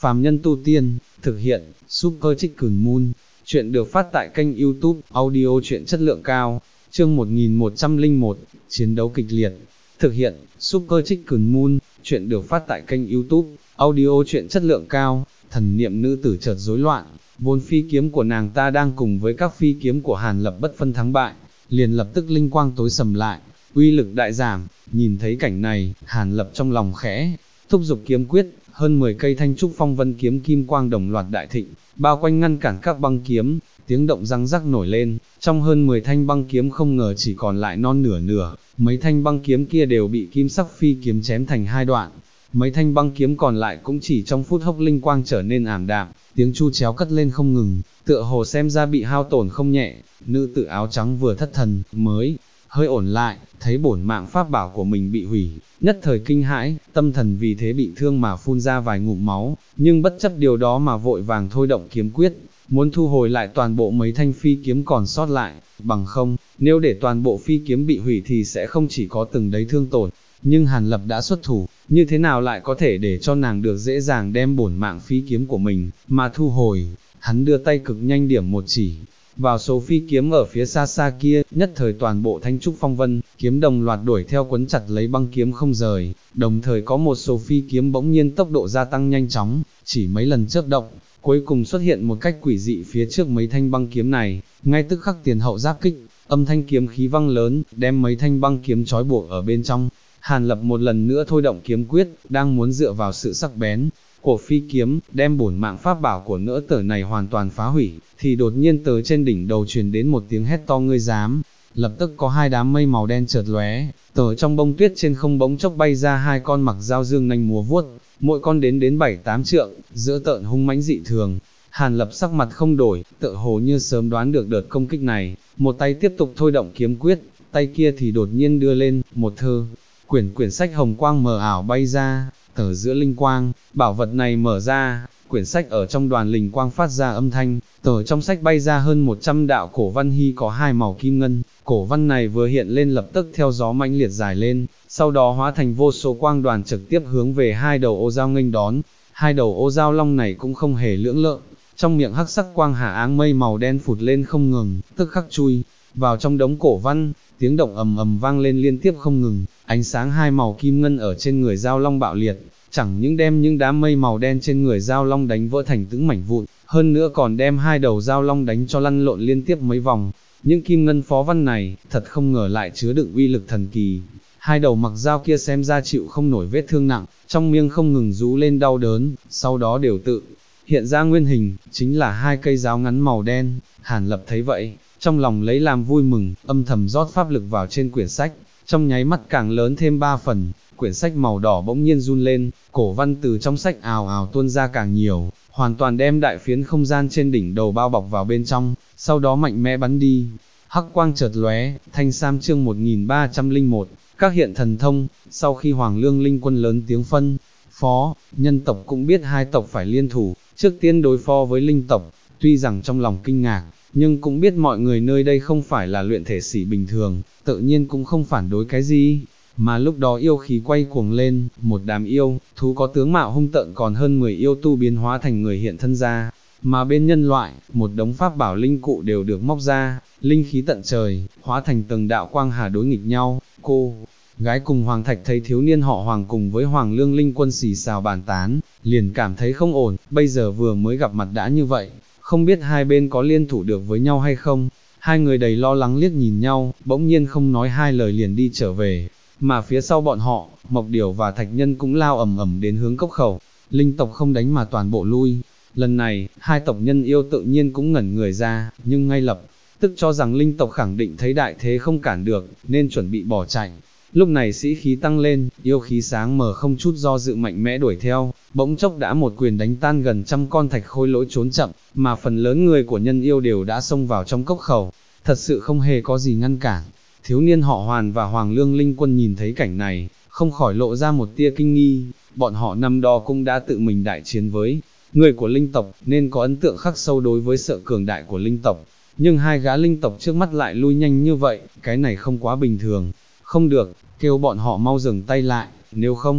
phàm nhân tu tiên, thực hiện, Super Chicken Moon, chuyện được phát tại kênh YouTube, audio truyện chất lượng cao, chương 1101, chiến đấu kịch liệt, thực hiện, Super Chicken Moon, chuyện được phát tại kênh YouTube, audio truyện chất lượng cao, thần niệm nữ tử chợt rối loạn, vốn phi kiếm của nàng ta đang cùng với các phi kiếm của Hàn Lập bất phân thắng bại, liền lập tức linh quang tối sầm lại, uy lực đại giảm. Nhìn thấy cảnh này, Hàn Lập trong lòng khẽ thúc giục kiếm quyết, hơn 10 cây thanh trúc phong vân kiếm kim quang đồng loạt đại thịnh, bao quanh ngăn cản các băng kiếm, tiếng động răng rắc nổi lên, trong hơn 10 thanh băng kiếm không ngờ chỉ còn lại non nửa, mấy thanh băng kiếm kia đều bị kim sắc phi kiếm chém thành hai đoạn, mấy thanh băng kiếm còn lại cũng chỉ trong phút hốc linh quang trở nên ảm đạm, tiếng chu chéo cất lên không ngừng, tựa hồ xem ra bị hao tổn không nhẹ. Nữ tử áo trắng vừa thất thần, mới hơi ổn lại, thấy bổn mạng pháp bảo của mình bị hủy, nhất thời kinh hãi, tâm thần vì thế bị thương mà phun ra vài ngụm máu, nhưng bất chấp điều đó mà vội vàng thôi động kiếm quyết, muốn thu hồi lại toàn bộ mấy thanh phi kiếm còn sót lại, bằng không, nếu để toàn bộ phi kiếm bị hủy thì sẽ không chỉ có từng đấy thương tổn, nhưng Hàn Lập đã xuất thủ, như thế nào lại có thể để cho nàng được dễ dàng đem bổn mạng phi kiếm của mình mà thu hồi. Hắn đưa tay cực nhanh điểm một chỉ vào số phi kiếm ở phía xa xa kia, nhất thời toàn bộ thanh trúc phong vân kiếm đồng loạt đuổi theo quấn chặt lấy băng kiếm không rời, đồng thời có một số phi kiếm bỗng nhiên tốc độ gia tăng nhanh chóng, chỉ mấy lần chớp động, cuối cùng xuất hiện một cách quỷ dị phía trước mấy thanh băng kiếm này, ngay tức khắc tiền hậu giáp kích, âm thanh kiếm khí vang lớn, đem mấy thanh băng kiếm trói buộc ở bên trong. Hàn Lập một lần nữa thôi động kiếm quyết, đang muốn dựa vào sự sắc bén của phi kiếm, đem bổn mạng pháp bảo của nữ tử này hoàn toàn phá hủy, thì đột nhiên từ trên đỉnh đầu truyền đến một tiếng hét to ngươi dám. Lập tức có hai đám mây màu đen chợt lóe, từ trong bông tuyết trên không bỗng chốc bay ra hai con mặc dao dương nanh múa vuốt, mỗi con đến 7-8 trượng, giữa tợn hung mãnh dị thường. Hàn Lập sắc mặt không đổi, tựa hồ như sớm đoán được đợt công kích này, một tay tiếp tục thôi động kiếm quyết, tay kia thì đột nhiên đưa lên, một quyển sách hồng quang mờ ảo bay ra, ở giữa linh quang, bảo vật này mở ra, quyển sách ở trong đoàn linh quang phát ra âm thanh, từ trong sách bay ra hơn 100 đạo cổ văn hy có hai màu kim ngân, cổ văn này vừa hiện lên lập tức theo gió mãnh liệt dài lên, sau đó hóa thành vô số quang đoàn trực tiếp hướng về hai đầu ô dao nghênh đón. Hai đầu ô dao long này cũng không hề lưỡng lự, trong miệng hắc sắc quang hà áng mây màu đen phụt lên không ngừng, tức khắc chui vào trong đống cổ văn, tiếng động ầm ầm vang lên liên tiếp không ngừng, ánh sáng hai màu kim ngân ở trên người dao long bạo liệt, chẳng những đem những đám mây màu đen trên người dao long đánh vỡ thành từng mảnh vụn, hơn nữa còn đem hai đầu dao long đánh cho lăn lộn liên tiếp mấy vòng. Những kim ngân phó văn này, thật không ngờ lại chứa đựng uy lực thần kỳ. Hai đầu mặc dao kia xem ra chịu không nổi vết thương nặng, trong miệng không ngừng rú lên đau đớn, sau đó đều tự hiện ra nguyên hình, chính là hai cây giáo ngắn màu đen. Hàn Lập thấy vậy, trong lòng lấy làm vui mừng, âm thầm rót pháp lực vào trên quyển sách, trong nháy mắt càng lớn thêm 3 phần, quyển sách màu đỏ bỗng nhiên run lên, cổ văn từ trong sách ào ào tuôn ra càng nhiều, hoàn toàn đem đại phiến không gian trên đỉnh đầu bao bọc vào bên trong, sau đó mạnh mẽ bắn đi. Hắc quang chợt lóe, Thanh Sam chương 1301, các hiện thần thông. Sau khi Hoàng Lương Linh Quân lớn tiếng phân phó, nhân tộc cũng biết hai tộc phải liên thủ, trước tiên đối phó với linh tộc, tuy rằng trong lòng kinh ngạc, nhưng cũng biết mọi người nơi đây không phải là luyện thể sĩ bình thường, tự nhiên cũng không phản đối cái gì. Mà lúc đó yêu khí quay cuồng lên, một đám yêu thú có tướng mạo hung tợn còn hơn 10 yêu tu biến hóa thành người hiện thân ra, mà bên nhân loại, một đống pháp bảo linh cụ đều được móc ra, linh khí tận trời, hóa thành từng đạo quang hà đối nghịch nhau. Cô gái cùng Hoàng Thạch thấy thiếu niên họ Hoàng cùng với Hoàng Lương Linh Quân xì xào bàn tán, liền cảm thấy không ổn, bây giờ vừa mới gặp mặt đã như vậy, không biết hai bên có liên thủ được với nhau hay không. Hai người đầy lo lắng liếc nhìn nhau, bỗng nhiên không nói hai lời liền đi trở về, mà phía sau bọn họ, Mộc Điểu và Thạch Nhân cũng lao ầm ầm đến hướng cốc khẩu. Linh tộc không đánh mà toàn bộ lui. Lần này, hai tộc nhân yêu tự nhiên cũng ngẩn người ra, nhưng ngay lập tức cho rằng linh tộc khẳng định thấy đại thế không cản được, nên chuẩn bị bỏ chạy. Lúc này sĩ khí tăng lên, yêu khí sáng mờ không chút do dự mạnh mẽ đuổi theo, bỗng chốc đã một quyền đánh tan gần 100 con thạch khôi lỗi trốn chậm, mà phần lớn người của nhân yêu đều đã xông vào trong cốc khẩu, thật sự không hề có gì ngăn cản. Thiếu niên họ Hoàn và Hoàng Lương Linh Quân nhìn thấy cảnh này, không khỏi lộ ra một tia kinh nghi, bọn họ năm đó cũng đã tự mình đại chiến với người của linh tộc, nên có ấn tượng khắc sâu đối với sự cường đại của linh tộc, nhưng hai gã linh tộc trước mắt lại lui nhanh như vậy, cái này không quá bình thường. Không được, kêu bọn họ mau dừng tay lại, nếu không,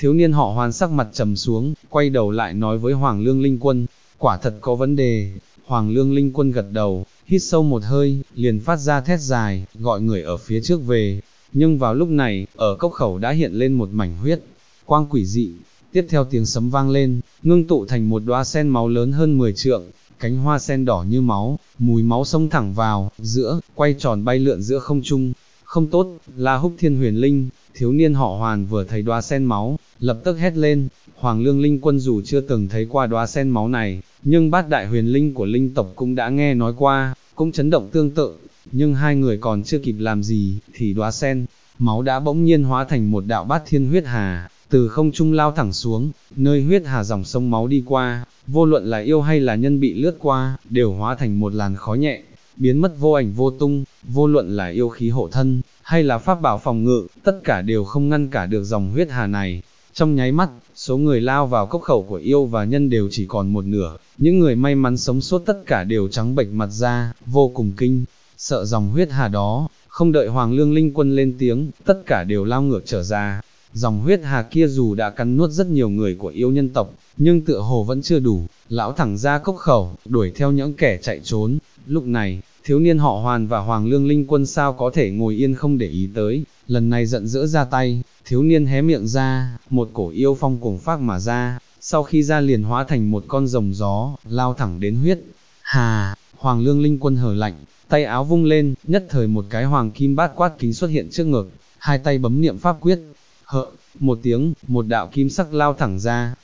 thiếu niên họ Hoàn sắc mặt trầm xuống, quay đầu lại nói với Hoàng Lương Linh Quân, quả thật có vấn đề. Hoàng Lương Linh Quân gật đầu, hít sâu một hơi, liền phát ra thét dài, gọi người ở phía trước về. Nhưng vào lúc này, ở cốc khẩu đã hiện lên một mảnh huyết quang quỷ dị, tiếp theo tiếng sấm vang lên, ngưng tụ thành một đóa sen máu lớn hơn 10 trượng, cánh hoa sen đỏ như máu, mùi máu xông thẳng vào, giữa, quay tròn bay lượn giữa không trung. Không tốt, là Húc Thiên Huyền Linh. Thiếu niên họ Hoàn vừa thấy đóa sen máu, lập tức hét lên. Hoàng Lương Linh Quân dù chưa từng thấy qua đóa sen máu này, nhưng bát đại huyền linh của linh tộc cũng đã nghe nói qua, cũng chấn động tương tự. Nhưng hai người còn chưa kịp làm gì, thì đóa sen máu đã bỗng nhiên hóa thành một đạo bát thiên huyết hà, từ không trung lao thẳng xuống, nơi huyết hà dòng sông máu đi qua, vô luận là yêu hay là nhân bị lướt qua, đều hóa thành một làn khói nhẹ, biến mất vô ảnh vô tung, vô luận là yêu khí hộ thân, hay là pháp bảo phòng ngự, tất cả đều không ngăn cả được dòng huyết hà này. Trong nháy mắt, số người lao vào cốc khẩu của yêu và nhân đều chỉ còn một nửa, những người may mắn sống sót tất cả đều trắng bệch mặt ra, vô cùng kinh sợ dòng huyết hà đó. Không đợi Hoàng Lương Linh Quân lên tiếng, tất cả đều lao ngược trở ra. Dòng huyết hà kia dù đã cắn nuốt rất nhiều người của yêu nhân tộc, nhưng tựa hồ vẫn chưa đủ, lão thẳng ra cốc khẩu, đuổi theo những kẻ chạy trốn. Lúc này, thiếu niên họ Hoàn và Hoàng Lương Linh Quân sao có thể ngồi yên không để ý tới, lần này giận dữ ra tay, thiếu niên hé miệng ra, một cổ yêu phong cuồng phát mà ra, sau khi ra liền hóa thành một con rồng gió, lao thẳng đến huyết hà. Hoàng Lương Linh Quân hở lạnh, tay áo vung lên, nhất thời một cái hoàng kim bát quát kính xuất hiện trước ngực, hai tay bấm niệm pháp quyết, một tiếng, một đạo kim sắc lao thẳng ra,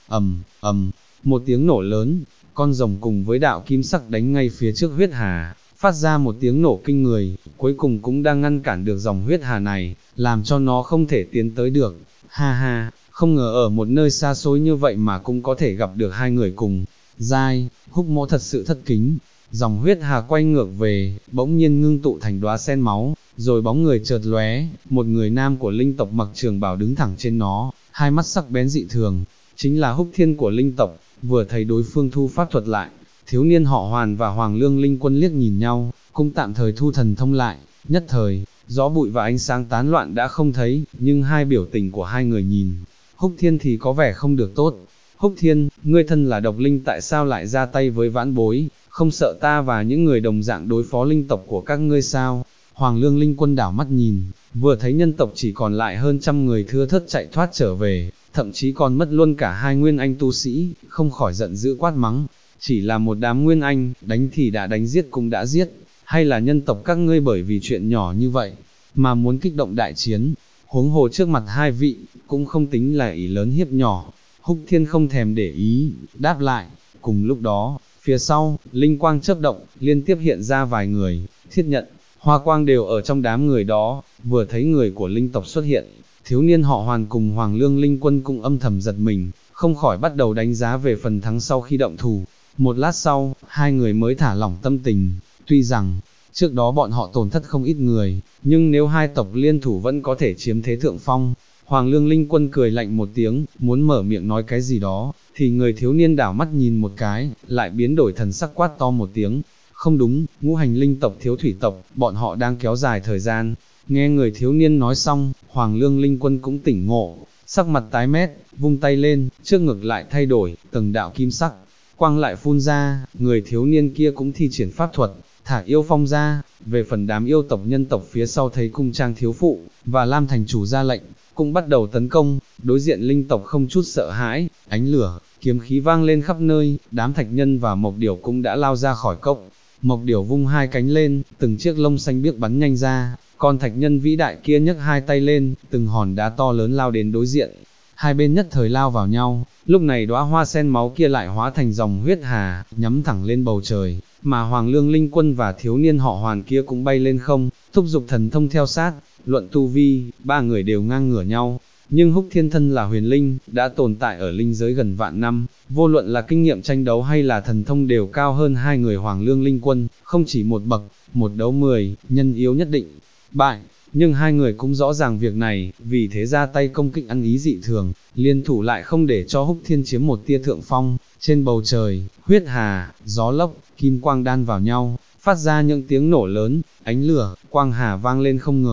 một tiếng nổ lớn, con rồng cùng với đạo kim sắc đánh ngay phía trước huyết hà, phát ra một tiếng nổ kinh người, cuối cùng cũng đang ngăn cản được dòng huyết hà này, làm cho nó không thể tiến tới được. Ha ha, không ngờ ở một nơi xa xôi như vậy mà cũng có thể gặp được hai người cùng giai. Húc Mỗ thật sự thất kính. Dòng huyết hà quay ngược về, bỗng nhiên ngưng tụ thành đóa sen máu, rồi bóng người chợt lóe, một người nam của linh tộc mặc trường bào đứng thẳng trên nó, hai mắt sắc bén dị thường, chính là Húc Thiên của linh tộc. Vừa thấy đối phương thu pháp thuật lại, thiếu niên họ Hoàn và Hoàng Lương Linh Quân liếc nhìn nhau, cũng tạm thời thu thần thông lại. Nhất thời, gió bụi và ánh sáng tán loạn đã không thấy, nhưng hai biểu tình của hai người nhìn Húc Thiên thì có vẻ không được tốt. Húc Thiên, ngươi thân là độc linh tại sao lại ra tay với vãn bối, không sợ ta và những người đồng dạng đối phó linh tộc của các ngươi sao? Hoàng Lương Linh Quân đảo mắt nhìn, vừa thấy nhân tộc chỉ còn lại hơn trăm người thưa thớt chạy thoát trở về, thậm chí còn mất luôn cả hai nguyên anh tu sĩ, không khỏi giận dữ quát mắng. Chỉ là một đám nguyên anh, đánh thì đã đánh, giết cũng đã giết, hay là nhân tộc các ngươi bởi vì chuyện nhỏ như vậy mà muốn kích động đại chiến? Huống hồ trước mặt hai vị, cũng không tính là ý lớn hiếp nhỏ. Húc Thiên không thèm để ý, đáp lại. Cùng lúc đó, phía sau, linh quang chớp động, liên tiếp hiện ra vài người, Thiết Nhận, Hoa Quang đều ở trong đám người đó. Vừa thấy người của linh tộc xuất hiện, thiếu niên họ Hoàn cùng Hoàng Lương Linh Quân cũng âm thầm giật mình, không khỏi bắt đầu đánh giá về phần thắng sau khi động thủ. Một lát sau, hai người mới thả lỏng tâm tình, tuy rằng trước đó bọn họ tổn thất không ít người, nhưng nếu hai tộc liên thủ vẫn có thể chiếm thế thượng phong. Hoàng Lương Linh Quân cười lạnh một tiếng, muốn mở miệng nói cái gì đó, thì người thiếu niên đảo mắt nhìn một cái, lại biến đổi thần sắc quát to một tiếng. Không đúng, ngũ hành linh tộc thiếu thủy tộc, bọn họ đang kéo dài thời gian. Nghe người thiếu niên nói xong, Hoàng Lương Linh Quân cũng tỉnh ngộ, sắc mặt tái mét, vung tay lên, trước ngực lại thay đổi, từng đạo kim sắc quang lại phun ra, người thiếu niên kia cũng thi triển pháp thuật, thả yêu phong ra. Về phần đám yêu tộc nhân tộc phía sau thấy cung trang thiếu phụ và Lam thành chủ ra lệnh, cũng bắt đầu tấn công. Đối diện linh tộc không chút sợ hãi, ánh lửa, kiếm khí vang lên khắp nơi, đám thạch nhân và mộc điểu cũng đã lao ra khỏi cốc. Mộc điểu vung hai cánh lên, từng chiếc lông xanh biếc bắn nhanh ra, con thạch nhân vĩ đại kia nhấc hai tay lên, từng hòn đá to lớn lao đến đối diện. Hai bên nhất thời lao vào nhau, lúc này đóa hoa sen máu kia lại hóa thành dòng huyết hà, nhắm thẳng lên bầu trời, mà Hoàng Lương Linh Quân và thiếu niên họ Hoàn kia cũng bay lên không, thúc giục thần thông theo sát. Luận tu vi, ba người đều ngang ngửa nhau, nhưng Húc Thiên thân là huyền linh, đã tồn tại ở linh giới gần vạn năm, vô luận là kinh nghiệm tranh đấu hay là thần thông đều cao hơn hai người Hoàng Lương Linh Quân, không chỉ một bậc, một đấu 10, nhân yếu nhất định bại. Nhưng hai người cũng rõ ràng việc này, vì thế ra tay công kích ăn ý dị thường, liên thủ lại không để cho Húc Thiên chiếm một tia thượng phong. Trên bầu trời, huyết hà, gió lốc, kim quang đan vào nhau, phát ra những tiếng nổ lớn, ánh lửa, quang hà vang lên không ngừng.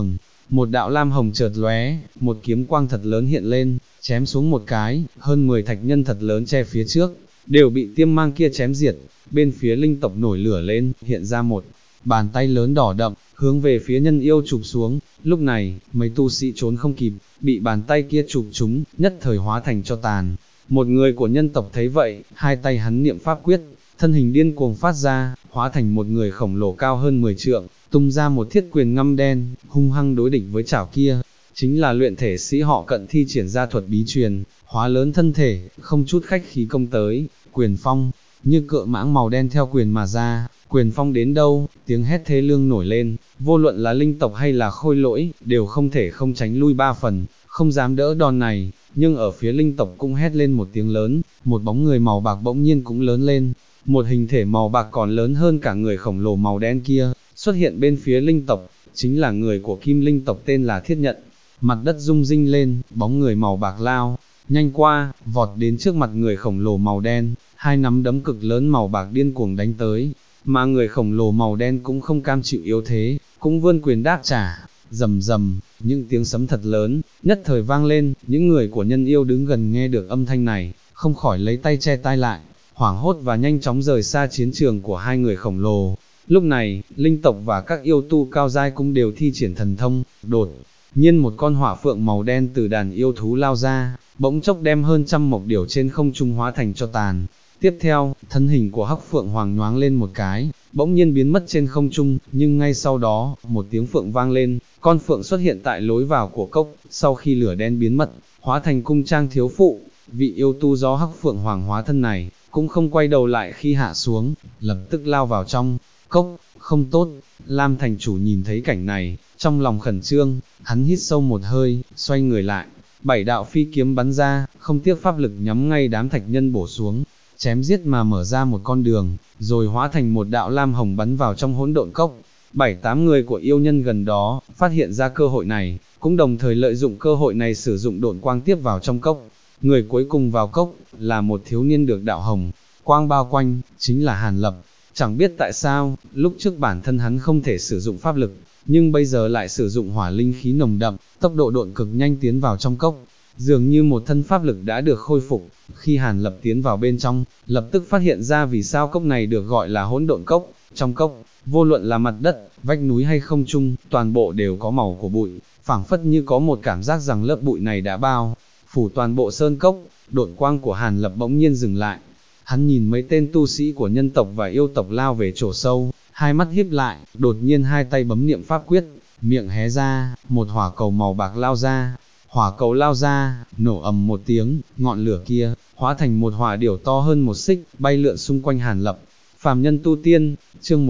một đạo lam hồng chợt lóe, một kiếm quang thật lớn hiện lên, chém xuống một cái, hơn 10 thạch nhân thật lớn che phía trước, đều bị tiêm mang kia chém diệt. Bên phía linh tộc nổi lửa lên, hiện ra một bàn tay lớn đỏ đậm, hướng về phía nhân yêu chụp xuống. Lúc này, mấy tu sĩ trốn không kịp, bị bàn tay kia chụp chúng, nhất thời hóa thành cho tàn. Một người của nhân tộc thấy vậy, hai tay hắn niệm pháp quyết, thân hình điên cuồng phát ra, hóa thành một người khổng lồ cao hơn 10 trượng, tung ra một thiết quyền ngăm đen, hung hăng đối địch với chảo kia. Chính là luyện thể sĩ họ Cận thi triển ra thuật bí truyền, hóa lớn thân thể, không chút khách khí công tới, quyền phong, như cự mãng màu đen theo quyền mà ra, quyền phong đến đâu, tiếng hét thê lương nổi lên, vô luận là linh tộc hay là khôi lỗi, đều không thể không tránh lui 3 phần, không dám đỡ đòn này, nhưng ở phía linh tộc cũng hét lên một tiếng lớn, một bóng người màu bạc bỗng nhiên cũng lớn lên, một hình thể màu bạc còn lớn hơn cả người khổng lồ màu đen kia, xuất hiện bên phía linh tộc, chính là người của kim linh tộc tên là Thiết Nhận. Mặt đất rung rinh lên, bóng người màu bạc lao nhanh qua, vọt đến trước mặt người khổng lồ màu đen, hai nắm đấm cực lớn màu bạc điên cuồng đánh tới, mà người khổng lồ màu đen cũng không cam chịu yếu thế, cũng vươn quyền đáp trả, rầm rầm, những tiếng sấm thật lớn, nhất thời vang lên, những người của nhân yêu đứng gần nghe được âm thanh này, không khỏi lấy tay che tai lại, hoảng hốt và nhanh chóng rời xa chiến trường của hai người khổng lồ. Lúc này, linh tộc và các yêu tu cao giai cũng đều thi triển thần thông, đột nhiên một con hỏa phượng màu đen từ đàn yêu thú lao ra, bỗng chốc đem hơn trăm mộc điểu trên không trung hóa thành cho tàn. Tiếp theo, thân hình của hắc phượng hoàng nhoáng lên một cái, bỗng nhiên biến mất trên không trung, nhưng ngay sau đó, một tiếng phượng vang lên, con phượng xuất hiện tại lối vào của cốc, sau khi lửa đen biến mất, hóa thành cung trang thiếu phụ. Vị yêu tu do hắc phượng hoàng hóa thân này, cũng không quay đầu lại khi hạ xuống, lập tức lao vào trong cốc. Không tốt, Lam thành chủ nhìn thấy cảnh này, trong lòng khẩn trương, hắn hít sâu một hơi, xoay người lại, 7 đạo phi kiếm bắn ra, không tiếc pháp lực nhắm ngay đám thạch nhân bổ xuống, chém giết mà mở ra một con đường, rồi hóa thành một đạo lam hồng bắn vào trong hỗn độn cốc. 7-8 người của yêu nhân gần đó, phát hiện ra cơ hội này, cũng đồng thời lợi dụng cơ hội này sử dụng độn quang tiếp vào trong cốc. Người cuối cùng vào cốc, là một thiếu niên được đạo hồng quang bao quanh, chính là Hàn Lập. Chẳng biết tại sao, lúc trước bản thân hắn không thể sử dụng pháp lực, nhưng bây giờ lại sử dụng hỏa linh khí nồng đậm, tốc độ độn cực nhanh tiến vào trong cốc. Dường như một thân pháp lực đã được khôi phục, khi Hàn Lập tiến vào bên trong, lập tức phát hiện ra vì sao cốc này được gọi là hỗn độn cốc. Trong cốc, vô luận là mặt đất, vách núi hay không trung, toàn bộ đều có màu của bụi, phảng phất như có một cảm giác rằng lớp bụi này đã bao phủ toàn bộ sơn cốc. Độn quang của Hàn Lập bỗng nhiên dừng lại. Hắn nhìn mấy tên tu sĩ của nhân tộc và yêu tộc lao về chỗ sâu, hai mắt híp lại, đột nhiên hai tay bấm niệm pháp quyết, miệng hé ra, một hỏa cầu màu bạc lao ra. Hỏa cầu lao ra, nổ ầm một tiếng, ngọn lửa kia, hóa thành một hỏa điểu to hơn một xích, bay lượn xung quanh Hàn Lập. Phàm nhân tu tiên, chương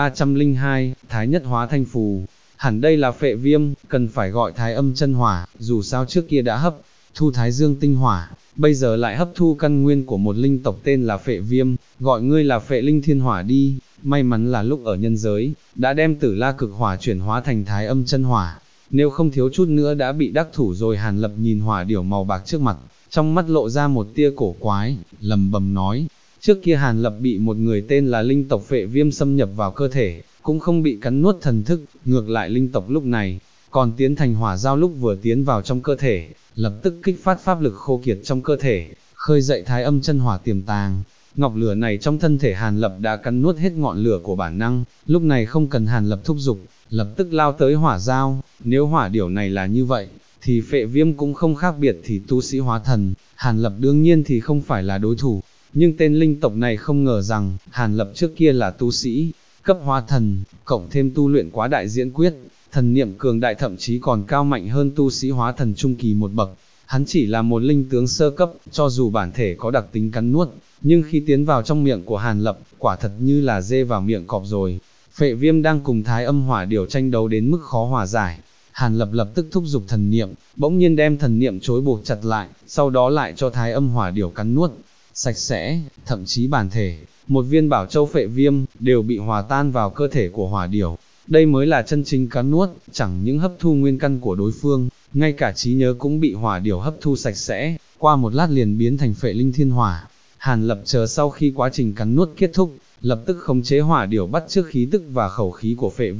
1302, Thái Nhất hóa thanh phù. Hẳn đây là phệ viêm, cần phải gọi Thái Âm chân hỏa, dù sao trước kia đã hấp thu Thái Dương tinh hỏa, bây giờ lại hấp thu căn nguyên của một linh tộc tên là phệ viêm, gọi ngươi là phệ linh thiên hỏa đi. May mắn là lúc ở nhân giới, đã đem Tử La cực hỏa chuyển hóa thành Thái Âm chân hỏa, nếu không thiếu chút nữa đã bị đắc thủ rồi. Hàn Lập nhìn hỏa điểu màu bạc trước mặt, trong mắt lộ ra một tia cổ quái, lầm bầm nói, trước kia Hàn Lập bị một người tên là linh tộc phệ viêm xâm nhập vào cơ thể, cũng không bị cắn nuốt thần thức, ngược lại linh tộc lúc này, còn tiến thành hỏa giao lúc vừa tiến vào trong cơ thể, lập tức kích phát pháp lực khô kiệt trong cơ thể, khơi dậy Thái Âm chân hỏa tiềm tàng. Ngọc lửa này trong thân thể Hàn Lập đã cắn nuốt hết ngọn lửa của bản năng, lúc này không cần Hàn Lập thúc giục, lập tức lao tới hỏa giao. Nếu hỏa điểu này là như vậy, thì phệ viêm cũng không khác biệt thì tu sĩ hóa thần, Hàn Lập đương nhiên thì không phải là đối thủ. Nhưng tên linh tộc này không ngờ rằng, Hàn Lập trước kia là tu sĩ cấp hóa thần, cộng thêm tu luyện quá đại diễn quyết, thần niệm cường đại thậm chí còn cao mạnh hơn tu sĩ hóa thần trung kỳ một bậc. Hắn chỉ là một linh tướng sơ cấp, cho dù bản thể có đặc tính cắn nuốt, nhưng khi tiến vào trong miệng của Hàn Lập, quả thật như là dê vào miệng cọp rồi. Phệ viêm đang cùng Thái Âm hỏa điểu tranh đấu đến mức khó hòa giải. Hàn Lập lập tức thúc giục thần niệm, bỗng nhiên đem thần niệm chối buộc chặt lại, sau đó lại cho Thái Âm hỏa điểu cắn nuốt sạch sẽ, thậm chí bản thể, một viên bảo châu phệ viêm, đều bị hòa tan vào cơ thể của hỏa điểu. Đây mới là chân chính cắn nuốt, chẳng những hấp thu nguyên căn của đối phương, ngay cả trí nhớ cũng bị hỏa điểu hấp thu sạch sẽ, qua một lát liền biến thành phệ linh thiên hỏa. Hàn Lập chờ sau khi quá trình cắn nuốt kết thúc, lập tức khống chế hỏa điểu bắt chước khí tức và khẩu khí của phệ viêm,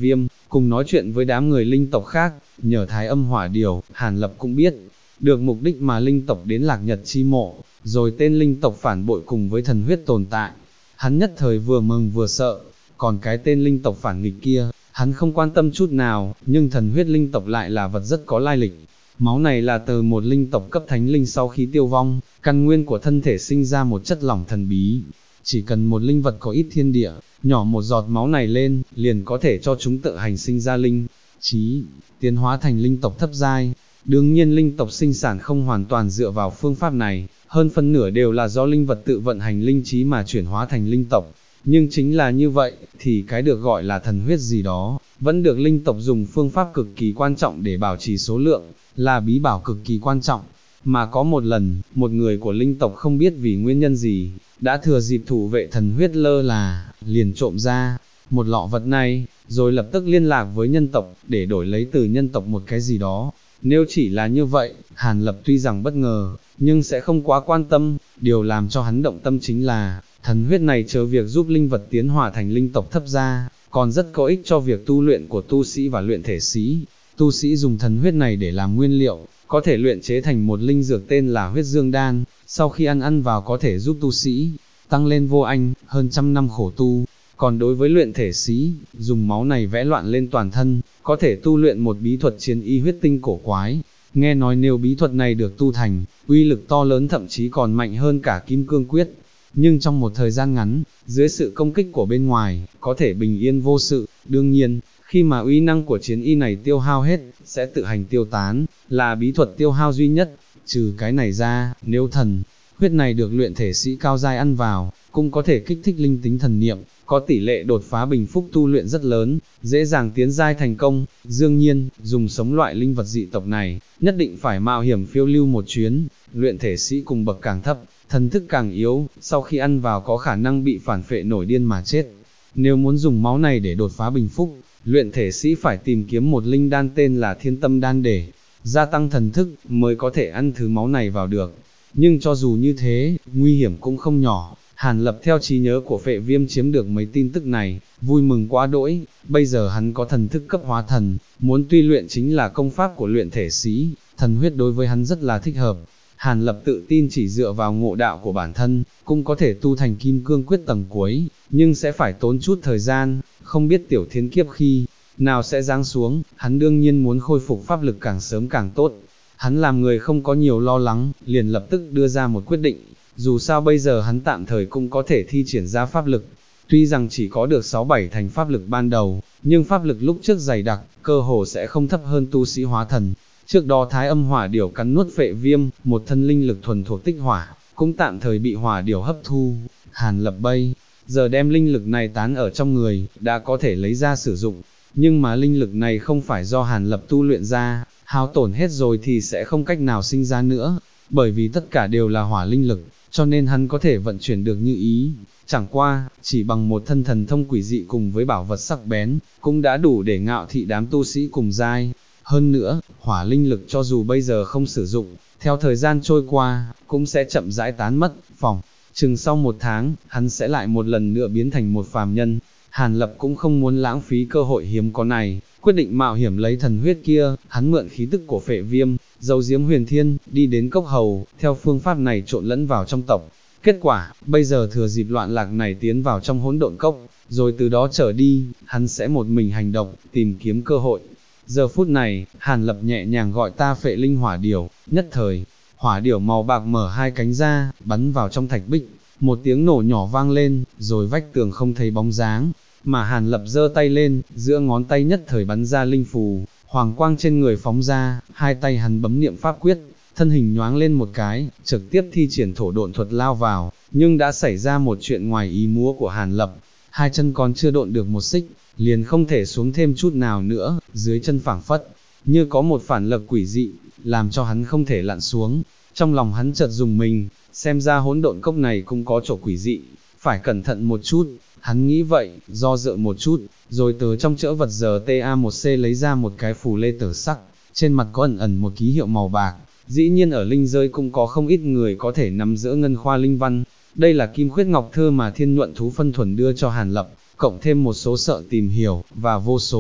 cùng nói chuyện với đám người linh tộc khác, nhờ Thái Âm Hỏa Điểu, Hàn Lập cũng biết được mục đích mà linh tộc đến Lạc Nhật chi mộ, rồi tên linh tộc phản bội cùng với thần huyết tồn tại. Hắn nhất thời vừa mừng vừa sợ, còn cái tên linh tộc phản nghịch kia, hắn không quan tâm chút nào, nhưng thần huyết linh tộc lại là vật rất có lai lịch. Máu này là từ một linh tộc cấp thánh linh sau khi tiêu vong, căn nguyên của thân thể sinh ra một chất lỏng thần bí. Chỉ cần một linh vật có ít thiên địa, nhỏ một giọt máu này lên, liền có thể cho chúng tự hành sinh ra linh trí, tiến hóa thành linh tộc thấp giai. Đương nhiên linh tộc sinh sản không hoàn toàn dựa vào phương pháp này, hơn phân nửa đều là do linh vật tự vận hành linh trí mà chuyển hóa thành linh tộc. Nhưng chính là như vậy, thì cái được gọi là thần huyết gì đó, vẫn được linh tộc dùng phương pháp cực kỳ quan trọng để bảo trì số lượng, là bí bảo cực kỳ quan trọng. Mà có một lần, một người của linh tộc không biết vì nguyên nhân gì, đã thừa dịp thủ vệ thần huyết lơ là, liền trộm ra một lọ vật này, rồi lập tức liên lạc với nhân tộc, để đổi lấy từ nhân tộc một cái gì đó. Nếu chỉ là như vậy, Hàn Lập tuy rằng bất ngờ, nhưng sẽ không quá quan tâm. Điều làm cho hắn động tâm chính là, thần huyết này chờ việc giúp linh vật tiến hóa thành linh tộc thấp gia, còn rất có ích cho việc tu luyện của tu sĩ và luyện thể sĩ. Tu sĩ dùng thần huyết này để làm nguyên liệu, có thể luyện chế thành một linh dược tên là huyết dương đan, sau khi ăn vào có thể giúp tu sĩ tăng lên vô anh, hơn trăm năm khổ tu. Còn đối với luyện thể sĩ, dùng máu này vẽ loạn lên toàn thân, có thể tu luyện một bí thuật chiến y huyết tinh cổ quái. Nghe nói nếu bí thuật này được tu thành, uy lực to lớn thậm chí còn mạnh hơn cả kim cương quyết. Nhưng trong một thời gian ngắn, dưới sự công kích của bên ngoài, có thể bình yên vô sự. Đương nhiên, khi mà uy năng của chiến y này tiêu hao hết, sẽ tự hành tiêu tán, là bí thuật tiêu hao duy nhất. Trừ cái này ra, nếu thần huyết này được luyện thể sĩ cao giai ăn vào, cũng có thể kích thích linh tính thần niệm, có tỷ lệ đột phá bình phúc tu luyện rất lớn, dễ dàng tiến giai thành công. Đương nhiên, dùng sống loại linh vật dị tộc này, nhất định phải mạo hiểm phiêu lưu một chuyến. Luyện thể sĩ cùng bậc càng thấp, thần thức càng yếu, sau khi ăn vào có khả năng bị phản phệ nổi điên mà chết. Nếu muốn dùng máu này để đột phá bình phúc, luyện thể sĩ phải tìm kiếm một linh đan tên là Thiên Tâm Đan để gia tăng thần thức, mới có thể ăn thứ máu này vào được. Nhưng cho dù như thế, nguy hiểm cũng không nhỏ. Hàn Lập theo trí nhớ của Phệ Viêm chiếm được mấy tin tức này, vui mừng quá đỗi. Bây giờ hắn có thần thức cấp hóa thần, muốn tuy luyện chính là công pháp của luyện thể sĩ, thần huyết đối với hắn rất là thích hợp. Hàn Lập tự tin chỉ dựa vào ngộ đạo của bản thân, cũng có thể tu thành kim cương quyết tầng cuối, nhưng sẽ phải tốn chút thời gian, không biết tiểu thiên kiếp khi nào sẽ giáng xuống. Hắn đương nhiên muốn khôi phục pháp lực càng sớm càng tốt. Hắn làm người không có nhiều lo lắng, liền lập tức đưa ra một quyết định. Dù sao bây giờ hắn tạm thời cũng có thể thi triển ra pháp lực, tuy rằng chỉ có được 6-7 thành pháp lực ban đầu, nhưng pháp lực lúc trước dày đặc, cơ hồ sẽ không thấp hơn tu sĩ hóa thần. Trước đó Thái Âm Hỏa Điểu cắn nuốt Phệ Viêm, một thân linh lực thuần thuộc tích hỏa, cũng tạm thời bị Hỏa Điểu hấp thu. Hàn Lập bây giờ đem linh lực này tán ở trong người, đã có thể lấy ra sử dụng, nhưng mà linh lực này không phải do Hàn Lập tu luyện ra, hao tổn hết rồi thì sẽ không cách nào sinh ra nữa, bởi vì tất cả đều là hỏa linh lực, cho nên hắn có thể vận chuyển được như ý. Chẳng qua, chỉ bằng một thân thần thông quỷ dị cùng với bảo vật sắc bén, cũng đã đủ để ngạo thị đám tu sĩ cùng giai. Hơn nữa, hỏa linh lực cho dù bây giờ không sử dụng, theo thời gian trôi qua, cũng sẽ chậm rãi tán mất. Phòng chừng sau 1 tháng, hắn sẽ lại một lần nữa biến thành một phàm nhân. Hàn Lập cũng không muốn lãng phí cơ hội hiếm có này, quyết định mạo hiểm lấy thần huyết kia. Hắn mượn khí tức của Phệ Viêm, giấu giếm Huyền Thiên, đi đến Cốc Hầu, theo phương pháp này trộn lẫn vào trong tộc. Kết quả, bây giờ thừa dịp loạn lạc này tiến vào trong hỗn độn cốc, rồi từ đó trở đi, hắn sẽ một mình hành động, tìm kiếm cơ hội. Giờ phút này, Hàn Lập nhẹ nhàng gọi ta Phệ Linh Hỏa Điểu, nhất thời, hỏa điểu màu bạc mở hai cánh ra, bắn vào trong thạch bích, một tiếng nổ nhỏ vang lên, rồi vách tường không thấy bóng dáng, mà Hàn Lập giơ tay lên, giữa ngón tay nhất thời bắn ra linh phù, hoàng quang trên người phóng ra, hai tay hắn bấm niệm pháp quyết, thân hình nhoáng lên một cái, trực tiếp thi triển thổ độn thuật lao vào, nhưng đã xảy ra một chuyện ngoài ý muốn của Hàn Lập, hai chân còn chưa độn được một xích, liền không thể xuống thêm chút nào nữa, dưới chân phảng phất như có một phản lực quỷ dị, làm cho hắn không thể lặn xuống. Trong lòng hắn chợt dùng mình, xem ra hỗn độn cốc này cũng có chỗ quỷ dị, phải cẩn thận một chút. Hắn nghĩ vậy, do dự một chút, rồi từ trong chữ vật giờ TA1C lấy ra một cái phù lê tử sắc, trên mặt có ẩn ẩn một ký hiệu màu bạc. Dĩ nhiên ở linh giới cũng có không ít người có thể nắm giữ ngân khoa linh văn. Đây là kim khuyết ngọc thơ mà Thiên Nhuận Thú Phân Thuần đưa cho Hàn Lập, cộng thêm một số sợ tìm hiểu, và vô số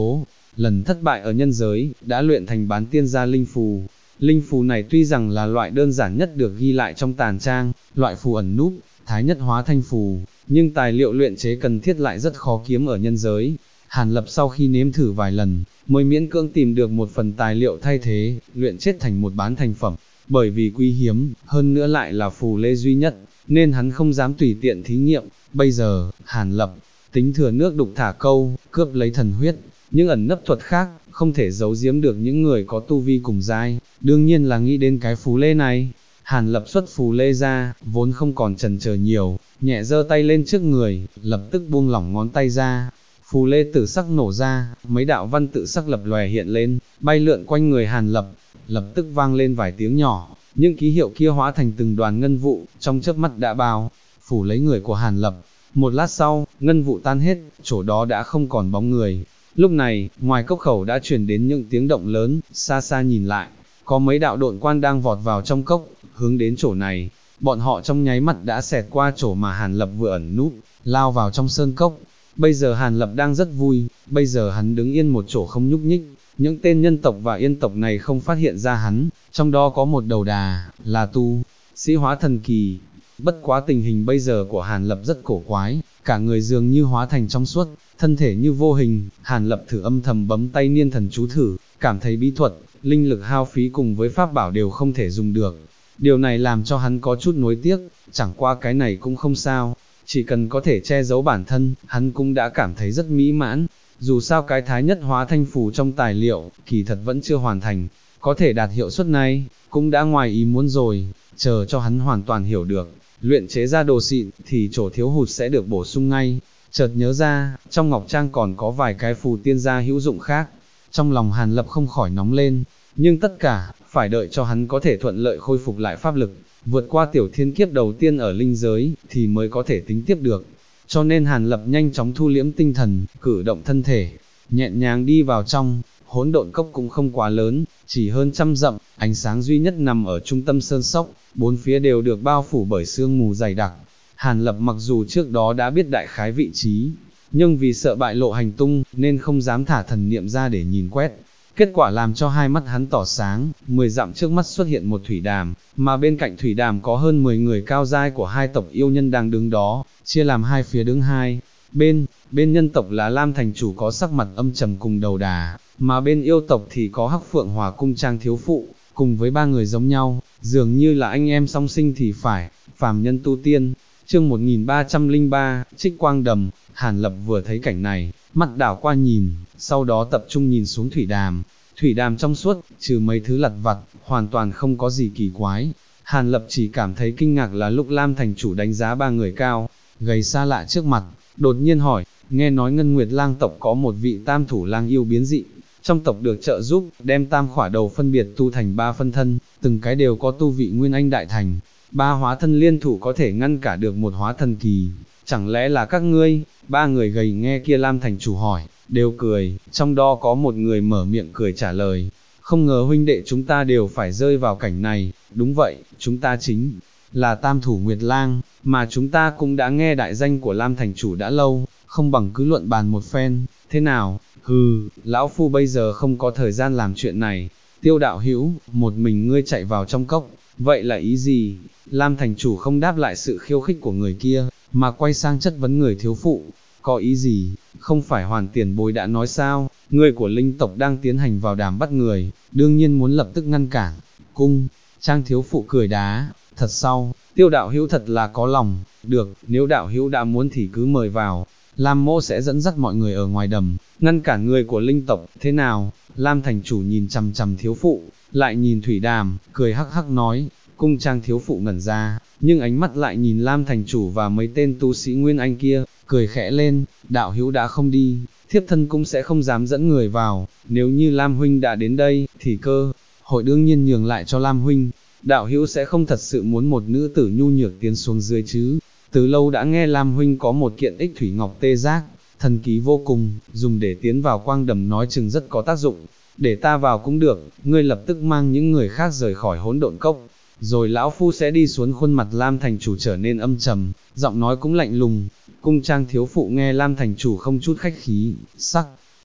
lần thất bại ở nhân giới, đã luyện thành bán tiên gia linh phù. Linh phù này tuy rằng là loại đơn giản nhất được ghi lại trong tàn trang, loại phù ẩn núp, thái nhất hóa thanh phù, nhưng tài liệu luyện chế cần thiết lại rất khó kiếm ở nhân giới. Hàn Lập sau khi nếm thử vài lần, mới miễn cưỡng tìm được một phần tài liệu thay thế, luyện chết thành một bán thành phẩm. Bởi vì quý hiếm, hơn nữa lại là phù lê duy nhất, nên hắn không dám tùy tiện thí nghiệm. Bây giờ, Hàn Lập tính thừa nước đục thả câu, cướp lấy thần huyết. Những ẩn nấp thuật khác, không thể giấu giếm được những người có tu vi cùng giai, đương nhiên là nghĩ đến cái phù lê này. Hàn Lập xuất phù lê ra, vốn không còn chần chờ nhiều, nhẹ giơ tay lên trước người, lập tức buông lỏng ngón tay ra. Phù lê tử sắc nổ ra, mấy đạo văn tự sắc lập lòe hiện lên, bay lượn quanh người Hàn Lập, lập tức vang lên vài tiếng nhỏ, những ký hiệu kia hóa thành từng đoàn ngân vụ, trong chớp mắt đã bao phủ lấy người của Hàn Lập. Một lát sau, ngân vụ tan hết, chỗ đó đã không còn bóng người. Lúc này, ngoài cốc khẩu đã truyền đến những tiếng động lớn, xa xa nhìn lại, có mấy đạo độn quan đang vọt vào trong cốc, hướng đến chỗ này. Bọn họ trong nháy mắt đã xẹt qua chỗ mà Hàn Lập vừa ẩn núp, lao vào trong sơn cốc. Bây giờ Hàn Lập đang rất vui, bây giờ hắn đứng yên một chỗ không nhúc nhích, những tên nhân tộc và yên tộc này không phát hiện ra hắn, trong đó có một đầu đà, là tu sĩ hóa thần kỳ. Bất quá tình hình bây giờ của Hàn Lập rất cổ quái, cả người dường như hóa thành trong suốt, thân thể như vô hình. Hàn Lập thử âm thầm bấm tay niên thần chú thử, cảm thấy bí thuật, linh lực hao phí cùng với pháp bảo đều không thể dùng được. Điều này làm cho hắn có chút nuối tiếc, chẳng qua cái này cũng không sao, chỉ cần có thể che giấu bản thân, hắn cũng đã cảm thấy rất mỹ mãn. Dù sao cái thái nhất hóa thanh phù trong tài liệu, kỳ thật vẫn chưa hoàn thành, có thể đạt hiệu suất này, cũng đã ngoài ý muốn rồi, chờ cho hắn hoàn toàn hiểu được, luyện chế ra đồ xịn, thì chỗ thiếu hụt sẽ được bổ sung ngay. Chợt nhớ ra, trong ngọc trang còn có vài cái phù tiên gia hữu dụng khác, trong lòng Hàn Lập không khỏi nóng lên, nhưng tất cả, phải đợi cho hắn có thể thuận lợi khôi phục lại pháp lực, vượt qua tiểu thiên kiếp đầu tiên ở linh giới, thì mới có thể tính tiếp được. Cho nên Hàn Lập nhanh chóng thu liễm tinh thần, cử động thân thể, nhẹ nhàng đi vào trong. Hỗn độn cốc cũng không quá lớn, chỉ hơn 100 dặm, ánh sáng duy nhất nằm ở trung tâm sơn sóc, bốn phía đều được bao phủ bởi sương mù dày đặc. Hàn Lập mặc dù trước đó đã biết đại khái vị trí, nhưng vì sợ bại lộ hành tung, nên không dám thả thần niệm ra để nhìn quét. Kết quả làm cho hai mắt hắn tỏ sáng, 10 dặm trước mắt xuất hiện một thủy đàm, mà bên cạnh thủy đàm có hơn 10 người cao giai của hai tộc yêu nhân đang đứng đó, chia làm hai phía đứng hai. Bên nhân tộc là Lam thành chủ có sắc mặt âm trầm cùng đầu đà, mà bên yêu tộc thì có Hắc Phượng Hòa cung trang thiếu phụ, cùng với ba người giống nhau, dường như là anh em song sinh thì phải, phàm nhân tu tiên. Chương 1303, Trích Quang Đầm. Hàn Lập vừa thấy cảnh này, mắt đảo qua nhìn, sau đó tập trung nhìn xuống thủy đàm. Thủy đàm trong suốt, trừ mấy thứ lặt vặt, hoàn toàn không có gì kỳ quái. Hàn Lập chỉ cảm thấy kinh ngạc là lúc Lam thành chủ đánh giá ba người cao, gầy xa lạ trước mặt, đột nhiên hỏi, nghe nói Ngân Nguyệt lang tộc có một vị tam thủ lang yêu biến dị, trong tộc được trợ giúp, đem tam khỏa đầu phân biệt tu thành 3 phân thân, từng cái đều có tu vị nguyên anh đại thành, 3 hóa thân liên thủ có thể ngăn cả được một hóa thần kỳ, chẳng lẽ là các ngươi? Ba người gầy nghe kia Lam thành chủ hỏi, đều cười, trong đó có một người mở miệng cười trả lời, không ngờ huynh đệ chúng ta đều phải rơi vào cảnh này. Đúng vậy, chúng ta chính là tam thủ Nguyệt Lang, mà chúng ta cũng đã nghe đại danh của Lam thành chủ đã lâu, không bằng cứ luận bàn một phen, thế nào? Hừ, lão phu bây giờ không có thời gian làm chuyện này. Tiêu đạo hữu, một mình ngươi chạy vào trong cốc, vậy là ý gì? Lam thành chủ không đáp lại sự khiêu khích của người kia, mà quay sang chất vấn người thiếu phụ, có ý gì? Không phải Hoàn tiền bối đã nói sao, người của linh tộc đang tiến hành vào đàm bắt người, đương nhiên muốn lập tức ngăn cản. Cung trang thiếu phụ cười đá, thật sau, Tiêu đạo hữu thật là có lòng, được, nếu đạo hữu đã muốn thì cứ mời vào, Lam mỗ sẽ dẫn dắt mọi người ở ngoài đầm, ngăn cản người của linh tộc, thế nào? Lam thành chủ nhìn chằm chằm thiếu phụ, lại nhìn thủy đàm, cười hắc hắc nói. Cung trang thiếu phụ ngẩn ra, nhưng ánh mắt lại nhìn Lam thành chủ và mấy tên tu sĩ nguyên anh kia, cười khẽ lên, đạo hữu đã không đi, thiếp thân cũng sẽ không dám dẫn người vào, nếu như Lam huynh đã đến đây, thì cơ hội đương nhiên nhường lại cho Lam huynh. Đạo hữu sẽ không thật sự muốn một nữ tử nhu nhược tiến xuống dưới chứ? Từ lâu đã nghe Lam huynh có một kiện ích thủy ngọc tê giác, thần kỳ vô cùng, dùng để tiến vào quang đầm nói chừng rất có tác dụng. Để ta vào cũng được, ngươi lập tức mang những người khác rời khỏi hỗn độn cốc, rồi lão phu sẽ đi xuống. Khuôn mặt Lam thành chủ trở nên âm trầm, giọng nói cũng lạnh lùng. Cung trang thiếu phụ nghe Lam thành chủ không chút khách khí, sắc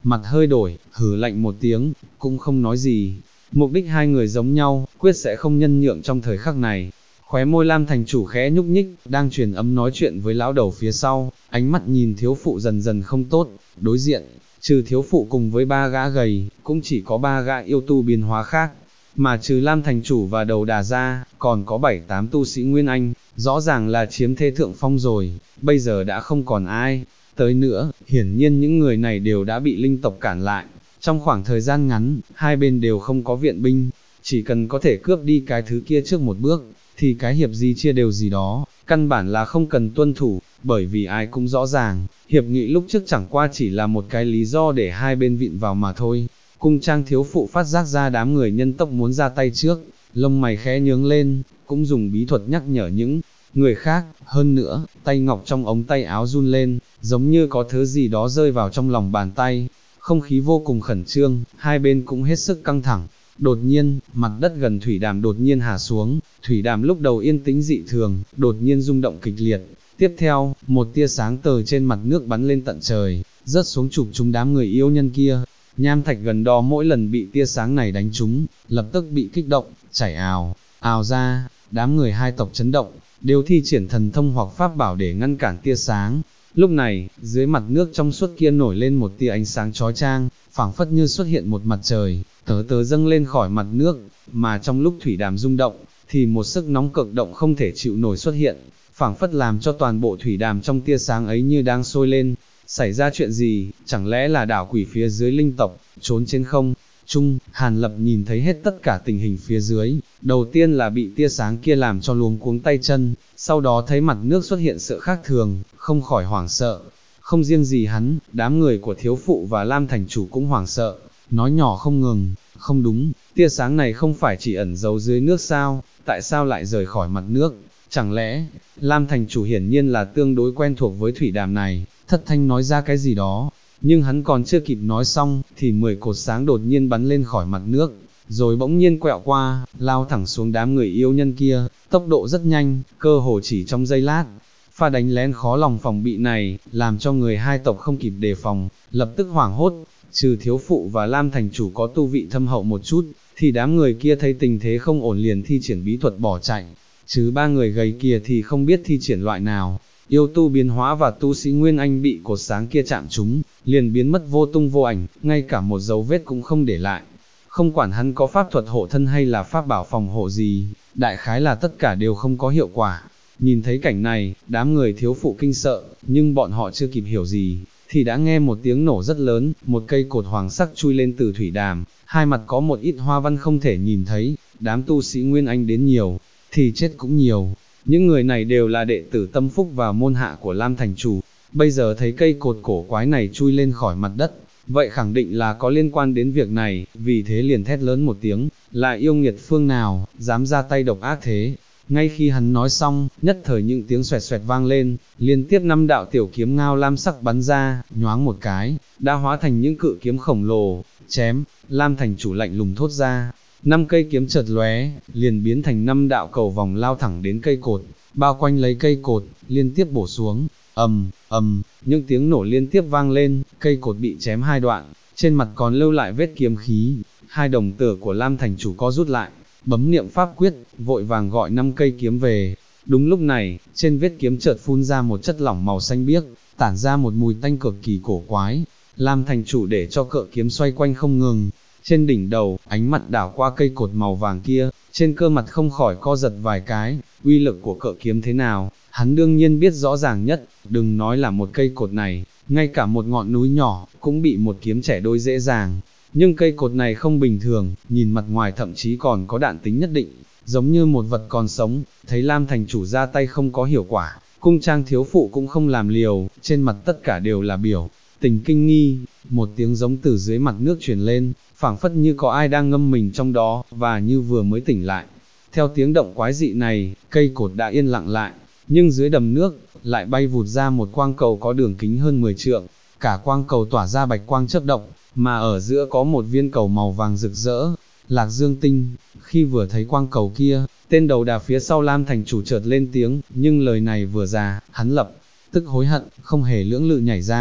mặt hơi đổi, hừ lạnh một tiếng, cũng không nói gì. Mục đích hai người giống nhau, quyết sẽ không nhân nhượng trong thời khắc này. Khóe môi Lam thành chủ khẽ nhúc nhích, đang truyền âm nói chuyện với lão đầu phía sau, ánh mắt nhìn thiếu phụ dần dần không tốt, đối diện, trừ thiếu phụ cùng với ba gã gầy, cũng chỉ có ba gã yêu tu biến hóa khác, mà trừ Lam thành chủ và đầu đà ra, còn có 7-8 tu sĩ Nguyên Anh, rõ ràng là chiếm thế thượng phong rồi, bây giờ đã không còn ai tới nữa, hiển nhiên những người này đều đã bị linh tộc cản lại. Trong khoảng thời gian ngắn, hai bên đều không có viện binh, chỉ cần có thể cướp đi cái thứ kia trước một bước, thì cái hiệp gì chia đều gì đó, căn bản là không cần tuân thủ, bởi vì ai cũng rõ ràng, hiệp nghị lúc trước chẳng qua chỉ là một cái lý do để hai bên vịn vào mà thôi. Cung trang thiếu phụ phát giác ra đám người nhân tộc muốn ra tay trước, lông mày khẽ nhướng lên, cũng dùng bí thuật nhắc nhở những người khác, hơn nữa, tay ngọc trong ống tay áo run lên, giống như có thứ gì đó rơi vào trong lòng bàn tay. Không khí vô cùng khẩn trương, hai bên cũng hết sức căng thẳng. Đột nhiên, mặt đất gần thủy đàm đột nhiên hạ xuống, thủy đàm lúc đầu yên tĩnh dị thường, đột nhiên rung động kịch liệt. Tiếp theo, một tia sáng từ trên mặt nước bắn lên tận trời, rớt xuống chụp chúng đám người yêu nhân kia. Nham thạch gần đó mỗi lần bị tia sáng này đánh trúng, lập tức bị kích động, chảy ào ra, đám người hai tộc chấn động, đều thi triển thần thông hoặc pháp bảo để ngăn cản tia sáng. Lúc này, dưới mặt nước trong suốt kia nổi lên một tia ánh sáng chói chang, phảng phất như xuất hiện một mặt trời, tớ dâng lên khỏi mặt nước, mà trong lúc thủy đàm rung động, thì một sức nóng cực động không thể chịu nổi xuất hiện, phảng phất làm cho toàn bộ thủy đàm trong tia sáng ấy như đang sôi lên. Xảy ra chuyện gì, chẳng lẽ là đảo quỷ phía dưới linh tộc, trốn trên không trung? Hàn Lập nhìn thấy hết tất cả tình hình phía dưới, đầu tiên là bị tia sáng kia làm cho luống cuống tay chân, sau đó thấy mặt nước xuất hiện sự khác thường, không khỏi hoảng sợ. Không riêng gì hắn, đám người của thiếu phụ và Lam thành chủ cũng hoảng sợ, nói nhỏ không ngừng, không đúng, tia sáng này không phải chỉ ẩn giấu dưới nước sao, tại sao lại rời khỏi mặt nước? Chẳng lẽ, Lam thành chủ hiển nhiên là tương đối quen thuộc với thủy đàm này, thất thanh nói ra cái gì đó, nhưng hắn còn chưa kịp nói xong, thì 10 cột sáng đột nhiên bắn lên khỏi mặt nước, rồi bỗng nhiên quẹo qua, lao thẳng xuống đám người yêu nhân kia, tốc độ rất nhanh, cơ hồ chỉ trong giây lát. Pha đánh lén khó lòng phòng bị này, làm cho người hai tộc không kịp đề phòng, lập tức hoảng hốt, trừ thiếu phụ và Lam thành chủ có tu vị thâm hậu một chút, thì đám người kia thấy tình thế không ổn liền thi triển bí thuật bỏ chạy, chứ ba người gầy kia thì không biết thi triển loại nào. Yêu tu biến hóa và tu sĩ Nguyên Anh bị cột sáng kia chạm trúng, liền biến mất vô tung vô ảnh, ngay cả một dấu vết cũng không để lại. Không quản hắn có pháp thuật hộ thân hay là pháp bảo phòng hộ gì, đại khái là tất cả đều không có hiệu quả. Nhìn thấy cảnh này, đám người thiếu phụ kinh sợ, nhưng bọn họ chưa kịp hiểu gì, thì đã nghe một tiếng nổ rất lớn, một cây cột hoàng sắc chui lên từ thủy đàm, hai mặt có một ít hoa văn không thể nhìn thấy, đám tu sĩ Nguyên Anh đến nhiều, thì chết cũng nhiều. Những người này đều là đệ tử tâm phúc và môn hạ của Lam thành chủ, bây giờ thấy cây cột cổ quái này chui lên khỏi mặt đất, vậy khẳng định là có liên quan đến việc này, vì thế liền thét lớn một tiếng, là yêu nghiệt phương nào, dám ra tay độc ác thế. Ngay khi hắn nói xong, nhất thời những tiếng xoẹt xoẹt vang lên, liên tiếp 5 đạo tiểu kiếm ngao lam sắc bắn ra, nhoáng một cái, đã hóa thành những cự kiếm khổng lồ, chém. Lam thành chủ lạnh lùng thốt ra, 5 cây kiếm chợt lóe, liền biến thành 5 đạo cầu vòng lao thẳng đến cây cột, bao quanh lấy cây cột, liên tiếp bổ xuống, những tiếng nổ liên tiếp vang lên, cây cột bị chém hai đoạn, trên mặt còn lưu lại vết kiếm khí. Hai đồng tử của Lam thành chủ co rút lại, bấm niệm pháp quyết, vội vàng gọi 5 cây kiếm về. Đúng lúc này, trên vết kiếm chợt phun ra một chất lỏng màu xanh biếc, tản ra một mùi tanh cực kỳ cổ quái. Lam thành chủ để cho cự kiếm xoay quanh không ngừng, trên đỉnh đầu, ánh mặt đảo qua cây cột màu vàng kia, trên cơ mặt không khỏi co giật vài cái. Uy lực của cự kiếm thế nào, hắn đương nhiên biết rõ ràng nhất, đừng nói là một cây cột này, ngay cả một ngọn núi nhỏ, cũng bị một kiếm chẻ đôi dễ dàng. Nhưng cây cột này không bình thường, nhìn mặt ngoài thậm chí còn có đạn tính nhất định, giống như một vật còn sống. Thấy Lam thành chủ ra tay không có hiệu quả, cung trang thiếu phụ cũng không làm liều, trên mặt tất cả đều là biểu tình kinh nghi. Một tiếng giống từ dưới mặt nước truyền lên, phảng phất như có ai đang ngâm mình trong đó, và như vừa mới tỉnh lại. Theo tiếng động quái dị này, cây cột đã yên lặng lại, nhưng dưới đầm nước, lại bay vụt ra một quang cầu có đường kính hơn 10 trượng, cả quang cầu tỏa ra bạch quang chớp động, mà ở giữa có một viên cầu màu vàng rực rỡ, Lạc Dương tinh. Khi vừa thấy quang cầu kia, tên đầu đà phía sau Lam thành chủ chợt lên tiếng, nhưng lời này vừa ra, hắn lập tức hối hận, không hề lưỡng lự nhảy ra,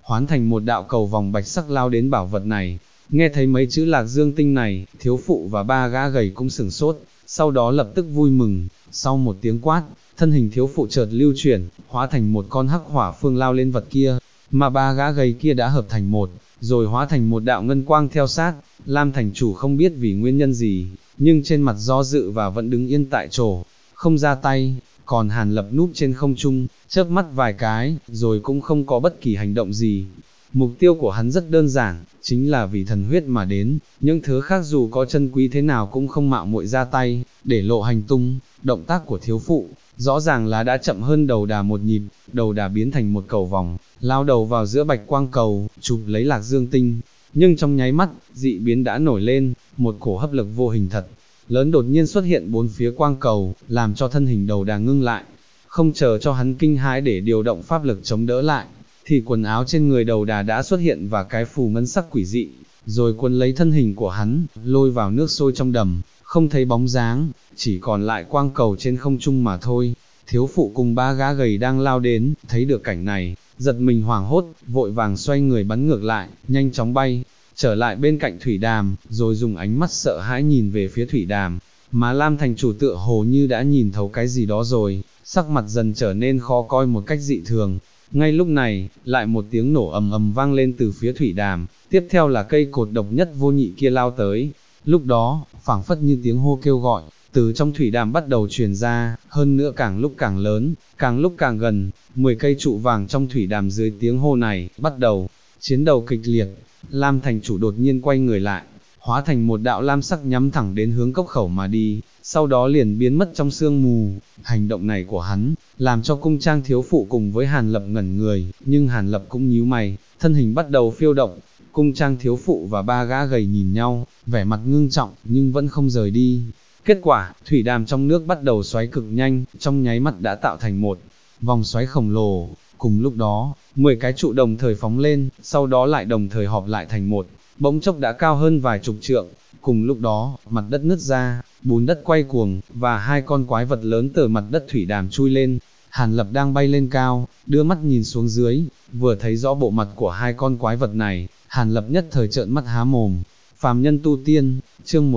hoán thành một đạo cầu vòng bạch sắc lao đến bảo vật này. Nghe thấy mấy chữ Lạc Dương tinh này, thiếu phụ và ba gã gầy cũng sửng sốt, sau đó lập tức vui mừng, sau một tiếng quát, thân hình thiếu phụ chợt lưu chuyển, hóa thành một con hắc hỏa phương lao lên vật kia, mà ba gã gầy kia đã hợp thành một, rồi hóa thành một đạo ngân quang theo sát. Lam thành chủ không biết vì nguyên nhân gì, nhưng trên mặt do dự và vẫn đứng yên tại chỗ, không ra tay, còn Hàn Lập núp trên không trung, chớp mắt vài cái, rồi cũng không có bất kỳ hành động gì. Mục tiêu của hắn rất đơn giản, chính là vì thần huyết mà đến, những thứ khác dù có chân quý thế nào cũng không mạo muội ra tay, để lộ hành tung. Động tác của thiếu phụ, rõ ràng là đã chậm hơn đầu đà một nhịp, đầu đà biến thành một cầu vòng, lao đầu vào giữa bạch quang cầu, chụp lấy Lạc Dương tinh. Nhưng trong nháy mắt, dị biến đã nổi lên, một cổ hấp lực vô hình thật lớn đột nhiên xuất hiện bốn phía quang cầu, làm cho thân hình đầu đà ngưng lại. Không chờ cho hắn kinh hãi để điều động pháp lực chống đỡ lại, thì quần áo trên người đầu đà đã xuất hiện và cái phù ngân sắc quỷ dị, rồi cuốn lấy thân hình của hắn, lôi vào nước sôi trong đầm, không thấy bóng dáng, chỉ còn lại quang cầu trên không trung mà thôi. Thiếu phụ cùng ba gã gầy đang lao đến, thấy được cảnh này, giật mình hoảng hốt, vội vàng xoay người bắn ngược lại, nhanh chóng bay trở lại bên cạnh Thủy Đàm, rồi dùng ánh mắt sợ hãi nhìn về phía Thủy Đàm, mà Lam thành chủ tựa hồ như đã nhìn thấu cái gì đó rồi, sắc mặt dần trở nên khó coi một cách dị thường. Ngay lúc này, lại một tiếng nổ ầm ầm vang lên từ phía Thủy Đàm, tiếp theo là cây cột độc nhất vô nhị kia lao tới. Lúc đó, phảng phất như tiếng hô kêu gọi, từ trong Thủy Đàm bắt đầu truyền ra, hơn nữa càng lúc càng lớn, càng lúc càng gần. 10 cây trụ vàng trong Thủy Đàm dưới tiếng hô này, bắt đầu chiến đấu kịch liệt. Lam thành chủ đột nhiên quay người lại, hóa thành một đạo lam sắc nhắm thẳng đến hướng cốc khẩu mà đi, sau đó liền biến mất trong sương mù. Hành động này của hắn, làm cho cung trang thiếu phụ cùng với Hàn Lập ngẩn người, nhưng Hàn Lập cũng nhíu mày, thân hình bắt đầu phiêu động. Cung trang thiếu phụ và ba gã gầy nhìn nhau, vẻ mặt ngưng trọng, nhưng vẫn không rời đi. Kết quả, Thủy Đàm trong nước bắt đầu xoáy cực nhanh, trong nháy mắt đã tạo thành một vòng xoáy khổng lồ. Cùng lúc đó, 10 cái trụ đồng thời phóng lên, sau đó lại đồng thời họp lại thành một, bỗng chốc đã cao hơn vài chục trượng. Cùng lúc đó, mặt đất nứt ra, bùn đất quay cuồng, và hai con quái vật lớn từ mặt đất Thủy Đàm chui lên. Hàn Lập đang bay lên cao, đưa mắt nhìn xuống dưới, vừa thấy rõ bộ mặt của hai con quái vật này, Hàn Lập nhất thời trợn mắt há mồm. Phàm nhân tu tiên, chương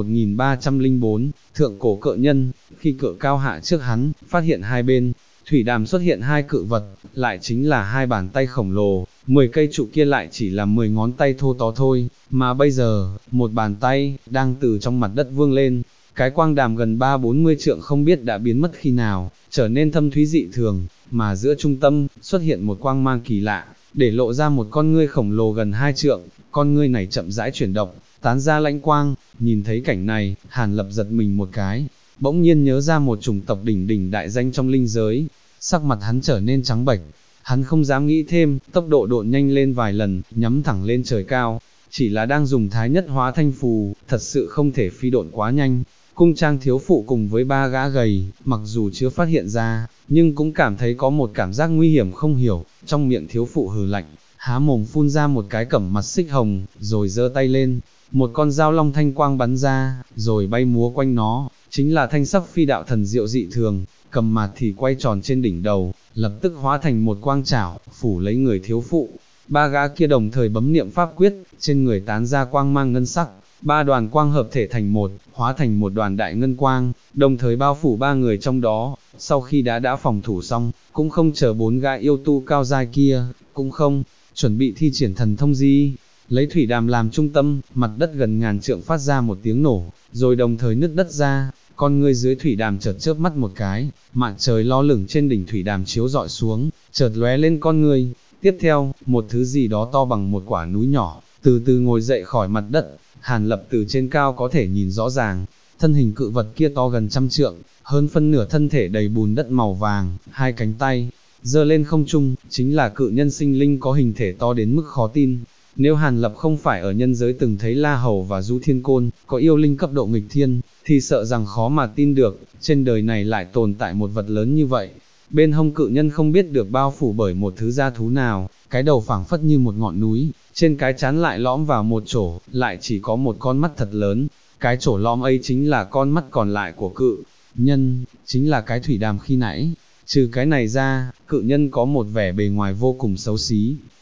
1304, thượng cổ cự nhân. Khi cự cao hạ trước hắn, phát hiện hai bên Thủy Đàm xuất hiện hai cự vật, lại chính là hai bàn tay khổng lồ, 10 cây trụ kia lại chỉ là 10 ngón tay thô to thôi, mà bây giờ, một bàn tay, đang từ trong mặt đất vươn lên. Cái quang đàm gần 3-40 trượng không biết đã biến mất khi nào, trở nên thâm thúy dị thường, mà giữa trung tâm, xuất hiện một quang mang kỳ lạ, để lộ ra một con ngươi khổng lồ gần 2 trượng. Con ngươi này chậm rãi chuyển động, tán ra lãnh quang. Nhìn thấy cảnh này, Hàn Lập giật mình một cái, bỗng nhiên nhớ ra một chủng tộc đỉnh đỉnh đại danh trong linh giới. Sắc mặt hắn trở nên trắng bệch, hắn không dám nghĩ thêm, tốc độ độn nhanh lên vài lần, nhắm thẳng lên trời cao. Chỉ là đang dùng thái nhất hóa thanh phù, thật sự không thể phi độn quá nhanh. Cung trang thiếu phụ cùng với ba gã gầy, mặc dù chưa phát hiện ra, nhưng cũng cảm thấy có một cảm giác nguy hiểm không hiểu. Trong miệng thiếu phụ hừ lạnh, há mồm phun ra một cái cẩm mặt xích hồng, rồi giơ tay lên, một con dao long thanh quang bắn ra, rồi bay múa quanh nó, chính là thanh sắc phi đạo thần diệu dị thường. Cầm mạt thì quay tròn trên đỉnh đầu, lập tức hóa thành một quang trảo, phủ lấy người thiếu phụ. Ba gã kia đồng thời bấm niệm pháp quyết, trên người tán ra quang mang ngân sắc, ba đoàn quang hợp thể thành một, hóa thành một đoàn đại ngân quang, đồng thời bao phủ ba người trong đó. Sau khi đã phòng thủ xong, cũng không chờ bốn gã yêu tu cao giai kia, cũng không chuẩn bị thi triển thần thông gì. Lấy Thủy Đàm làm trung tâm, mặt đất gần ngàn trượng phát ra một tiếng nổ, rồi đồng thời nứt đất ra. Con ngươi dưới Thủy Đàm chợt chớp mắt một cái, mạn trời lo lửng trên đỉnh Thủy Đàm chiếu rọi xuống, chợt lóe lên con ngươi. Tiếp theo, một thứ gì đó to bằng một quả núi nhỏ, từ từ ngồi dậy khỏi mặt đất. Hàn Lập từ trên cao có thể nhìn rõ ràng, thân hình cự vật kia to gần 100 trượng, hơn phân nửa thân thể đầy bùn đất màu vàng, hai cánh tay giơ lên không trung, chính là cự nhân sinh linh có hình thể to đến mức khó tin. Nếu Hàn Lập không phải ở nhân giới từng thấy La Hầu và Du Thiên Côn, có yêu linh cấp độ nghịch thiên, thì sợ rằng khó mà tin được, trên đời này lại tồn tại một vật lớn như vậy. Bên hông cự nhân không biết được bao phủ bởi một thứ gia thú nào, cái đầu phảng phất như một ngọn núi, trên cái trán lại lõm vào một chỗ, lại chỉ có một con mắt thật lớn. Cái chỗ lõm ấy chính là con mắt còn lại của cự nhân, chính là cái Thủy Đàm khi nãy. Trừ cái này ra, cự nhân có một vẻ bề ngoài vô cùng xấu xí,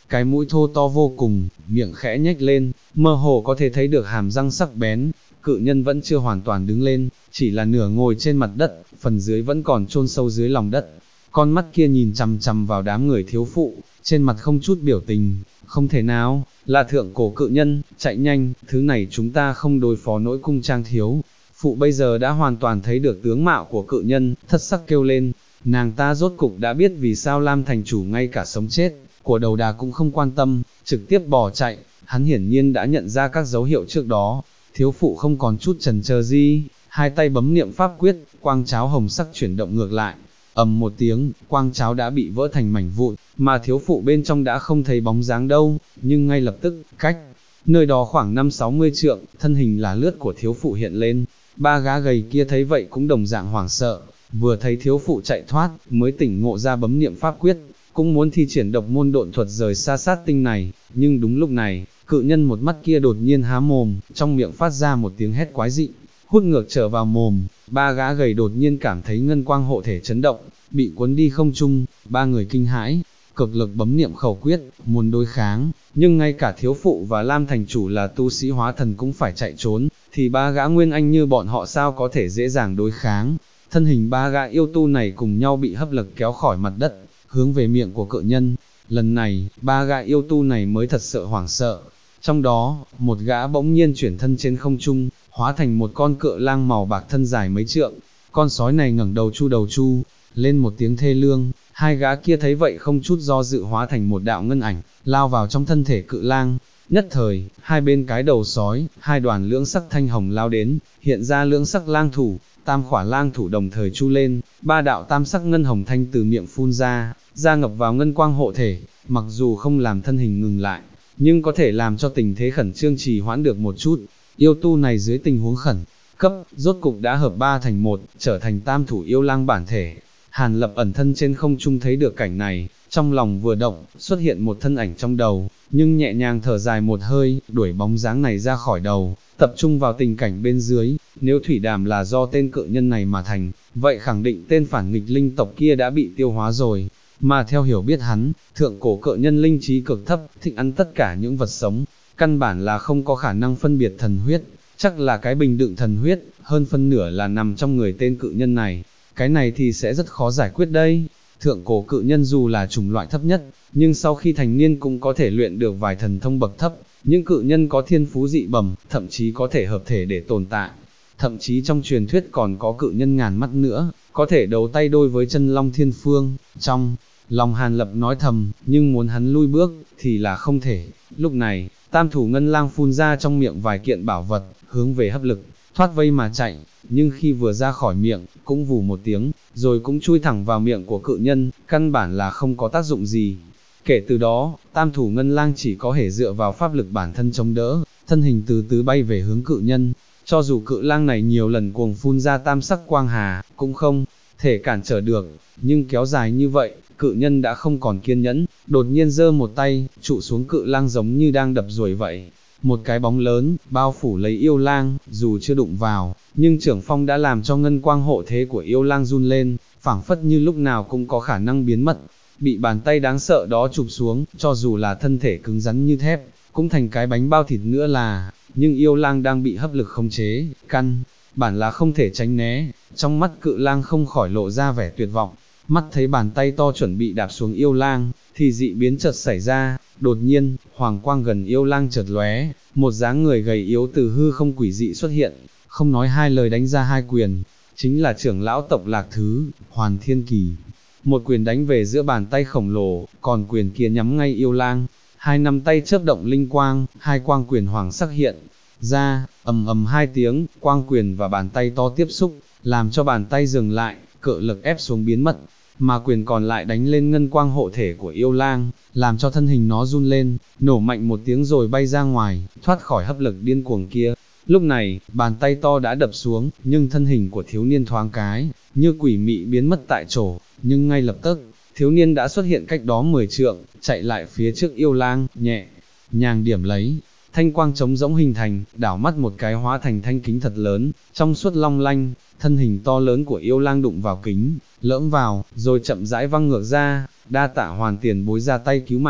cái mũi thô to vô cùng, miệng khẽ nhếch lên, mơ hồ có thể thấy được hàm răng sắc bén. Cự nhân vẫn chưa hoàn toàn đứng lên, chỉ là nửa ngồi trên mặt đất, phần dưới vẫn còn chôn sâu dưới lòng đất. Con mắt kia nhìn chằm chằm vào đám người thiếu phụ, trên mặt không chút biểu tình. Không thể nào, là thượng cổ cự nhân, chạy nhanh, thứ này chúng ta không đối phó nổi cung trang thiếu. Phụ bây giờ đã hoàn toàn thấy được tướng mạo của cự nhân, thất sắc kêu lên. Nàng ta rốt cục đã biết vì sao Lam thành chủ ngay cả sống chết của đầu đà cũng không quan tâm, trực tiếp bỏ chạy. Hắn hiển nhiên đã nhận ra các dấu hiệu trước đó. Thiếu phụ không còn chút chần chờ gì, hai tay bấm niệm pháp quyết, quang cháo hồng sắc chuyển động ngược lại. Ầm một tiếng, quang cháo đã bị vỡ thành mảnh vụn, mà thiếu phụ bên trong đã không thấy bóng dáng đâu, nhưng ngay lập tức, cách nơi đó khoảng 5-60 trượng, thân hình là lướt của thiếu phụ hiện lên. Ba gã gầy kia thấy vậy cũng đồng dạng hoảng sợ, vừa thấy thiếu phụ chạy thoát, mới tỉnh ngộ ra bấm niệm pháp quyết, cũng muốn thi triển độc môn độn thuật rời xa sát tinh này, nhưng đúng lúc này, cự nhân một mắt kia đột nhiên há mồm, trong miệng phát ra một tiếng hét quái dị, hút ngược trở vào mồm. Ba gã gầy đột nhiên cảm thấy ngân quang hộ thể chấn động, bị cuốn đi không trung. Ba người kinh hãi, cực lực bấm niệm khẩu quyết, muốn đối kháng, nhưng ngay cả thiếu phụ và Lam thành chủ là tu sĩ hóa thần cũng phải chạy trốn, thì ba gã nguyên anh như bọn họ sao có thể dễ dàng đối kháng. Thân hình ba gã yêu tu này cùng nhau bị hấp lực kéo khỏi mặt đất, hướng về miệng của cự nhân. Lần này, ba gã yêu tu này mới thật sự hoảng sợ. Trong đó, một gã bỗng nhiên chuyển thân trên không trung, hóa thành một con cự lang màu bạc thân dài mấy trượng. Con sói này ngẩng đầu chu, lên một tiếng thê lương. Hai gã kia thấy vậy không chút do dự hóa thành một đạo ngân ảnh, lao vào trong thân thể cự lang. Nhất thời, hai bên cái đầu sói, hai đoàn lưỡng sắc thanh hồng lao đến, hiện ra lưỡng sắc lang thủ, tam khỏa lang thủ đồng thời chu lên, ba đạo tam sắc ngân hồng thanh từ miệng phun ra, ngập vào ngân quang hộ thể, mặc dù không làm thân hình ngừng lại, nhưng có thể làm cho tình thế khẩn trương trì hoãn được một chút. Yêu tu này dưới tình huống khẩn cấp, rốt cục đã hợp ba thành một, trở thành tam thủ yêu lang bản thể. Hàn Lập ẩn thân trên không trung thấy được cảnh này, trong lòng vừa động, xuất hiện một thân ảnh trong đầu, nhưng nhẹ nhàng thở dài một hơi, đuổi bóng dáng này ra khỏi đầu, tập trung vào tình cảnh bên dưới. Nếu thủy đàm là do tên cự nhân này mà thành, vậy khẳng định tên phản nghịch linh tộc kia đã bị tiêu hóa rồi. Mà theo hiểu biết hắn, thượng cổ cự nhân linh trí cực thấp, thích ăn tất cả những vật sống, căn bản là không có khả năng phân biệt thần huyết, chắc là cái bình đựng thần huyết, hơn phân nửa là nằm trong người tên cự nhân này. Cái này thì sẽ rất khó giải quyết đây. Thượng cổ cự nhân dù là chủng loại thấp nhất, nhưng sau khi thành niên cũng có thể luyện được vài thần thông bậc thấp. Những cự nhân có thiên phú dị bẩm, thậm chí có thể hợp thể để tồn tại. Thậm chí trong truyền thuyết còn có cự nhân ngàn mắt nữa, có thể đấu tay đôi với chân long thiên phương. Trong lòng Hàn Lập nói thầm, nhưng muốn hắn lui bước, thì là không thể. Lúc này, tam thủ ngân lang phun ra trong miệng vài kiện bảo vật, hướng về hấp lực, thoát vây mà chạy. Nhưng khi vừa ra khỏi miệng, cũng vù một tiếng, rồi cũng chui thẳng vào miệng của cự nhân, căn bản là không có tác dụng gì. Kể từ đó, tam thủ ngân lang chỉ có thể dựa vào pháp lực bản thân chống đỡ, thân hình từ từ bay về hướng cự nhân. Cho dù cự lang này nhiều lần cuồng phun ra tam sắc quang hà, cũng không thể cản trở được, nhưng kéo dài như vậy, cự nhân đã không còn kiên nhẫn, đột nhiên giơ một tay, trụ xuống cự lang giống như đang đập ruồi vậy. Một cái bóng lớn, bao phủ lấy yêu lang, dù chưa đụng vào, nhưng trưởng phong đã làm cho ngân quang hộ thế của yêu lang run lên, phảng phất như lúc nào cũng có khả năng biến mất. Bị bàn tay đáng sợ đó chụp xuống, cho dù là thân thể cứng rắn như thép, cũng thành cái bánh bao thịt nữa là, nhưng yêu lang đang bị hấp lực khống chế, căn bản là không thể tránh né. Trong mắt cự lang không khỏi lộ ra vẻ tuyệt vọng, mắt thấy bàn tay to chuẩn bị đạp xuống yêu lang, thì dị biến chợt xảy ra. Đột nhiên, hoàng quang gần yêu lang chợt lóe, một dáng người gầy yếu từ hư không quỷ dị xuất hiện, không nói hai lời đánh ra hai quyền, chính là trưởng lão tộc Lạc Thứ, Hoàn Thiên Kỳ. Một quyền đánh về giữa bàn tay khổng lồ, còn quyền kia nhắm ngay yêu lang. Hai nắm tay chớp động linh quang, hai quang quyền hoàng sắc hiện ra, ầm ầm hai tiếng, quang quyền và bàn tay to tiếp xúc, làm cho bàn tay dừng lại, cự lực ép xuống biến mất, mà quyền còn lại đánh lên ngân quang hộ thể của yêu lang, làm cho thân hình nó run lên, nổ mạnh một tiếng rồi bay ra ngoài, thoát khỏi hấp lực điên cuồng kia. Lúc này, bàn tay to đã đập xuống, nhưng thân hình của thiếu niên thoáng cái, như quỷ mị biến mất tại chỗ, nhưng ngay lập tức, thiếu niên đã xuất hiện cách đó 10 trượng, chạy lại phía trước yêu lang, nhẹ nhàng điểm lấy, thanh quang trống rỗng hình thành, đảo mắt một cái hóa thành thanh kính thật lớn, trong suốt long lanh, thân hình to lớn của yêu lang đụng vào kính, lỡm vào, rồi chậm rãi văng ngược ra. Đa tạ Hoàn tiền bối ra tay cứu mạng.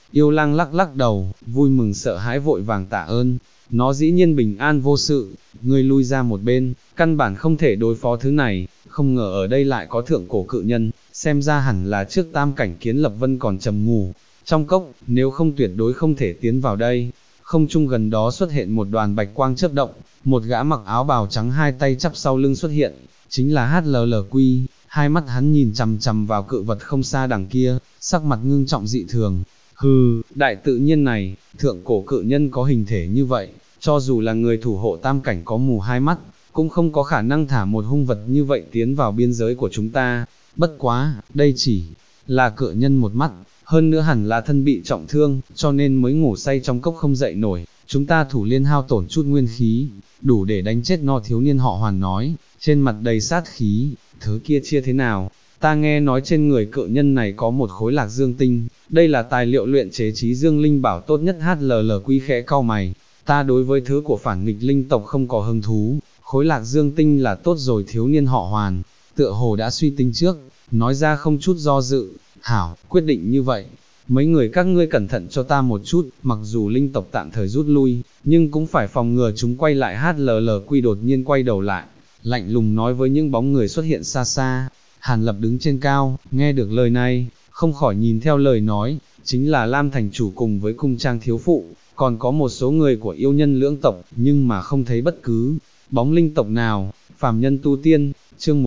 Yêu lang lắc lắc đầu, vui mừng sợ hãi vội vàng tạ ơn, nó dĩ nhiên bình an vô sự, ngươi lui ra một bên, căn bản không thể đối phó thứ này, không ngờ ở đây lại có thượng cổ cự nhân, xem ra hẳn là trước tam cảnh Kiến Lập Vân còn trầm ngủ, trong cốc, nếu không tuyệt đối không thể tiến vào đây. Không trung gần đó xuất hiện một đoàn bạch quang chớp động, một gã mặc áo bào trắng hai tay chắp sau lưng xuất hiện, chính là HLLQ, hai mắt hắn nhìn chằm chằm vào cự vật không xa đằng kia, sắc mặt ngưng trọng dị thường. Hừ, đại tự nhiên này, thượng cổ cự nhân có hình thể như vậy, cho dù là người thủ hộ tam cảnh có mù hai mắt, cũng không có khả năng thả một hung vật như vậy tiến vào biên giới của chúng ta. Bất quá, đây chỉ là cự nhân một mắt, hơn nữa hẳn là thân bị trọng thương, cho nên mới ngủ say trong cốc không dậy nổi, chúng ta thủ liên hao tổn chút nguyên khí, đủ để đánh chết nó. Thiếu niên họ Hoàn nói, trên mặt đầy sát khí, thứ kia chia thế nào? Ta nghe nói trên người cự nhân này có một khối lạc dương tinh, đây là tài liệu luyện chế trí dương linh bảo tốt nhất. HLLQ khẽ cau mày, ta đối với thứ của phản nghịch linh tộc không có hứng thú, khối lạc dương tinh là tốt rồi. Thiếu niên họ Hoàn, tựa hồ đã suy tính trước, nói ra không chút do dự, hảo, quyết định như vậy, mấy người các ngươi cẩn thận cho ta một chút, mặc dù linh tộc tạm thời rút lui, nhưng cũng phải phòng ngừa chúng quay lại. HLLQ đột nhiên quay đầu lại, lạnh lùng nói với những bóng người xuất hiện xa xa. Hàn Lập đứng trên cao, nghe được lời này, không khỏi nhìn theo lời nói, chính là Lam thành chủ cùng với cung trang thiếu phụ, còn có một số người của yêu nhân lưỡng tộc, nhưng mà không thấy bất cứ bóng linh tộc nào. Phàm nhân tu tiên, chương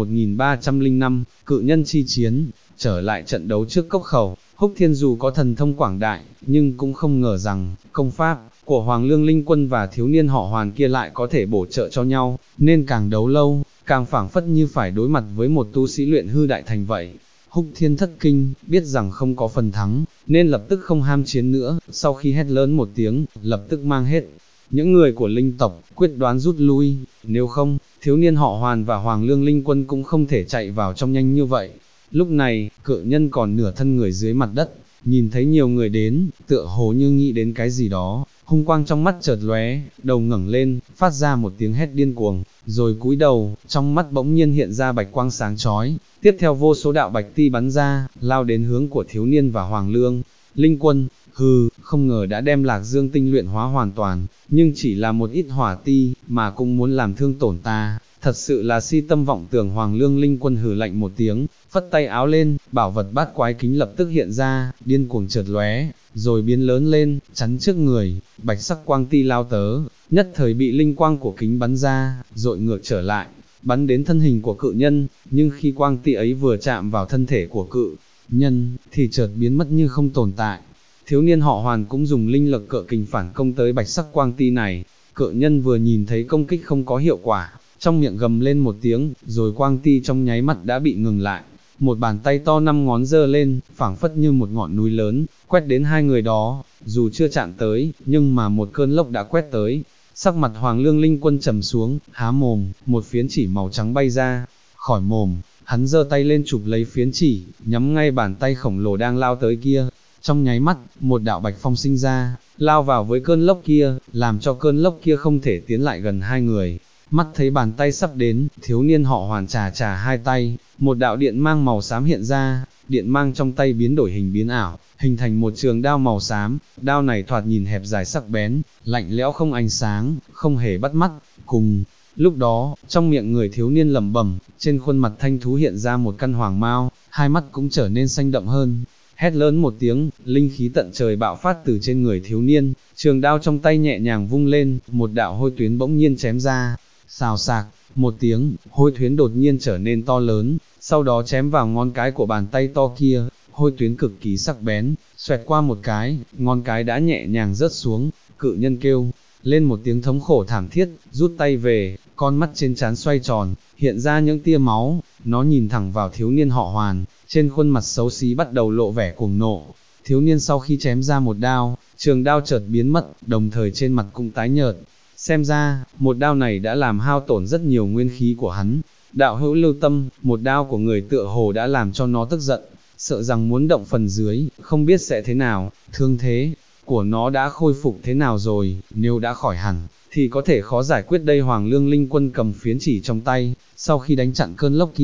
1305, cự nhân chi chiến. Trở lại trận đấu trước cốc khẩu, Húc Thiên dù có thần thông quảng đại, nhưng cũng không ngờ rằng, công pháp của Hoàng Lương Linh Quân và thiếu niên họ Hoàn kia lại có thể bổ trợ cho nhau, nên càng đấu lâu, càng phảng phất như phải đối mặt với một tu sĩ luyện hư đại thành vậy. Húc Thiên thất kinh, biết rằng không có phần thắng, nên lập tức không ham chiến nữa, sau khi hét lớn một tiếng, lập tức mang hết những người của linh tộc, quyết đoán rút lui, nếu không, thiếu niên họ Hoàn và Hoàng Lương Linh Quân cũng không thể chạy vào trong nhanh như vậy. Lúc này, cự nhân còn nửa thân người dưới mặt đất, nhìn thấy nhiều người đến, tựa hồ như nghĩ đến cái gì đó, hung quang trong mắt chợt lóe, đầu ngẩng lên, phát ra một tiếng hét điên cuồng, rồi cúi đầu, trong mắt bỗng nhiên hiện ra bạch quang sáng chói, tiếp theo vô số đạo bạch ti bắn ra, lao đến hướng của thiếu niên và Hoàng Lương Linh Quân. Hừ, không ngờ đã đem lạc dương tinh luyện hóa hoàn toàn, nhưng chỉ là một ít hỏa ti, mà cũng muốn làm thương tổn ta, thật sự là si tâm vọng tưởng. Hoàng Lương Linh Quân hừ lạnh một tiếng, phất tay áo lên, bảo vật bát quái kính lập tức hiện ra, điên cuồng chợt lóe, rồi biến lớn lên, chắn trước người, bạch sắc quang ti lao tớ, nhất thời bị linh quang của kính bắn ra, dội ngược trở lại, bắn đến thân hình của cự nhân, nhưng khi quang ti ấy vừa chạm vào thân thể của cự nhân, thì chợt biến mất như không tồn tại. Thiếu niên họ Hoàn cũng dùng linh lực cự kình phản công tới bạch sắc quang ti này, cự nhân vừa nhìn thấy công kích không có hiệu quả, trong miệng gầm lên một tiếng, rồi quang ti trong nháy mắt đã bị ngừng lại. Một bàn tay to 5 ngón giơ lên, phảng phất như một ngọn núi lớn, quét đến hai người đó, dù chưa chạm tới, nhưng mà một cơn lốc đã quét tới. Sắc mặt Hoàng Lương Linh Quân trầm xuống, há mồm, một phiến chỉ màu trắng bay ra, khỏi mồm, hắn giơ tay lên chụp lấy phiến chỉ, nhắm ngay bàn tay khổng lồ đang lao tới kia. Trong nháy mắt, một đạo bạch phong sinh ra, lao vào với cơn lốc kia, làm cho cơn lốc kia không thể tiến lại gần hai người. Mắt thấy bàn tay sắp đến, thiếu niên họ Hoàn trà trà hai tay, một đạo điện mang màu xám hiện ra, điện mang trong tay biến đổi hình biến ảo, hình thành một trường đao màu xám. Đao này thoạt nhìn hẹp dài sắc bén, lạnh lẽo không ánh sáng, không hề bắt mắt. Cùng lúc đó, trong miệng người thiếu niên lẩm bẩm, trên khuôn mặt thanh thú hiện ra một căn hoàng mao, hai mắt cũng trở nên xanh đậm hơn. Hét lớn một tiếng, linh khí tận trời bạo phát từ trên người thiếu niên, trường đao trong tay nhẹ nhàng vung lên, một đạo hôi tuyến bỗng nhiên chém ra. Xào xạc, một tiếng, hôi tuyến đột nhiên trở nên to lớn, sau đó chém vào ngón cái của bàn tay to kia, hôi tuyến cực kỳ sắc bén, xoẹt qua một cái, ngón cái đã nhẹ nhàng rớt xuống. Cự nhân kêu lên một tiếng thống khổ thảm thiết, rút tay về, con mắt trên trán xoay tròn, hiện ra những tia máu, nó nhìn thẳng vào thiếu niên họ Hoàn, trên khuôn mặt xấu xí bắt đầu lộ vẻ cuồng nộ. Thiếu niên sau khi chém ra một đao, trường đao chợt biến mất, đồng thời trên mặt cũng tái nhợt. Xem ra, một đao này đã làm hao tổn rất nhiều nguyên khí của hắn. Đạo hữu lưu tâm, một đao của người tựa hồ đã làm cho nó tức giận, sợ rằng muốn động phần dưới, không biết sẽ thế nào. Thương thế của nó đã khôi phục thế nào rồi? Nếu đã khỏi hẳn, thì có thể khó giải quyết đây. Hoàng Lương Linh Quân cầm phiến chỉ trong tay, sau khi đánh chặn cơn lốc kia,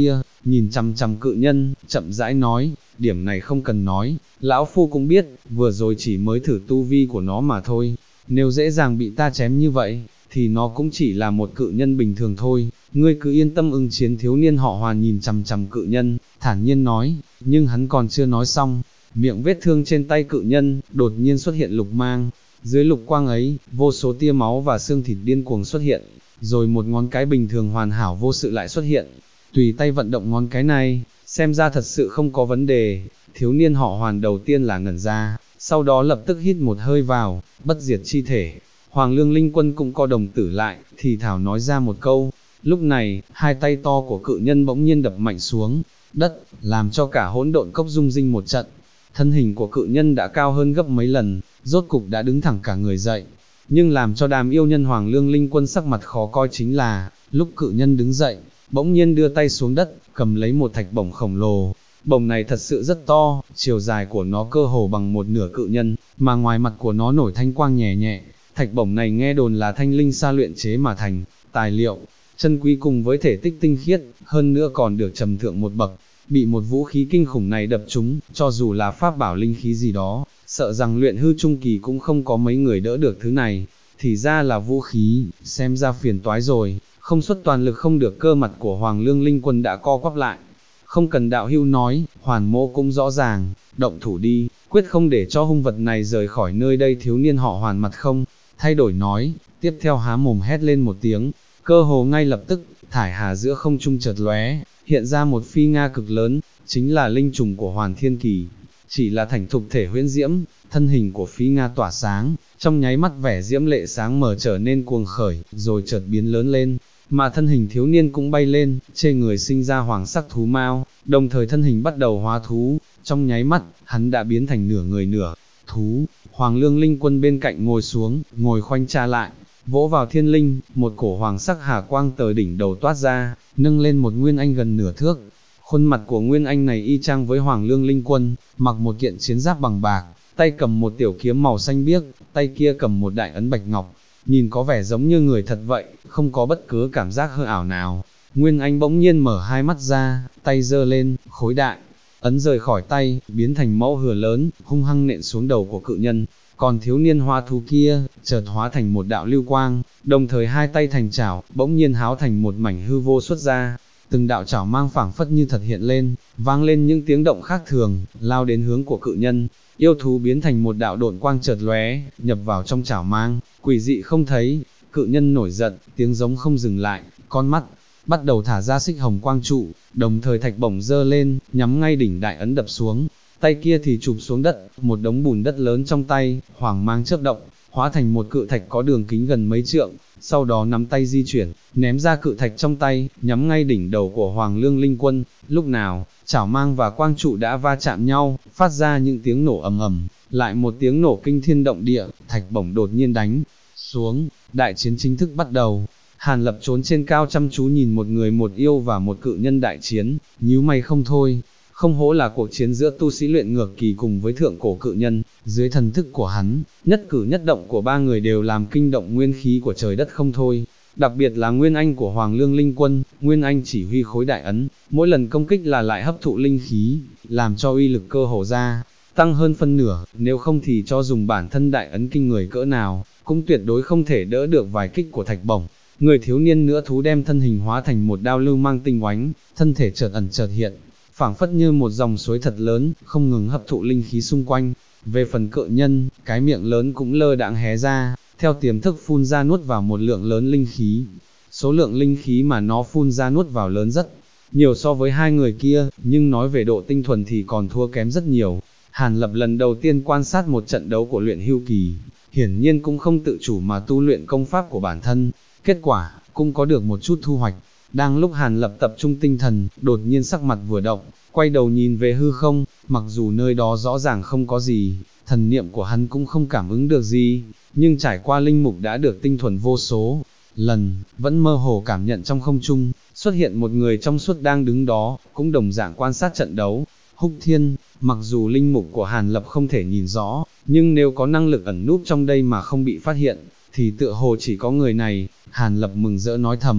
nhìn chằm chằm cự nhân, chậm rãi nói, điểm này không cần nói, lão phu cũng biết, vừa rồi chỉ mới thử tu vi của nó mà thôi, nếu dễ dàng bị ta chém như vậy, thì nó cũng chỉ là một cự nhân bình thường thôi, ngươi cứ yên tâm ứng chiến. Thiếu niên họ Hoàn nhìn chằm chằm cự nhân, thản nhiên nói, nhưng hắn còn chưa nói xong, miệng vết thương trên tay cự nhân, đột nhiên xuất hiện lục mang, dưới lục quang ấy, vô số tia máu và xương thịt điên cuồng xuất hiện, rồi một ngón cái bình thường hoàn hảo vô sự lại xuất hiện, tùy tay vận động ngón cái này, xem ra thật sự không có vấn đề. Thiếu niên họ Hoàn đầu tiên là ngẩn ra, sau đó lập tức hít một hơi vào, bất diệt chi thể. Hoàng Lương Linh Quân cũng co đồng tử lại, thì thảo nói ra một câu. Lúc này, hai tay to của cự nhân bỗng nhiên đập mạnh xuống đất, làm cho cả hỗn độn cốc rung rinh một trận. Thân hình của cự nhân đã cao hơn gấp mấy lần, rốt cục đã đứng thẳng cả người dậy. Nhưng làm cho đàm yêu nhân Hoàng Lương Linh Quân sắc mặt khó coi chính là, lúc cự nhân đứng dậy, bỗng nhiên đưa tay xuống đất, cầm lấy một thạch bổng khổng lồ. Bổng này thật sự rất to, chiều dài của nó cơ hồ bằng một nửa cự nhân, mà ngoài mặt của nó nổi thanh quang nhẹ nhẹ. Thạch bổng này nghe đồn là thanh linh sa luyện chế mà thành, tài liệu chân quý cùng với thể tích tinh khiết, hơn nữa còn được trầm thượng một bậc. Bị một vũ khí kinh khủng này đập trúng, cho dù là pháp bảo linh khí gì đó, sợ rằng luyện hư trung kỳ cũng không có mấy người đỡ được thứ này. Thì ra là vũ khí, xem ra phiền toái rồi, không xuất toàn lực không được. Cơ mặt của Hoàng Lương Linh Quân đã co quắp lại. Không cần đạo hưu nói, Hoàn mô cũng rõ ràng, động thủ đi, quyết không để cho hung vật này rời khỏi nơi đây. Thiếu niên họ Hoàn mặt không thay đổi nói, tiếp theo há mồm hét lên một tiếng, cơ hồ ngay lập tức, thải hà giữa không trung chợt lóe, hiện ra một phi nga cực lớn, chính là linh trùng của Hoàn Thiên Kỳ. Chỉ là thành thục thể huyễn diễm, thân hình của phi nga tỏa sáng, trong nháy mắt vẻ diễm lệ sáng mờ trở nên cuồng khởi, rồi chợt biến lớn lên, mà thân hình thiếu niên cũng bay lên, trên người sinh ra hoàng sắc thú mao, đồng thời thân hình bắt đầu hóa thú, trong nháy mắt, hắn đã biến thành nửa người nửa thú. Hoàng Lương Linh Quân bên cạnh ngồi xuống, ngồi khoanh cha lại, vỗ vào thiên linh, một cổ hoàng sắc hà quang từ đỉnh đầu toát ra, nâng lên một nguyên anh gần nửa thước. Khuôn mặt của nguyên anh này y chang với Hoàng Lương Linh Quân, mặc một kiện chiến giáp bằng bạc, tay cầm một tiểu kiếm màu xanh biếc, tay kia cầm một đại ấn bạch ngọc, nhìn có vẻ giống như người thật vậy, không có bất cứ cảm giác hư ảo nào. Nguyên anh bỗng nhiên mở hai mắt ra, tay giơ lên, khối đại ấn rời khỏi tay, biến thành mẫu hừa lớn, hung hăng nện xuống đầu của cự nhân. Còn thiếu niên hoa thú kia, chợt hóa thành một đạo lưu quang, đồng thời hai tay thành chảo, bỗng nhiên háo thành một mảnh hư vô xuất ra. Từng đạo chảo mang phảng phất như thật hiện lên, vang lên những tiếng động khác thường, lao đến hướng của cự nhân. Yêu thú biến thành một đạo độn quang chợt lóe, nhập vào trong chảo mang, quỷ dị không thấy. Cự nhân nổi giận, tiếng giống không dừng lại, con mắt bắt đầu thả ra xích hồng quang trụ, đồng thời thạch bổng giơ lên, nhắm ngay đỉnh đại ấn đập xuống. Tay kia thì chụp xuống đất, một đống bùn đất lớn trong tay, hoàng mang chớp động, hóa thành một cự thạch có đường kính gần mấy trượng, sau đó nắm tay di chuyển, ném ra cự thạch trong tay, nhắm ngay đỉnh đầu của Hoàng Lương Linh Quân. Lúc nào, chảo mang và quang trụ đã va chạm nhau, phát ra những tiếng nổ ầm ầm, lại một tiếng nổ kinh thiên động địa, thạch bổng đột nhiên đánh xuống, đại chiến chính thức bắt đầu. Hàn Lập trốn trên cao chăm chú nhìn một người một yêu và một cự nhân đại chiến, nhíu mày không thôi. Không hổ là cuộc chiến giữa tu sĩ luyện ngược kỳ cùng với thượng cổ cự nhân, dưới thần thức của hắn, nhất cử nhất động của ba người đều làm kinh động nguyên khí của trời đất không thôi. Đặc biệt là Nguyên Anh của Hoàng Lương Linh Quân, Nguyên Anh chỉ huy khối đại ấn, mỗi lần công kích là lại hấp thụ linh khí, làm cho uy lực cơ hồ ra tăng hơn phân nửa, nếu không thì cho dùng bản thân đại ấn kinh người cỡ nào, cũng tuyệt đối không thể đỡ được vài kích của thạch bổng. Người thiếu niên nữa thú đem thân hình hóa thành một đao lưu mang tinh oánh, thân thể chợt ẩn chợt hiện, phảng phất như một dòng suối thật lớn, không ngừng hấp thụ linh khí xung quanh. Về phần cự nhân, cái miệng lớn cũng lơ đãng hé ra, theo tiềm thức phun ra nuốt vào một lượng lớn linh khí. Số lượng linh khí mà nó phun ra nuốt vào lớn rất nhiều so với hai người kia, nhưng nói về độ tinh thuần thì còn thua kém rất nhiều. Hàn Lập lần đầu tiên quan sát một trận đấu của luyện hưu kỳ, hiển nhiên cũng không tự chủ mà tu luyện công pháp của bản thân, kết quả, cũng có được một chút thu hoạch. Đang lúc Hàn Lập tập trung tinh thần, đột nhiên sắc mặt vừa động, quay đầu nhìn về hư không, mặc dù nơi đó rõ ràng không có gì, thần niệm của hắn cũng không cảm ứng được gì, nhưng trải qua linh mục đã được tinh thuần vô số lần, vẫn mơ hồ cảm nhận trong không trung, xuất hiện một người trong suốt đang đứng đó, cũng đồng dạng quan sát trận đấu. Húc Thiên, mặc dù linh mục của Hàn Lập không thể nhìn rõ, nhưng nếu có năng lực ẩn núp trong đây mà không bị phát hiện, thì tựa hồ chỉ có người này. Hàn Lập mừng rỡ nói thầm,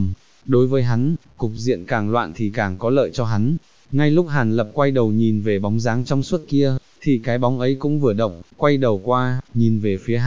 đối với hắn, cục diện càng loạn thì càng có lợi cho hắn. Ngay lúc Hàn Lập quay đầu nhìn về bóng dáng trong suốt kia, thì cái bóng ấy cũng vừa động, quay đầu qua, nhìn về phía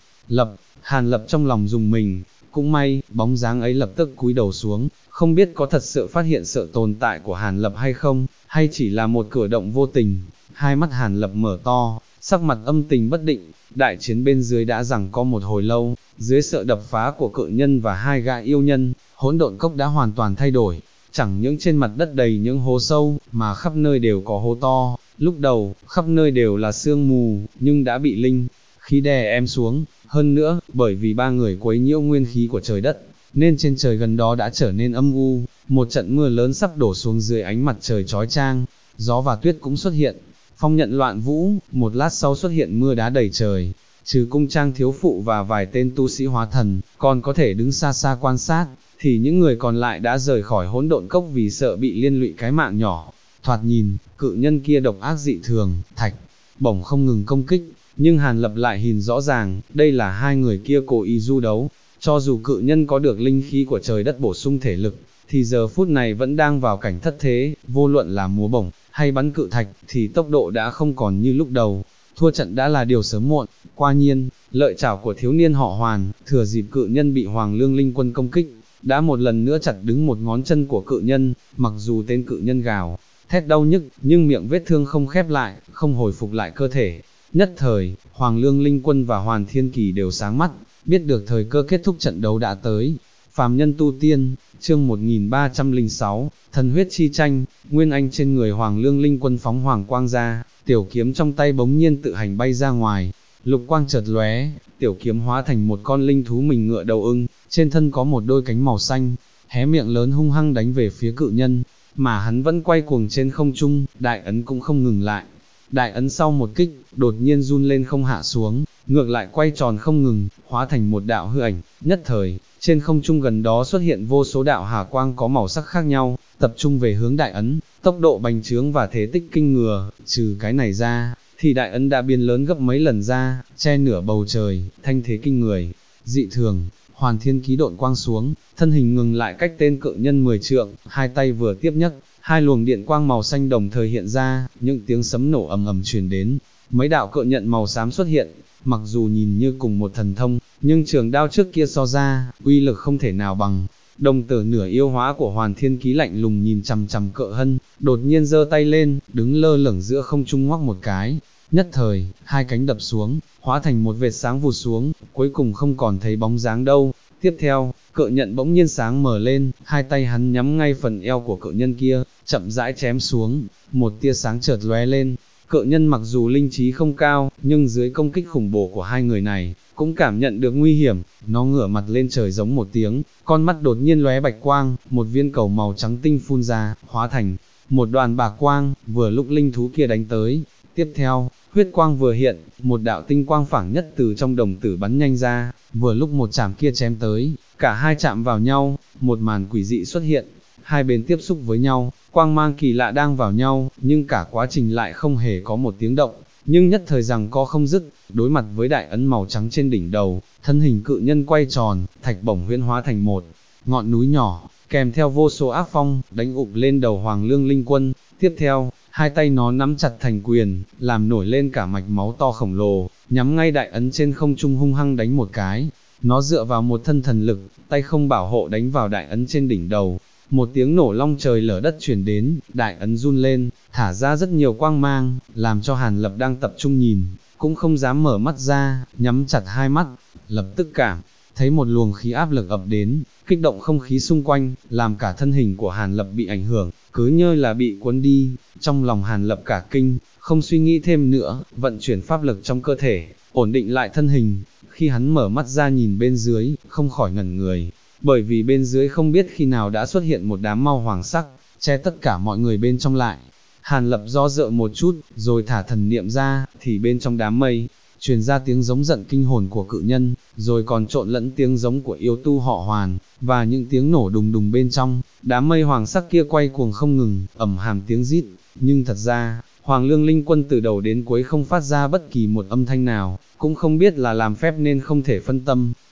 Hàn Lập trong lòng rùng mình, cũng may, bóng dáng ấy lập tức cúi đầu xuống, không biết có thật sự phát hiện sự tồn tại của Hàn Lập hay không, hay chỉ là một cử động vô tình. Hai mắt Hàn Lập mở to, sắc mặt âm tình bất định, đại chiến bên dưới đã giằng co một hồi lâu, dưới sự đập phá của cự nhân và hai gã yêu nhân, hỗn độn cốc đã hoàn toàn thay đổi, chẳng những trên mặt đất đầy những hố sâu, mà khắp nơi đều có hố to, lúc đầu, khắp nơi đều là sương mù, nhưng đã bị linh khí đè ép xuống, hơn nữa, bởi vì ba người quấy nhiễu nguyên khí của trời đất, nên trên trời gần đó đã trở nên âm u, một trận mưa lớn sắp đổ xuống dưới ánh mặt trời chói chang, gió và tuyết cũng xuất hiện, phong nhận loạn vũ, một lát sau xuất hiện mưa đá đầy trời, trừ cung trang thiếu phụ và vài tên tu sĩ hóa thần, còn có thể đứng xa xa quan sát, thì những người còn lại đã rời khỏi hỗn độn cốc vì sợ bị liên lụy cái mạng nhỏ. Thoạt nhìn, cự nhân kia độc ác dị thường, thạch, bổng không ngừng công kích, nhưng Hàn Lập lại nhìn rõ ràng, đây là hai người kia cố ý du đấu, cho dù cự nhân có được linh khí của trời đất bổ sung thể lực, thì giờ phút này vẫn đang vào cảnh thất thế, vô luận là múa bổng, hay bắn cự thạch, thì tốc độ đã không còn như lúc đầu, thua trận đã là điều sớm muộn. Qua nhiên, lợi chảo của thiếu niên họ Hoàn, thừa dịp cự nhân bị Hoàng Lương Linh Quân công kích, đã một lần nữa chặt đứng một ngón chân của cự nhân, mặc dù tên cự nhân gào thét đau nhức, nhưng miệng vết thương không khép lại, không hồi phục lại cơ thể. Nhất thời, Hoàng Lương Linh Quân và Hoàn Thiên Kỳ đều sáng mắt, biết được thời cơ kết thúc trận đấu đã tới. Phàm nhân tu tiên, chương 1306, thần huyết chi tranh, nguyên anh trên người Hoàng Lương Linh Quân phóng hoàng quang ra, tiểu kiếm trong tay bỗng nhiên tự hành bay ra ngoài, lục quang chợt lóe, tiểu kiếm hóa thành một con linh thú mình ngựa đầu ưng, trên thân có một đôi cánh màu xanh, hé miệng lớn hung hăng đánh về phía cự nhân, mà hắn vẫn quay cuồng trên không trung, đại ấn cũng không ngừng lại. Đại ấn sau một kích, đột nhiên run lên không hạ xuống, ngược lại quay tròn không ngừng, hóa thành một đạo hư ảnh, nhất thời, trên không trung gần đó xuất hiện vô số đạo hà quang có màu sắc khác nhau, tập trung về hướng đại ấn, tốc độ bành trướng và thế tích kinh ngừa, trừ cái này ra, thì đại ấn đã biến lớn gấp mấy lần ra, che nửa bầu trời, thanh thế kinh người, dị thường. Hoàn Thiên Ký độn quang xuống, thân hình ngừng lại cách tên cự nhân 10 trượng, hai tay vừa tiếp nhấc, hai luồng điện quang màu xanh đồng thời hiện ra, những tiếng sấm nổ ầm ầm truyền đến, mấy đạo cự nhận màu xám xuất hiện, mặc dù nhìn như cùng một thần thông, nhưng trường đao trước kia so ra, uy lực không thể nào bằng. Đồng tử nửa yêu hóa của Hoàn Thiên Ký lạnh lùng nhìn chằm chằm Cự Hân, đột nhiên giơ tay lên, đứng lơ lửng giữa không trung ngoắc một cái. Nhất thời, hai cánh đập xuống, hóa thành một vệt sáng vụt xuống, cuối cùng không còn thấy bóng dáng đâu. Tiếp theo, cự nhận bỗng nhiên sáng mở lên, hai tay hắn nhắm ngay phần eo của cự nhân kia, chậm rãi chém xuống, một tia sáng chợt lóe lên. Cự nhân mặc dù linh trí không cao, nhưng dưới công kích khủng bố của hai người này, cũng cảm nhận được nguy hiểm, nó ngửa mặt lên trời giống một tiếng, con mắt đột nhiên lóe bạch quang, một viên cầu màu trắng tinh phun ra, hóa thành một đoàn bạc quang, vừa lúc linh thú kia đánh tới. Tiếp theo, huyết quang vừa hiện, một đạo tinh quang phảng nhất từ trong đồng tử bắn nhanh ra, vừa lúc một chạm kia chém tới, cả hai chạm vào nhau, một màn quỷ dị xuất hiện, hai bên tiếp xúc với nhau, quang mang kỳ lạ đang vào nhau, nhưng cả quá trình lại không hề có một tiếng động, nhưng nhất thời rằng co không dứt, đối mặt với đại ấn màu trắng trên đỉnh đầu, thân hình cự nhân quay tròn, thạch bổng huyễn hóa thành một ngọn núi nhỏ, kèm theo vô số ác phong, đánh ụp lên đầu Hoàng Lương Linh Quân. Tiếp theo, hai tay nó nắm chặt thành quyền, làm nổi lên cả mạch máu to khổng lồ, nhắm ngay đại ấn trên không trung hung hăng đánh một cái. Nó dựa vào một thân thần lực, tay không bảo hộ đánh vào đại ấn trên đỉnh đầu. Một tiếng nổ long trời lở đất truyền đến, đại ấn run lên, thả ra rất nhiều quang mang, làm cho Hàn Lập đang tập trung nhìn, cũng không dám mở mắt ra, nhắm chặt hai mắt, lập tức cảm thấy một luồng khí áp lực ập đến, kích động không khí xung quanh, làm cả thân hình của Hàn Lập bị ảnh hưởng, cứ như là bị cuốn đi. Trong lòng Hàn Lập cả kinh, không suy nghĩ thêm nữa, vận chuyển pháp lực trong cơ thể, ổn định lại thân hình. Khi hắn mở mắt ra nhìn bên dưới, không khỏi ngẩn người, bởi vì bên dưới không biết khi nào đã xuất hiện một đám mau hoàng sắc, che tất cả mọi người bên trong lại. Hàn Lập do dự một chút, rồi thả thần niệm ra, thì bên trong đám mây, truyền ra tiếng giống giận kinh hồn của cự nhân, rồi còn trộn lẫn tiếng giống của yêu tu họ Hoàn, và những tiếng nổ đùng đùng bên trong. Đám mây hoàng sắc kia quay cuồng không ngừng, ầm hàm tiếng rít, nhưng thật ra, Hoàng Lương Linh Quân từ đầu đến cuối không phát ra bất kỳ một âm thanh nào, cũng không biết là làm phép nên không thể phân tâm,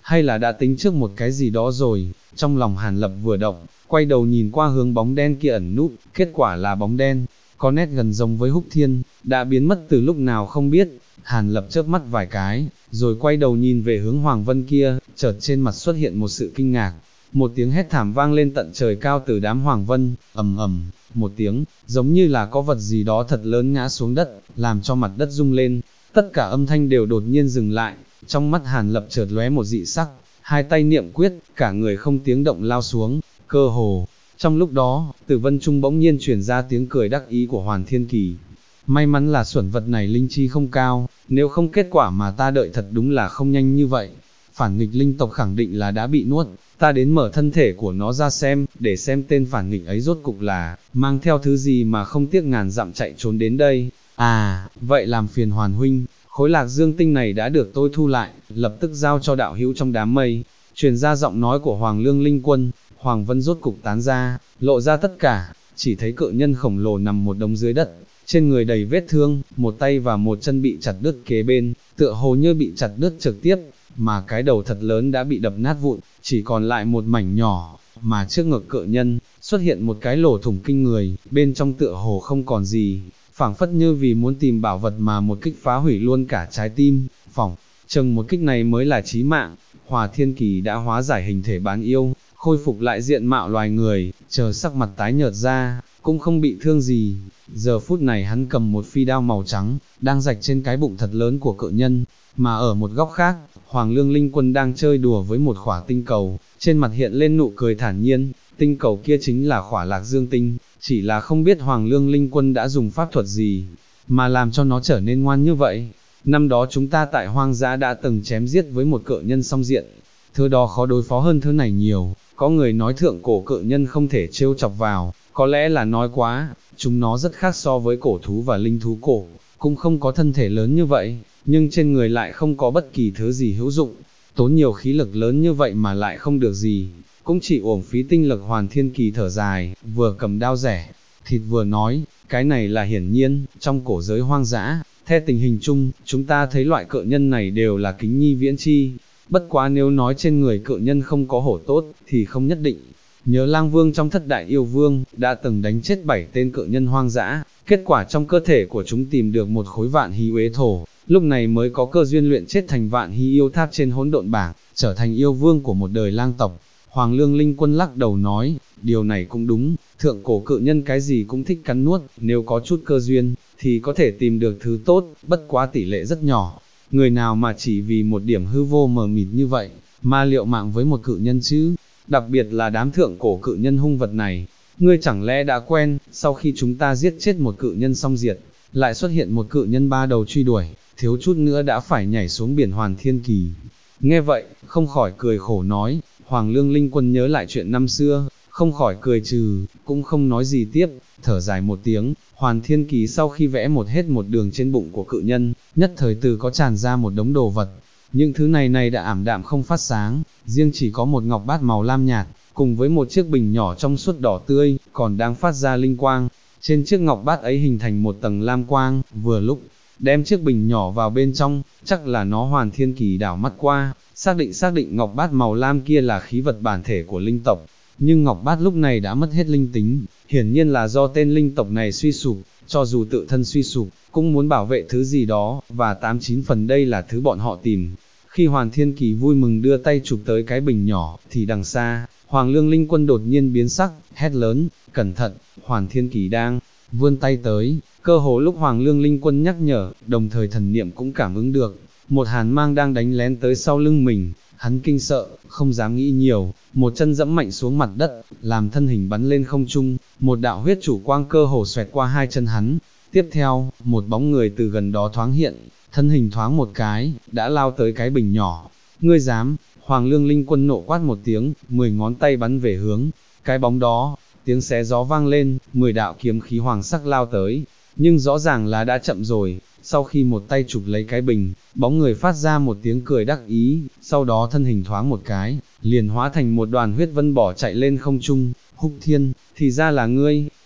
hay là đã tính trước một cái gì đó rồi, trong lòng Hàn Lập vừa động, quay đầu nhìn qua hướng bóng đen kia ẩn núp, kết quả là bóng đen, có nét gần giống với Húc Thiên, đã biến mất từ lúc nào không biết. Hàn Lập chớp mắt vài cái, rồi quay đầu nhìn về hướng Hoàng Vân kia, chợt trên mặt xuất hiện một sự kinh ngạc. Một tiếng hét thảm vang lên tận trời cao từ đám Hoàng Vân, ầm ầm, một tiếng, giống như là có vật gì đó thật lớn ngã xuống đất, làm cho mặt đất rung lên. Tất cả âm thanh đều đột nhiên dừng lại, trong mắt Hàn Lập chợt lóe một dị sắc, hai tay niệm quyết, cả người không tiếng động lao xuống, cơ hồ. Trong lúc đó, từ vân trung bỗng nhiên truyền ra tiếng cười đắc ý của Hoàn Thiên Kỳ. May mắn là xuẩn vật này linh chi không cao, nếu không kết quả mà ta đợi thật đúng là không nhanh như vậy. Phản nghịch linh tộc khẳng định là đã bị nuốt, ta đến mở thân thể của nó ra xem, để xem tên phản nghịch ấy rốt cục là, mang theo thứ gì mà không tiếc ngàn dặm chạy trốn đến đây. À, vậy làm phiền Hoàn huynh, khối lạc dương tinh này đã được tôi thu lại, lập tức giao cho đạo hữu trong đám mây. Truyền ra giọng nói của Hoàng Lương Linh Quân, Hoàng Vân rốt cục tán ra, lộ ra tất cả, chỉ thấy cự nhân khổng lồ nằm một đống dưới đất, trên người đầy vết thương, một tay và một chân bị chặt đứt kế bên, tựa hồ như bị chặt đứt trực tiếp, mà cái đầu thật lớn đã bị đập nát vụn, chỉ còn lại một mảnh nhỏ, mà trước ngực cự nhân, xuất hiện một cái lỗ thủng kinh người, bên trong tựa hồ không còn gì, phảng phất như vì muốn tìm bảo vật mà một kích phá hủy luôn cả trái tim, phỏng, chừng một kích này mới là chí mạng. Hòa Thiên Kỳ đã hóa giải hình thể bán yêu, khôi phục lại diện mạo loài người, chờ sắc mặt tái nhợt ra, cũng không bị thương gì. Giờ phút này hắn cầm một phi đao màu trắng, đang rạch trên cái bụng thật lớn của cự nhân, mà ở một góc khác, Hoàng Lương Linh Quân đang chơi đùa với một khỏa tinh cầu, trên mặt hiện lên nụ cười thản nhiên, tinh cầu kia chính là khỏa lạc dương tinh, chỉ là không biết Hoàng Lương Linh Quân đã dùng pháp thuật gì, mà làm cho nó trở nên ngoan như vậy. Năm đó chúng ta tại hoang dã đã từng chém giết với một cự nhân song diện, thứ đó khó đối phó hơn thứ này nhiều, có người nói thượng cổ cự nhân không thể trêu chọc vào, có lẽ là nói quá, chúng nó rất khác so với cổ thú và linh thú cổ, cũng không có thân thể lớn như vậy, nhưng trên người lại không có bất kỳ thứ gì hữu dụng, tốn nhiều khí lực lớn như vậy mà lại không được gì, cũng chỉ uổng phí tinh lực. Hoàn Thiên Kỳ thở dài, vừa cầm đao rẻ thịt vừa nói, cái này là hiển nhiên, trong cổ giới hoang dã, theo tình hình chung, chúng ta thấy loại cự nhân này đều là kính nhi viễn chi, bất quá nếu nói trên người cự nhân không có hổ tốt, thì không nhất định. Nhớ Lang Vương trong Thất Đại Yêu Vương, đã từng đánh chết 7 tên cự nhân hoang dã, kết quả trong cơ thể của chúng tìm được một khối vạn hy uế thổ, lúc này mới có cơ duyên luyện chết thành vạn hy yêu tháp trên hỗn độn bảng, trở thành yêu vương của một đời lang tộc. Hoàng Lương Linh Quân lắc đầu nói, điều này cũng đúng, thượng cổ cự nhân cái gì cũng thích cắn nuốt, nếu có chút cơ duyên, thì có thể tìm được thứ tốt, bất quá tỷ lệ rất nhỏ. Người nào mà chỉ vì một điểm hư vô mờ mịt như vậy, mà liệu mạng với một cự nhân chứ, đặc biệt là đám thượng cổ cự nhân hung vật này. Ngươi chẳng lẽ đã quen, sau khi chúng ta giết chết một cự nhân xong diệt, lại xuất hiện một cự nhân ba đầu truy đuổi, thiếu chút nữa đã phải nhảy xuống biển Hoàn Thiên Kỳ. Nghe vậy, không khỏi cười khổ nói, Hoàng Lương Linh Quân nhớ lại chuyện năm xưa, không khỏi cười trừ, cũng không nói gì tiếp, thở dài một tiếng. Hoàn Thiên Kỳ sau khi vẽ hết một đường trên bụng của cự nhân, nhất thời từ có tràn ra một đống đồ vật. Những thứ này đã ảm đạm không phát sáng, riêng chỉ có một ngọc bát màu lam nhạt, cùng với một chiếc bình nhỏ trong suốt đỏ tươi, còn đang phát ra linh quang. Trên chiếc ngọc bát ấy hình thành một tầng lam quang, vừa lúc đem chiếc bình nhỏ vào bên trong, chắc là nó. Hoàn Thiên Kỳ đảo mắt qua, xác định ngọc bát màu lam kia là khí vật bản thể của linh tộc, nhưng ngọc bát lúc này đã mất hết linh tính, hiển nhiên là do tên linh tộc này suy sụp, cho dù tự thân suy sụp, cũng muốn bảo vệ thứ gì đó, và 89 phần đây là thứ bọn họ tìm. Khi Hoàn Thiên Kỳ vui mừng đưa tay chụp tới cái bình nhỏ, thì đằng xa, Hoàng Lương Linh Quân đột nhiên biến sắc, hét lớn, cẩn thận. Hoàn Thiên Kỳ đang vươn tay tới, cơ hồ lúc Hoàng Lương Linh Quân nhắc nhở, đồng thời thần niệm cũng cảm ứng được, một hàn mang đang đánh lén tới sau lưng mình. Hắn kinh sợ, không dám nghĩ nhiều, một chân dẫm mạnh xuống mặt đất, làm thân hình bắn lên không trung, một đạo huyết chủ quang cơ hồ xoẹt qua hai chân hắn. Tiếp theo, một bóng người từ gần đó thoáng hiện, thân hình thoáng một cái, đã lao tới cái bình nhỏ. Ngươi dám? Hoàng Lương Linh Quân nộ quát một tiếng, 10 ngón tay bắn về hướng cái bóng đó, tiếng xé gió vang lên, 10 đạo kiếm khí hoàng sắc lao tới, nhưng rõ ràng là đã chậm rồi. Sau khi một tay chụp lấy cái bình, bóng người phát ra một tiếng cười đắc ý, sau đó thân hình thoáng một cái, liền hóa thành một đoàn huyết vân bỏ chạy lên không trung. Húc Thiên, thì ra là ngươi.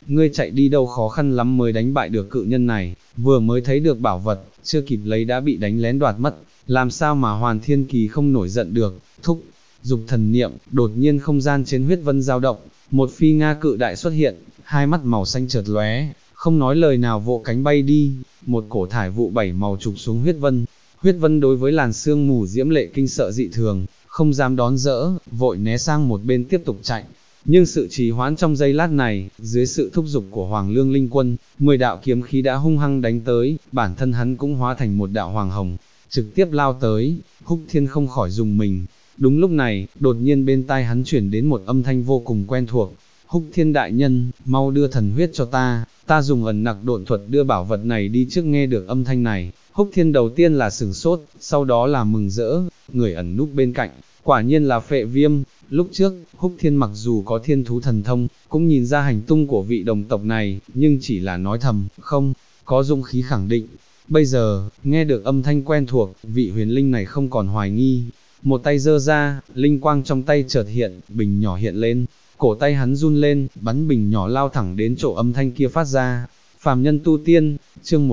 ngươi chạy đi đâu khó khăn lắm mới đánh bại được cự nhân này, vừa mới thấy được bảo vật, chưa kịp lấy đã bị đánh lén đoạt mất, làm sao mà Hoàn Thiên Kỳ không nổi giận được, thúc, dục thần niệm, đột nhiên không gian trên huyết vân dao động, một phi nga cự đại xuất hiện, hai mắt màu xanh chợt lóe, không nói lời nào vỗ cánh bay đi, một cổ thải vụ bảy màu chụp xuống huyết vân đối với làn sương mù diễm lệ kinh sợ dị thường, không dám đón dỡ, vội né sang một bên tiếp tục chạy. Nhưng sự trì hoãn trong giây lát này, dưới sự thúc giục của Hoàng Lương Linh Quân, 10 đạo kiếm khí đã hung hăng đánh tới, bản thân hắn cũng hóa thành một đạo hoàng hồng, trực tiếp lao tới, Húc Thiên không khỏi dùng mình. Đúng lúc này, đột nhiên bên tai hắn chuyển đến một âm thanh vô cùng quen thuộc, Húc Thiên đại nhân, mau đưa thần huyết cho ta dùng ẩn nặc độn thuật đưa bảo vật này đi. Trước nghe được âm thanh này, Húc Thiên đầu tiên là sửng sốt, sau đó là mừng rỡ, người ẩn núp bên cạnh, quả nhiên là Phệ Viêm. Lúc trước, Húc Thiên mặc dù có thiên thú thần thông, cũng nhìn ra hành tung của vị đồng tộc này, nhưng chỉ là nói thầm, không có dũng khí khẳng định. Bây giờ, nghe được âm thanh quen thuộc, vị huyền linh này không còn hoài nghi, một tay giơ ra, linh quang trong tay chợt hiện, bình nhỏ hiện lên, cổ tay hắn run lên, bắn bình nhỏ lao thẳng đến chỗ âm thanh kia phát ra. Phàm nhân tu tiên, chương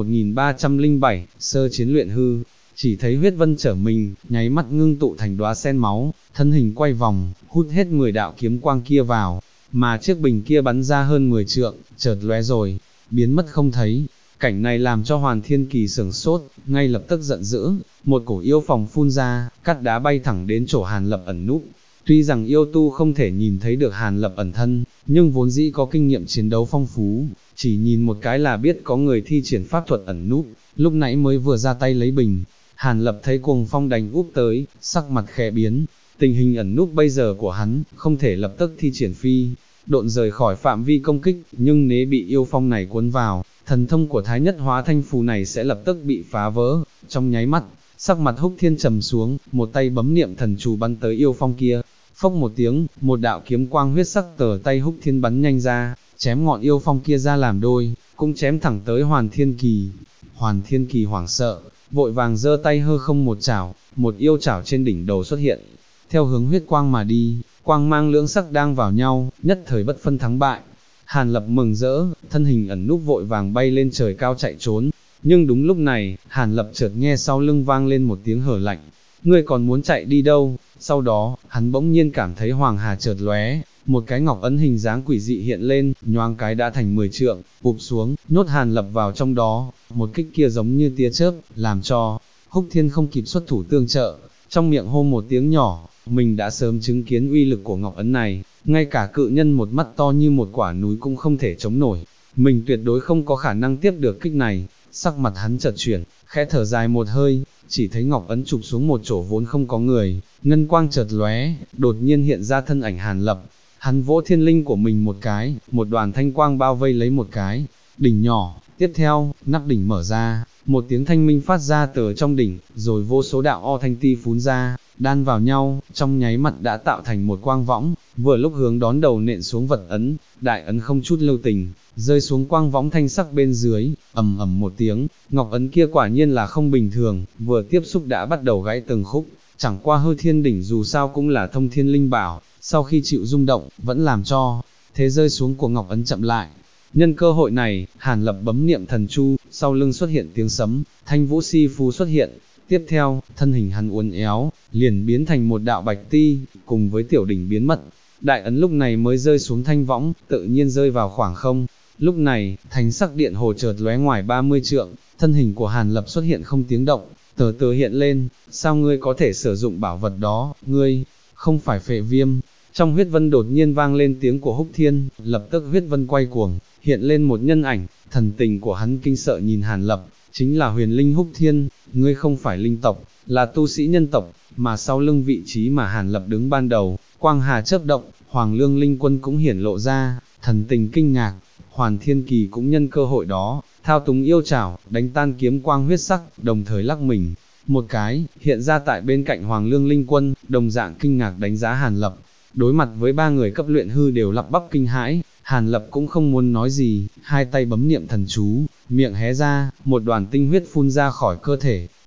1307, sơ chiến luyện hư, chỉ thấy huyết vân trở mình, nháy mắt ngưng tụ thành đóa sen máu, thân hình quay vòng, hút hết 10 đạo kiếm quang kia vào, mà chiếc bình kia bắn ra hơn 10 trượng, chợt lóe rồi, biến mất không thấy. Cảnh này làm cho Hoàn Thiên Kỳ sửng sốt, ngay lập tức giận dữ, một cổ yêu phòng phun ra, cắt đá bay thẳng đến chỗ Hàn Lập ẩn núp. Tuy rằng yêu tu không thể nhìn thấy được Hàn Lập ẩn thân, nhưng vốn dĩ có kinh nghiệm chiến đấu phong phú, chỉ nhìn một cái là biết có người thi triển pháp thuật ẩn núp, lúc nãy mới vừa ra tay lấy bình. Hàn Lập thấy cuồng phong đành úp tới, sắc mặt khẽ biến, tình hình ẩn núp bây giờ của hắn, không thể lập tức thi triển phi độn rời khỏi phạm vi công kích, nhưng nếu bị yêu phong này cuốn vào, thần thông của Thái Nhất Hóa Thanh Phù này sẽ lập tức bị phá vỡ. Trong nháy mắt, sắc mặt Húc Thiên trầm xuống, một tay bấm niệm thần chú bắn tới yêu phong kia, phốc một tiếng, một đạo kiếm quang huyết sắc từ tay Húc Thiên bắn nhanh ra, chém ngọn yêu phong kia ra làm đôi, cũng chém thẳng tới Hoàn Thiên Kỳ. Hoàn Thiên Kỳ hoảng sợ, vội vàng giơ tay hơ không một chảo, một yêu chảo trên đỉnh đầu xuất hiện, theo hướng huyết quang mà đi, quang mang lưỡng sắc đang vào nhau, nhất thời bất phân thắng bại. Hàn Lập mừng rỡ, thân hình ẩn núp vội vàng bay lên trời cao chạy trốn, nhưng đúng lúc này, Hàn Lập chợt nghe sau lưng vang lên một tiếng hở lạnh, ngươi còn muốn chạy đi đâu? Sau đó, hắn bỗng nhiên cảm thấy hoàng hà chợt lóe, một cái ngọc ấn hình dáng quỷ dị hiện lên, nhoáng cái đã thành 10 trượng, ụp xuống, nhốt Hàn Lập vào trong đó, một kích kia giống như tia chớp, làm cho Húc Thiên không kịp xuất thủ tương trợ, trong miệng hô một tiếng nhỏ, mình đã sớm chứng kiến uy lực của ngọc ấn này, ngay cả cự nhân một mắt to như một quả núi cũng không thể chống nổi, mình tuyệt đối không có khả năng tiếp được kích này. Sắc mặt hắn chợt chuyển, khẽ thở dài một hơi, chỉ thấy ngọc ấn chụp xuống một chỗ vốn không có người, ngân quang chợt lóe, đột nhiên hiện ra thân ảnh Hàn Lập. Hắn vỗ thiên linh của mình một cái, một đoàn thanh quang bao vây lấy một cái đỉnh nhỏ, tiếp theo, nắp đỉnh mở ra, một tiếng thanh minh phát ra từ trong đỉnh, rồi vô số đạo o thanh ti phún ra, đan vào nhau, trong nháy mắt đã tạo thành một quang võng, vừa lúc hướng đón đầu nện xuống vật ấn, đại ấn không chút lưu tình, rơi xuống quang võng thanh sắc bên dưới, ầm ầm một tiếng, ngọc ấn kia quả nhiên là không bình thường, vừa tiếp xúc đã bắt đầu gãy từng khúc, chẳng qua Hư Thiên đỉnh dù sao cũng là thông thiên linh bảo, sau khi chịu rung động, vẫn làm cho thế rơi xuống của ngọc ấn chậm lại. Nhân cơ hội này, Hàn Lập bấm niệm thần chu, sau lưng xuất hiện tiếng sấm, Thanh Vũ Si Phú xuất hiện, tiếp theo, thân hình hắn uốn éo, liền biến thành một đạo bạch ti, cùng với tiểu đỉnh biến mất. Đại ấn lúc này mới rơi xuống thanh võng, tự nhiên rơi vào khoảng không. Lúc này, thành sắc điện hồ chợt lóe ngoài 30 trượng, thân hình của Hàn Lập xuất hiện không tiếng động, từ từ hiện lên, sao ngươi có thể sử dụng bảo vật đó, ngươi không phải Phệ Viêm. Trong huyết vân đột nhiên vang lên tiếng của Húc Thiên, lập tức huyết vân quay cuồng, hiện lên một nhân ảnh, thần tình của hắn kinh sợ nhìn Hàn Lập, chính là huyền linh Húc Thiên, ngươi không phải linh tộc, là tu sĩ nhân tộc, mà sau lưng vị trí mà Hàn Lập đứng ban đầu, quang hà chớp động, Hoàng Lương Linh Quân cũng hiển lộ ra, thần tình kinh ngạc. Hoàn Thiên Kỳ cũng nhân cơ hội đó, thao túng yêu chảo, đánh tan kiếm quang huyết sắc, đồng thời lắc mình một cái, hiện ra tại bên cạnh Hoàng Lương Linh Quân, đồng dạng kinh ngạc đánh giá Hàn Lập. Đối mặt với ba người cấp luyện hư đều lắp bắp kinh hãi, Hàn Lập cũng không muốn nói gì, hai tay bấm niệm thần chú, miệng hé ra, một đoàn tinh huyết phun ra khỏi cơ thể,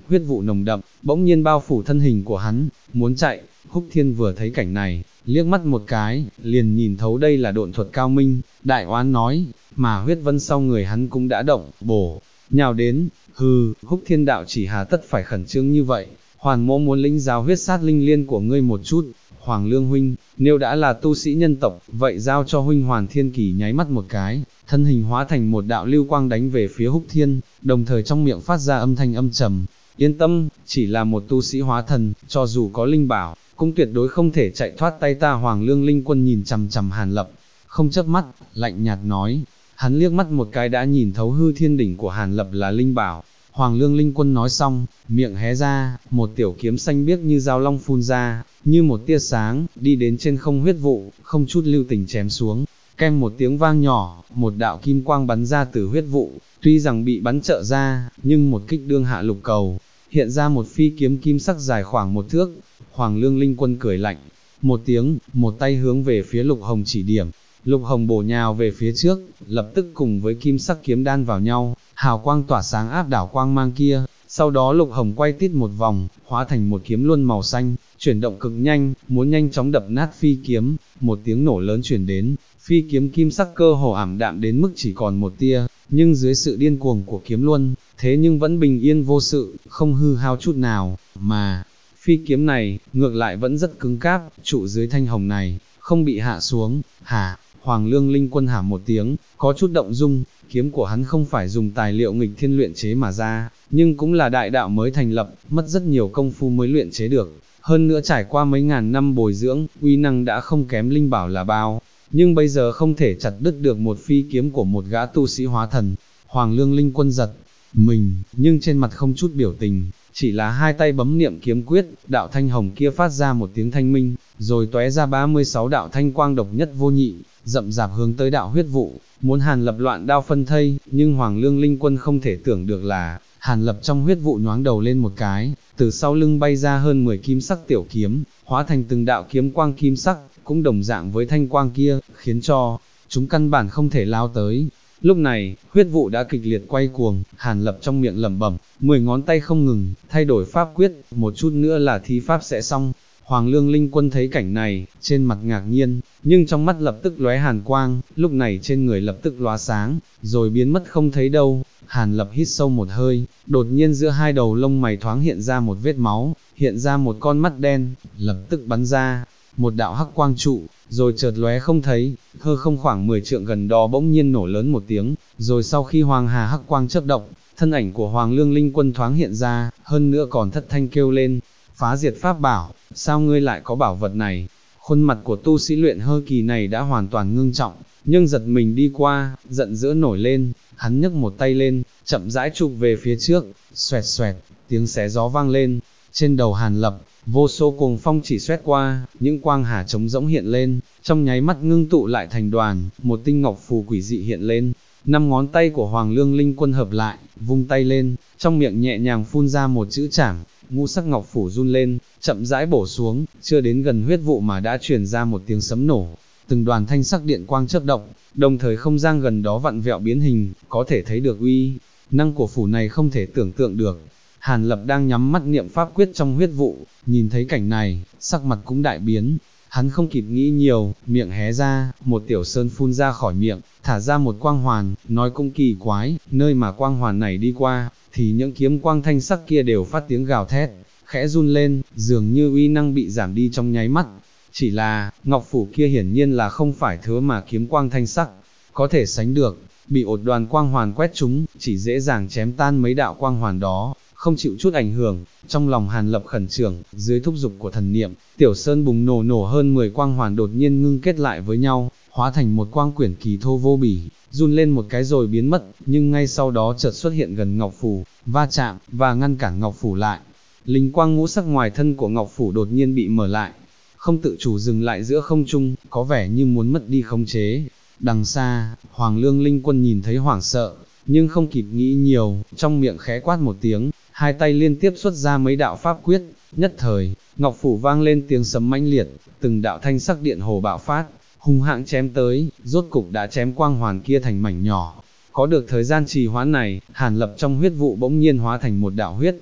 huyết vụ nồng đậm, bỗng nhiên bao phủ thân hình của hắn, muốn chạy. Húc Thiên vừa thấy cảnh này, liếc mắt một cái, liền nhìn thấu đây là độn thuật cao minh, đại oán nói, mà huyết vân sau người hắn cũng đã động, bổ, nhào đến, hừ, Húc Thiên đạo chỉ hà tất phải khẩn trương như vậy, Hoàn Mỗ muốn lĩnh giáo huyết sát linh liên của ngươi một chút. Hoàng Lương huynh, nếu đã là tu sĩ nhân tộc, vậy giao cho huynh. Hoàn Thiên Kỳ nháy mắt một cái, thân hình hóa thành một đạo lưu quang đánh về phía Húc Thiên, đồng thời trong miệng phát ra âm thanh âm trầm. Yên tâm, chỉ là một tu sĩ hóa thần, cho dù có linh bảo, cũng tuyệt đối không thể chạy thoát tay ta. Hoàng Lương Linh Quân nhìn chằm chằm Hàn Lập, không chớp mắt, lạnh nhạt nói. Hắn liếc mắt một cái đã nhìn thấu hư thiên đỉnh của Hàn Lập là linh bảo. Hoàng Lương Linh Quân nói xong, miệng hé ra, một tiểu kiếm xanh biếc như dao long phun ra, như một tia sáng, đi đến trên không huyết vụ, không chút lưu tình chém xuống. Keng một tiếng vang nhỏ, một đạo kim quang bắn ra từ huyết vụ, tuy rằng bị bắn trợ ra, nhưng một kích đương hạ lục cầu, hiện ra một phi kiếm kim sắc dài khoảng 1 thước. Hoàng Lương Linh Quân cười lạnh một tiếng, một tay hướng về phía Lục Hồng chỉ điểm. Lục Hồng bổ nhào về phía trước, lập tức cùng với kim sắc kiếm đan vào nhau, hào quang tỏa sáng áp đảo quang mang kia. Sau đó Lục Hồng quay tít một vòng, hóa thành một kiếm luân màu xanh, chuyển động cực nhanh, muốn nhanh chóng đập nát phi kiếm. Một tiếng nổ lớn truyền đến, phi kiếm kim sắc cơ hồ ảm đạm đến mức chỉ còn một tia, nhưng dưới sự điên cuồng của kiếm luân, thế nhưng vẫn bình yên vô sự, không hư hao chút nào, mà phi kiếm này, ngược lại vẫn rất cứng cáp, trụ dưới thanh hồng này, không bị hạ xuống. Hả? Hoàng Lương Linh Quân hả một tiếng, có chút động dung. Kiếm của hắn không phải dùng tài liệu nghịch thiên luyện chế mà ra, nhưng cũng là đại đạo mới thành lập, mất rất nhiều công phu mới luyện chế được. Hơn nữa trải qua mấy ngàn năm bồi dưỡng, uy năng đã không kém linh bảo là bao. Nhưng bây giờ không thể chặt đứt được một phi kiếm của một gã tu sĩ hóa thần. Hoàng Lương Linh Quân giật mình, nhưng trên mặt không chút biểu tình, chỉ là hai tay bấm niệm kiếm quyết, đạo thanh hồng kia phát ra một tiếng thanh minh, rồi tóe ra 36 đạo thanh quang độc nhất vô nhị, rậm rạp hướng tới đạo huyết vụ, muốn Hàn Lập loạn đao phân thây. Nhưng Hoàng Lương Linh Quân không thể tưởng được là, Hàn Lập trong huyết vụ nhoáng đầu lên một cái, từ sau lưng bay ra hơn 10 kim sắc tiểu kiếm, hóa thành từng đạo kiếm quang kim sắc, cũng đồng dạng với thanh quang kia, khiến cho chúng căn bản không thể lao tới. Lúc này, huyết vụ đã kịch liệt quay cuồng, Hàn Lập trong miệng lẩm bẩm, 10 ngón tay không ngừng, thay đổi pháp quyết, một chút nữa là thi pháp sẽ xong. Hoàng Lương Linh Quân thấy cảnh này, trên mặt ngạc nhiên, nhưng trong mắt lập tức lóe hàn quang, lúc này trên người lập tức lóa sáng, rồi biến mất không thấy đâu. Hàn Lập hít sâu một hơi, đột nhiên giữa hai đầu lông mày thoáng hiện ra một vết máu, hiện ra một con mắt đen, lập tức bắn ra một đạo hắc quang trụ, rồi chợt lóe không thấy. Hư không khoảng 10 trượng gần đó bỗng nhiên nổ lớn một tiếng, rồi sau khi hoàng hà hắc quang chớp động, thân ảnh của Hoàng Lương Linh Quân thoáng hiện ra, hơn nữa còn thất thanh kêu lên, phá diệt pháp bảo, sao ngươi lại có bảo vật này? Khuôn mặt của tu sĩ luyện hư kỳ này đã hoàn toàn ngưng trọng, nhưng giật mình đi qua, giận dữ nổi lên, hắn nhấc một tay lên, chậm rãi chụp về phía trước, xoẹt xoẹt, tiếng xé gió vang lên, trên đầu Hàn Lập, vô số cuồng phong chỉ xoét qua, những quang hà trống rỗng hiện lên, trong nháy mắt ngưng tụ lại thành đoàn, một tinh ngọc phù quỷ dị hiện lên. 5 ngón tay của Hoàng Lương Linh Quân hợp lại, vung tay lên, trong miệng nhẹ nhàng phun ra một chữ Trảm, ngũ sắc ngọc phủ run lên, chậm rãi bổ xuống, chưa đến gần huyết vụ mà đã truyền ra một tiếng sấm nổ. Từng đoàn thanh sắc điện quang chớp động, đồng thời không gian gần đó vặn vẹo biến hình, có thể thấy được uy năng của phủ này không thể tưởng tượng được. Hàn Lập đang nhắm mắt niệm pháp quyết trong huyết vụ, nhìn thấy cảnh này, sắc mặt cũng đại biến. Hắn không kịp nghĩ nhiều, miệng hé ra, một tiểu sơn phun ra khỏi miệng, thả ra một quang hoàn, nói cũng kỳ quái, nơi mà quang hoàn này đi qua, thì những kiếm quang thanh sắc kia đều phát tiếng gào thét, khẽ run lên, dường như uy năng bị giảm đi trong nháy mắt. Chỉ là, ngọc phủ kia hiển nhiên là không phải thứ mà kiếm quang thanh sắc có thể sánh được, bị một đoàn quang hoàn quét trúng, chỉ dễ dàng chém tan mấy đạo quang hoàn đó, không chịu chút ảnh hưởng. Trong lòng Hàn Lập khẩn trương, dưới thúc giục của thần niệm, tiểu sơn bùng nổ hơn 10 quang hoàn đột nhiên ngưng kết lại với nhau, hóa thành một quang quyển kỳ thô vô bỉ, run lên một cái rồi biến mất, nhưng ngay sau đó chợt xuất hiện gần ngọc phủ, va chạm và ngăn cản ngọc phủ lại. Linh quang ngũ sắc ngoài thân của ngọc phủ đột nhiên bị mở lại, không tự chủ dừng lại giữa không trung, có vẻ như muốn mất đi khống chế. Đằng xa, Hoàng Lương Linh Quân nhìn thấy hoảng sợ, nhưng không kịp nghĩ nhiều, trong miệng khẽ quát một tiếng, hai tay liên tiếp xuất ra mấy đạo pháp quyết, nhất thời, ngọc phủ vang lên tiếng sấm mãnh liệt, từng đạo thanh sắc điện hồ bạo phát, hung hãn chém tới, rốt cục đã chém quang hoàn kia thành mảnh nhỏ. Có được thời gian trì hoãn này, Hàn Lập trong huyết vụ bỗng nhiên hóa thành một đạo huyết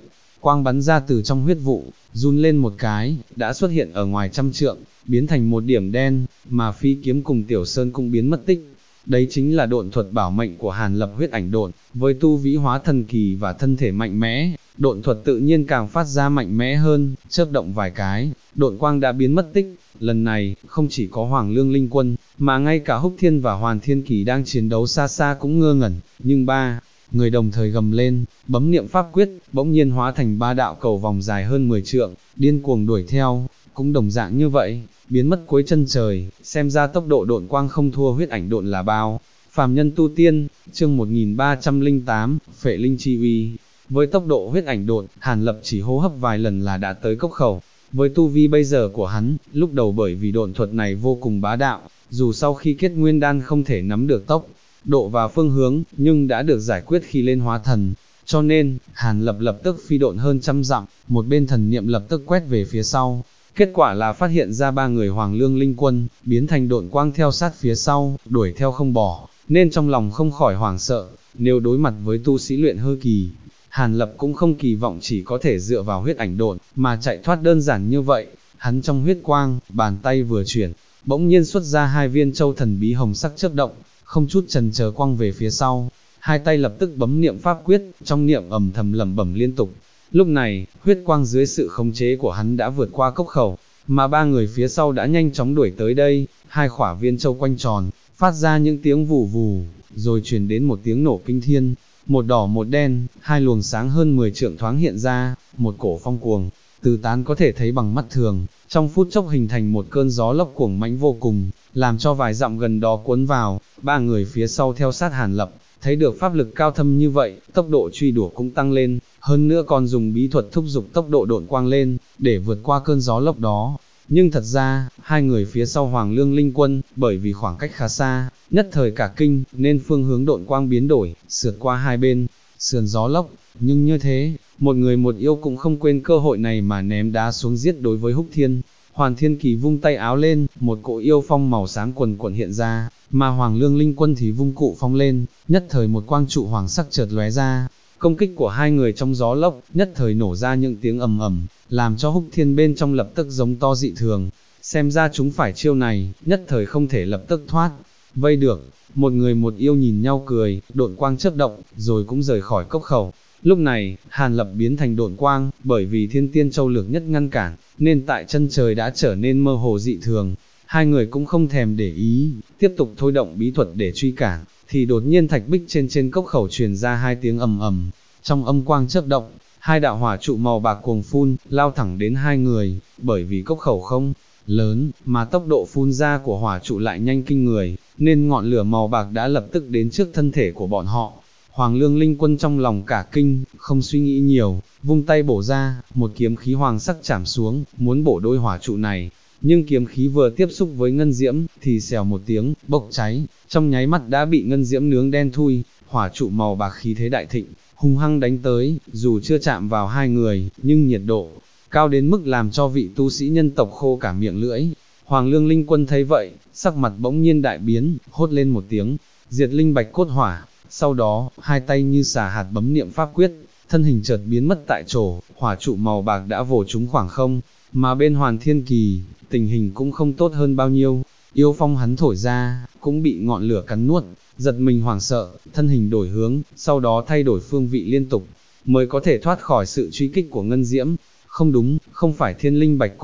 quang bắn ra từ trong huyết vụ, run lên một cái, đã xuất hiện ở ngoài trăm trượng, biến thành một điểm đen, mà phi kiếm cùng Tiểu Sơn cũng biến mất tích. Đấy chính là độn thuật bảo mệnh của Hàn Lập huyết ảnh độn, với tu vĩ hóa thần kỳ và thân thể mạnh mẽ, độn thuật tự nhiên càng phát ra mạnh mẽ hơn, chớp động vài cái, độn quang đã biến mất tích. Lần này, không chỉ có Hoàng Lương Linh Quân, mà ngay cả Húc Thiên và Hoàn Thiên Kỳ đang chiến đấu xa xa cũng ngơ ngẩn, nhưng ba người đồng thời gầm lên, bấm niệm pháp quyết, bỗng nhiên hóa thành ba đạo cầu vòng dài hơn 10 trượng, điên cuồng đuổi theo, cũng đồng dạng như vậy, biến mất cuối chân trời, xem ra tốc độ độn quang không thua huyết ảnh độn là bao. Phàm nhân tu tiên, chương 1308, Phệ Linh Chi Uy. Với tốc độ huyết ảnh độn, Hàn Lập chỉ hô hấp vài lần là đã tới cốc khẩu. Với tu vi bây giờ của hắn, lúc đầu bởi vì độn thuật này vô cùng bá đạo, dù sau khi kết nguyên đan không thể nắm được tốc độ và phương hướng, nhưng đã được giải quyết khi lên hóa thần. Cho nên, Hàn Lập lập tức phi độn hơn trăm dặm, một bên thần niệm lập tức quét về phía sau. Kết quả là phát hiện ra ba người Hoàng Lương Linh Quân, biến thành độn quang theo sát phía sau, đuổi theo không bỏ, nên trong lòng không khỏi hoảng sợ. Nếu đối mặt với tu sĩ luyện hư kỳ, Hàn Lập cũng không kỳ vọng chỉ có thể dựa vào huyết ảnh độn, mà chạy thoát đơn giản như vậy. Hắn trong huyết quang, bàn tay vừa chuyển, bỗng nhiên xuất ra hai viên châu thần bí hồng sắc chớp động, không chút chần chờ quăng về phía sau. Hai tay lập tức bấm niệm pháp quyết, trong niệm ầm thầm lẩm bẩm liên tục. Lúc này, huyết quang dưới sự khống chế của hắn đã vượt qua cốc khẩu, mà ba người phía sau đã nhanh chóng đuổi tới đây. Hai khỏa viên châu quanh tròn, phát ra những tiếng vù vù, rồi truyền đến một tiếng nổ kinh thiên. Một đỏ một đen, hai luồng sáng hơn 10 trượng thoáng hiện ra, một cổ phong cuồng, từ tán có thể thấy bằng mắt thường, trong phút chốc hình thành một cơn gió lốc cuồng mãnh vô cùng, làm cho vài dặm gần đó cuốn vào. Ba người phía sau theo sát Hàn Lập, thấy được pháp lực cao thâm như vậy, tốc độ truy đuổi cũng tăng lên, hơn nữa còn dùng bí thuật thúc giục tốc độ độn quang lên, để vượt qua cơn gió lốc đó. Nhưng thật ra, hai người phía sau Hoàng Lương Linh Quân, bởi vì khoảng cách khá xa, nhất thời cả kinh, nên phương hướng độn quang biến đổi, sượt qua hai bên, sườn gió lốc. Nhưng như thế, một người một yêu cũng không quên cơ hội này mà ném đá xuống giết đối với Húc Thiên. Hoàn Thiên Kỳ vung tay áo lên, một cỗ yêu phong màu sáng quần quần hiện ra, mà Hoàng Lương Linh Quân thì vung cụ phong lên, nhất thời một quang trụ hoàng sắc chợt lóe ra. Công kích của hai người trong gió lốc, nhất thời nổ ra những tiếng ầm ầm, làm cho Húc Thiên bên trong lập tức giống to dị thường. Xem ra chúng phải chiêu này, nhất thời không thể lập tức thoát vây được. Một người một yêu nhìn nhau cười, độn quang chớp động, rồi cũng rời khỏi cốc khẩu. Lúc này, Hàn Lập biến thành độn quang, bởi vì Thiên Tiên Châu lược nhất ngăn cản, nên tại chân trời đã trở nên mơ hồ dị thường. Hai người cũng không thèm để ý, tiếp tục thôi động bí thuật để truy cản, thì đột nhiên thạch bích trên cốc khẩu truyền ra hai tiếng ầm ầm. Trong âm quang chớp động, hai đạo hỏa trụ màu bạc cuồng phun, lao thẳng đến hai người, bởi vì cốc khẩu không lớn, mà tốc độ phun ra của hỏa trụ lại nhanh kinh người, nên ngọn lửa màu bạc đã lập tức đến trước thân thể của bọn họ. Hoàng Lương Linh Quân trong lòng cả kinh, không suy nghĩ nhiều, vung tay bổ ra, một kiếm khí hoàng sắc chảm xuống, muốn bổ đôi hỏa trụ này. Nhưng kiếm khí vừa tiếp xúc với ngân diễm, thì xèo một tiếng, bốc cháy, trong nháy mắt đã bị ngân diễm nướng đen thui. Hỏa trụ màu bạc khí thế đại thịnh, hung hăng đánh tới, dù chưa chạm vào hai người, nhưng nhiệt độ cao đến mức làm cho vị tu sĩ nhân tộc khô cả miệng lưỡi. Hoàng Lương Linh Quân thấy vậy, sắc mặt bỗng nhiên đại biến, hốt lên một tiếng, diệt linh bạch cốt hỏa. Sau đó, hai tay như xà hạt bấm niệm pháp quyết, thân hình chợt biến mất tại chỗ, hỏa trụ màu bạc đã vồ trúng khoảng không. Mà bên Hoàn Thiên Kỳ, tình hình cũng không tốt hơn bao nhiêu. Yêu phong hắn thổi ra, cũng bị ngọn lửa cắn nuốt, giật mình hoảng sợ, thân hình đổi hướng, sau đó thay đổi phương vị liên tục, mới có thể thoát khỏi sự truy kích của ngân diễm. Không đúng, không phải thiên linh bạch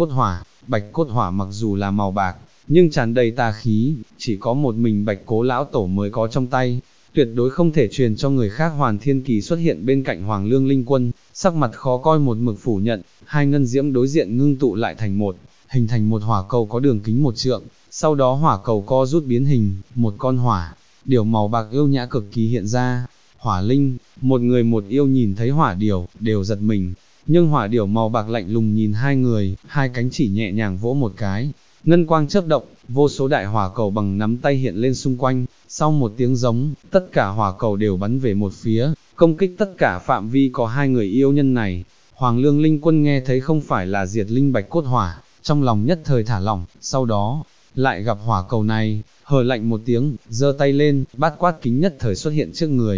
cốt hỏa mặc dù là màu bạc, nhưng tràn đầy tà khí, chỉ có một mình Bạch Cố lão tổ mới có trong tay, tuyệt đối không thể truyền cho người khác. Hoàn Thiên Kỳ xuất hiện bên cạnh Hoàng Lương Linh Quân, sắc mặt khó coi một mực phủ nhận, hai ngân diễm đối diện ngưng tụ lại thành một, hình thành một hỏa cầu có đường kính 1 trượng, sau đó hỏa cầu co rút biến hình, một con hỏa điểu màu bạc yêu nhã cực kỳ hiện ra. Hỏa linh, một người một yêu nhìn thấy hỏa điểu, đều giật mình, nhưng hỏa điểu màu bạc lạnh lùng nhìn hai người, hai cánh chỉ nhẹ nhàng vỗ một cái, ngân quang chớp động, vô số đại hỏa cầu bằng nắm tay hiện lên xung quanh. Sau một tiếng giống, tất cả hỏa cầu đều bắn về một phía, công kích tất cả phạm vi có hai người yêu nhân này. Hoàng Lương Linh Quân nghe thấy không phải là diệt linh bạch cốt hỏa, trong lòng nhất thời thả lỏng, sau đó lại gặp hỏa cầu này, hờ lạnh một tiếng, giơ tay lên, bát quát kính nhất thời xuất hiện trước người.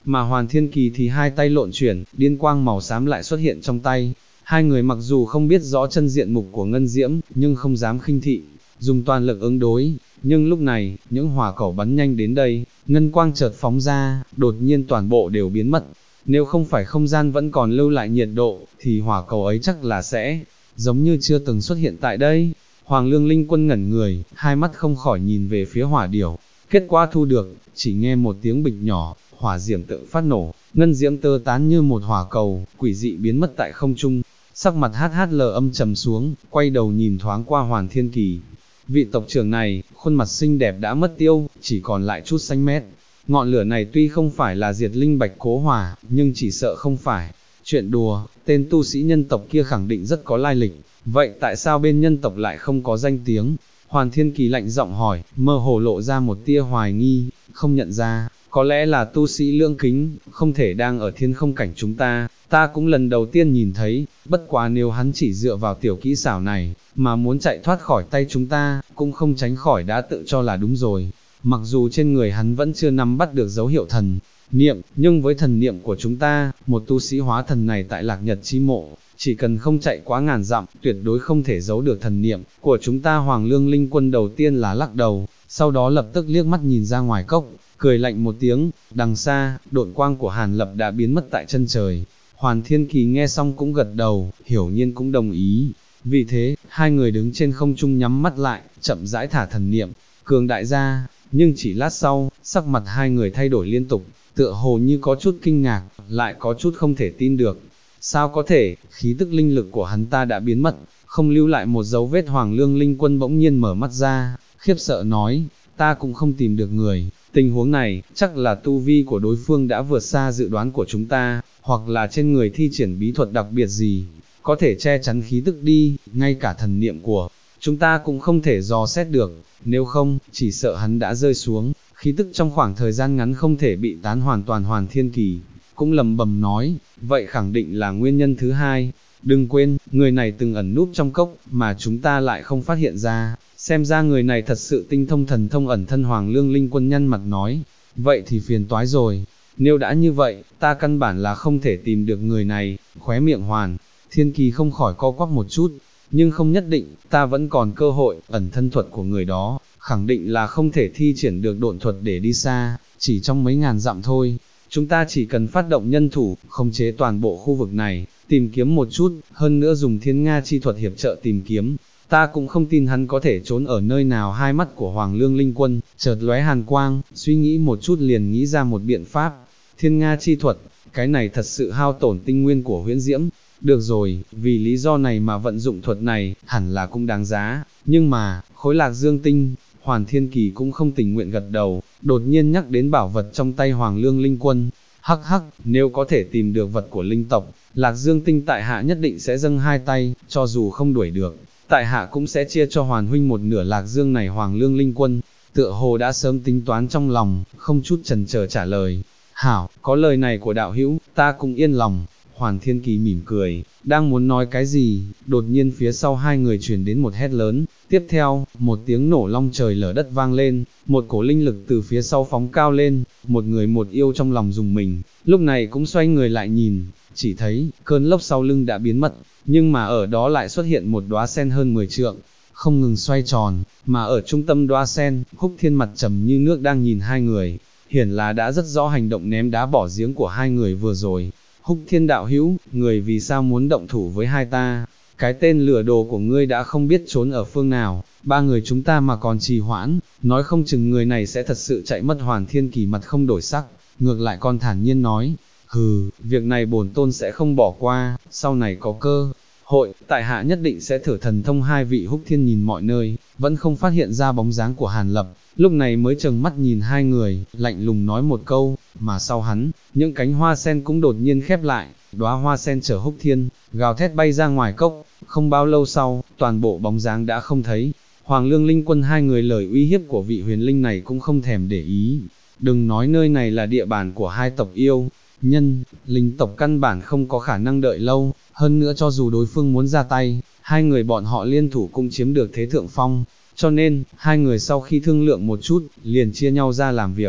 mà Hoàn Thiên Kỳ thì hai tay lộn chuyển, điên quang màu xám lại xuất hiện trong tay. Hai người mặc dù không biết rõ chân diện mục của Ngân Diễm, nhưng không dám khinh thị, dùng toàn lực ứng đối, nhưng lúc này, những hỏa cầu bắn nhanh đến đây, ngân quang chợt phóng ra, đột nhiên toàn bộ đều biến mất. Nếu không phải không gian vẫn còn lưu lại nhiệt độ, thì hỏa cầu ấy chắc là sẽ, giống như chưa từng xuất hiện tại đây. Hoàng Lương Linh Quân ngẩn người, hai mắt không khỏi nhìn về phía hỏa điểu. Kết quả thu được, chỉ nghe một tiếng bịch nhỏ, hỏa diễm tự phát nổ, ngân diễm tơ tán như một hỏa cầu, quỷ dị biến mất tại không trung. Sắc mặt HHL âm trầm xuống, quay đầu nhìn thoáng qua Hoàn Thiên Kỳ. Vị tộc trưởng này, khuôn mặt xinh đẹp đã mất tiêu, chỉ còn lại chút xanh mét. Ngọn lửa này tuy không phải là diệt linh bạch cố hỏa, nhưng chỉ sợ không phải chuyện đùa, tên tu sĩ nhân tộc kia khẳng định rất có lai lịch. Vậy tại sao bên nhân tộc lại không có danh tiếng? Hoàn Thiên Kỳ lạnh giọng hỏi, mơ hồ lộ ra một tia hoài nghi, không nhận ra, có lẽ là tu sĩ lưỡng kính, không thể đang ở thiên không cảnh chúng ta cũng lần đầu tiên nhìn thấy, bất quá nếu hắn chỉ dựa vào tiểu kỹ xảo này, mà muốn chạy thoát khỏi tay chúng ta, cũng không tránh khỏi đã tự cho là đúng rồi. Mặc dù trên người hắn vẫn chưa nắm bắt được dấu hiệu thần niệm, nhưng với thần niệm của chúng ta, một tu sĩ hóa thần này tại Lạc Nhật chi mộ, chỉ cần không chạy quá ngàn dặm, tuyệt đối không thể giấu được thần niệm của chúng ta. Hoàng Lương Linh Quân đầu tiên là lắc đầu, sau đó lập tức liếc mắt nhìn ra ngoài cốc, cười lạnh một tiếng, đằng xa, độn quang của Hàn Lập đã biến mất tại chân trời. Hoàn Thiên Kỳ nghe xong cũng gật đầu, Hiểu Nhiên cũng đồng ý. Vì thế, hai người đứng trên không trung nhắm mắt lại, chậm rãi thả thần niệm, cường đại ra, nhưng chỉ lát sau, sắc mặt hai người thay đổi liên tục, tựa hồ như có chút kinh ngạc, lại có chút không thể tin được. Sao có thể, khí tức linh lực của hắn ta đã biến mất, không lưu lại một dấu vết. Hoàng Lương Linh Quân bỗng nhiên mở mắt ra, khiếp sợ nói, ta cũng không tìm được người, tình huống này, chắc là tu vi của đối phương đã vượt xa dự đoán của chúng ta, hoặc là trên người thi triển bí thuật đặc biệt gì, có thể che chắn khí tức đi, ngay cả thần niệm của chúng ta cũng không thể dò xét được, nếu không, chỉ sợ hắn đã rơi xuống, khí tức trong khoảng thời gian ngắn không thể bị tán hoàn toàn. Hoàn Thiên Kỳ cũng lầm bầm nói, vậy khẳng định là nguyên nhân thứ hai. Đừng quên, người này từng ẩn núp trong cốc, mà chúng ta lại không phát hiện ra, xem ra người này thật sự tinh thông thần thông ẩn thân. Hoàng Lương Linh Quân nhăn mặt nói, vậy thì phiền toái rồi, nếu đã như vậy, ta căn bản là không thể tìm được người này. Khóe miệng Hoàn Thiên Kỳ không khỏi co quắp một chút, nhưng không nhất định, ta vẫn còn cơ hội. Ẩn thân thuật của người đó, khẳng định là không thể thi triển được độn thuật để đi xa, chỉ trong mấy ngàn dặm thôi. Chúng ta chỉ cần phát động nhân thủ, khống chế toàn bộ khu vực này, tìm kiếm một chút, hơn nữa dùng Thiên Nga chi thuật hiệp trợ tìm kiếm. Ta cũng không tin hắn có thể trốn ở nơi nào. Hai mắt của Hoàng Lương Linh Quân chợt lóe hàn quang, suy nghĩ một chút liền nghĩ ra một biện pháp. Thiên Nga chi thuật, cái này thật sự hao tổn tinh nguyên của Huyễn Diễm. Được rồi, vì lý do này mà vận dụng thuật này, hẳn là cũng đáng giá, nhưng mà, khối Lạc Dương tinh, Hoàn Thiên Kỳ cũng không tình nguyện gật đầu, đột nhiên nhắc đến bảo vật trong tay Hoàng Lương Linh Quân. Hắc hắc, nếu có thể tìm được vật của linh tộc, Lạc Dương tinh tại hạ nhất định sẽ dâng hai tay, cho dù không đuổi được, tại hạ cũng sẽ chia cho Hoàn huynh một nửa Lạc Dương này. Hoàng Lương Linh Quân, tựa hồ đã sớm tính toán trong lòng, không chút chần chờ trả lời, hảo, có lời này của đạo hữu, ta cũng yên lòng. Hoàn Thiên Kỳ mỉm cười, đang muốn nói cái gì, đột nhiên phía sau hai người truyền đến một hét lớn, tiếp theo, một tiếng nổ long trời lở đất vang lên, một cổ linh lực từ phía sau phóng cao lên, một người một yêu trong lòng rùng mình, lúc này cũng xoay người lại nhìn, chỉ thấy, cơn lốc sau lưng đã biến mất, nhưng mà ở đó lại xuất hiện một đóa sen hơn 10 trượng, không ngừng xoay tròn, mà ở trung tâm đóa sen, Húc Thiên mặt trầm như nước đang nhìn hai người, hiển là đã rất rõ hành động ném đá bỏ giếng của hai người vừa rồi. Húc Thiên đạo hữu, người vì sao muốn động thủ với hai ta? Cái tên lừa đồ của ngươi đã không biết trốn ở phương nào, ba người chúng ta mà còn trì hoãn, nói không chừng người này sẽ thật sự chạy mất. Hoàn Thiên Kỳ mặt không đổi sắc, ngược lại còn thản nhiên nói, hừ, việc này bổn tôn sẽ không bỏ qua, sau này có cơ hội, tại hạ nhất định sẽ thử thần thông. Hai vị Húc Thiên nhìn mọi nơi, vẫn không phát hiện ra bóng dáng của Hàn Lập, lúc này mới trừng mắt nhìn hai người, lạnh lùng nói một câu, mà sau hắn, những cánh hoa sen cũng đột nhiên khép lại, đóa hoa sen chở Húc Thiên, gào thét bay ra ngoài cốc, không bao lâu sau, toàn bộ bóng dáng đã không thấy. Hoàng Lương Linh Quân hai người lời uy hiếp của vị huyền linh này cũng không thèm để ý, đừng nói nơi này là địa bàn của hai tộc yêu, nhân, linh tộc căn bản không có khả năng đợi lâu, hơn nữa cho dù đối phương muốn ra tay, hai người bọn họ liên thủ cũng chiếm được thế thượng phong, cho nên, hai người sau khi thương lượng một chút, liền chia nhau ra làm việc.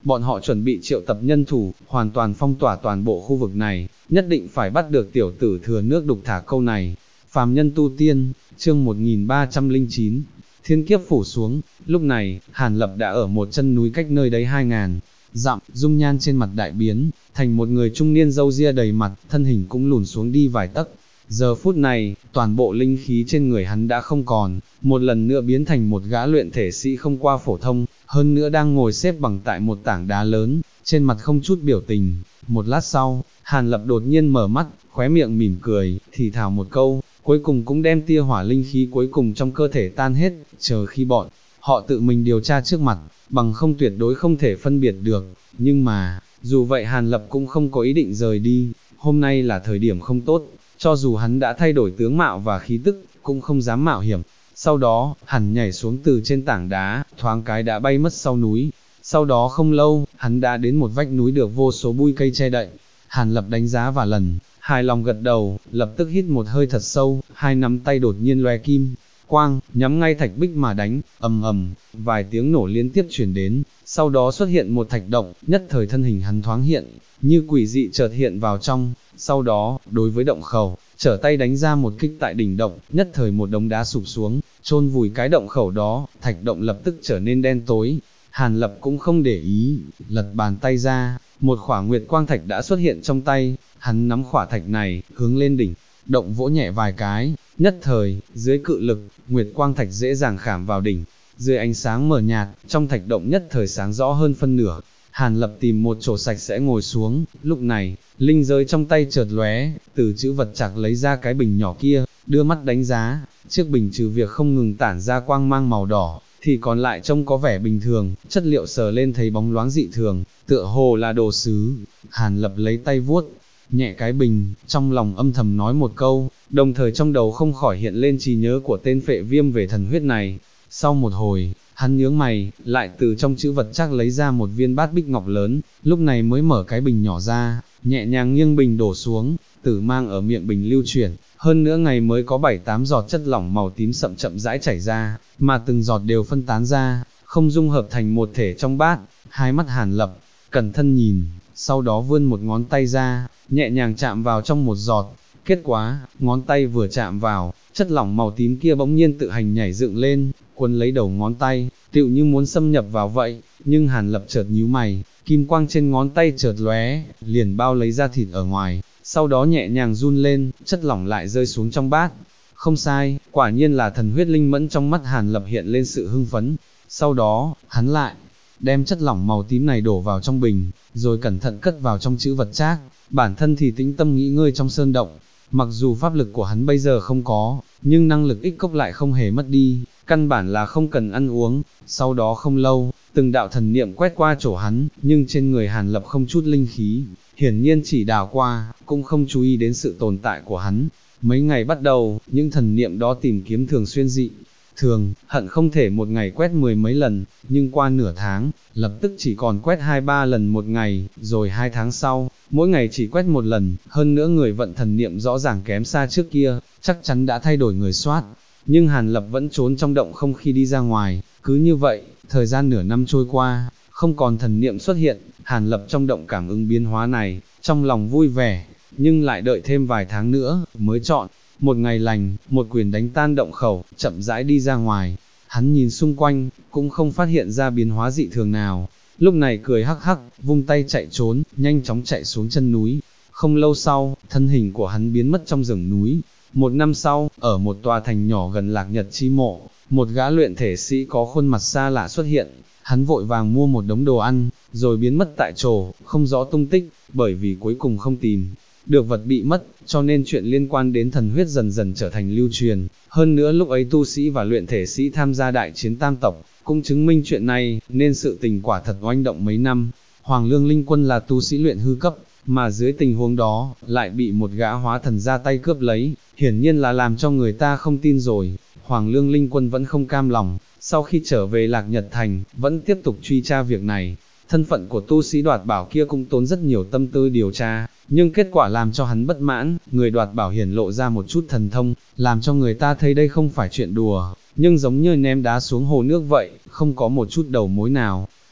bọn họ chuẩn bị triệu tập nhân thủ, hoàn toàn phong tỏa toàn bộ khu vực này, nhất định phải bắt được tiểu tử thừa nước đục thả câu này. Phàm nhân tu tiên, chương 1309, thiên kiếp phủ xuống, lúc này, Hàn Lập đã ở một chân núi cách nơi đấy 2000 dặm, dung nhan trên mặt đại biến, thành một người trung niên râu ria đầy mặt, thân hình cũng lùn xuống đi vài tấc. Giờ phút này, toàn bộ linh khí trên người hắn đã không còn, một lần nữa biến thành một gã luyện thể sĩ không qua phổ thông, hơn nữa đang ngồi xếp bằng tại một tảng đá lớn, trên mặt không chút biểu tình. Một lát sau, Hàn Lập đột nhiên mở mắt, khóe miệng mỉm cười, thì thào một câu, cuối cùng cũng đem tia hỏa linh khí cuối cùng trong cơ thể tan hết, chờ khi bọn họ tự mình điều tra trước mặt, bằng không tuyệt đối không thể phân biệt được. Nhưng mà, dù vậy Hàn Lập cũng không có ý định rời đi, hôm nay là thời điểm không tốt, cho dù hắn đã thay đổi tướng mạo và khí tức, cũng không dám mạo hiểm. Sau đó, hắn nhảy xuống từ trên tảng đá, thoáng cái đã bay mất sau núi. Sau đó không lâu, hắn đã đến một vách núi được vô số bụi cây che đậy. Hàn Lập đánh giá vài lần, hài lòng gật đầu, lập tức hít một hơi thật sâu, hai nắm tay đột nhiên loe kim quang, nhắm ngay thạch bích mà đánh, ầm ầm, vài tiếng nổ liên tiếp truyền đến, sau đó xuất hiện một thạch động, nhất thời thân hình hắn thoáng hiện, như quỷ dị chợt hiện vào trong, sau đó, đối với động khẩu, trở tay đánh ra một kích tại đỉnh động, nhất thời một đống đá sụp xuống, chôn vùi cái động khẩu đó, thạch động lập tức trở nên đen tối. Hàn Lập cũng không để ý, lật bàn tay ra, một khỏa nguyệt quang thạch đã xuất hiện trong tay, hắn nắm khỏa thạch này, hướng lên đỉnh động vỗ nhẹ vài cái, nhất thời, dưới cự lực, nguyệt quang thạch dễ dàng khảm vào đỉnh, dưới ánh sáng mờ nhạt, trong thạch động nhất thời sáng rõ hơn phân nửa. Hàn Lập tìm một chỗ sạch sẽ ngồi xuống, lúc này, linh giới trong tay chợt lóe, từ chữ vật trạc lấy ra cái bình nhỏ kia, đưa mắt đánh giá, chiếc bình trừ việc không ngừng tản ra quang mang màu đỏ, thì còn lại trông có vẻ bình thường, chất liệu sờ lên thấy bóng loáng dị thường, tựa hồ là đồ sứ. Hàn Lập lấy tay vuốt nhẹ cái bình, trong lòng âm thầm nói một câu, đồng thời trong đầu không khỏi hiện lên trí nhớ của tên phệ viêm về thần huyết này. Sau một hồi, hắn nhướng mày, lại từ trong chữ vật trác lấy ra một viên bát bích ngọc lớn, lúc này mới mở cái bình nhỏ ra, nhẹ nhàng nghiêng bình đổ xuống, tử mang ở miệng bình lưu chuyển, hơn nữa ngày mới có 7-8 giọt chất lỏng màu tím sậm chậm rãi chảy ra, mà từng giọt đều phân tán ra, không dung hợp thành một thể trong bát. Hai mắt Hàn Lập, cẩn thận nhìn, sau đó vươn một ngón tay ra, nhẹ nhàng chạm vào trong một giọt, kết quả, ngón tay vừa chạm vào, chất lỏng màu tím kia bỗng nhiên tự hành nhảy dựng lên, cuốn lấy đầu ngón tay, tựu như muốn xâm nhập vào vậy, nhưng Hàn Lập chợt nhíu mày, kim quang trên ngón tay chợt lóe, liền bao lấy ra thịt ở ngoài, sau đó nhẹ nhàng run lên, chất lỏng lại rơi xuống trong bát. Không sai, quả nhiên là thần huyết linh mẫn. Trong mắt Hàn Lập hiện lên sự hưng phấn, sau đó, hắn lại đem chất lỏng màu tím này đổ vào trong bình, rồi cẩn thận cất vào trong chữ vật trác, bản thân thì tĩnh tâm nghỉ ngơi trong sơn động. Mặc dù pháp lực của hắn bây giờ không có, nhưng năng lực ích cốc lại không hề mất đi, căn bản là không cần ăn uống. Sau đó không lâu, từng đạo thần niệm quét qua chỗ hắn, nhưng trên người Hàn Lập không chút linh khí, hiển nhiên chỉ đảo qua, cũng không chú ý đến sự tồn tại của hắn. Mấy ngày bắt đầu, những thần niệm đó tìm kiếm thường xuyên dị thường, hận không thể một ngày quét 10 mấy lần, nhưng qua nửa tháng, lập tức chỉ còn quét 2-3 lần một ngày, rồi 2 tháng sau, mỗi ngày chỉ quét một lần, hơn nữa người vận thần niệm rõ ràng kém xa trước kia, chắc chắn đã thay đổi người soát. Nhưng Hàn Lập vẫn trốn trong động không khi đi ra ngoài, cứ như vậy, thời gian nửa năm trôi qua, không còn thần niệm xuất hiện, Hàn Lập trong động cảm ứng biến hóa này, trong lòng vui vẻ, nhưng lại đợi thêm vài tháng nữa, mới chọn một ngày lành, một quyền đánh tan động khẩu, chậm rãi đi ra ngoài. Hắn nhìn xung quanh, cũng không phát hiện ra biến hóa dị thường nào, lúc này cười hắc hắc, vung tay chạy trốn, nhanh chóng chạy xuống chân núi. Không lâu sau, thân hình của hắn biến mất trong rừng núi. Một năm sau, ở một tòa thành nhỏ gần Lạc Nhật Chi Mộ, một gã luyện thể sĩ có khuôn mặt xa lạ xuất hiện, hắn vội vàng mua một đống đồ ăn, rồi biến mất tại chỗ, không rõ tung tích, bởi vì cuối cùng không tìm được vật bị mất, cho nên chuyện liên quan đến thần huyết dần dần trở thành lưu truyền. Hơn nữa lúc ấy tu sĩ và luyện thể sĩ tham gia đại chiến tam tộc, cũng chứng minh chuyện này, nên sự tình quả thật oanh động mấy năm. Hoàng Lương Linh Quân là tu sĩ luyện hư cấp, mà dưới tình huống đó, lại bị một gã hóa thần ra tay cướp lấy, hiển nhiên là làm cho người ta không tin rồi. Hoàng Lương Linh Quân vẫn không cam lòng, sau khi trở về Lạc Nhật Thành, vẫn tiếp tục truy tra việc này. Thân phận của tu sĩ đoạt bảo kia cũng tốn rất nhiều tâm tư điều tra, nhưng kết quả làm cho hắn bất mãn, người đoạt bảo hiển lộ ra một chút thần thông, làm cho người ta thấy đây không phải chuyện đùa, nhưng giống như ném đá xuống hồ nước vậy, không có một chút đầu mối nào.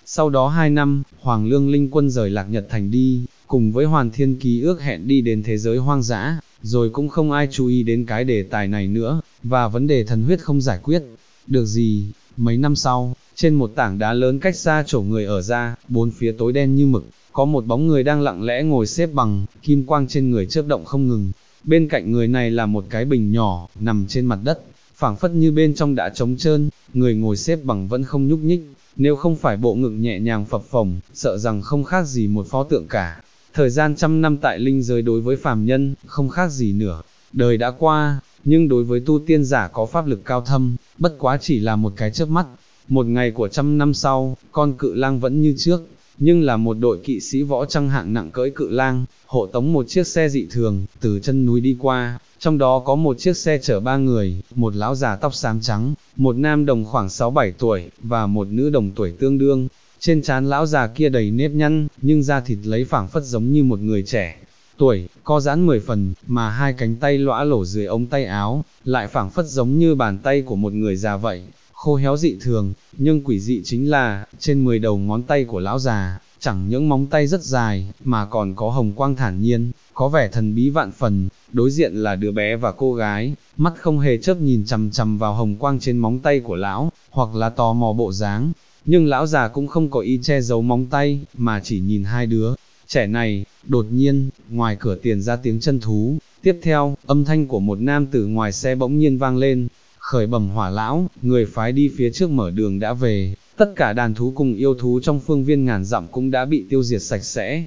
Sau đó 2 năm, Hoàng Lương Linh Quân rời Lạc Nhật Thành đi, cùng với Hoàn Thiên Ký ước hẹn đi đến thế giới hoang dã, rồi cũng không ai chú ý đến cái đề tài này nữa, và vấn đề thần huyết không giải quyết được gì. Mấy năm sau, trên một tảng đá lớn cách xa chỗ người ở ra, bốn phía tối đen như mực, có một bóng người đang lặng lẽ ngồi xếp bằng, kim quang trên người chớp động không ngừng. Bên cạnh người này là một cái bình nhỏ, nằm trên mặt đất, phảng phất như bên trong đã trống trơn, người ngồi xếp bằng vẫn không nhúc nhích, nếu không phải bộ ngực nhẹ nhàng phập phồng, sợ rằng không khác gì một pho tượng cả. Thời gian trăm năm tại linh giới đối với phàm nhân, không khác gì nửa đời đã qua, nhưng đối với tu tiên giả có pháp lực cao thâm, bất quá chỉ là một cái chớp mắt. Một ngày của trăm năm sau, con cự lang vẫn như trước, nhưng là một đội kỵ sĩ võ trang hạng nặng cưỡi cự lang, hộ tống một chiếc xe dị thường, từ chân núi đi qua, trong đó có một chiếc xe chở 3 người, một lão già tóc xám trắng, một nam đồng khoảng 6-7 tuổi, và một nữ đồng tuổi tương đương. Trên trán lão già kia đầy nếp nhăn, nhưng da thịt lấy phảng phất giống như một người trẻ tuổi, co giãn 10 phần, mà hai cánh tay lõa lổ dưới ống tay áo, lại phảng phất giống như bàn tay của một người già vậy, khô héo dị thường, nhưng quỷ dị chính là, trên 10 đầu ngón tay của lão già, chẳng những móng tay rất dài, mà còn có hồng quang thản nhiên, có vẻ thần bí vạn phần. Đối diện là đứa bé và cô gái, mắt không hề chớp nhìn chằm chằm vào hồng quang trên móng tay của lão, hoặc là tò mò bộ dáng. Nhưng lão già cũng không có ý che giấu móng tay, mà chỉ nhìn hai đứa trẻ này. Đột nhiên, ngoài cửa tiền ra tiếng chân thú, tiếp theo, âm thanh của một nam tử ngoài xe bỗng nhiên vang lên. Khởi bẩm Hỏa lão, người phái đi phía trước mở đường đã về, tất cả đàn thú cùng yêu thú trong phương viên ngàn dặm cũng đã bị tiêu diệt sạch sẽ.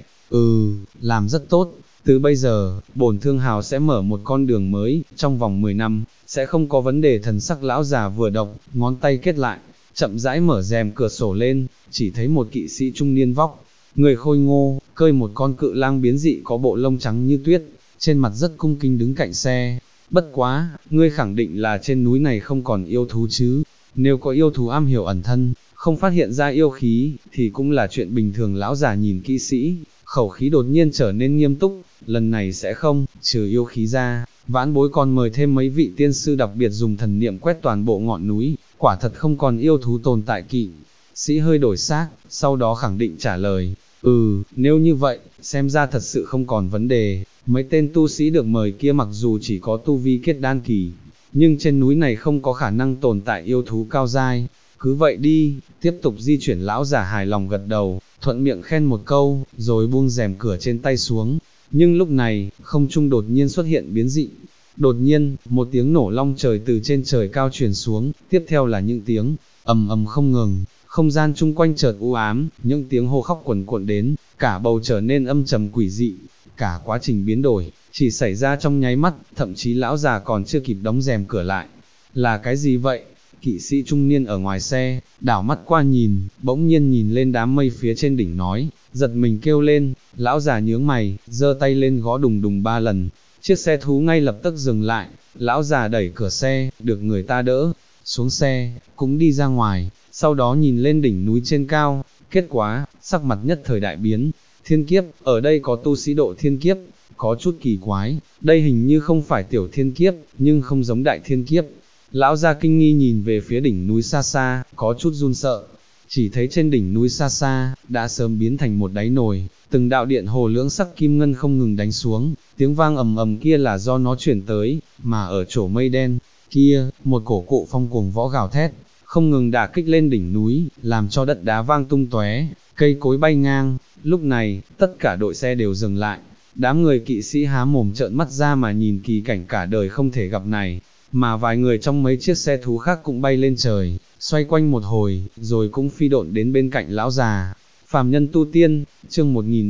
Làm rất tốt. Từ bây giờ, bổn thương hào sẽ mở một con đường mới, trong vòng 10 năm, sẽ không có vấn đề. Thần sắc lão già vừa động, ngón tay kết lại, chậm rãi mở rèm cửa sổ lên, chỉ thấy một kỵ sĩ trung niên vóc, người khôi ngô, cơi một con cự lang biến dị có bộ lông trắng như tuyết, trên mặt rất cung kính đứng cạnh xe. Bất quá, ngươi khẳng định là trên núi này không còn yêu thú chứ? Nếu có yêu thú am hiểu ẩn thân, không phát hiện ra yêu khí, thì cũng là chuyện bình thường. Lão già nhìn kỵ sĩ, khẩu khí đột nhiên trở nên nghiêm túc. Lần này sẽ không, trừ yêu khí ra, vãn bối còn mời thêm mấy vị tiên sư đặc biệt dùng thần niệm quét toàn bộ ngọn núi, quả thật không còn yêu thú tồn tại. Kỵ sĩ hơi đổi xác, sau đó khẳng định trả lời, nếu như vậy, xem ra thật sự không còn vấn đề. Mấy tên tu sĩ được mời kia mặc dù chỉ có tu vi kết đan kỳ, nhưng trên núi này không có khả năng tồn tại yêu thú cao giai. Cứ vậy đi, tiếp tục di chuyển. Lão giả hài lòng gật đầu, thuận miệng khen một câu, rồi buông rèm cửa trên tay xuống. Nhưng lúc này, không trung đột nhiên xuất hiện biến dị. Đột nhiên, một tiếng nổ long trời từ trên trời cao truyền xuống, tiếp theo là những tiếng ầm ầm không ngừng. Không gian chung quanh chợt u ám, những tiếng hô khóc quần cuộn đến, cả bầu trở nên âm trầm quỷ dị. Cả quá trình biến đổi, chỉ xảy ra trong nháy mắt, thậm chí lão già còn chưa kịp đóng rèm cửa lại. Là cái gì vậy? Kỵ sĩ trung niên ở ngoài xe, đảo mắt qua nhìn, bỗng nhiên nhìn lên đám mây phía trên đỉnh nói, giật mình kêu lên. Lão già nhướng mày, giơ tay lên gõ đùng đùng 3 lần, chiếc xe thú ngay lập tức dừng lại. Lão già đẩy cửa xe, được người ta đỡ xuống xe, cũng đi ra ngoài, sau đó nhìn lên đỉnh núi trên cao. Kết quả, sắc mặt nhất thời đại biến. Thiên kiếp, ở đây có tu sĩ độ thiên kiếp, có chút kỳ quái, đây hình như không phải tiểu thiên kiếp, nhưng không giống đại thiên kiếp. Lão gia kinh nghi nhìn về phía đỉnh núi xa xa, có chút run sợ. Chỉ thấy trên đỉnh núi xa xa, đã sớm biến thành một đáy nồi, từng đạo điện hồ lưỡng sắc kim ngân không ngừng đánh xuống, tiếng vang ầm ầm kia là do nó chuyển tới, mà ở chỗ mây đen kia, một cổ cụ phong cuồng võ gào thét, không ngừng đả kích lên đỉnh núi, làm cho đất đá vang tung tóe, cây cối bay ngang. Lúc này, tất cả đội xe đều dừng lại, đám người kỵ sĩ há mồm trợn mắt ra mà nhìn kỳ cảnh cả đời không thể gặp này, mà vài người trong mấy chiếc xe thú khác cũng bay lên trời, xoay quanh một hồi, rồi cũng phi độn đến bên cạnh lão già. Phàm nhân tu tiên, chương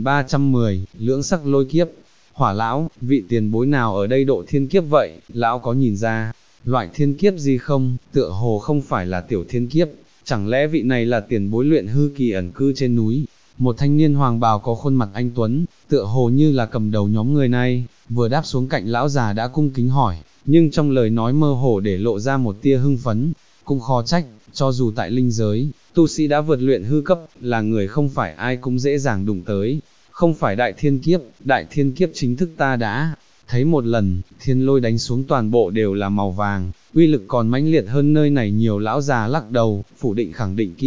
1310, lưỡng sắc lôi kiếp. Hỏa lão, vị tiền bối nào ở đây độ thiên kiếp vậy? Lão có nhìn ra loại thiên kiếp gì không? Tựa hồ không phải là tiểu thiên kiếp, chẳng lẽ vị này là tiền bối luyện hư kỳ ẩn cư trên núi? Một thanh niên hoàng bào có khuôn mặt anh tuấn, tựa hồ như là cầm đầu nhóm người này, vừa đáp xuống cạnh lão già đã cung kính hỏi, nhưng trong lời nói mơ hồ để lộ ra một tia hưng phấn. Cũng khó trách, cho dù tại linh giới, tu sĩ đã vượt luyện hư cấp, là người không phải ai cũng dễ dàng đụng tới. Không phải đại thiên kiếp chính thức ta đã thấy một lần, thiên lôi đánh xuống toàn bộ đều là màu vàng, uy lực còn mãnh liệt hơn nơi này nhiều. Lão già lắc đầu, phủ định khẳng định kia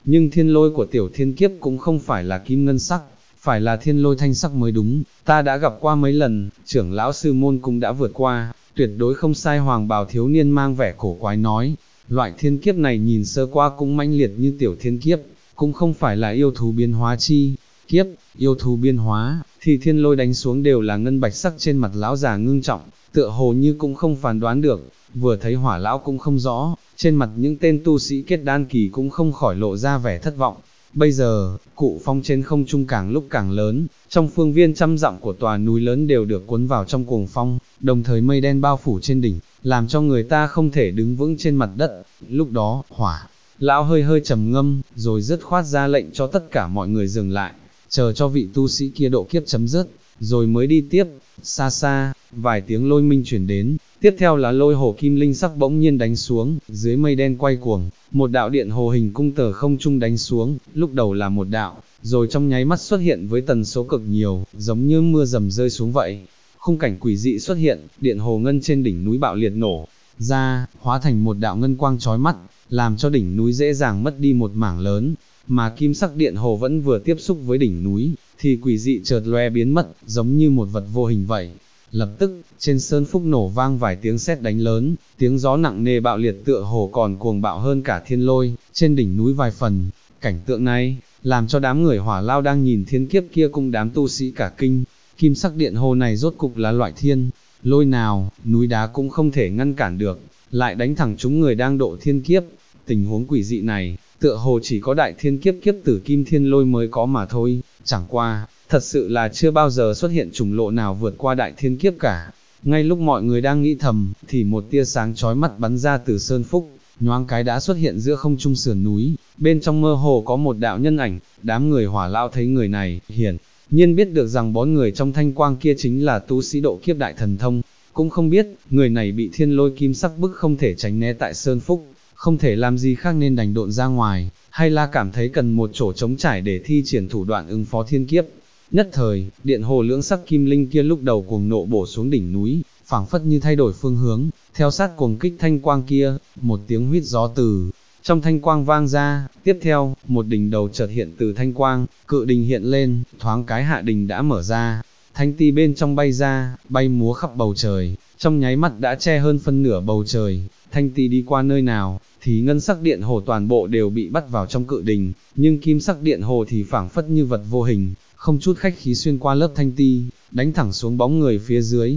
nhưng thiên lôi của tiểu thiên kiếp cũng không phải là kim ngân sắc, phải là thiên lôi thanh sắc mới đúng, ta đã gặp qua mấy lần, trưởng lão sư môn cũng đã vượt qua, tuyệt đối không sai. Hoàng bào thiếu niên mang vẻ cổ quái nói, loại thiên kiếp này nhìn sơ qua cũng mãnh liệt như tiểu thiên kiếp, cũng không phải là yêu thú biến hóa chi kiếp, yêu thú biến hóa, thì thiên lôi đánh xuống đều là ngân bạch sắc. Trên mặt lão già ngưng trọng, tựa hồ như cũng không phán đoán được, vừa thấy Hỏa lão cũng không rõ, trên mặt những tên tu sĩ kết đan kỳ cũng không khỏi lộ ra vẻ thất vọng. Bây giờ, cụ phong trên không trung càng lúc càng lớn, trong phương viên trăm dặm của tòa núi lớn đều được cuốn vào trong cuồng phong, đồng thời mây đen bao phủ trên đỉnh, làm cho người ta không thể đứng vững trên mặt đất. Lúc đó, Hỏa lão hơi hơi trầm ngâm, rồi dứt khoát ra lệnh cho tất cả mọi người dừng lại, chờ cho vị tu sĩ kia độ kiếp chấm dứt, rồi mới đi tiếp. Xa xa, vài tiếng lôi minh chuyển đến, tiếp theo là lôi hồ kim linh sắc bỗng nhiên đánh xuống, dưới mây đen quay cuồng, một đạo điện hồ hình cung từ không trung đánh xuống, lúc đầu là một đạo, rồi trong nháy mắt xuất hiện với tần số cực nhiều, giống như mưa dầm rơi xuống vậy. Khung cảnh quỷ dị xuất hiện, điện hồ ngân trên đỉnh núi bạo liệt nổ ra, hóa thành một đạo ngân quang chói mắt, làm cho đỉnh núi dễ dàng mất đi một mảng lớn, mà kim sắc điện hồ vẫn vừa tiếp xúc với đỉnh núi, thì quỷ dị chợt lóe biến mất, giống như một vật vô hình vậy. Lập tức, trên sơn phúc nổ vang vài tiếng sét đánh lớn, tiếng gió nặng nề bạo liệt tựa hồ còn cuồng bạo hơn cả thiên lôi, trên đỉnh núi vài phần. Cảnh tượng này, làm cho đám người Hỏa Lao đang nhìn thiên kiếp kia cùng đám tu sĩ cả kinh. Kim sắc điện hồ này rốt cục là loại thiên lôi nào, núi đá cũng không thể ngăn cản được, lại đánh thẳng chúng người đang độ thiên kiếp. Tình huống quỷ dị này, tựa hồ chỉ có đại thiên kiếp kiếp tử kim thiên lôi mới có mà thôi, chẳng qua, thật sự là chưa bao giờ xuất hiện chủng lộ nào vượt qua đại thiên kiếp cả. Ngay lúc mọi người đang nghĩ thầm, thì một tia sáng chói mắt bắn ra từ sơn phúc, nhoáng cái đã xuất hiện giữa không trung sườn núi, bên trong mơ hồ có một đạo nhân ảnh. Đám người Hỏa Lao thấy người này, hiển nhiên biết được rằng bốn người trong thanh quang kia chính là tu sĩ độ kiếp đại thần thông, cũng không biết, người này bị thiên lôi kim sắc bức không thể tránh né tại sơn phúc, không thể làm gì khác nên đành độn ra ngoài, hay là cảm thấy cần một chỗ trống trải để thi triển thủ đoạn ứng phó thiên kiếp. Nhất thời, điện hồ lưỡng sắc kim linh kia lúc đầu cuồng nộ bổ xuống đỉnh núi, phảng phất như thay đổi phương hướng, theo sát cuồng kích thanh quang kia, một tiếng huýt gió từ trong thanh quang vang ra, tiếp theo, một đỉnh đầu chợt hiện từ thanh quang, cự đình hiện lên, thoáng cái hạ đình đã mở ra, thanh ti bên trong bay ra, bay múa khắp bầu trời, trong nháy mắt đã che hơn phân nửa bầu trời. Thanh ti đi qua nơi nào, thì ngân sắc điện hồ toàn bộ đều bị bắt vào trong cự đình, nhưng kim sắc điện hồ thì phảng phất như vật vô hình, không chút khách khí xuyên qua lớp thanh ti, đánh thẳng xuống bóng người phía dưới.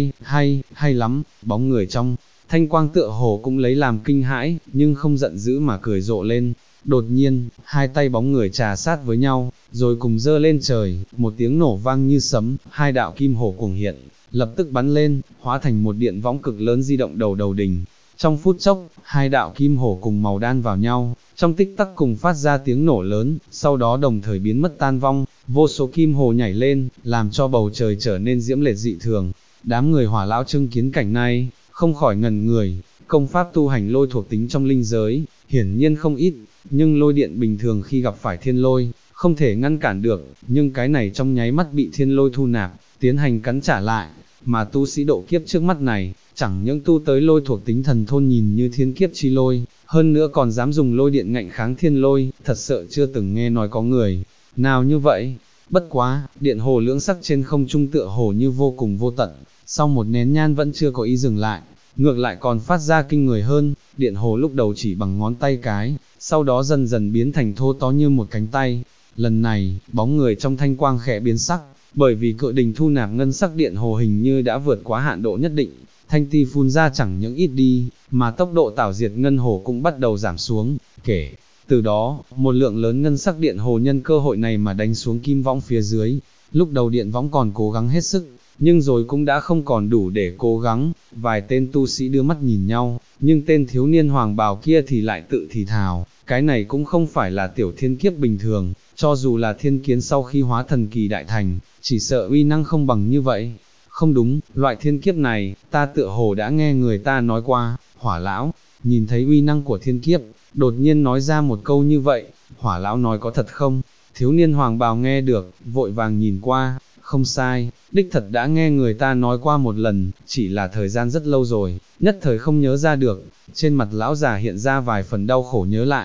Hay lắm, bóng người trong thanh quang tựa hồ cũng lấy làm kinh hãi, nhưng không giận dữ mà cười rộ lên. Đột nhiên, hai tay bóng người trà sát với nhau, rồi cùng giơ lên trời, một tiếng nổ vang như sấm, hai đạo kim hồ cuồng hiện, lập tức bắn lên, hóa thành một điện võng cực lớn di động đầu đình. Trong phút chốc, hai đạo kim hổ cùng màu đan vào nhau, trong tích tắc cùng phát ra tiếng nổ lớn, sau đó đồng thời biến mất tan vong, vô số kim hồ nhảy lên, làm cho bầu trời trở nên diễm lệ dị thường. Đám người Hỏa Lão chứng kiến cảnh này, không khỏi ngẩn người. Công pháp tu hành lôi thuộc tính trong linh giới, hiển nhiên không ít, nhưng lôi điện bình thường khi gặp phải thiên lôi, không thể ngăn cản được, nhưng cái này trong nháy mắt bị thiên lôi thu nạp, tiến hành cắn trả lại, mà tu sĩ độ kiếp trước mắt này, chẳng những tu tới lôi thuộc tính thần thôn nhìn như thiên kiếp chi lôi, hơn nữa còn dám dùng lôi điện ngạnh kháng thiên lôi, thật sợ chưa từng nghe nói có người nào như vậy. Bất quá, điện hồ lưỡng sắc trên không trung tựa hồ như vô cùng vô tận, sau một nén nhang vẫn chưa có ý dừng lại, ngược lại còn phát ra kinh người hơn. Điện hồ lúc đầu chỉ bằng ngón tay cái, sau đó dần dần biến thành thô to như một cánh tay. Lần này, bóng người trong thanh quang khẽ biến sắc, bởi vì cự đình thu nạp ngân sắc điện hồ hình như đã vượt quá hạn độ nhất định, thanh ti phun ra chẳng những ít đi, mà tốc độ tảo diệt ngân hồ cũng bắt đầu giảm xuống. Kể từ đó, một lượng lớn ngân sắc điện hồ nhân cơ hội này mà đánh xuống kim võng phía dưới. Lúc đầu điện võng còn cố gắng hết sức, nhưng rồi cũng đã không còn đủ để cố gắng. Vài tên tu sĩ đưa mắt nhìn nhau, nhưng tên thiếu niên hoàng bào kia thì lại tự thì thào, cái này cũng không phải là tiểu thiên kiếp bình thường, cho dù là thiên kiến sau khi hóa thần kỳ đại thành, chỉ sợ uy năng không bằng như vậy. Không đúng, loại thiên kiếp này, ta tựa hồ đã nghe người ta nói qua. Hỏa lão, nhìn thấy uy năng của thiên kiếp, đột nhiên nói ra một câu như vậy. Hỏa lão nói có thật không? Thiếu niên hoàng bào nghe được, vội vàng nhìn qua, không sai, đích thật đã nghe người ta nói qua một lần, chỉ là thời gian rất lâu rồi, nhất thời không nhớ ra được. Trên mặt lão già hiện ra vài phần đau khổ nhớ lại.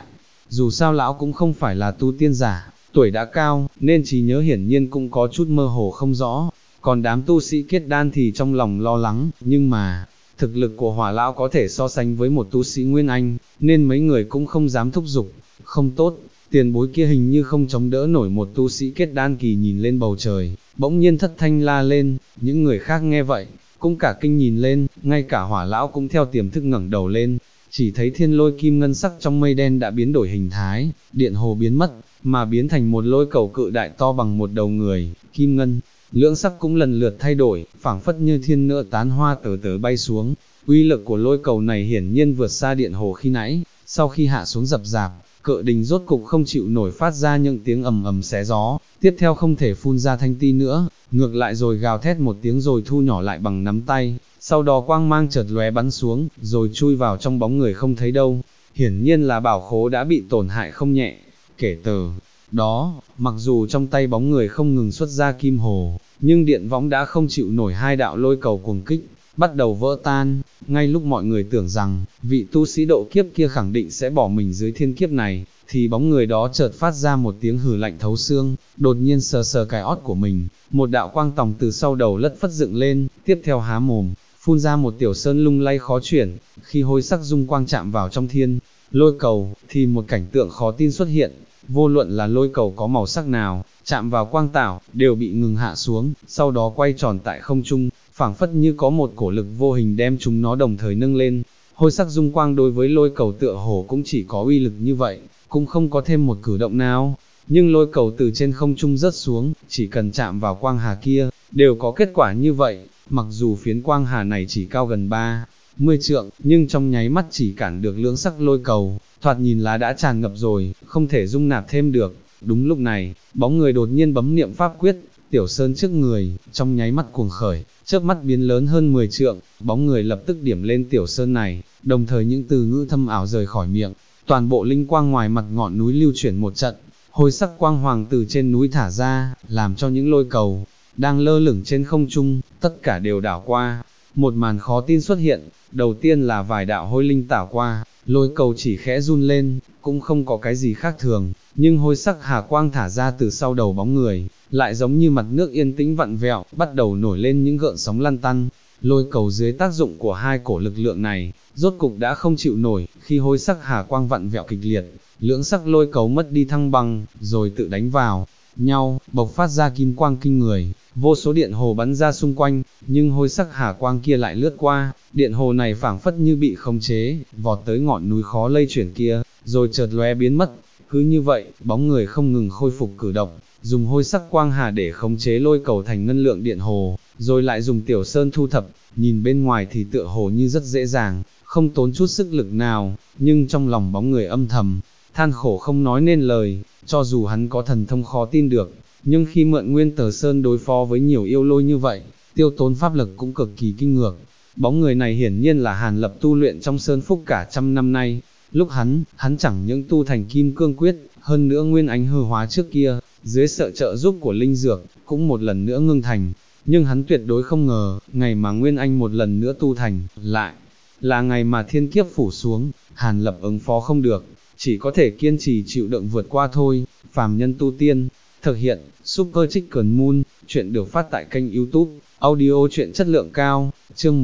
dù sao lão cũng không phải là tu tiên giả, tuổi đã cao, nên trí nhớ hiển nhiên cũng có chút mơ hồ không rõ, còn đám tu sĩ kết đan thì trong lòng lo lắng, nhưng mà, thực lực của Hỏa lão có thể so sánh với một tu sĩ Nguyên Anh, nên mấy người cũng không dám thúc giục, không tốt, tiền bối kia hình như không chống đỡ nổi. Một tu sĩ kết đan kỳ nhìn lên bầu trời, bỗng nhiên thất thanh la lên, những người khác nghe vậy, cũng cả kinh nhìn lên, ngay cả Hỏa lão cũng theo tiềm thức ngẩng đầu lên, chỉ thấy thiên lôi kim ngân sắc trong mây đen đã biến đổi hình thái, điện hồ biến mất, mà biến thành một lôi cầu cự đại to bằng một đầu người, kim ngân, lưỡng sắc cũng lần lượt thay đổi, phảng phất như thiên nỡ tán hoa từ từ bay xuống. Uy lực của lôi cầu này hiển nhiên vượt xa điện hồ khi nãy, sau khi hạ xuống dập dạp, cự đình rốt cục không chịu nổi phát ra những tiếng ầm ầm xé gió, tiếp theo không thể phun ra thanh ti nữa, ngược lại rồi gào thét một tiếng rồi thu nhỏ lại bằng nắm tay, sau đó quang mang chợt lóe bắn xuống, rồi chui vào trong bóng người không thấy đâu. Hiển nhiên là bảo khố đã bị tổn hại không nhẹ. Kể từ đó, mặc dù trong tay bóng người không ngừng xuất ra kim hồ, nhưng điện võng đã không chịu nổi hai đạo lôi cầu cuồng kích, bắt đầu vỡ tan. Ngay lúc mọi người tưởng rằng, vị tu sĩ độ kiếp kia khẳng định sẽ bỏ mình dưới thiên kiếp này, thì bóng người đó chợt phát ra một tiếng hừ lạnh thấu xương, đột nhiên sờ sờ cái ót của mình, một đạo quang tòng từ sau đầu lất phất dựng lên, tiếp theo há mồm, phun ra một tiểu sơn lung lay khó chuyển. Khi hôi sắc dung quang chạm vào trong thiên lôi cầu, thì một cảnh tượng khó tin xuất hiện, vô luận là lôi cầu có màu sắc nào, chạm vào quang tảo, đều bị ngừng hạ xuống, sau đó quay tròn tại không trung, phảng phất như có một cổ lực vô hình đem chúng nó đồng thời nâng lên. Hôi sắc dung quang đối với lôi cầu tựa hồ cũng chỉ có uy lực như vậy, cũng không có thêm một cử động nào. Nhưng lôi cầu từ trên không trung rớt xuống, chỉ cần chạm vào quang hà kia, đều có kết quả như vậy. Mặc dù phiến quang hà này chỉ cao gần 30 trượng, nhưng trong nháy mắt chỉ cản được lưỡng sắc lôi cầu, thoạt nhìn là đã tràn ngập rồi, không thể dung nạp thêm được. Đúng lúc này, bóng người đột nhiên bấm niệm pháp quyết, tiểu sơn trước người, trong nháy mắt cuồng khởi, chớp mắt biến lớn hơn 10 trượng, bóng người lập tức điểm lên tiểu sơn này, đồng thời những từ ngữ thâm ảo rời khỏi miệng, toàn bộ linh quang ngoài mặt ngọn núi lưu chuyển một trận, hôi sắc quang hoàng từ trên núi thả ra, làm cho những lôi cầu đang lơ lửng trên không trung, tất cả đều đảo qua. Một màn khó tin xuất hiện, đầu tiên là vài đạo hôi linh tảo qua, lôi cầu chỉ khẽ run lên, cũng không có cái gì khác thường, nhưng hôi sắc hà quang thả ra từ sau đầu bóng người, lại giống như mặt nước yên tĩnh vặn vẹo, bắt đầu nổi lên những gợn sóng lăn tăn. Lôi cầu dưới tác dụng của hai cổ lực lượng này, rốt cục đã không chịu nổi, khi hôi sắc hà quang vặn vẹo kịch liệt, lưỡng sắc lôi cầu mất đi thăng bằng, rồi tự đánh vào nhau, bộc phát ra kim quang kinh người, vô số điện hồ bắn ra xung quanh, nhưng hôi sắc hà quang kia lại lướt qua, điện hồ này phảng phất như bị khống chế, vọt tới ngọn núi khó lây chuyển kia, rồi chợt lóe biến mất. Cứ như vậy, bóng người không ngừng khôi phục cử động, dùng hôi sắc quang hà để khống chế lôi cầu thành ngân lượng điện hồ, rồi lại dùng tiểu sơn thu thập, nhìn bên ngoài thì tựa hồ như rất dễ dàng, không tốn chút sức lực nào, nhưng trong lòng bóng người âm thầm, than khổ không nói nên lời. Cho dù hắn có thần thông khó tin được, nhưng khi mượn nguyên tờ sơn đối phó với nhiều yêu lôi như vậy, tiêu tốn pháp lực cũng cực kỳ kinh ngược. Bóng người này hiển nhiên là Hàn Lập tu luyện trong sơn phúc cả trăm năm nay, lúc hắn chẳng những tu thành kim cương quyết, hơn nữa nguyên ánh hư hóa trước kia, dưới sự trợ giúp của linh dược, cũng một lần nữa ngưng thành. Nhưng hắn tuyệt đối không ngờ, ngày mà nguyên anh một lần nữa tu thành, lại là ngày mà thiên kiếp phủ xuống. Hàn Lập ứng phó không được, chỉ có thể kiên trì chịu đựng vượt qua thôi. Phàm nhân tu tiên, thực hiện, Super Chicken Moon, chuyện được phát tại kênh YouTube, audio chuyện chất lượng cao, chương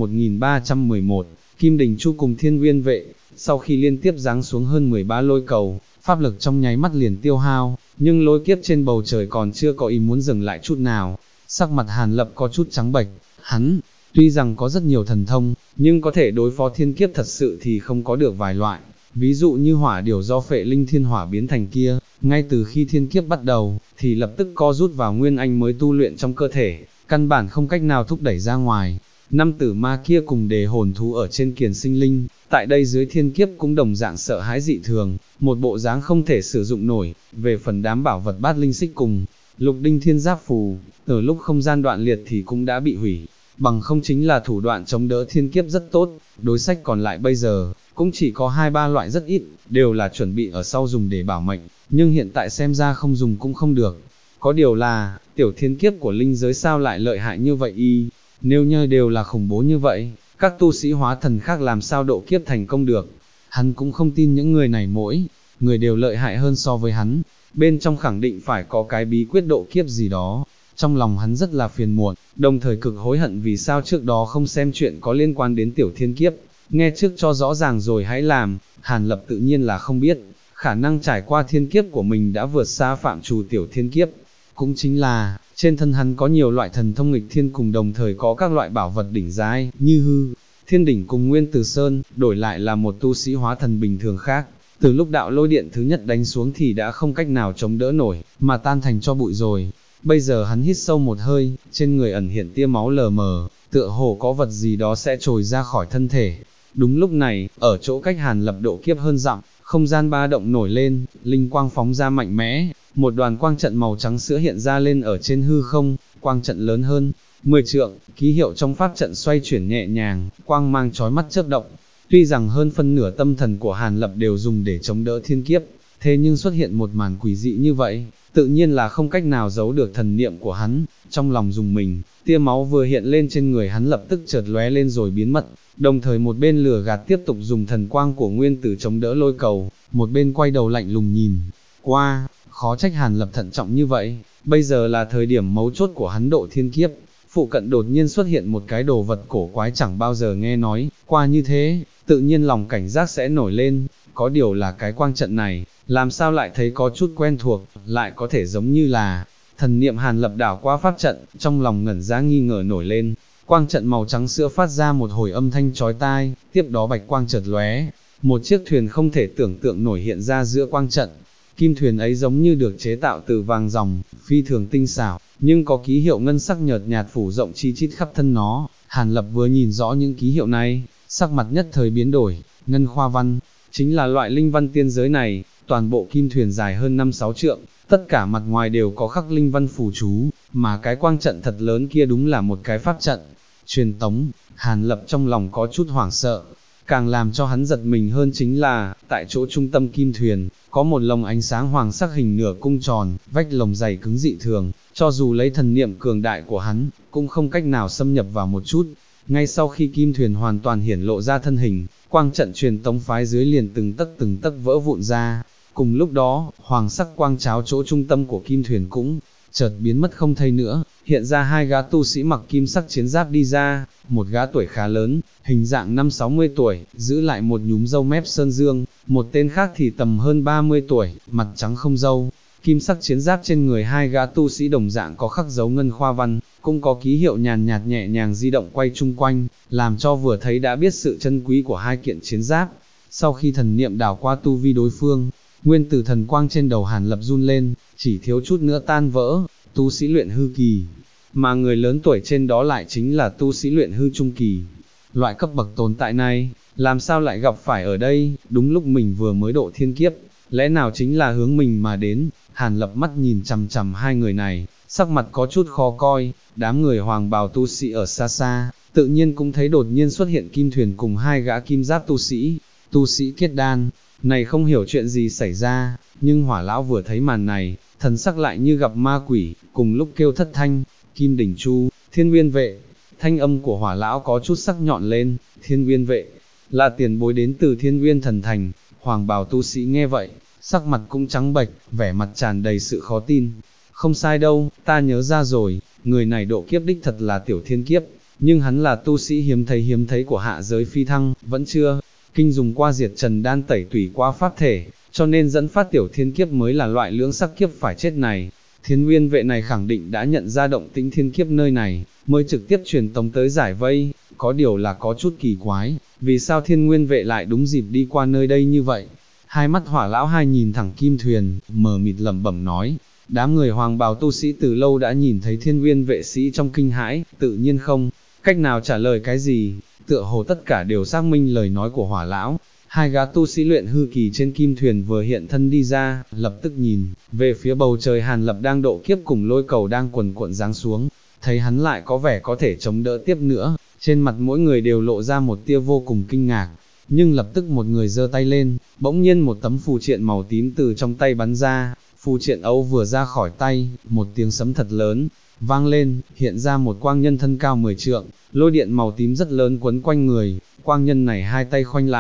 1311, Kim Đình Chu cùng Thiên Nguyên Vệ. Sau khi liên tiếp giáng xuống hơn 13 lôi cầu, pháp lực trong nháy mắt liền tiêu hao, nhưng lôi kiếp trên bầu trời còn chưa có ý muốn dừng lại chút nào. Sắc mặt Hàn Lập có chút trắng bệch, hắn tuy rằng có rất nhiều thần thông, nhưng có thể đối phó thiên kiếp thật sự thì không có được vài loại. Ví dụ như hỏa điều do phệ linh thiên hỏa biến thành kia, ngay từ khi thiên kiếp bắt đầu, thì lập tức co rút vào nguyên anh mới tu luyện trong cơ thể, căn bản không cách nào thúc đẩy ra ngoài. Năm tử ma kia cùng đề hồn thú ở trên kiền sinh linh, tại đây dưới thiên kiếp cũng đồng dạng sợ hãi dị thường, một bộ dáng không thể sử dụng nổi. Về phần đám bảo vật bát linh xích cùng lục đinh thiên giáp phù, ở lúc không gian đoạn liệt thì cũng đã bị hủy, bằng không chính là thủ đoạn chống đỡ thiên kiếp rất tốt. Đối sách còn lại bây giờ, cũng chỉ có 2-3 loại rất ít, đều là chuẩn bị ở sau dùng để bảo mệnh, nhưng hiện tại xem ra không dùng cũng không được. Có điều là, tiểu thiên kiếp của linh giới sao lại lợi hại như vậy y, nếu như đều là khủng bố như vậy, các tu sĩ hóa thần khác làm sao độ kiếp thành công được. Hắn cũng không tin những người này mỗi người đều lợi hại hơn so với hắn, bên trong khẳng định phải có cái bí quyết độ kiếp gì đó. Trong lòng hắn rất là phiền muộn, đồng thời cực hối hận vì sao trước đó không xem chuyện có liên quan đến tiểu thiên kiếp, nghe trước cho rõ ràng rồi hãy làm. Hàn Lập tự nhiên là không biết, khả năng trải qua thiên kiếp của mình đã vượt xa phạm trù tiểu thiên kiếp, cũng chính là, trên thân hắn có nhiều loại thần thông nghịch thiên cùng đồng thời có các loại bảo vật đỉnh giai, như hư, thiên đỉnh cùng nguyên từ sơn, đổi lại là một tu sĩ hóa thần bình thường khác. Từ lúc đạo lôi điện thứ nhất đánh xuống thì đã không cách nào chống đỡ nổi, mà tan thành cho bụi rồi. Bây giờ hắn hít sâu một hơi, trên người ẩn hiện tia máu lờ mờ, tựa hồ có vật gì đó sẽ trồi ra khỏi thân thể. Đúng lúc này, ở chỗ cách Hàn Lập độ kiếp hơn dặm, không gian ba động nổi lên, linh quang phóng ra mạnh mẽ, một đoàn quang trận màu trắng sữa hiện ra lên ở trên hư không, quang trận lớn hơn 10 trượng, ký hiệu trong pháp trận xoay chuyển nhẹ nhàng, quang mang chói mắt chớp động. Tuy rằng hơn phân nửa tâm thần của Hàn Lập đều dùng để chống đỡ thiên kiếp, thế nhưng xuất hiện một màn quỷ dị như vậy, tự nhiên là không cách nào giấu được thần niệm của hắn. Trong lòng dùng mình, tia máu vừa hiện lên trên người hắn lập tức chợt lóe lên rồi biến mất, đồng thời một bên lửa gạt tiếp tục dùng thần quang của nguyên tử chống đỡ lôi cầu, một bên quay đầu lạnh lùng nhìn qua. Khó trách Hàn Lập thận trọng như vậy, bây giờ là thời điểm mấu chốt của hắn độ thiên kiếp. Phụ cận đột nhiên xuất hiện một cái đồ vật cổ quái chẳng bao giờ nghe nói qua như thế, tự nhiên lòng cảnh giác sẽ nổi lên. Có điều là cái quang trận này, làm sao lại thấy có chút quen thuộc, lại có thể giống như là thần niệm. Hàn Lập đảo qua pháp trận, trong lòng ngẩn ra nghi ngờ nổi lên. Quang trận màu trắng sữa phát ra một hồi âm thanh chói tai, tiếp đó bạch quang chợt lóe, một chiếc thuyền không thể tưởng tượng nổi hiện ra giữa quang trận. Kim thuyền ấy giống như được chế tạo từ vàng ròng, phi thường tinh xảo, nhưng có ký hiệu ngân sắc nhợt nhạt phủ rộng chi chít khắp thân nó. Hàn Lập vừa nhìn rõ những ký hiệu này, sắc mặt nhất thời biến đổi. Ngân khoa văn, chính là loại linh văn tiên giới này. Toàn bộ kim thuyền dài hơn 5-6 trượng, tất cả mặt ngoài đều có khắc linh văn phù chú, mà cái quang trận thật lớn kia đúng là một cái pháp trận truyền tống. Hàn Lập trong lòng có chút hoảng sợ, càng làm cho hắn giật mình hơn chính là, tại chỗ trung tâm kim thuyền, có một lồng ánh sáng hoàng sắc hình nửa cung tròn, vách lồng dày cứng dị thường, cho dù lấy thần niệm cường đại của hắn, cũng không cách nào xâm nhập vào một chút. Ngay sau khi kim thuyền hoàn toàn hiển lộ ra thân hình, quang trận truyền tống phái dưới liền từng tấc vỡ vụn ra. Cùng lúc đó, hoàng sắc quang cháo chỗ trung tâm của kim thuyền cũng chợt biến mất không thấy nữa, hiện ra hai gã tu sĩ mặc kim sắc chiến giáp đi ra, một gã tuổi khá lớn, hình dạng 50-60 tuổi, giữ lại một nhúm râu mép sơn dương, một tên khác thì tầm hơn 30 tuổi, mặt trắng không râu. Kim sắc chiến giáp trên người hai gã tu sĩ đồng dạng có khắc dấu ngân khoa văn, cũng có ký hiệu nhàn nhạt nhẹ nhàng di động quay chung quanh, làm cho vừa thấy đã biết sự chân quý của hai kiện chiến giáp. Sau khi thần niệm đảo qua tu vi đối phương, nguyên tử thần quang trên đầu Hàn Lập run lên, chỉ thiếu chút nữa tan vỡ. Tu sĩ luyện hư kỳ, mà người lớn tuổi trên đó lại chính là tu sĩ luyện hư trung kỳ. Loại cấp bậc tồn tại này, làm sao lại gặp phải ở đây, đúng lúc mình vừa mới độ thiên kiếp, lẽ nào chính là hướng mình mà đến. Hàn Lập mắt nhìn chằm chằm hai người này, sắc mặt có chút khó coi. Đám người hoàng bào tu sĩ ở xa xa, tự nhiên cũng thấy đột nhiên xuất hiện kim thuyền cùng hai gã kim giáp tu sĩ kết đan. Này không hiểu chuyện gì xảy ra, nhưng Hỏa lão vừa thấy màn này, thần sắc lại như gặp ma quỷ, cùng lúc kêu thất thanh, Kim Đỉnh Chu, Thiên Nguyên Vệ. Thanh âm của Hỏa lão có chút sắc nhọn lên, Thiên Nguyên Vệ, là tiền bối đến từ Thiên Nguyên Thần Thành. Hoàng bào tu sĩ nghe vậy, sắc mặt cũng trắng bệch, vẻ mặt tràn đầy sự khó tin. Không sai đâu, ta nhớ ra rồi, người này độ kiếp đích thật là tiểu thiên kiếp, nhưng hắn là tu sĩ hiếm thấy của hạ giới phi thăng, vẫn chưa kinh dùng qua diệt trần đan tẩy tủy qua pháp thể, cho nên dẫn phát tiểu thiên kiếp mới là loại lưỡng sắc kiếp phải chết này. Thiên Nguyên Vệ này khẳng định đã nhận ra động tĩnh thiên kiếp nơi này, mới trực tiếp truyền tống tới giải vây. Có điều là có chút kỳ quái, vì sao Thiên Nguyên Vệ lại đúng dịp đi qua nơi đây như vậy? Hai mắt Hỏa lão hai nhìn thẳng kim thuyền, mờ mịt lẩm bẩm nói. Đám người hoàng bào tu sĩ từ lâu đã nhìn thấy Thiên Nguyên Vệ sĩ trong kinh hãi, tự nhiên không cách nào trả lời cái gì, tựa hồ tất cả đều xác minh lời nói của Hỏa lão. Hai gã tu sĩ luyện hư kỳ trên kim thuyền vừa hiện thân đi ra, lập tức nhìn về phía bầu trời. Hàn Lập đang độ kiếp cùng lôi cầu đang quần cuộn giáng xuống, thấy hắn lại có vẻ có thể chống đỡ tiếp nữa, trên mặt mỗi người đều lộ ra một tia vô cùng kinh ngạc. Nhưng lập tức một người giơ tay lên, bỗng nhiên một tấm phù triện màu tím từ trong tay bắn ra. Phù triện ấu vừa ra khỏi tay, một tiếng sấm thật lớn vang lên, hiện ra một quang nhân thân cao 10 trượng, lôi điện màu tím rất lớn quấn quanh người. Quang nhân này hai tay khoanh lại,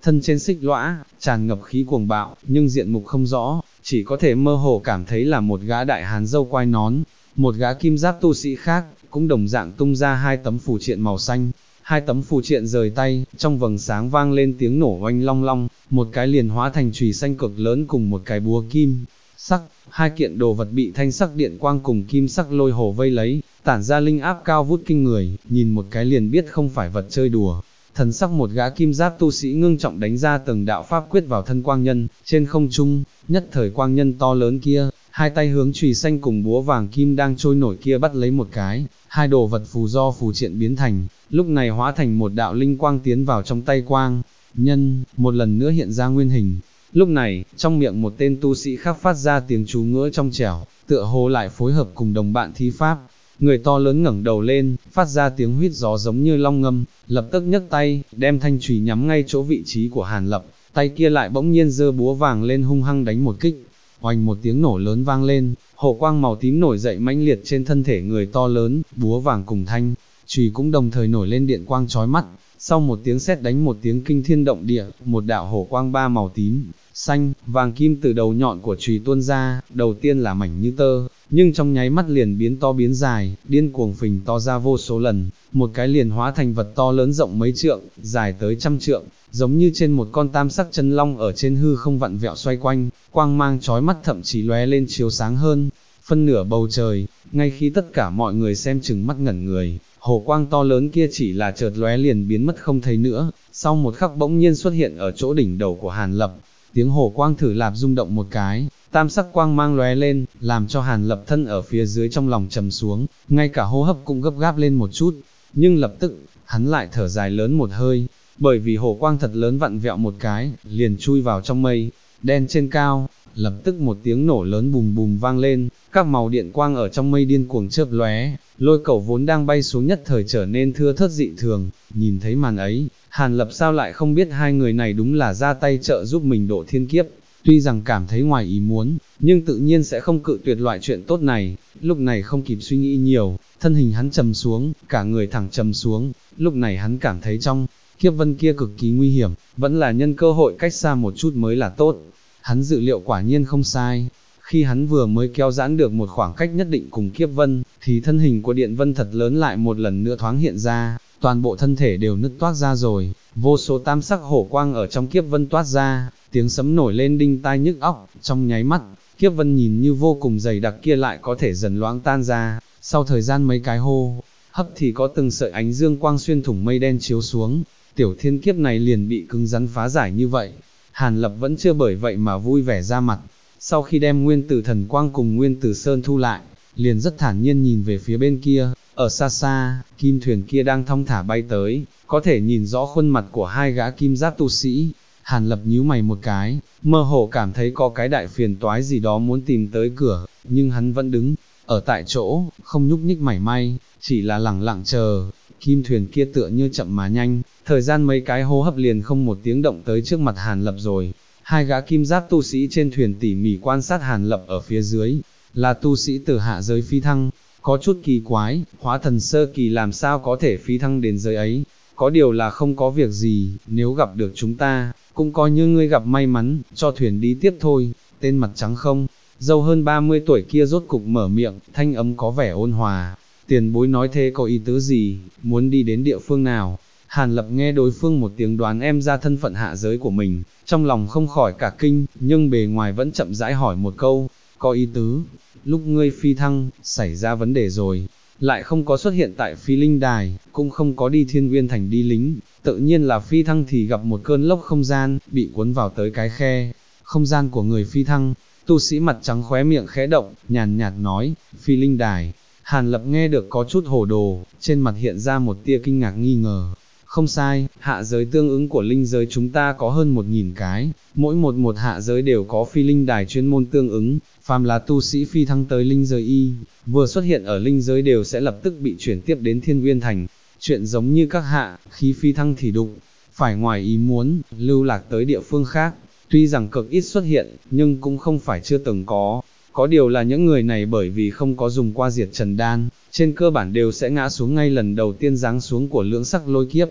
thân trên xích lõa, tràn ngập khí cuồng bạo, nhưng diện mục không rõ, chỉ có thể mơ hồ cảm thấy là một gã đại hán râu quai nón. Một gã kim giáp tu sĩ khác, cũng đồng dạng tung ra hai tấm phù triện màu xanh. Hai tấm phù triện rời tay, trong vầng sáng vang lên tiếng nổ oanh long long, một cái liền hóa thành chùy xanh cực lớn cùng một cái búa kim sắc, hai kiện đồ vật bị thanh sắc điện quang cùng kim sắc lôi hồ vây lấy, tản ra linh áp cao vút kinh người, nhìn một cái liền biết không phải vật chơi đùa. Thần sắc một gã kim giáp tu sĩ ngưng trọng đánh ra từng đạo pháp quyết vào thân quang nhân, trên không trung, nhất thời quang nhân to lớn kia, hai tay hướng chùy xanh cùng búa vàng kim đang trôi nổi kia bắt lấy một cái, hai đồ vật phù do phù triện biến thành, lúc này hóa thành một đạo linh quang tiến vào trong tay quang nhân, một lần nữa hiện ra nguyên hình. Lúc này, trong miệng một tên tu sĩ khác phát ra tiếng chú ngữ trong trẻo, tựa hồ lại phối hợp cùng đồng bạn thi pháp. Người to lớn ngẩng đầu lên, phát ra tiếng huýt gió giống như long ngâm, lập tức nhấc tay, đem thanh chùy nhắm ngay chỗ vị trí của Hàn Lập, tay kia lại bỗng nhiên giơ búa vàng lên hung hăng đánh một kích. Oanh một tiếng nổ lớn vang lên, hổ quang màu tím nổi dậy mãnh liệt trên thân thể người to lớn, búa vàng cùng thanh chùy cũng đồng thời nổi lên điện quang chói mắt. Sau một tiếng sét đánh một tiếng kinh thiên động địa, một đạo hổ quang ba màu tím, xanh, vàng kim từ đầu nhọn của chùy tuôn ra, đầu tiên là mảnh như tơ, nhưng trong nháy mắt liền biến to biến dài, điên cuồng phình to ra vô số lần, một cái liền hóa thành vật to lớn rộng mấy trượng, dài tới trăm trượng, giống như trên một con tam sắc chân long ở trên hư không vặn vẹo xoay quanh, quang mang chói mắt thậm chí lóe lên chiếu sáng hơn, phân nửa bầu trời, ngay khi tất cả mọi người xem chừng mắt ngẩn người. Hổ quang to lớn kia chỉ là chợt lóe liền biến mất không thấy nữa, sau một khắc bỗng nhiên xuất hiện ở chỗ đỉnh đầu của Hàn Lập, tiếng hổ quang thử lạp rung động một cái, tam sắc quang mang lóe lên, làm cho Hàn Lập thân ở phía dưới trong lòng trầm xuống, ngay cả hô hấp cũng gấp gáp lên một chút, nhưng lập tức, hắn lại thở dài lớn một hơi, bởi vì hổ quang thật lớn vặn vẹo một cái, liền chui vào trong mây, đen trên cao, lập tức một tiếng nổ lớn bùm bùm vang lên, các màu điện quang ở trong mây điên cuồng chớp lóe, lôi cẩu vốn đang bay xuống nhất thời trở nên thưa thớt dị thường, nhìn thấy màn ấy, Hàn Lập sao lại không biết hai người này đúng là ra tay trợ giúp mình độ thiên kiếp, tuy rằng cảm thấy ngoài ý muốn, nhưng tự nhiên sẽ không cự tuyệt loại chuyện tốt này, lúc này không kịp suy nghĩ nhiều, thân hình hắn trầm xuống, cả người thẳng trầm xuống, lúc này hắn cảm thấy trong kiếp vân kia cực kỳ nguy hiểm, vẫn là nhân cơ hội cách xa một chút mới là tốt. Hắn dự liệu quả nhiên không sai, khi hắn vừa mới kéo giãn được một khoảng cách nhất định cùng kiếp vân, thì thân hình của điện vân thật lớn lại một lần nữa thoáng hiện ra, toàn bộ thân thể đều nứt toác ra rồi, vô số tam sắc hổ quang ở trong kiếp vân toát ra, tiếng sấm nổi lên đinh tai nhức óc, trong nháy mắt, kiếp vân nhìn như vô cùng dày đặc kia lại có thể dần loãng tan ra, sau thời gian mấy cái hô hấp thì có từng sợi ánh dương quang xuyên thủng mây đen chiếu xuống, tiểu thiên kiếp này liền bị cứng rắn phá giải như vậy. Hàn Lập vẫn chưa bởi vậy mà vui vẻ ra mặt, sau khi đem nguyên tử thần quang cùng nguyên tử sơn thu lại, liền rất thản nhiên nhìn về phía bên kia, ở xa xa, kim thuyền kia đang thong thả bay tới, có thể nhìn rõ khuôn mặt của hai gã kim giáp tu sĩ. Hàn Lập nhíu mày một cái, mơ hồ cảm thấy có cái đại phiền toái gì đó muốn tìm tới cửa, nhưng hắn vẫn đứng ở tại chỗ, không nhúc nhích mảy may, chỉ là lẳng lặng chờ. Kim thuyền kia tựa như chậm mà nhanh, thời gian mấy cái hô hấp liền không một tiếng động tới trước mặt Hàn Lập rồi. Hai gã kim giáp tu sĩ trên thuyền tỉ mỉ quan sát Hàn Lập ở phía dưới, là tu sĩ từ hạ giới phi thăng, có chút kỳ quái, hóa thần sơ kỳ làm sao có thể phi thăng đến giới ấy, có điều là không có việc gì, nếu gặp được chúng ta, cũng coi như ngươi gặp may mắn, cho thuyền đi tiếp thôi. Tên mặt trắng không, dâu hơn 30 tuổi kia rốt cục mở miệng, thanh âm có vẻ ôn hòa. Tiền bối nói thế có ý tứ gì, muốn đi đến địa phương nào? Hàn Lập nghe đối phương một tiếng đoán em ra thân phận hạ giới của mình, trong lòng không khỏi cả kinh, nhưng bề ngoài vẫn chậm rãi hỏi một câu, có ý tứ, lúc ngươi phi thăng, xảy ra vấn đề rồi, lại không có xuất hiện tại phi linh đài, cũng không có đi Thiên Nguyên Thành đi lính, tự nhiên là phi thăng thì gặp một cơn lốc không gian, bị cuốn vào tới cái khe không gian của người phi thăng. Tu sĩ mặt trắng khóe miệng khẽ động, nhàn nhạt nói, phi linh đài. Hàn Lập nghe được có chút hồ đồ, trên mặt hiện ra một tia kinh ngạc nghi ngờ. Không sai, hạ giới tương ứng của linh giới chúng ta có hơn 1000 cái, mỗi một hạ giới đều có phi linh đài chuyên môn tương ứng, phàm là tu sĩ phi thăng tới linh giới y, vừa xuất hiện ở linh giới đều sẽ lập tức bị chuyển tiếp đến Thiên Nguyên Thành. Chuyện giống như các hạ, khi phi thăng thì đụng, phải ngoài ý muốn, lưu lạc tới địa phương khác, tuy rằng cực ít xuất hiện, nhưng cũng không phải chưa từng có. Có điều là những người này bởi vì không có dùng qua diệt trần đan, trên cơ bản đều sẽ ngã xuống ngay lần đầu tiên giáng xuống của lưỡng sắc lôi kiếp.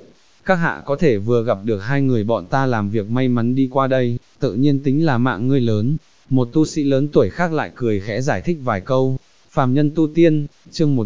các hạ có thể vừa gặp được hai người bọn ta làm việc may mắn đi qua đây, tự nhiên tính là mạng ngươi lớn. Một tu sĩ lớn tuổi khác lại cười khẽ giải thích vài câu. Phàm nhân tu tiên, chương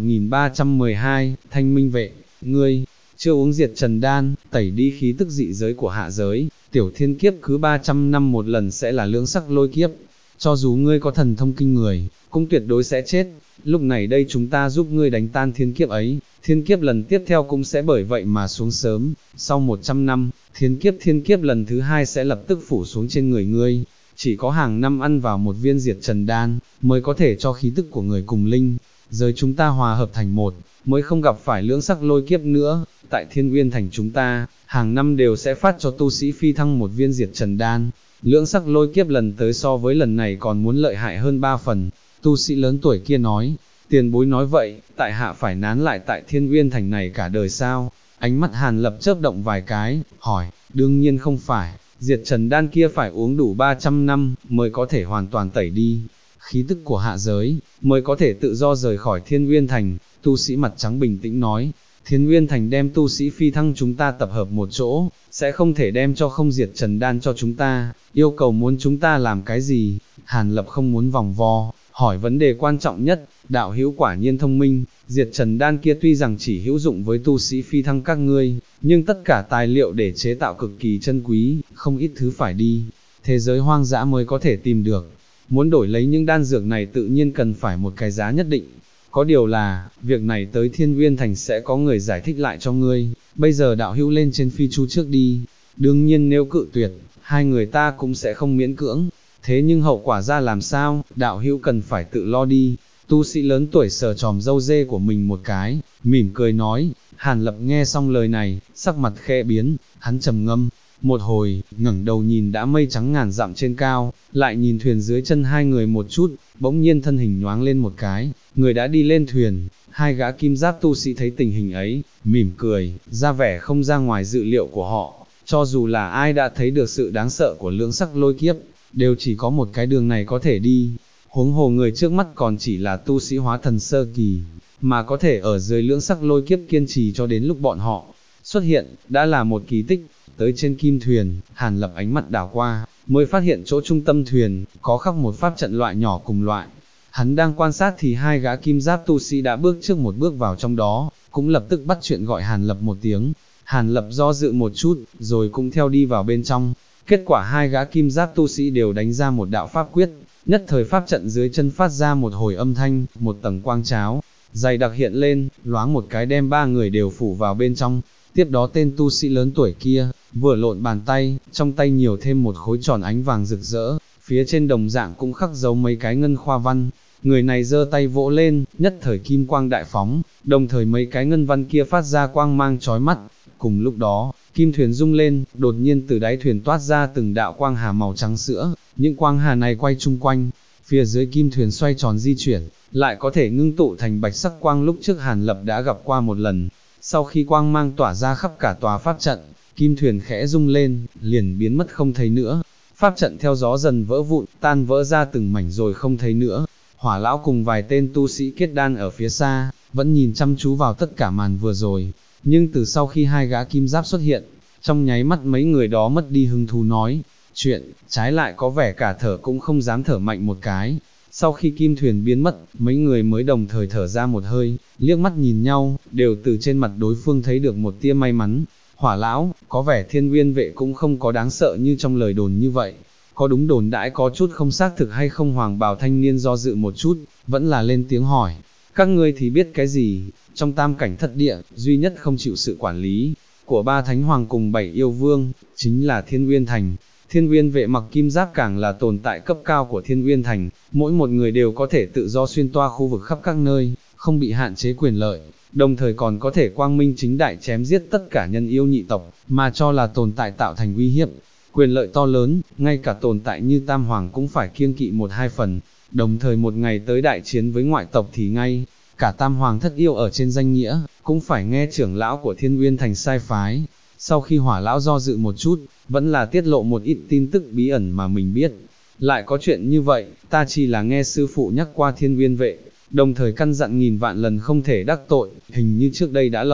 1312, Thanh Minh Vệ, ngươi, chưa uống diệt trần đan, tẩy đi khí tức dị giới của hạ giới, tiểu thiên kiếp cứ 300 năm một lần sẽ là lưỡng sắc lôi kiếp. Cho dù ngươi có thần thông kinh người, cũng tuyệt đối sẽ chết. Lúc này đây chúng ta giúp ngươi đánh tan thiên kiếp ấy, thiên kiếp lần tiếp theo cũng sẽ bởi vậy mà xuống sớm. Sau 100 năm, thiên kiếp lần thứ hai sẽ lập tức phủ xuống trên người ngươi. Chỉ có hàng năm ăn vào một viên diệt trần đan, mới có thể cho khí tức của người cùng linh giới chúng ta hòa hợp thành một, mới không gặp phải lưỡng sắc lôi kiếp nữa. Tại Thiên Uyên Thành chúng ta, hàng năm đều sẽ phát cho tu sĩ phi thăng một viên diệt trần đan. Lưỡng sắc lôi kiếp lần tới so với lần này còn muốn lợi hại hơn 3 phần. Tu sĩ lớn tuổi kia nói, tiền bối nói vậy, tại hạ phải nán lại tại Thiên Uyên Thành này cả đời sao? Ánh mắt Hàn Lập chớp động vài cái, hỏi, đương nhiên không phải, diệt trần đan kia phải uống đủ 300 năm, mới có thể hoàn toàn tẩy đi khí tức của hạ giới, mới có thể tự do rời khỏi Thiên Uyên Thành. Tu sĩ mặt trắng bình tĩnh nói, Thiên Uyên Thành đem tu sĩ phi thăng chúng ta tập hợp một chỗ, sẽ không thể đem cho không diệt trần đan cho chúng ta, yêu cầu muốn chúng ta làm cái gì? Hàn Lập không muốn vòng vo, hỏi vấn đề quan trọng nhất. Đạo hữu quả nhiên thông minh, diệt trần đan kia tuy rằng chỉ hữu dụng với tu sĩ phi thăng các ngươi, nhưng tất cả tài liệu để chế tạo cực kỳ chân quý, không ít thứ phải đi thế giới hoang dã mới có thể tìm được. Muốn đổi lấy những đan dược này tự nhiên cần phải một cái giá nhất định. Có điều là, việc này tới Thiên Uyên Thành sẽ có người giải thích lại cho ngươi. Bây giờ đạo hữu lên trên phi chu trước đi. Đương nhiên nếu cự tuyệt, hai người ta cũng sẽ không miễn cưỡng. Thế nhưng hậu quả ra làm sao, đạo hữu cần phải tự lo đi. Tu sĩ lớn tuổi sờ tròm râu dê của mình một cái, mỉm cười nói. Hàn Lập nghe xong lời này, sắc mặt khẽ biến, hắn trầm ngâm một hồi, ngẩng đầu nhìn đã mây trắng ngàn dặm trên cao, lại nhìn thuyền dưới chân hai người một chút, bỗng nhiên thân hình nhoáng lên một cái, người đã đi lên thuyền. Hai gã kim giáp tu sĩ thấy tình hình ấy, mỉm cười, ra vẻ không ra ngoài dự liệu của họ. Cho dù là ai đã thấy được sự đáng sợ của lưỡng sắc lôi kiếp, đều chỉ có một cái đường này có thể đi. Huống hồ người trước mắt còn chỉ là tu sĩ hóa thần sơ kỳ, mà có thể ở dưới lưỡng sắc lôi kiếp kiên trì cho đến lúc bọn họ xuất hiện, đã là một kỳ tích. Tới trên kim thuyền, Hàn Lập ánh mắt đảo qua, mới phát hiện chỗ trung tâm thuyền, có khắc một pháp trận loại nhỏ cùng loại. Hắn đang quan sát thì hai gã kim giáp tu sĩ đã bước trước một bước vào trong đó, cũng lập tức bắt chuyện gọi Hàn Lập một tiếng. Hàn Lập do dự một chút, rồi cũng theo đi vào bên trong. Kết quả hai gã kim giáp tu sĩ đều đánh ra một đạo pháp quyết, nhất thời pháp trận dưới chân phát ra một hồi âm thanh, một tầng quang cháo dày đặc hiện lên, loáng một cái đem ba người đều phủ vào bên trong. Tiếp đó tên tu sĩ lớn tuổi kia, vừa lộn bàn tay, trong tay nhiều thêm một khối tròn ánh vàng rực rỡ, phía trên đồng dạng cũng khắc dấu mấy cái ngân khoa văn. Người này giơ tay vỗ lên, nhất thời kim quang đại phóng, đồng thời mấy cái ngân văn kia phát ra quang mang chói mắt. Cùng lúc đó, kim thuyền rung lên, đột nhiên từ đáy thuyền toát ra từng đạo quang hà màu trắng sữa, những quang hà này quay chung quanh, phía dưới kim thuyền xoay tròn di chuyển, lại có thể ngưng tụ thành bạch sắc quang lúc trước Hàn Lập đã gặp qua một lần. Sau khi quang mang tỏa ra khắp cả tòa pháp trận, kim thuyền khẽ rung lên, liền biến mất không thấy nữa. Pháp trận theo gió dần vỡ vụn, tan vỡ ra từng mảnh rồi không thấy nữa. Hỏa lão cùng vài tên tu sĩ kết đan ở phía xa, vẫn nhìn chăm chú vào tất cả màn vừa rồi. Nhưng từ sau khi hai gã kim giáp xuất hiện, trong nháy mắt mấy người đó mất đi hứng thú nói chuyện, trái lại có vẻ cả thở cũng không dám thở mạnh một cái. Sau khi kim thuyền biến mất, mấy người mới đồng thời thở ra một hơi, liếc mắt nhìn nhau, đều từ trên mặt đối phương thấy được một tia may mắn. Hỏa lão, có vẻ Thiên Uyên vệ cũng không có đáng sợ như trong lời đồn như vậy. Có đúng đồn đãi có chút không xác thực hay không? Hoàng bào thanh niên do dự một chút, vẫn là lên tiếng hỏi. Các ngươi thì biết cái gì? Trong tam cảnh thất địa, duy nhất không chịu sự quản lý của ba thánh hoàng cùng 7 yêu vương, chính là Thiên Uyên Thành. Thiên Uyên vệ mặc kim giáp càng là tồn tại cấp cao của Thiên Uyên Thành, mỗi một người đều có thể tự do xuyên toa khu vực khắp các nơi, không bị hạn chế quyền lợi, đồng thời còn có thể quang minh chính đại chém giết tất cả nhân yêu nhị tộc, mà cho là tồn tại tạo thành uy hiếp. Quyền lợi to lớn, ngay cả tồn tại như Tam Hoàng cũng phải kiêng kỵ một hai phần, đồng thời một ngày tới đại chiến với ngoại tộc thì ngay cả Tam Hoàng thất yêu ở trên danh nghĩa, cũng phải nghe trưởng lão của Thiên Uyên Thành sai phái. Sau khi Hỏa lão do dự một chút, vẫn là tiết lộ một ít tin tức bí ẩn mà mình biết. Lại có chuyện như vậy, ta chỉ là nghe sư phụ nhắc qua Thiên Uyên vệ, đồng thời căn dặn nghìn vạn lần không thể đắc tội. Hình như trước đây đã lâu,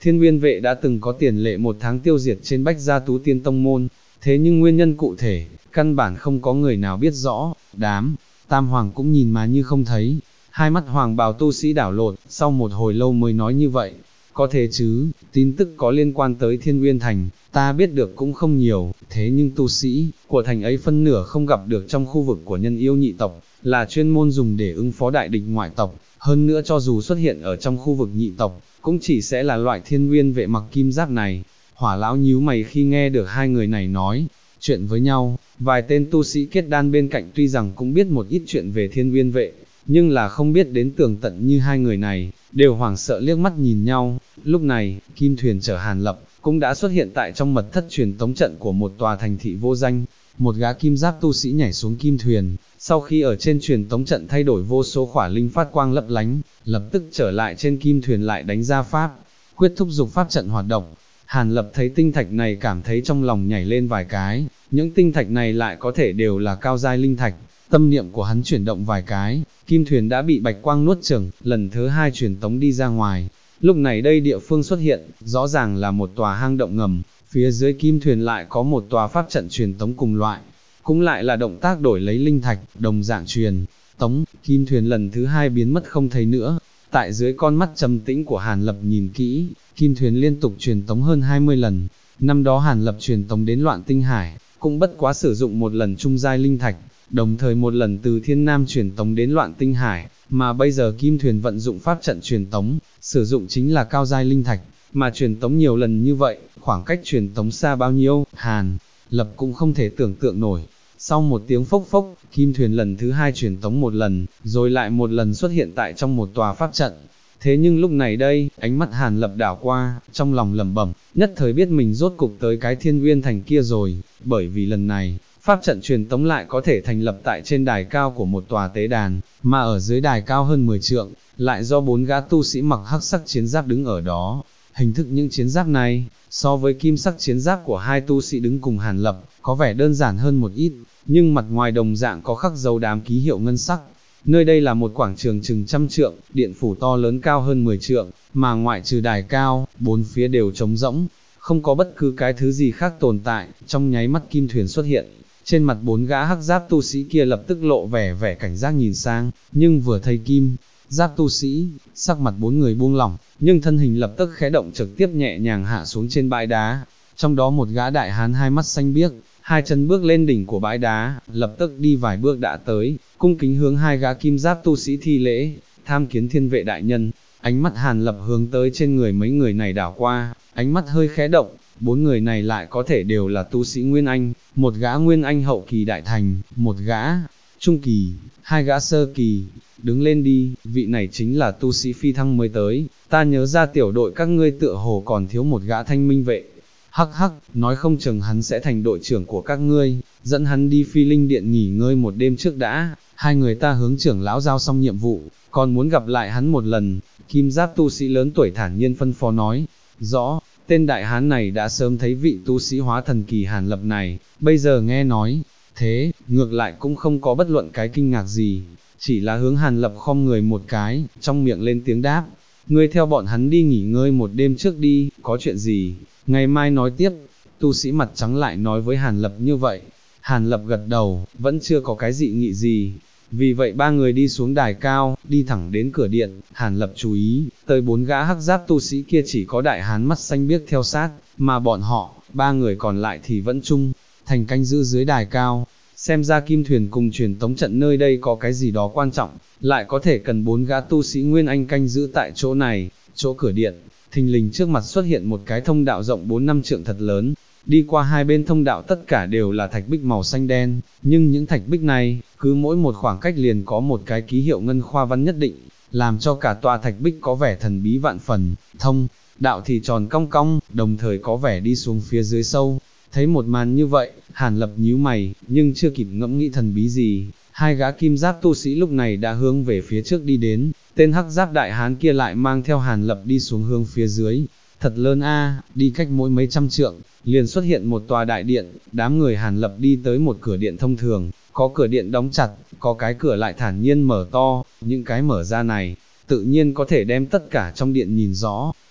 Thiên Nguyên vệ đã từng có tiền lệ một tháng tiêu diệt trên Bách Gia Tú Tiên Tông môn, thế nhưng nguyên nhân cụ thể, căn bản không có người nào biết rõ, đám Tam Hoàng cũng nhìn mà như không thấy, hai mắt hoàng bào tu sĩ đảo lộn, sau một hồi lâu mới nói như vậy, có thể chứ, tin tức có liên quan tới Thiên Nguyên Thành, ta biết được cũng không nhiều, thế nhưng tu sĩ của thành ấy phân nửa không gặp được trong khu vực của nhân yêu nhị tộc, là chuyên môn dùng để ứng phó đại địch ngoại tộc, hơn nữa cho dù xuất hiện ở trong khu vực nhị tộc, cũng chỉ sẽ là loại Thiên Nguyên vệ mặc kim giáp này. Hỏa lão nhíu mày khi nghe được hai người này nói chuyện với nhau, vài tên tu sĩ kết đan bên cạnh tuy rằng cũng biết một ít chuyện về Thiên Nguyên vệ, nhưng là không biết đến tường tận như hai người này, đều hoảng sợ liếc mắt nhìn nhau. Lúc này, Kim Thuyền chở Hàn Lập, cũng đã xuất hiện tại trong mật thất truyền tống trận của một tòa thành thị vô danh. Một gã kim giáp tu sĩ nhảy xuống Kim Thuyền, sau khi ở trên truyền tống trận thay đổi vô số khỏa linh phát quang lấp lánh, lập tức trở lại trên Kim Thuyền lại đánh ra pháp, quyết thúc dục pháp trận hoạt động. Hàn Lập thấy tinh thạch này cảm thấy trong lòng nhảy lên vài cái, những tinh thạch này lại có thể đều là cao giai linh thạch, tâm niệm của hắn chuyển động vài cái, Kim Thuyền đã bị bạch quang nuốt chửng, lần thứ hai truyền tống đi ra ngoài. Lúc này đây địa phương xuất hiện, rõ ràng là một tòa hang động ngầm, phía dưới Kim Thuyền lại có một tòa pháp trận truyền tống cùng loại, cũng lại là động tác đổi lấy linh thạch, đồng dạng truyền tống, Kim Thuyền lần thứ hai biến mất không thấy nữa. Tại dưới con mắt trầm tĩnh của Hàn Lập nhìn kỹ, Kim Thuyền liên tục truyền tống hơn 20 lần, năm đó Hàn Lập truyền tống đến Loạn Tinh Hải, cũng bất quá sử dụng một lần trung giai linh thạch, đồng thời một lần từ Thiên Nam truyền tống đến Loạn Tinh Hải, mà bây giờ Kim Thuyền vận dụng pháp trận truyền tống, sử dụng chính là cao giai linh thạch, mà truyền tống nhiều lần như vậy, khoảng cách truyền tống xa bao nhiêu, Hàn Lập cũng không thể tưởng tượng nổi. Sau một tiếng phốc phốc, Kim Thuyền lần thứ hai truyền tống một lần, rồi lại một lần xuất hiện tại trong một tòa pháp trận. Thế nhưng lúc này đây, ánh mắt Hàn Lập đảo qua, trong lòng lẩm bẩm, nhất thời biết mình rốt cục tới cái Thiên Nguyên Thành kia rồi, bởi vì lần này, pháp trận truyền tống lại có thể thành lập tại trên đài cao của một tòa tế đàn, mà ở dưới đài cao hơn 10 trượng, lại do 4 gã tu sĩ mặc hắc sắc chiến giáp đứng ở đó. Hình thức những chiến giáp này, so với kim sắc chiến giáp của hai tu sĩ đứng cùng Hàn Lập, có vẻ đơn giản hơn một ít, nhưng mặt ngoài đồng dạng có khắc dấu đám ký hiệu ngân sắc. Nơi đây là một quảng trường chừng 100 trượng, điện phủ to lớn cao hơn 10 trượng, mà ngoại trừ đài cao, bốn phía đều trống rỗng, không có bất cứ cái thứ gì khác tồn tại. Trong nháy mắt Kim Thuyền xuất hiện, trên mặt 4 gã hắc giáp tu sĩ kia lập tức lộ vẻ cảnh giác nhìn sang, nhưng vừa thấy Kim giáp tu sĩ, sắc mặt 4 người buông lỏng, nhưng thân hình lập tức khẽ động trực tiếp nhẹ nhàng hạ xuống trên bãi đá. Trong đó một gã đại hán hai mắt xanh biếc, hai chân bước lên đỉnh của bãi đá, lập tức đi vài bước đã tới, cung kính hướng hai gã kim giáp tu sĩ thi lễ, tham kiến Thiên Vệ đại nhân. Ánh mắt Hàn Lập hướng tới trên người mấy người này đảo qua, ánh mắt hơi khẽ động, 4 người này lại có thể đều là tu sĩ Nguyên Anh, một gã Nguyên Anh hậu kỳ đại thành, một gã trung kỳ, hai gã sơ kỳ. Đứng lên đi, vị này chính là tu sĩ phi thăng mới tới, ta nhớ ra tiểu đội các ngươi tựa hồ còn thiếu một gã thanh minh vệ. Hắc hắc, nói không chừng hắn sẽ thành đội trưởng của các ngươi, dẫn hắn đi Phi Linh Điện nghỉ ngơi một đêm trước đã. Hai người ta hướng trưởng lão giao xong nhiệm vụ, còn muốn gặp lại hắn một lần. Kim giáp tu sĩ lớn tuổi thản nhiên phân phó nói, rõ. Tên đại hán này đã sớm thấy vị tu sĩ hóa thần kỳ Hàn Lập này, bây giờ nghe nói thế, ngược lại cũng không có bất luận cái kinh ngạc gì, chỉ là hướng Hàn Lập khom người một cái, trong miệng lên tiếng đáp, ngươi theo bọn hắn đi nghỉ ngơi một đêm trước đi, có chuyện gì, ngày mai nói tiếp. Tu sĩ mặt trắng lại nói với Hàn Lập như vậy. Hàn Lập gật đầu, vẫn chưa có cái dị nghị gì. Vì vậy ba người đi xuống đài cao, đi thẳng đến cửa điện. Hàn Lập chú ý, tới 4 gã hắc giáp tu sĩ kia chỉ có đại hán mắt xanh biếc theo sát, mà bọn họ, 3 người còn lại thì vẫn chung thành canh giữ dưới đài cao. Xem ra Kim Thuyền cùng truyền tống trận nơi đây có cái gì đó quan trọng, lại có thể cần 4 gã tu sĩ Nguyên Anh canh giữ tại chỗ này. Chỗ cửa điện, thình lình trước mặt xuất hiện một cái thông đạo rộng 4-5 trượng thật lớn, đi qua hai bên thông đạo tất cả đều là thạch bích màu xanh đen, nhưng những thạch bích này, cứ mỗi một khoảng cách liền có một cái ký hiệu ngân khoa văn nhất định, làm cho cả tòa thạch bích có vẻ thần bí vạn phần. Thông đạo thì tròn cong cong, đồng thời có vẻ đi xuống phía dưới sâu. Thấy một màn như vậy, Hàn Lập nhíu mày, nhưng chưa kịp ngẫm nghĩ thần bí gì, hai gã kim giáp tu sĩ lúc này đã hướng về phía trước đi đến, tên hắc giáp đại hán kia lại mang theo Hàn Lập đi xuống hướng phía dưới. Thật lớn a, đi cách mỗi mấy trăm trượng, liền xuất hiện một tòa đại điện, đám người Hàn Lập đi tới một cửa điện thông thường, có cửa điện đóng chặt, có cái cửa lại thản nhiên mở to, những cái mở ra này, tự nhiên có thể đem tất cả trong điện nhìn rõ.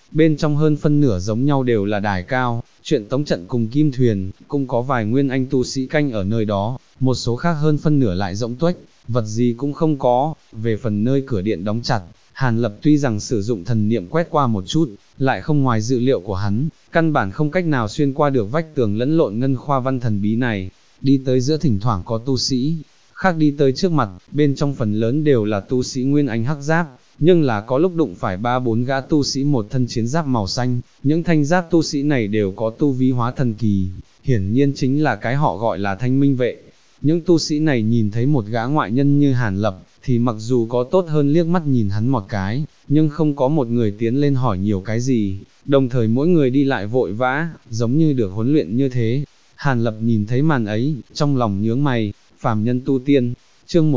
bên trong hơn phân nửa giống nhau đều là đài cao, chuyện tống trận cùng kim thuyền, cũng có vài nguyên anh tu sĩ canh ở nơi đó, một số khác hơn phân nửa lại rỗng tuếch, vật gì cũng không có. Về phần nơi cửa điện đóng chặt, Hàn Lập tuy rằng sử dụng thần niệm quét qua một chút, lại không ngoài dự liệu của hắn, căn bản không cách nào xuyên qua được vách tường lẫn lộn ngân khoa văn thần bí này. Đi tới giữa thỉnh thoảng có tu sĩ khác đi tới trước mặt, bên trong phần lớn đều là tu sĩ nguyên anh hắc giáp, nhưng là có lúc đụng phải 3-4 gã tu sĩ một thân chiến giáp màu xanh, những thanh giáp tu sĩ này đều có tu vi hóa thần kỳ, hiển nhiên chính là cái họ gọi là thanh minh vệ. Những tu sĩ này nhìn thấy một gã ngoại nhân như Hàn Lập, thì mặc dù có tốt hơn liếc mắt nhìn hắn một cái, nhưng không có một người tiến lên hỏi nhiều cái gì, đồng thời mỗi người đi lại vội vã, giống như được huấn luyện như thế. Hàn Lập nhìn thấy màn ấy, trong lòng nhướng mày, phàm nhân tu tiên, chương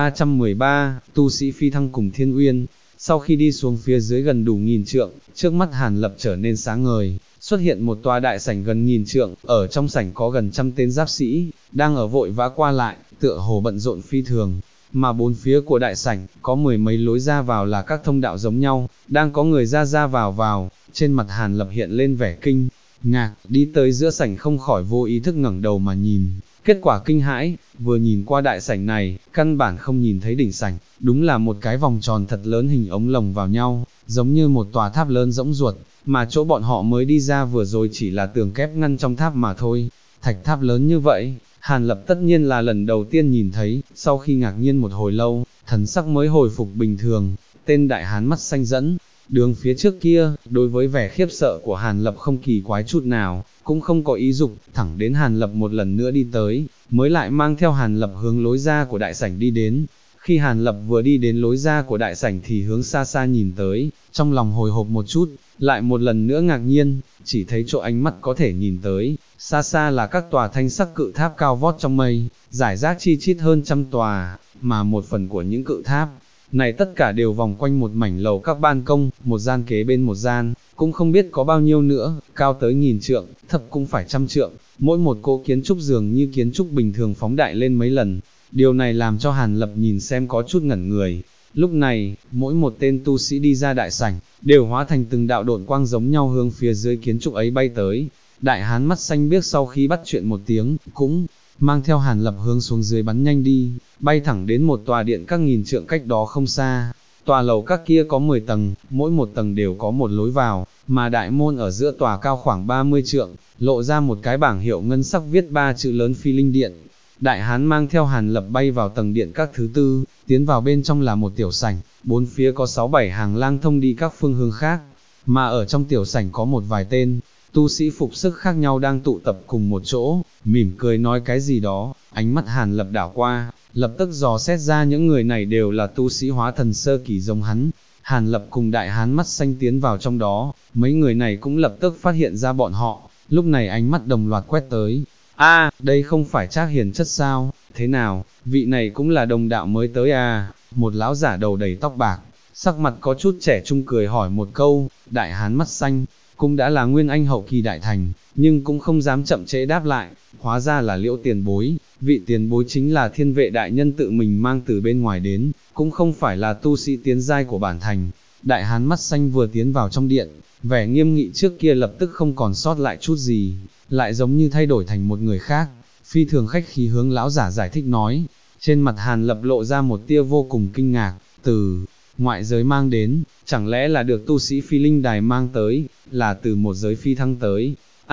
1313, tu sĩ phi thăng cùng Thiên Uyên. Sau khi đi xuống phía dưới gần đủ 1000 trượng, trước mắt Hàn Lập trở nên sáng ngời, xuất hiện một tòa đại sảnh gần 1000 trượng, ở trong sảnh có gần 100 tên giáp sĩ, đang ở vội vã qua lại, tựa hồ bận rộn phi thường. Mà bốn phía của đại sảnh, có 10 mấy lối ra vào là các thông đạo giống nhau, đang có người ra vào, trên mặt Hàn Lập hiện lên vẻ kinh ngạc, đi tới giữa sảnh không khỏi vô ý thức ngẩng đầu mà nhìn, kết quả kinh hãi, vừa nhìn qua đại sảnh này, căn bản không nhìn thấy đỉnh sảnh, đúng là một cái vòng tròn thật lớn hình ống lồng vào nhau, giống như một tòa tháp lớn rỗng ruột, mà chỗ bọn họ mới đi ra vừa rồi chỉ là tường kép ngăn trong tháp mà thôi. Thạch tháp lớn như vậy, Hàn Lập tất nhiên là lần đầu tiên nhìn thấy, sau khi ngạc nhiên một hồi lâu, thần sắc mới hồi phục bình thường, tên đại hán mắt xanh dẫn đường phía trước kia, đối với vẻ khiếp sợ của Hàn Lập không kỳ quái chút nào, cũng không có ý dục, thẳng đến Hàn Lập một lần nữa đi tới, mới lại mang theo Hàn Lập hướng lối ra của đại sảnh đi đến. Khi Hàn Lập vừa đi đến lối ra của đại sảnh thì hướng xa xa nhìn tới, trong lòng hồi hộp một chút, lại một lần nữa ngạc nhiên, chỉ thấy chỗ ánh mắt có thể nhìn tới, xa xa là các tòa thanh sắc cự tháp cao vót trong mây, giải rác chi chít hơn 100 tòa, mà một phần của những cự tháp này tất cả đều vòng quanh một mảnh lầu các ban công, một gian kế bên một gian, cũng không biết có bao nhiêu nữa, cao tới 1000 trượng, thấp cũng phải 100 trượng, mỗi một cỗ kiến trúc dường như kiến trúc bình thường phóng đại lên mấy lần. Điều này làm cho Hàn Lập nhìn xem có chút ngẩn người. Lúc này, mỗi một tên tu sĩ đi ra đại sảnh, đều hóa thành từng đạo độn quang giống nhau hướng phía dưới kiến trúc ấy bay tới. Đại hán mắt xanh biếc sau khi bắt chuyện một tiếng, cũng mang theo Hàn Lập hướng xuống dưới bắn nhanh đi, bay thẳng đến một tòa điện các 1000 trượng cách đó không xa. Tòa lầu các kia có 10 tầng, mỗi một tầng đều có một lối vào, mà đại môn ở giữa tòa cao khoảng 30 trượng, lộ ra một cái bảng hiệu ngân sắc viết 3 chữ lớn Phi Linh Điện. Đại hán mang theo Hàn Lập bay vào tầng điện các thứ tư, tiến vào bên trong là một tiểu sảnh, bốn phía có 6-7 hàng lang thông đi các phương hướng khác, mà ở trong tiểu sảnh có một vài tên tu sĩ phục sức khác nhau đang tụ tập cùng một chỗ, mỉm cười nói cái gì đó. Ánh mắt Hàn Lập đảo qua, lập tức dò xét ra những người này đều là tu sĩ hóa thần sơ kỳ giống hắn. Hàn Lập cùng đại hán mắt xanh tiến vào trong đó, mấy người này cũng lập tức phát hiện ra bọn họ, lúc này ánh mắt đồng loạt quét tới. Đây không phải Trác Hiền chất sao, thế nào, vị này cũng là đồng đạo mới tới à? Một lão giả đầu đầy tóc bạc, sắc mặt có chút trẻ trung cười hỏi một câu. Đại hán mắt xanh, cũng đã là nguyên anh hậu kỳ đại thành, nhưng cũng không dám chậm trễ đáp lại, hóa ra là Liễu tiền bối, vị tiền bối chính là Thiên Vệ đại nhân tự mình mang từ bên ngoài đến, cũng không phải là tu sĩ tiến giai của bản thành. Đại hán mắt xanh vừa tiến vào trong điện, vẻ nghiêm nghị trước kia lập tức không còn sót lại chút gì, lại giống như thay đổi thành một người khác, phi thường khách khí hướng lão giả giải thích nói. Trên mặt Hàn Lập lộ ra một tia vô cùng kinh ngạc, từ ngoại giới mang đến, chẳng lẽ là được tu sĩ phi linh đài mang tới, là từ một giới phi thăng tới.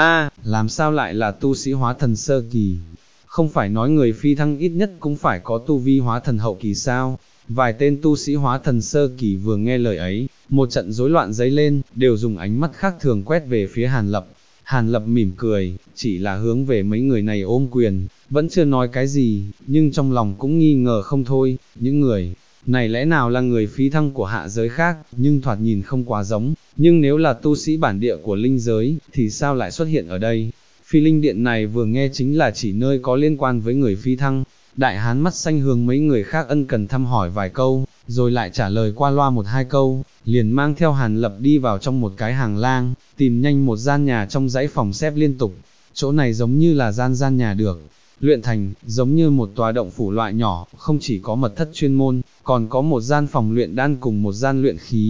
Làm sao lại là tu sĩ hóa thần sơ kỳ? Không phải nói người phi thăng ít nhất cũng phải có tu vi hóa thần hậu kỳ sao? Vài tên tu sĩ hóa thần sơ kỳ vừa nghe lời ấy, một trận rối loạn dấy lên, đều dùng ánh mắt khác thường quét về phía Hàn Lập. Hàn Lập mỉm cười, chỉ là hướng về mấy người này ôm quyền, vẫn chưa nói cái gì, nhưng trong lòng cũng nghi ngờ không thôi, những người này lẽ nào là người phi thăng của hạ giới khác, nhưng thoạt nhìn không quá giống, nhưng nếu là tu sĩ bản địa của linh giới, thì sao lại xuất hiện ở đây? Phi linh điện này vừa nghe chính là chỉ nơi có liên quan với người phi thăng. Đại hán mắt xanh hướng mấy người khác ân cần thăm hỏi vài câu, rồi lại trả lời qua loa một hai câu, liền mang theo Hàn Lập đi vào trong một cái hàng lang, tìm nhanh một gian nhà trong dãy phòng xếp liên tục. Chỗ này giống như là gian nhà được luyện thành, giống như một tòa động phủ loại nhỏ, không chỉ có mật thất chuyên môn, còn có một gian phòng luyện đan cùng một gian luyện khí.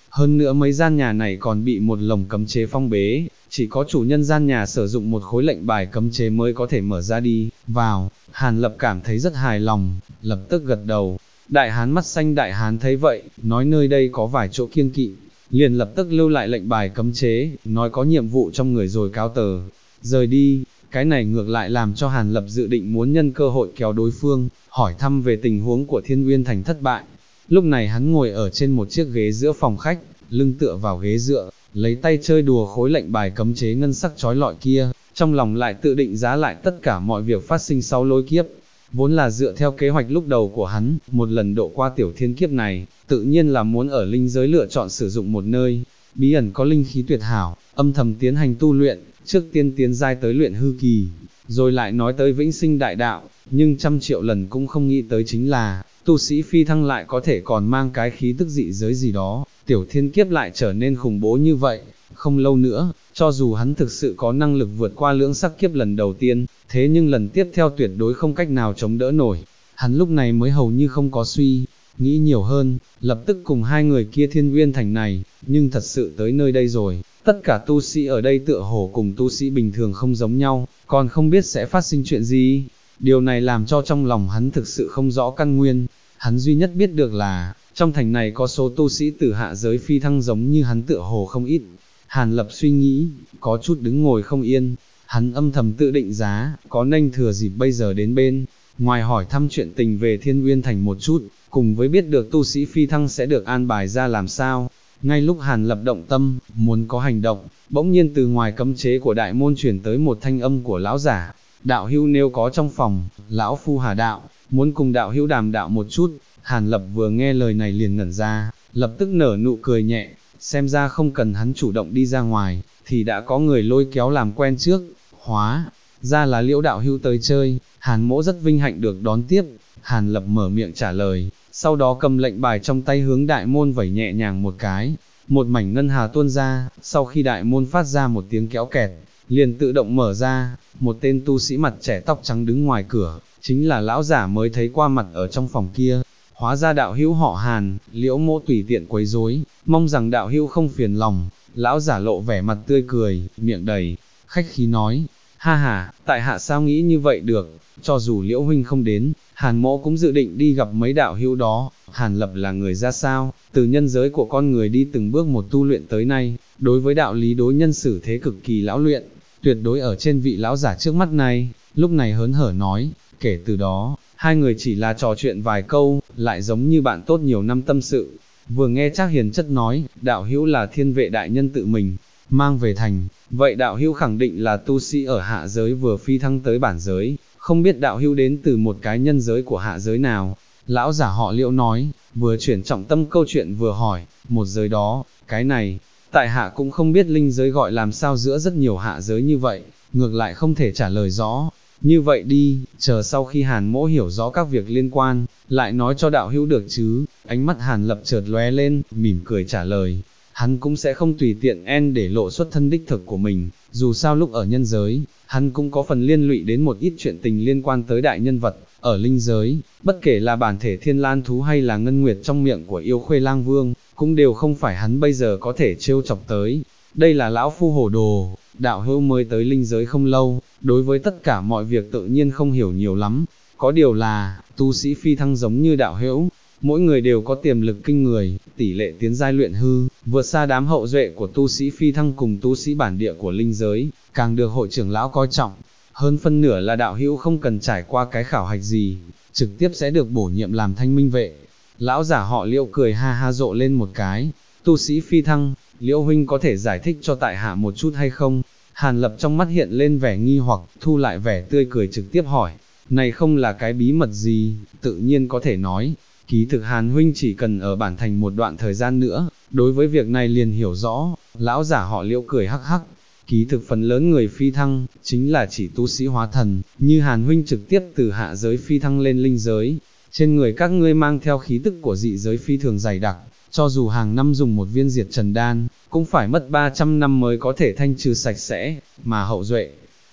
hơn nữa mấy gian nhà này còn bị một lồng cấm chế phong bế, chỉ có chủ nhân gian nhà sử dụng một khối lệnh bài cấm chế mới có thể mở ra đi, vào. Hàn Lập cảm thấy rất hài lòng, lập tức gật đầu. Đại hán mắt xanh đại hán thấy vậy, nói nơi đây có vài chỗ kiêng kỵ, liền lập tức lưu lại lệnh bài cấm chế, nói có nhiệm vụ trong người rồi cáo tờ, rời đi. Cái này ngược lại làm cho Hàn Lập dự định muốn nhân cơ hội kéo đối phương, hỏi thăm về tình huống của Thiên Uyên Thành thất bại. Lúc này hắn ngồi ở trên một chiếc ghế giữa phòng khách, lưng tựa vào ghế dựa, lấy tay chơi đùa khối lệnh bài cấm chế ngân sắc chói lọi kia, trong lòng lại tự định giá lại tất cả mọi việc phát sinh sau lôi kiếp. Vốn là dựa theo kế hoạch lúc đầu của hắn, một lần độ qua tiểu thiên kiếp này, tự nhiên là muốn ở linh giới lựa chọn sử dụng một nơi, bí ẩn có linh khí tuyệt hảo, âm thầm tiến hành tu luyện, trước tiên tiến giai tới luyện hư kỳ, rồi lại nói tới vĩnh sinh đại đạo, nhưng trăm triệu lần cũng không nghĩ tới chính là, tu sĩ phi thăng lại có thể còn mang cái khí tức dị giới gì đó, tiểu thiên kiếp lại trở nên khủng bố như vậy. Không lâu nữa, cho dù hắn thực sự có năng lực vượt qua lưỡng sắc kiếp lần đầu tiên, thế nhưng lần tiếp theo tuyệt đối không cách nào chống đỡ nổi. Hắn lúc này mới hầu như không có suy nghĩ nhiều hơn, lập tức cùng hai người kia Thiên Uyên Thành này, nhưng thật sự tới nơi đây rồi, tất cả tu sĩ ở đây tựa hồ cùng tu sĩ bình thường không giống nhau, còn không biết sẽ phát sinh chuyện gì. Điều này làm cho trong lòng hắn thực sự không rõ căn nguyên, hắn duy nhất biết được là, trong thành này có số tu sĩ từ hạ giới phi thăng giống như hắn tựa hồ không ít. Hàn Lập suy nghĩ, có chút đứng ngồi không yên, hắn âm thầm tự định giá, có nên thừa dịp bây giờ đến bên, ngoài hỏi thăm chuyện tình về Thiên Uyên Thành một chút, cùng với biết được tu sĩ phi thăng sẽ được an bài ra làm sao. Ngay lúc Hàn Lập động tâm, muốn có hành động, bỗng nhiên từ ngoài cấm chế của đại môn chuyển tới một thanh âm của lão giả. Đạo hữu nếu có trong phòng, lão phu Hà đạo, muốn cùng đạo hữu đàm đạo một chút. Hàn Lập vừa nghe lời này liền ngẩn ra, lập tức nở nụ cười nhẹ, xem ra không cần hắn chủ động đi ra ngoài, thì đã có người lôi kéo làm quen trước. Hóa ra là Liễu đạo hữu tới chơi. Hàn Mỗ rất vinh hạnh được đón tiếp. Hàn Lập mở miệng trả lời, sau đó cầm lệnh bài trong tay hướng đại môn vẩy nhẹ nhàng một cái, một mảnh ngân hà tuôn ra, sau khi đại môn phát ra một tiếng kéo kẹt, liền tự động mở ra, một tên tu sĩ mặt trẻ tóc trắng đứng ngoài cửa, chính là lão giả mới thấy qua mặt ở trong phòng kia. Hóa ra đạo hữu họ Hàn, Liễu Mỗ tùy tiện quấy rối, mong rằng đạo hữu không phiền lòng. Lão giả lộ vẻ mặt tươi cười, miệng đầy khách khí nói, ha ha, tại hạ sao nghĩ như vậy được, cho dù Liễu huynh không đến, Hàn Mỗ cũng dự định đi gặp mấy đạo hữu đó. Hàn Lập là người ra sao, từ nhân giới của con người đi từng bước một tu luyện tới nay, đối với đạo lý đối nhân xử thế cực kỳ lão luyện, tuyệt đối ở trên vị lão giả trước mắt này. Lúc này hớn hở nói, kể từ đó, hai người chỉ là trò chuyện vài câu, lại giống như bạn tốt nhiều năm tâm sự. Vừa nghe Trác Hiền chất nói, đạo hữu là Thiên Vệ đại nhân tự mình mang về thành, vậy đạo hữu khẳng định là tu sĩ ở hạ giới vừa phi thăng tới bản giới, không biết đạo hữu đến từ một cái nhân giới của hạ giới nào. Lão giả họ Liễu nói, vừa chuyển trọng tâm câu chuyện vừa hỏi, một giới đó, cái này, tại hạ cũng không biết linh giới gọi làm sao giữa rất nhiều hạ giới như vậy, ngược lại không thể trả lời rõ. Như vậy đi, chờ sau khi Hàn Mỗ hiểu rõ các việc liên quan, lại nói cho đạo hữu được chứ. Ánh mắt Hàn Lập chợt lóe lên, mỉm cười trả lời. Hắn cũng sẽ không tùy tiện để lộ xuất thân đích thực của mình, dù sao lúc ở nhân giới, hắn cũng có phần liên lụy đến một ít chuyện tình liên quan tới đại nhân vật. Ở linh giới, bất kể là bản thể Thiên Lan thú hay là ngân nguyệt trong miệng của yêu Khuê Lang Vương, cũng đều không phải hắn bây giờ có thể trêu chọc tới. Đây là lão phu Hổ Đồ, đạo hữu mới tới linh giới không lâu, đối với tất cả mọi việc tự nhiên không hiểu nhiều lắm. Có điều là, tu sĩ phi thăng giống như đạo hữu, mỗi người đều có tiềm lực kinh người, tỷ lệ tiến giai luyện hư, vượt xa đám hậu duệ của tu sĩ phi thăng cùng tu sĩ bản địa của linh giới, càng được hội trưởng lão coi trọng. Hơn phân nửa là đạo hữu không cần trải qua cái khảo hạch gì, trực tiếp sẽ được bổ nhiệm làm thanh minh vệ. Lão giả họ Liễu cười ha ha rộ lên một cái, tu sĩ phi thăng, Liễu huynh có thể giải thích cho tại hạ một chút hay không? Hàn Lập trong mắt hiện lên vẻ nghi hoặc, thu lại vẻ tươi cười trực tiếp hỏi, này không là cái bí mật gì, tự nhiên có thể nói. Kỳ thực Hàn huynh chỉ cần ở bản thành một đoạn thời gian nữa, đối với việc này liền hiểu rõ. Lão giả họ Liễu cười hắc hắc, kỳ thực phần lớn người phi thăng, chính là chỉ tu sĩ hóa thần, như Hàn huynh trực tiếp từ hạ giới phi thăng lên linh giới. Trên người các ngươi mang theo khí tức của dị giới phi thường dày đặc, cho dù hàng năm dùng một viên diệt trần đan, cũng phải mất 300 năm mới có thể thanh trừ sạch sẽ, mà hậu duệ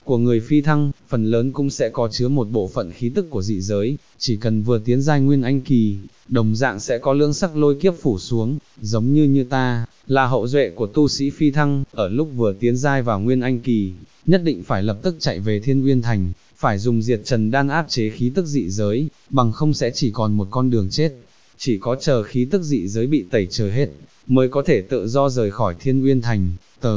của người phi thăng, phần lớn cũng sẽ có chứa một bộ phận khí tức của dị giới, chỉ cần vừa tiến giai nguyên anh kỳ, đồng dạng sẽ có lưỡng sắc lôi kiếp phủ xuống, giống như ta, là hậu duệ của tu sĩ phi thăng, ở lúc vừa tiến giai vào nguyên anh kỳ, nhất định phải lập tức chạy về Thiên Uyên Thành, phải dùng diệt trần đan áp chế khí tức dị giới, bằng không sẽ chỉ còn một con đường chết. Chỉ có chờ khí tức dị giới bị tẩy trừ hết, mới có thể tự do rời khỏi Thiên Uyên Thành.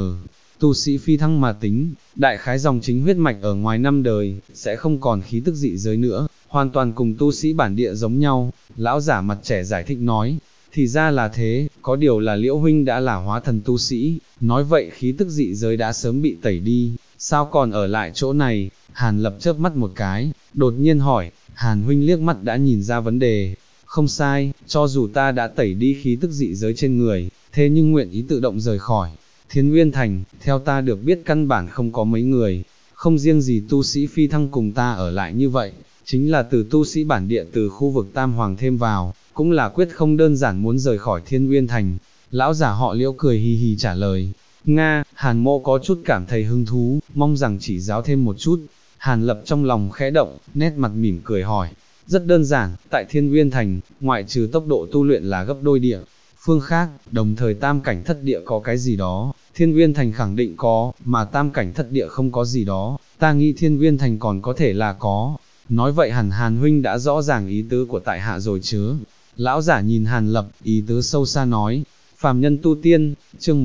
Tu sĩ phi thăng mà tính, đại khái dòng chính huyết mạch ở ngoài năm đời, sẽ không còn khí tức dị giới nữa, hoàn toàn cùng tu sĩ bản địa giống nhau. Lão giả mặt trẻ giải thích nói, thì ra là thế, có điều là Liễu huynh đã là hóa thần tu sĩ, nói vậy khí tức dị giới đã sớm bị tẩy đi, sao còn ở lại chỗ này? Hàn Lập chớp mắt một cái, đột nhiên hỏi. Hàn huynh liếc mắt đã nhìn ra vấn đề. Không sai, cho dù ta đã tẩy đi khí tức dị giới trên người, thế nhưng nguyện ý tự động rời khỏi Thiên Uyên Thành, theo ta được biết căn bản không có mấy người, không riêng gì tu sĩ phi thăng cùng ta ở lại như vậy, chính là từ tu sĩ bản địa từ khu vực Tam Hoàng thêm vào, cũng là quyết không đơn giản muốn rời khỏi Thiên Uyên Thành. Lão giả họ Liễu cười hì hì trả lời. Nga, Hàn Mộ có chút cảm thấy hứng thú, mong rằng chỉ giáo thêm một chút. Hàn Lập trong lòng khẽ động, nét mặt mỉm cười hỏi. Rất đơn giản, tại Thiên Uyên Thành, ngoại trừ tốc độ tu luyện là gấp đôi địa phương khác, đồng thời tam cảnh thất địa có cái gì đó, Thiên Uyên Thành khẳng định có, mà tam cảnh thất địa không có gì đó, ta nghĩ Thiên Uyên Thành còn có thể là có. Nói vậy hẳn Hàn huynh đã rõ ràng ý tứ của tại hạ rồi chứ. Lão giả nhìn Hàn Lập, ý tứ sâu xa nói. Phàm nhân tu tiên, chương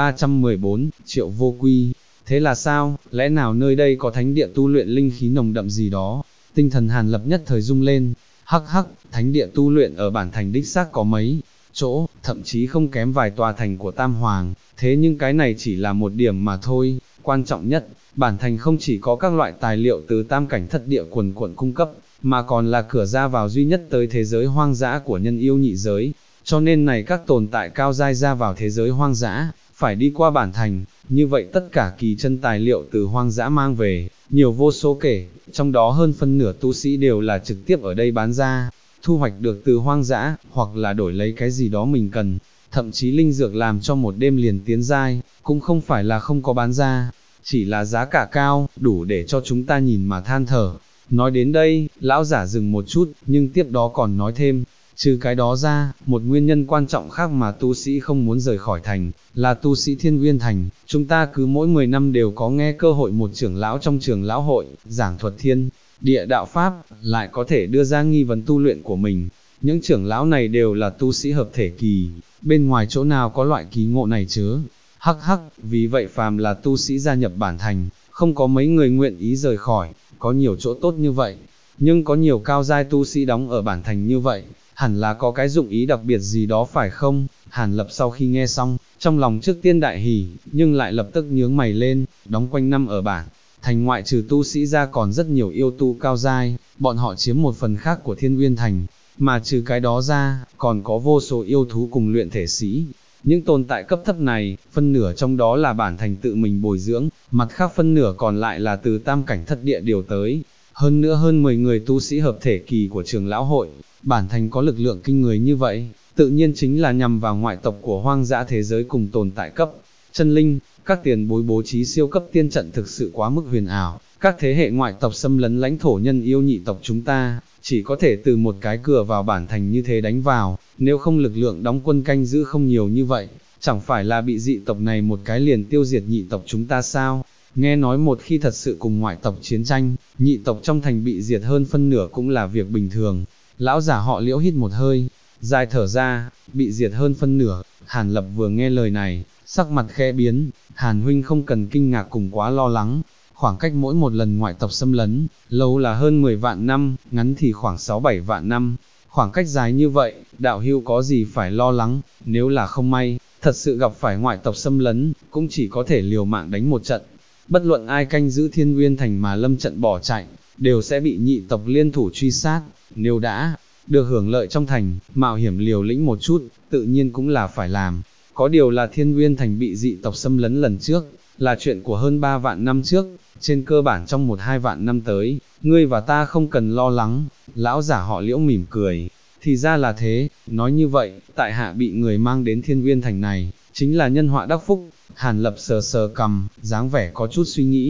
1314, Triệu Vô Quy. Thế là sao, lẽ nào nơi đây có thánh địa tu luyện linh khí nồng đậm gì đó? Tinh thần Hàn Lập nhất thời rung lên. Hắc hắc, thánh địa tu luyện ở bản thành đích xác có mấy chỗ, thậm chí không kém vài tòa thành của Tam Hoàng, thế nhưng cái này chỉ là một điểm mà thôi. Quan trọng nhất, bản thành không chỉ có các loại tài liệu từ tam cảnh thất địa quần quận cung cấp, mà còn là cửa ra vào duy nhất tới thế giới hoang dã của nhân yêu nhị giới, cho nên này các tồn tại cao giai ra vào thế giới hoang dã, phải đi qua bản thành, như vậy tất cả kỳ chân tài liệu từ hoang dã mang về, nhiều vô số kể, trong đó hơn phân nửa tu sĩ đều là trực tiếp ở đây bán ra, thu hoạch được từ hoang dã, hoặc là đổi lấy cái gì đó mình cần, thậm chí linh dược làm cho một đêm liền tiến giai, cũng không phải là không có bán ra, chỉ là giá cả cao, đủ để cho chúng ta nhìn mà than thở. Nói đến đây, lão giả dừng một chút, nhưng tiếp đó còn nói thêm, trừ cái đó ra, một nguyên nhân quan trọng khác mà tu sĩ không muốn rời khỏi thành, là tu sĩ Thiên Uyên Thành, chúng ta cứ mỗi 10 năm đều có nghe cơ hội một trưởng lão trong trường lão hội, giảng thuật thiên địa đạo pháp, lại có thể đưa ra nghi vấn tu luyện của mình. Những trưởng lão này đều là tu sĩ hợp thể kỳ, bên ngoài chỗ nào có loại kỳ ngộ này chứ? Hắc hắc, vì vậy phàm là tu sĩ gia nhập bản thành, không có mấy người nguyện ý rời khỏi, có nhiều chỗ tốt như vậy, nhưng có nhiều cao giai tu sĩ đóng ở bản thành như vậy, hẳn là có cái dụng ý đặc biệt gì đó phải không? Hàn Lập sau khi nghe xong, trong lòng trước tiên đại hỉ, nhưng lại lập tức nhướng mày lên, đóng quanh năm ở bản thành ngoại trừ tu sĩ ra còn rất nhiều yêu tu cao giai, bọn họ chiếm một phần khác của Thiên Uyên Thành, mà trừ cái đó ra, còn có vô số yêu thú cùng luyện thể sĩ. Những tồn tại cấp thấp này, phân nửa trong đó là bản thành tự mình bồi dưỡng, mặt khác phân nửa còn lại là từ tam cảnh thất địa điều tới. Hơn nữa hơn 10 người tu sĩ hợp thể kỳ của trường lão hội, bản thành có lực lượng kinh người như vậy, tự nhiên chính là nhằm vào ngoại tộc của hoang dã thế giới cùng tồn tại cấp chân linh. Các tiền bối bố trí siêu cấp tiên trận thực sự quá mức huyền ảo, các thế hệ ngoại tộc xâm lấn lãnh thổ nhân yêu nhị tộc chúng ta, chỉ có thể từ một cái cửa vào bản thành như thế đánh vào, nếu không lực lượng đóng quân canh giữ không nhiều như vậy, chẳng phải là bị dị tộc này một cái liền tiêu diệt nhị tộc chúng ta sao? Nghe nói một khi thật sự cùng ngoại tộc chiến tranh, nhị tộc trong thành bị diệt hơn phân nửa cũng là việc bình thường. Lão giả họ Liễu hít một hơi, dài thở ra, bị diệt hơn phân nửa. Hàn Lập vừa nghe lời này, sắc mặt khẽ biến. Hàn huynh không cần kinh ngạc cùng quá lo lắng, khoảng cách mỗi một lần ngoại tộc xâm lấn, lâu là hơn 10 vạn năm, ngắn thì khoảng 6-7 vạn năm, khoảng cách dài như vậy, đạo hữu có gì phải lo lắng, nếu là không may, thật sự gặp phải ngoại tộc xâm lấn, cũng chỉ có thể liều mạng đánh một trận, bất luận ai canh giữ Thiên Uyên Thành mà lâm trận bỏ chạy, đều sẽ bị nhị tộc liên thủ truy sát, nếu đã được hưởng lợi trong thành, mạo hiểm liều lĩnh một chút, tự nhiên cũng là phải làm. Có điều là Thiên Uyên Thành bị dị tộc xâm lấn lần trước, là chuyện của hơn 3 vạn năm trước, trên cơ bản trong 1-2 vạn năm tới, ngươi và ta không cần lo lắng. Lão giả họ Liễu mỉm cười, thì ra là thế, nói như vậy, tại hạ bị người mang đến Thiên Uyên Thành này, chính là nhân họa đắc phúc. Hàn Lập sờ sờ cằm, dáng vẻ có chút suy nghĩ,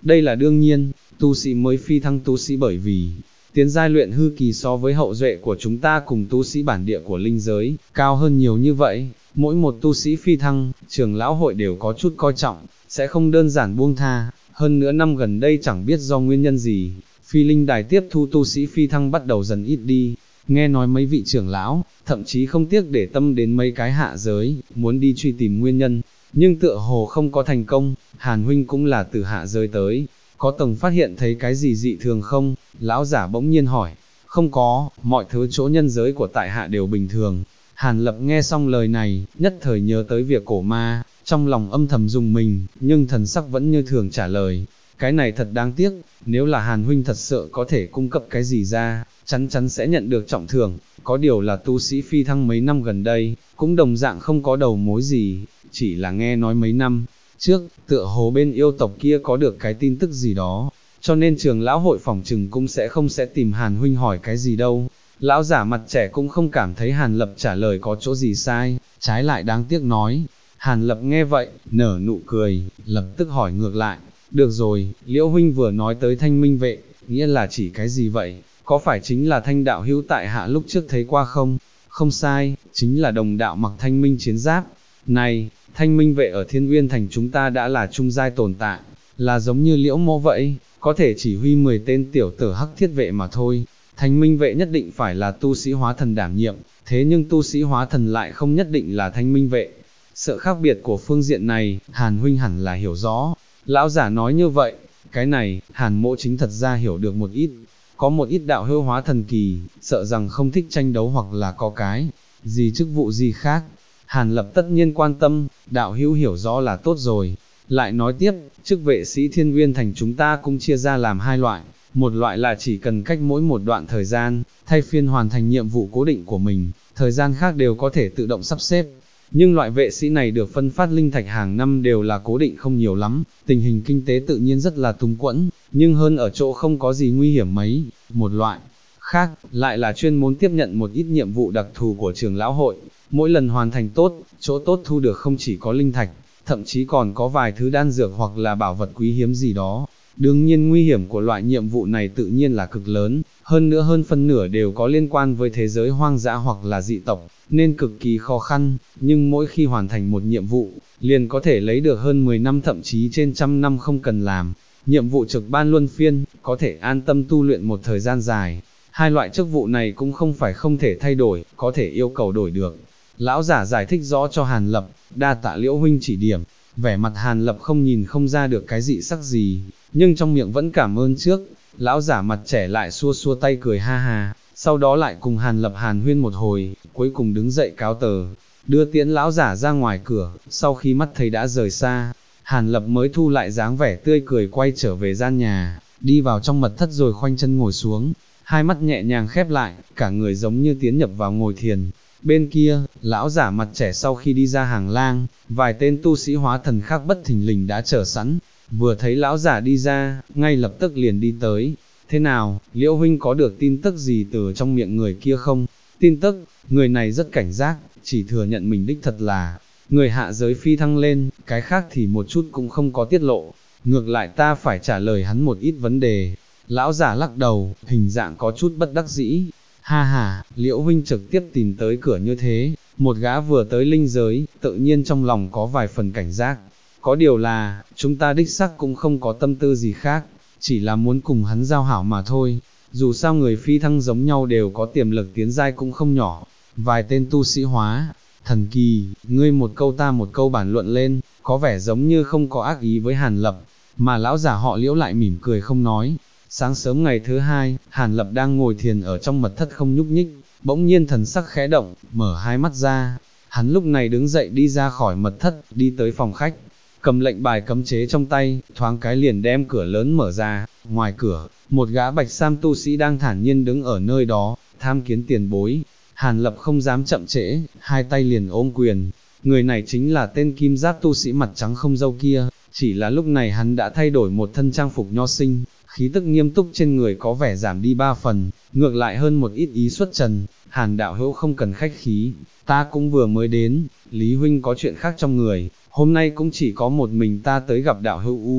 đây là đương nhiên, tu sĩ mới phi thăng tu sĩ bởi vì tiến giai luyện hư kỳ so với hậu duệ của chúng ta cùng tu sĩ bản địa của linh giới, cao hơn nhiều như vậy, mỗi một tu sĩ phi thăng, trưởng lão hội đều có chút coi trọng, sẽ không đơn giản buông tha, hơn nữa năm gần đây chẳng biết do nguyên nhân gì, phi linh đài tiếp thu tu sĩ phi thăng bắt đầu dần ít đi, nghe nói mấy vị trưởng lão, thậm chí không tiếc để tâm đến mấy cái hạ giới, muốn đi truy tìm nguyên nhân, nhưng tựa hồ không có thành công, Hàn huynh cũng là từ hạ giới tới, có từng phát hiện thấy cái gì dị thường không? Lão giả bỗng nhiên hỏi, không có, mọi thứ chỗ nhân giới của tại hạ đều bình thường. Hàn Lập nghe xong lời này, nhất thời nhớ tới việc cổ ma, trong lòng âm thầm dùng mình, nhưng thần sắc vẫn như thường trả lời, cái này thật đáng tiếc, nếu là Hàn huynh thật sự có thể cung cấp cái gì ra, chắn chắn sẽ nhận được trọng thưởng, có điều là tu sĩ phi thăng mấy năm gần đây, cũng đồng dạng không có đầu mối gì, chỉ là nghe nói mấy năm trước, tựa hồ bên yêu tộc kia có được cái tin tức gì đó, cho nên trường lão hội phỏng trừng cũng sẽ tìm Hàn huynh hỏi cái gì đâu. Lão giả mặt trẻ cũng không cảm thấy Hàn Lập trả lời có chỗ gì sai, trái lại đáng tiếc nói. Hàn Lập nghe vậy, nở nụ cười, lập tức hỏi ngược lại, được rồi, Liễu huynh vừa nói tới thanh minh vệ, nghĩa là chỉ cái gì vậy, có phải chính là thanh đạo hữu tại hạ lúc trước thấy qua không? Không sai, chính là đồng đạo mặc thanh minh chiến giáp. Này, thanh minh vệ ở Thiên Uyên Thành chúng ta đã là trung giai tồn tại, là giống như Liễu mô vậy, có thể chỉ huy 10 tên tiểu tử hắc thiết vệ mà thôi. Thanh minh vệ nhất định phải là tu sĩ hóa thần đảm nhiệm, thế nhưng tu sĩ hóa thần lại không nhất định là thanh minh vệ. Sự khác biệt của phương diện này, Hàn huynh hẳn là hiểu rõ. Lão giả nói như vậy, cái này, Hàn mỗ chính thật ra hiểu được một ít. Có một ít đạo hữu hóa thần kỳ, sợ rằng không thích tranh đấu hoặc là có cái gì chức vụ gì khác. Hàn Lập tất nhiên quan tâm, đạo hữu hiểu rõ là tốt rồi. Lại nói tiếp, chức vệ sĩ Thiên Uyên Thành chúng ta cũng chia ra làm hai loại. Một loại là chỉ cần cách mỗi một đoạn thời gian, thay phiên hoàn thành nhiệm vụ cố định của mình, thời gian khác đều có thể tự động sắp xếp. Nhưng loại vệ sĩ này được phân phát linh thạch hàng năm đều là cố định không nhiều lắm, tình hình kinh tế tự nhiên rất là túng quẫn, nhưng hơn ở chỗ không có gì nguy hiểm mấy. Một loại khác, lại là chuyên muốn tiếp nhận một ít nhiệm vụ đặc thù của trường lão hội, mỗi lần hoàn thành tốt, chỗ tốt thu được không chỉ có linh thạch, thậm chí còn có vài thứ đan dược hoặc là bảo vật quý hiếm gì đó. Đương nhiên nguy hiểm của loại nhiệm vụ này tự nhiên là cực lớn, hơn nữa hơn phân nửa đều có liên quan với thế giới hoang dã hoặc là dị tộc, nên cực kỳ khó khăn, nhưng mỗi khi hoàn thành một nhiệm vụ, liền có thể lấy được hơn 10 năm thậm chí trên trăm năm không cần làm. Nhiệm vụ trực ban luân phiên, có thể an tâm tu luyện một thời gian dài. Hai loại chức vụ này cũng không phải không thể thay đổi, có thể yêu cầu đổi được. Lão giả giải thích rõ cho Hàn Lập, đa tạ Liễu huynh chỉ điểm. Vẻ mặt Hàn Lập không nhìn không ra được cái dị sắc gì, nhưng trong miệng vẫn cảm ơn trước. Lão giả mặt trẻ lại xua xua tay cười ha ha, sau đó lại cùng Hàn Lập hàn huyên một hồi, cuối cùng đứng dậy cáo từ, đưa tiễn lão giả ra ngoài cửa. Sau khi mắt thấy đã rời xa, Hàn Lập mới thu lại dáng vẻ tươi cười quay trở về gian nhà, đi vào trong mật thất rồi khoanh chân ngồi xuống, hai mắt nhẹ nhàng khép lại, cả người giống như tiến nhập vào ngồi thiền. Bên kia, lão giả mặt trẻ sau khi đi ra hàng lang, vài tên tu sĩ hóa thần khác bất thình lình đã chờ sẵn, vừa thấy lão giả đi ra, ngay lập tức liền đi tới. Thế nào, Liễu huynh có được tin tức gì từ trong miệng người kia không? Tin tức, người này rất cảnh giác, chỉ thừa nhận mình đích thật là người hạ giới phi thăng lên, cái khác thì một chút cũng không có tiết lộ. Ngược lại ta phải trả lời hắn một ít vấn đề. Lão giả lắc đầu, hình dạng có chút bất đắc dĩ. Ha ha, Liễu huynh trực tiếp tìm tới cửa như thế, một gã vừa tới linh giới, tự nhiên trong lòng có vài phần cảnh giác. Có điều là, chúng ta đích xác cũng không có tâm tư gì khác, chỉ là muốn cùng hắn giao hảo mà thôi. Dù sao người phi thăng giống nhau đều có tiềm lực tiến giai cũng không nhỏ. Vài tên tu sĩ hóa thần kỳ, ngươi một câu ta một câu bàn luận lên, có vẻ giống như không có ác ý với Hàn Lập, mà lão giả họ Liễu lại mỉm cười không nói. Sáng sớm ngày thứ hai, Hàn Lập đang ngồi thiền ở trong mật thất không nhúc nhích, bỗng nhiên thần sắc khẽ động, mở hai mắt ra. Hắn lúc này đứng dậy đi ra khỏi mật thất, đi tới phòng khách, cầm lệnh bài cấm chế trong tay, thoáng cái liền đem cửa lớn mở ra. Ngoài cửa, một gã bạch sam tu sĩ đang thản nhiên đứng ở nơi đó, tham kiến tiền bối. Hàn Lập không dám chậm trễ, hai tay liền ôm quyền. Người này chính là tên kim giáp tu sĩ mặt trắng không râu kia, chỉ là lúc này hắn đã thay đổi một thân trang phục nho sinh, khí tức nghiêm túc trên người có vẻ giảm đi 3 phần, ngược lại hơn một ít ý xuất trần. Hàn đạo hữu không cần khách khí, ta cũng vừa mới đến, Lý huynh có chuyện khác trong người, hôm nay cũng chỉ có một mình ta tới gặp đạo hữu u.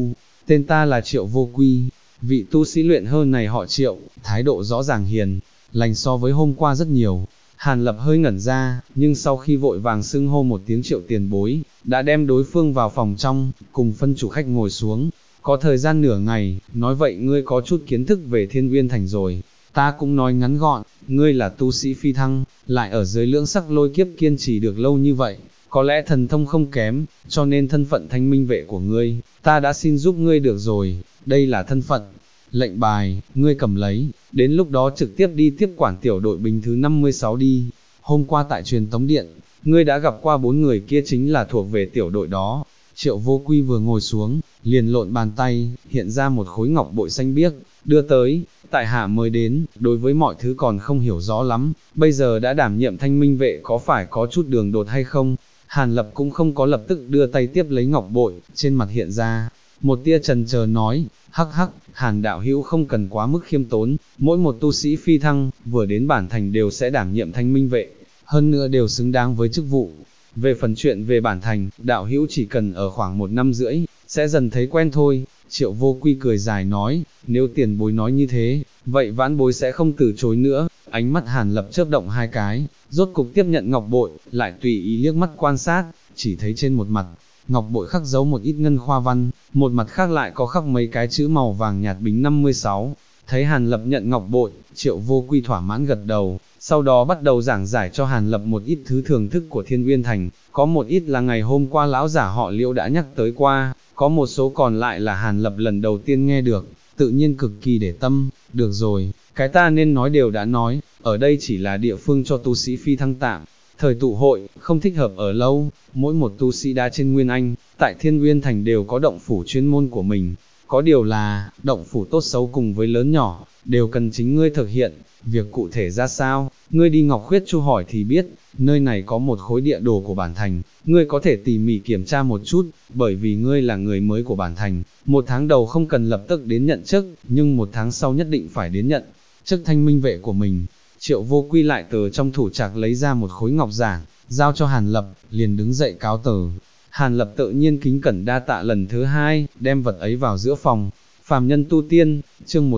tên ta là Triệu Vô Quy, vị tu sĩ luyện hơn này họ Triệu, thái độ rõ ràng hiền, lành so với hôm qua rất nhiều. Hàn Lập hơi ngẩn ra, nhưng sau khi vội vàng xưng hô một tiếng Triệu tiền bối, đã đem đối phương vào phòng trong, cùng phân chủ khách ngồi xuống. Có thời gian nửa ngày, nói vậy ngươi có chút kiến thức về Thiên Uyên Thành rồi. Ta cũng nói ngắn gọn, ngươi là tu sĩ phi thăng, lại ở dưới lưỡng sắc lôi kiếp kiên trì được lâu như vậy, có lẽ thần thông không kém, cho nên thân phận thanh minh vệ của ngươi, ta đã xin giúp ngươi được rồi, đây là thân phận. Lệnh bài, ngươi cầm lấy, đến lúc đó trực tiếp đi tiếp quản tiểu đội binh thứ 56 đi. Hôm qua tại truyền tống điện, ngươi đã gặp qua 4 người kia chính là thuộc về tiểu đội đó. Triệu Vô Quy vừa ngồi xuống, liền lộn bàn tay, hiện ra một khối ngọc bội xanh biếc, đưa tới. Tại hạ mới đến, đối với mọi thứ còn không hiểu rõ lắm, bây giờ đã đảm nhiệm thanh minh vệ có phải có chút đường đột hay không? Hàn Lập cũng không có lập tức đưa tay tiếp lấy ngọc bội, trên mặt hiện ra một tia chần chờ nói, hắc hắc, Hàn đạo hữu không cần quá mức khiêm tốn, mỗi một tu sĩ phi thăng, vừa đến bản thành đều sẽ đảm nhiệm thanh minh vệ, hơn nữa đều xứng đáng với chức vụ. Về phần chuyện về bản thành, đạo hữu chỉ cần ở khoảng 1 năm rưỡi, sẽ dần thấy quen thôi. Triệu Vô Quy cười dài nói, nếu tiền bối nói như thế, vậy vãn bối sẽ không từ chối nữa. Ánh mắt Hàn Lập chớp động 2 cái, rốt cục tiếp nhận ngọc bội, lại tùy ý liếc mắt quan sát, chỉ thấy trên một mặt, ngọc bội khắc dấu một ít ngân khoa văn, một mặt khác lại có khắc mấy cái chữ màu vàng nhạt bính 56. Thấy Hàn Lập nhận ngọc bội, Triệu Vô Quy thỏa mãn gật đầu, sau đó bắt đầu giảng giải cho Hàn Lập một ít thứ thưởng thức của Thiên Uyên Thành, có một ít là ngày hôm qua lão giả họ Liễu đã nhắc tới qua, có một số còn lại là Hàn Lập lần đầu tiên nghe được, tự nhiên cực kỳ để tâm. Được rồi, cái ta nên nói đều đã nói, ở đây chỉ là địa phương cho tu sĩ phi thăng tạm, thời tụ hội, không thích hợp ở lâu, mỗi một tu sĩ đã trên Nguyên Anh, tại Thiên Uyên Thành đều có động phủ chuyên môn của mình, có điều là, động phủ tốt xấu cùng với lớn nhỏ, đều cần chính ngươi thực hiện, việc cụ thể ra sao, ngươi đi Ngọc Khuyết Chu hỏi thì biết, nơi này có một khối địa đồ của bản thành, ngươi có thể tỉ mỉ kiểm tra một chút, bởi vì ngươi là người mới của bản thành, 1 tháng đầu không cần lập tức đến nhận chức, nhưng 1 tháng sau nhất định phải đến nhận chức thanh minh vệ của mình. Triệu Vô Quy lại từ trong thủ trạc lấy ra một khối ngọc giản, giao cho Hàn Lập, liền đứng dậy cáo từ. Hàn Lập tự nhiên kính cẩn đa tạ lần thứ 2, đem vật ấy vào giữa phòng. Phàm nhân tu tiên, chương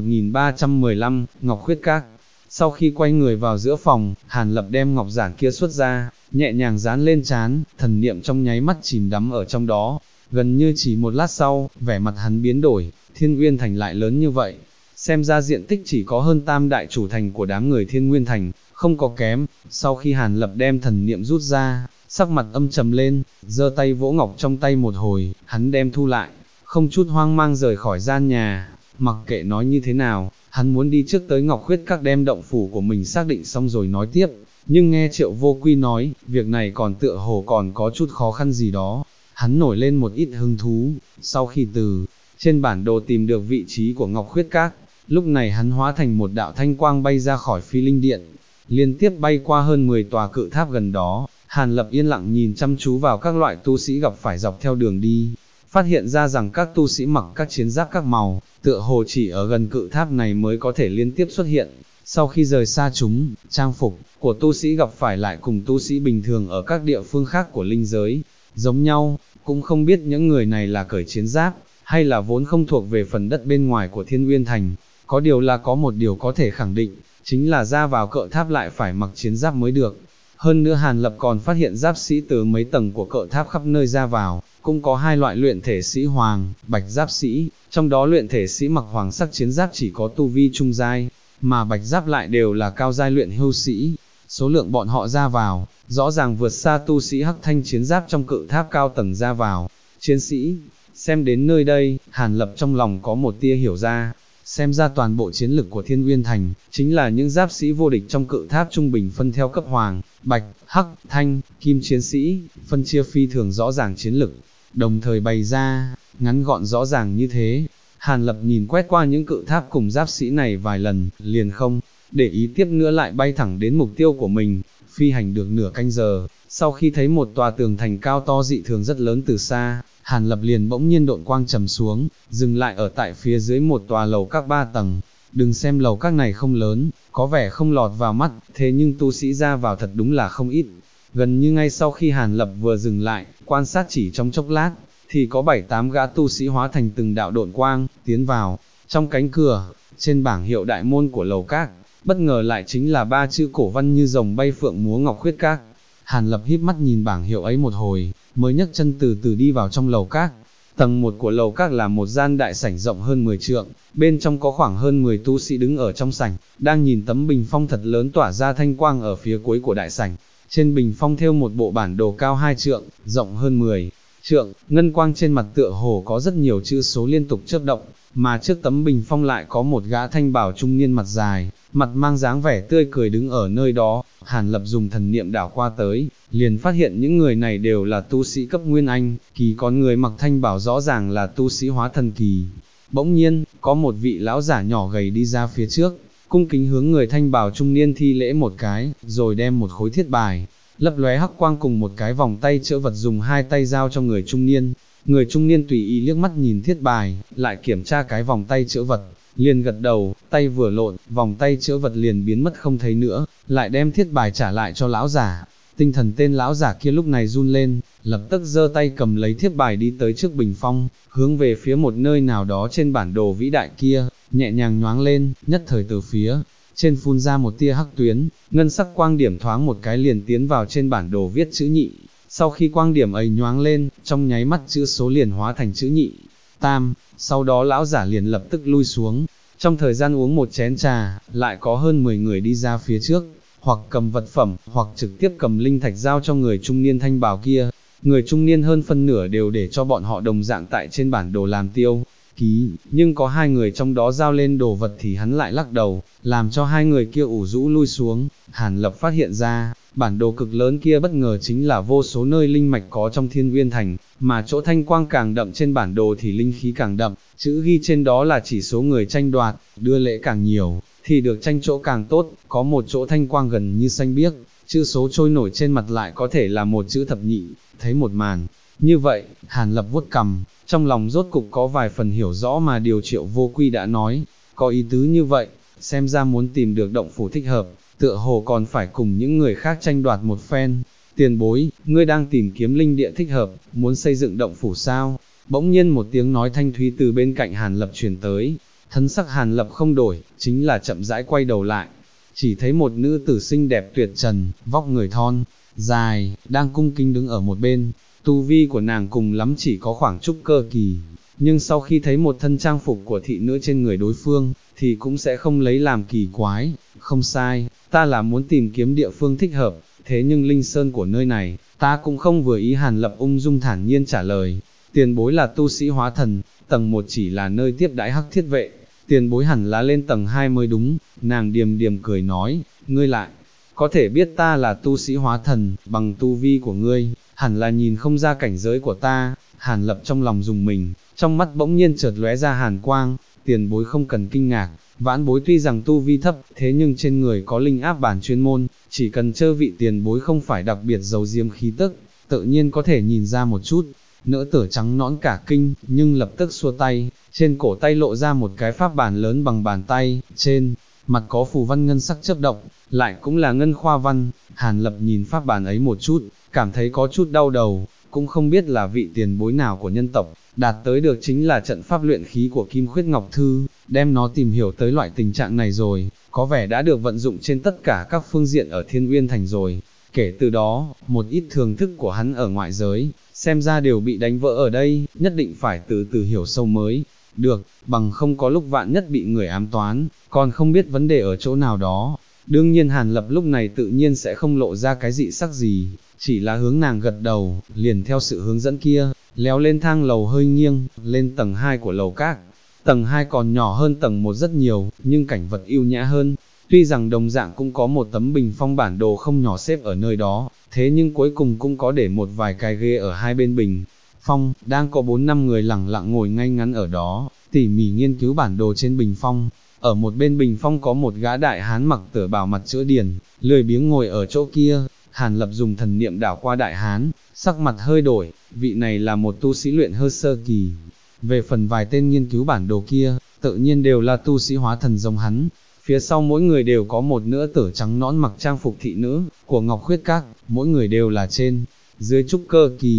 1315, Ngọc Khuyết Các. Sau khi quay người vào giữa phòng, Hàn Lập đem ngọc giản kia xuất ra, nhẹ nhàng dán lên trán, thần niệm trong nháy mắt chìm đắm ở trong đó. Gần như chỉ một lát sau, vẻ mặt hắn biến đổi, Thiên Uyên Thành lại lớn như vậy. Xem ra diện tích chỉ có hơn tam đại chủ thành của đám người Thiên Nguyên Thành, không có kém. Sau khi Hàn Lập đem thần niệm rút ra, sắc mặt âm trầm lên, giơ tay vỗ ngọc trong tay một hồi, hắn đem thu lại, không chút hoang mang rời khỏi gian nhà. Mặc kệ nói như thế nào, hắn muốn đi trước tới Ngọc Khuyết Các đem động phủ của mình xác định xong rồi nói tiếp, nhưng nghe Triệu Vô Quy nói, việc này còn tựa hồ còn có chút khó khăn gì đó, hắn nổi lên một ít hứng thú. Sau khi từ trên bản đồ tìm được vị trí của Ngọc Khuyết Các, lúc này hắn hóa thành một đạo thanh quang bay ra khỏi Phi Linh Điện, liên tiếp bay qua hơn 10 tòa cự tháp gần đó. Hàn Lập yên lặng nhìn chăm chú vào các loại tu sĩ gặp phải dọc theo đường đi, phát hiện ra rằng các tu sĩ mặc các chiến giáp các màu, tựa hồ chỉ ở gần cự tháp này mới có thể liên tiếp xuất hiện. Sau khi rời xa chúng, trang phục của tu sĩ gặp phải lại cùng tu sĩ bình thường ở các địa phương khác của linh giới giống nhau, cũng không biết những người này là cởi chiến giáp, hay là vốn không thuộc về phần đất bên ngoài của Thiên Uyên Thành. Có điều là có một điều có thể khẳng định, chính là ra vào cự tháp lại phải mặc chiến giáp mới được. Hơn nữa Hàn Lập còn phát hiện giáp sĩ từ mấy tầng của cự tháp khắp nơi ra vào, cũng có 2 loại luyện thể sĩ hoàng, bạch giáp sĩ, trong đó luyện thể sĩ mặc hoàng sắc chiến giáp chỉ có tu vi trung giai, mà bạch giáp lại đều là cao giai luyện hưu sĩ. Số lượng bọn họ ra vào, rõ ràng vượt xa tu sĩ hắc thanh chiến giáp trong cự tháp cao tầng ra vào. Chiến sĩ, xem đến nơi đây, Hàn Lập trong lòng có một tia hiểu ra. Xem ra toàn bộ chiến lực của Thiên Uyên Thành, chính là những giáp sĩ vô địch trong cự tháp trung bình phân theo cấp hoàng, bạch, hắc, thanh, kim chiến sĩ, phân chia phi thường rõ ràng chiến lực, đồng thời bày ra, ngắn gọn rõ ràng như thế. Hàn Lập nhìn quét qua những cự tháp cùng giáp sĩ này vài lần, liền không để ý tiếp nữa lại bay thẳng đến mục tiêu của mình, phi hành được nửa canh giờ. Sau khi thấy một tòa tường thành cao to dị thường rất lớn từ xa, Hàn Lập liền bỗng nhiên độn quang trầm xuống, dừng lại ở tại phía dưới một tòa lầu các 3 tầng. Đừng xem lầu các này không lớn, có vẻ không lọt vào mắt, thế nhưng tu sĩ ra vào thật đúng là không ít. Gần như ngay sau khi Hàn Lập vừa dừng lại, quan sát chỉ trong chốc lát, thì có 7-8 gã tu sĩ hóa thành từng đạo độn quang, tiến vào. Trong cánh cửa, trên bảng hiệu đại môn của lầu các, bất ngờ lại chính là 3 chữ cổ văn như rồng bay phượng múa Ngọc Khuyết Các. Hàn Lập híp mắt nhìn bảng hiệu ấy một hồi, mới nhấc chân từ từ đi vào trong lầu các. Tầng 1 của lầu các là một gian đại sảnh rộng hơn 10 trượng, bên trong có khoảng hơn 10 tu sĩ đứng ở trong sảnh, đang nhìn tấm bình phong thật lớn tỏa ra thanh quang ở phía cuối của đại sảnh. Trên bình phong thêu một bộ bản đồ cao 2 trượng, rộng hơn 10 trượng, ngân quang trên mặt tựa hồ có rất nhiều chữ số liên tục chớp động, mà trước tấm bình phong lại có một gã thanh bào trung niên mặt dài, mặt mang dáng vẻ tươi cười đứng ở nơi đó. Hàn Lập dùng thần niệm đảo qua tới, liền phát hiện những người này đều là tu sĩ cấp Nguyên Anh kỳ, còn người mặc thanh bào rõ ràng là tu sĩ hóa thần kỳ. Bỗng nhiên, có một vị lão giả nhỏ gầy đi ra phía trước, cung kính hướng người thanh bào trung niên thi lễ một cái, rồi đem một khối thiết bài, lấp lóe hắc quang cùng một cái vòng tay chữ vật dùng hai tay giao cho người trung niên. Người trung niên tùy ý liếc mắt nhìn thiết bài, lại kiểm tra cái vòng tay chữ vật, liền gật đầu, tay vừa lộn, vòng tay chữ vật liền biến mất không thấy nữa, lại đem thiết bài trả lại cho lão giả. Tinh thần tên lão giả kia lúc này run lên, lập tức giơ tay cầm lấy thiết bài đi tới trước bình phong, hướng về phía một nơi nào đó trên bản đồ vĩ đại kia, nhẹ nhàng nhoáng lên, nhất thời từ phía trên phun ra một tia hắc tuyến, ngân sắc quang điểm thoáng một cái liền tiến vào trên bản đồ viết chữ nhị. Sau khi quang điểm ấy nhoáng lên, trong nháy mắt chữ số liền hóa thành chữ nhị, tam, sau đó lão giả liền lập tức lui xuống. Trong thời gian uống một chén trà, lại có hơn 10 người đi ra phía trước, hoặc cầm vật phẩm, hoặc trực tiếp cầm linh thạch giao cho người trung niên thanh bào kia. Người trung niên hơn phân nửa đều để cho bọn họ đồng dạng tại trên bản đồ làm tiêu ký, nhưng có 2 người trong đó giao lên đồ vật thì hắn lại lắc đầu, làm cho 2 người kia ủ rũ lui xuống. Hàn Lập phát hiện ra, bản đồ cực lớn kia bất ngờ chính là vô số nơi linh mạch có trong Thiên Nguyên Thành, mà chỗ thanh quang càng đậm trên bản đồ thì linh khí càng đậm, chữ ghi trên đó là chỉ số người tranh đoạt, đưa lễ càng nhiều, thì được tranh chỗ càng tốt, có một chỗ thanh quang gần như xanh biếc, chữ số trôi nổi trên mặt lại có thể là một chữ thập nhị. Thấy một màn như vậy, Hàn Lập vuốt cằm, trong lòng rốt cục có vài phần hiểu rõ mà điều Triệu Vô Quy đã nói, có ý tứ như vậy, xem ra muốn tìm được động phủ thích hợp, tựa hồ còn phải cùng những người khác tranh đoạt một phen. Tiền bối, ngươi đang tìm kiếm linh địa thích hợp, muốn xây dựng động phủ sao? Bỗng nhiên một tiếng nói thanh thúy từ bên cạnh Hàn Lập truyền tới, thân sắc Hàn Lập không đổi, chính là chậm rãi quay đầu lại, chỉ thấy một nữ tử xinh đẹp tuyệt trần, vóc người thon dài, đang cung kính đứng ở một bên. Tu vi của nàng cùng lắm chỉ có khoảng trúc cơ kỳ, nhưng sau khi thấy một thân trang phục của thị nữ trên người đối phương, thì cũng sẽ không lấy làm kỳ quái. Không sai, ta là muốn tìm kiếm địa phương thích hợp, thế nhưng linh sơn của nơi này, ta cũng không vừa ý. Hàn Lập ung dung thản nhiên trả lời, tiền bối là tu sĩ hóa thần, tầng 1 chỉ là nơi tiếp đãi hắc thiết vệ, tiền bối hẳn là lên tầng 2 mới đúng. Nàng điềm điềm cười nói, ngươi lại có thể biết ta là tu sĩ hóa thần, bằng tu vi của ngươi, hẳn là nhìn không ra cảnh giới của ta. Hàn Lập trong lòng rùng mình, trong mắt bỗng nhiên chợt lóe ra hàn quang, tiền bối không cần kinh ngạc, vãn bối tuy rằng tu vi thấp, thế nhưng trên người có linh áp bản chuyên môn, chỉ cần chơ vị tiền bối không phải đặc biệt giấu diếm khí tức, tự nhiên có thể nhìn ra một chút. Nữ tử trắng nõn cả kinh, nhưng lập tức xua tay, trên cổ tay lộ ra một cái pháp bản lớn bằng bàn tay, trên mặt có phù văn ngân sắc chớp động, lại cũng là ngân khoa văn. Hàn Lập nhìn pháp bản ấy một chút, cảm thấy có chút đau đầu, cũng không biết là vị tiền bối nào của nhân tộc, đạt tới được chính là trận pháp luyện khí của Kim Khuyết Ngọc Thư, đem nó tìm hiểu tới loại tình trạng này rồi, có vẻ đã được vận dụng trên tất cả các phương diện ở Thiên Uyên Thành rồi. Kể từ đó, một ít thường thức của hắn ở ngoại giới, xem ra đều bị đánh vỡ ở đây, nhất định phải từ từ hiểu sâu mới được, bằng không có lúc vạn nhất bị người ám toán, còn không biết vấn đề ở chỗ nào đó. Đương nhiên Hàn Lập lúc này tự nhiên sẽ không lộ ra cái dị sắc gì, chỉ là hướng nàng gật đầu, liền theo sự hướng dẫn kia, leo lên thang lầu hơi nghiêng, lên tầng 2 của lầu các. Tầng 2 còn nhỏ hơn tầng 1 rất nhiều, nhưng cảnh vật yêu nhã hơn. Tuy rằng đồng dạng cũng có một tấm bình phong bản đồ không nhỏ xếp ở nơi đó, thế nhưng cuối cùng cũng có để một vài cái ghế ở hai bên bình phong, đang có 4-5 người lẳng lặng ngồi ngay ngắn ở đó, tỉ mỉ nghiên cứu bản đồ trên bình phong. Ở một bên bình phong có một gã đại hán mặc tở bào mặt chữa điền, lười biếng ngồi ở chỗ kia. Hàn Lập dùng thần niệm đảo qua đại hán, sắc mặt hơi đổi, vị này là một tu sĩ luyện hư sơ kỳ. Về phần vài tên nghiên cứu bản đồ kia, tự nhiên đều là tu sĩ hóa thần giống hắn. Phía sau mỗi người đều có một nữ tử trắng nõn mặc trang phục thị nữ của Ngọc Khuyết Các, mỗi người đều là trên dưới trúc cơ kỳ.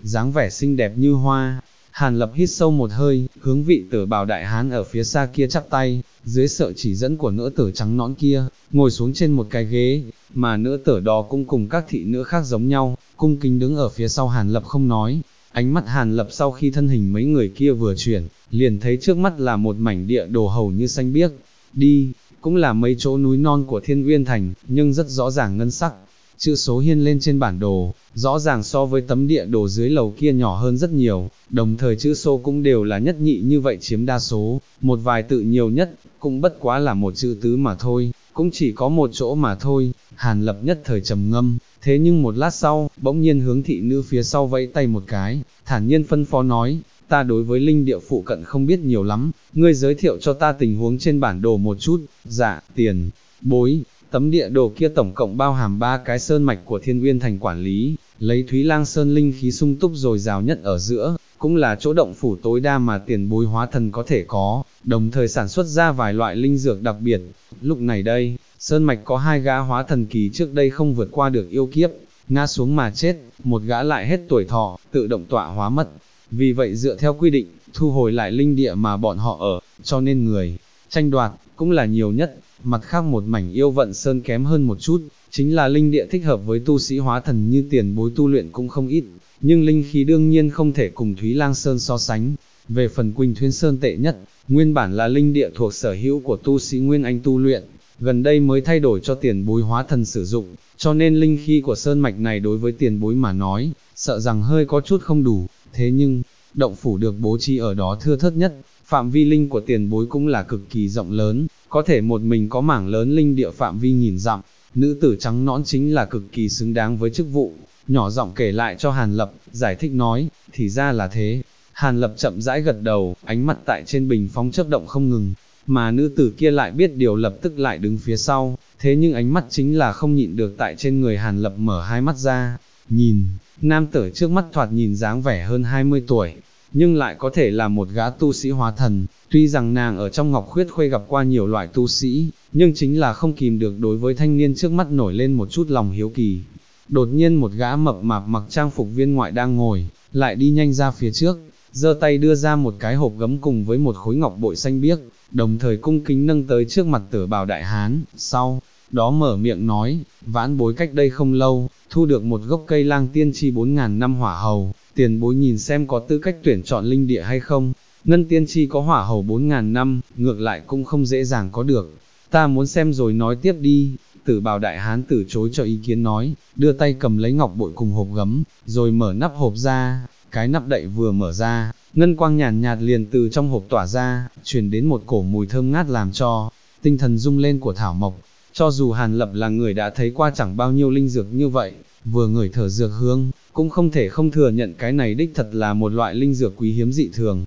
dáng vẻ xinh đẹp như hoa. Hàn Lập hít sâu một hơi, hướng vị Tử Bào đại hán ở phía xa kia chắp tay, dưới sự chỉ dẫn của nữ tử trắng nõn kia, ngồi xuống trên một cái ghế, mà nữ tử đó cũng cùng các thị nữ khác giống nhau, cung kính đứng ở phía sau Hàn Lập không nói. Ánh mắt Hàn Lập sau khi thân hình mấy người kia vừa chuyển, liền thấy trước mắt là một mảnh địa đồ hầu như xanh biếc, đi, cũng là mấy chỗ núi non của Thiên Uyên Thành, nhưng rất rõ ràng ngân sắc. Chữ số hiên lên trên bản đồ, rõ ràng so với tấm địa đồ dưới lầu kia nhỏ hơn rất nhiều, đồng thời chữ số cũng đều là nhất nhị như vậy chiếm đa số, một vài tự nhiều nhất, cũng bất quá là một chữ tứ mà thôi, cũng chỉ có một chỗ mà thôi. Hàn Lập nhất thời trầm ngâm, thế nhưng một lát sau, bỗng nhiên hướng thị nữ phía sau vẫy tay một cái, thản nhiên phân phó nói, ta đối với linh địa phụ cận không biết nhiều lắm, ngươi giới thiệu cho ta tình huống trên bản đồ một chút. Dạ, tiền bối. Tấm địa đồ kia tổng cộng bao hàm 3 cái sơn mạch của Thiên Uyên Thành quản lý, lấy Thúy Lang Sơn linh khí sung túc dồi dào nhất ở giữa, cũng là chỗ động phủ tối đa mà tiền bối hóa thần có thể có, đồng thời sản xuất ra vài loại linh dược đặc biệt. Lúc này đây, sơn mạch có 2 gã hóa thần kỳ trước đây không vượt qua được yêu kiếp, ngã xuống mà chết, một gã lại hết tuổi thọ, tự động tọa hóa mất. Vì vậy dựa theo quy định, thu hồi lại linh địa mà bọn họ ở, cho nên người tranh đoạt cũng là nhiều nhất. Mặt khác một mảnh yêu vận sơn kém hơn một chút, chính là linh địa thích hợp với tu sĩ hóa thần như tiền bối tu luyện cũng không ít, nhưng linh khí đương nhiên không thể cùng Thúy Lang Sơn so sánh. Về phần Quỳnh Thuyên Sơn tệ nhất, nguyên bản là linh địa thuộc sở hữu của tu sĩ Nguyên Anh tu luyện, gần đây mới thay đổi cho tiền bối hóa thần sử dụng, cho nên linh khí của sơn mạch này đối với tiền bối mà nói, sợ rằng hơi có chút không đủ, thế nhưng, động phủ được bố trí ở đó thưa thớt nhất, phạm vi linh của tiền bối cũng là cực kỳ rộng lớn, có thể một mình có mảng lớn linh địa phạm vi nghìn dặm. Nữ tử trắng nõn chính là cực kỳ xứng đáng với chức vụ, nhỏ giọng kể lại cho Hàn Lập, giải thích nói, thì ra là thế. Hàn Lập chậm rãi gật đầu, ánh mắt tại trên bình phong chớp động không ngừng, mà nữ tử kia lại biết điều lập tức lại đứng phía sau, thế nhưng ánh mắt chính là không nhịn được tại trên người Hàn Lập mở hai mắt ra, nhìn, nam tử trước mắt thoạt nhìn dáng vẻ hơn 20 tuổi, nhưng lại có thể là một gã tu sĩ hóa thần. Tuy rằng nàng ở trong Ngọc Khuyết Khuê gặp qua nhiều loại tu sĩ, nhưng chính là không kìm được đối với thanh niên trước mắt nổi lên một chút lòng hiếu kỳ. Đột nhiên một gã mập mạp mặc trang phục viên ngoại đang ngồi, lại đi nhanh ra phía trước, giơ tay đưa ra một cái hộp gấm cùng với một khối ngọc bội xanh biếc, đồng thời cung kính nâng tới trước mặt Tử Bào đại hán, sau đó mở miệng nói, vãn bối cách đây không lâu, thu được một gốc cây lang tiên chi 4.000 năm hỏa hầu, tiền bối nhìn xem có tư cách tuyển chọn linh địa hay không. Ngân tiên chi có hỏa hầu 4.000 năm, ngược lại cũng không dễ dàng có được, ta muốn xem rồi nói tiếp đi. Tử Bào đại hán từ chối cho ý kiến nói, đưa tay cầm lấy ngọc bội cùng hộp gấm, rồi mở nắp hộp ra, cái nắp đậy vừa mở ra, ngân quang nhàn nhạt liền từ trong hộp tỏa ra, truyền đến một cổ mùi thơm ngát làm cho tinh thần rung lên của thảo mộc. Cho dù Hàn Lập là người đã thấy qua chẳng bao nhiêu linh dược như vậy, vừa ngửi thở dược hương, cũng không thể không thừa nhận cái này đích thật là một loại linh dược quý hiếm dị thường.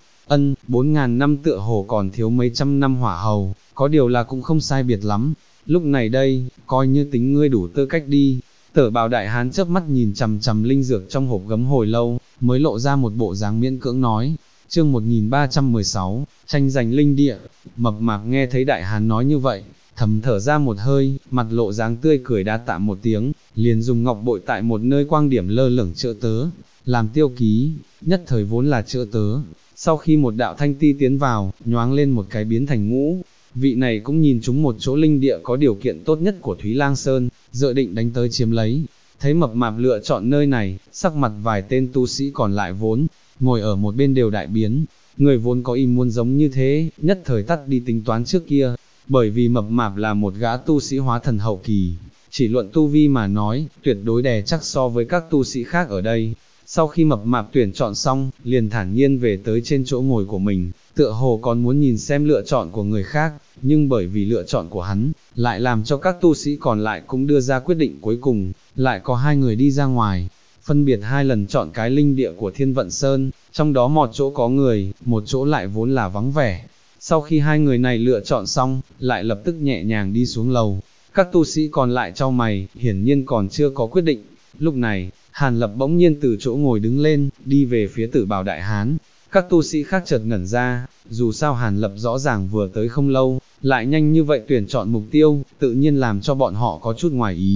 4.000 năm tựa hồ còn thiếu mấy trăm năm hỏa hầu, có điều là cũng không sai biệt lắm. Lúc này đây, coi như tính ngươi đủ tư cách đi. Tử Bào đại hán chớp mắt nhìn chằm chằm linh dược trong hộp gấm hồi lâu, mới lộ ra một bộ dáng miễn cưỡng nói. Chương 1316, tranh giành linh địa. Mập mạp nghe thấy đại hán nói như vậy, thầm thở ra một hơi, mặt lộ dáng tươi cười đa tạ một tiếng, liền dùng ngọc bội tại một nơi quang điểm lơ lửng chữa tớ, làm tiêu ký, nhất thời vốn là chữa tớ. Sau khi một đạo thanh ti tiến vào, nhoáng lên một cái biến thành ngũ, vị này cũng nhìn chúng một chỗ linh địa có điều kiện tốt nhất của Thúy Lang Sơn, dự định đánh tới chiếm lấy. Thấy mập mạp lựa chọn nơi này, sắc mặt vài tên tu sĩ còn lại vốn ngồi ở một bên đều đại biến, người vốn có ý muốn giống như thế, nhất thời tắt đi tính toán trước kia, bởi vì mập mạp là một gã tu sĩ hóa thần hậu kỳ, chỉ luận tu vi mà nói, tuyệt đối đè chắc so với các tu sĩ khác ở đây. Sau khi mập mạp tuyển chọn xong, liền thản nhiên về tới trên chỗ ngồi của mình, tựa hồ còn muốn nhìn xem lựa chọn của người khác, nhưng bởi vì lựa chọn của hắn, lại làm cho các tu sĩ còn lại cũng đưa ra quyết định cuối cùng, lại có 2 người đi ra ngoài, phân biệt 2 lần chọn cái linh địa của Thiên Vận Sơn, trong đó một chỗ có người, một chỗ lại vốn là vắng vẻ. Sau khi 2 người này lựa chọn xong, lại lập tức nhẹ nhàng đi xuống lầu, các tu sĩ còn lại chau mày, hiển nhiên còn chưa có quyết định. Lúc này, Hàn Lập bỗng nhiên từ chỗ ngồi đứng lên, đi về phía Tử Bào đại hán. Các tu sĩ khác chợt ngẩn ra, dù sao Hàn Lập rõ ràng vừa tới không lâu, lại nhanh như vậy tuyển chọn mục tiêu, tự nhiên làm cho bọn họ có chút ngoài ý.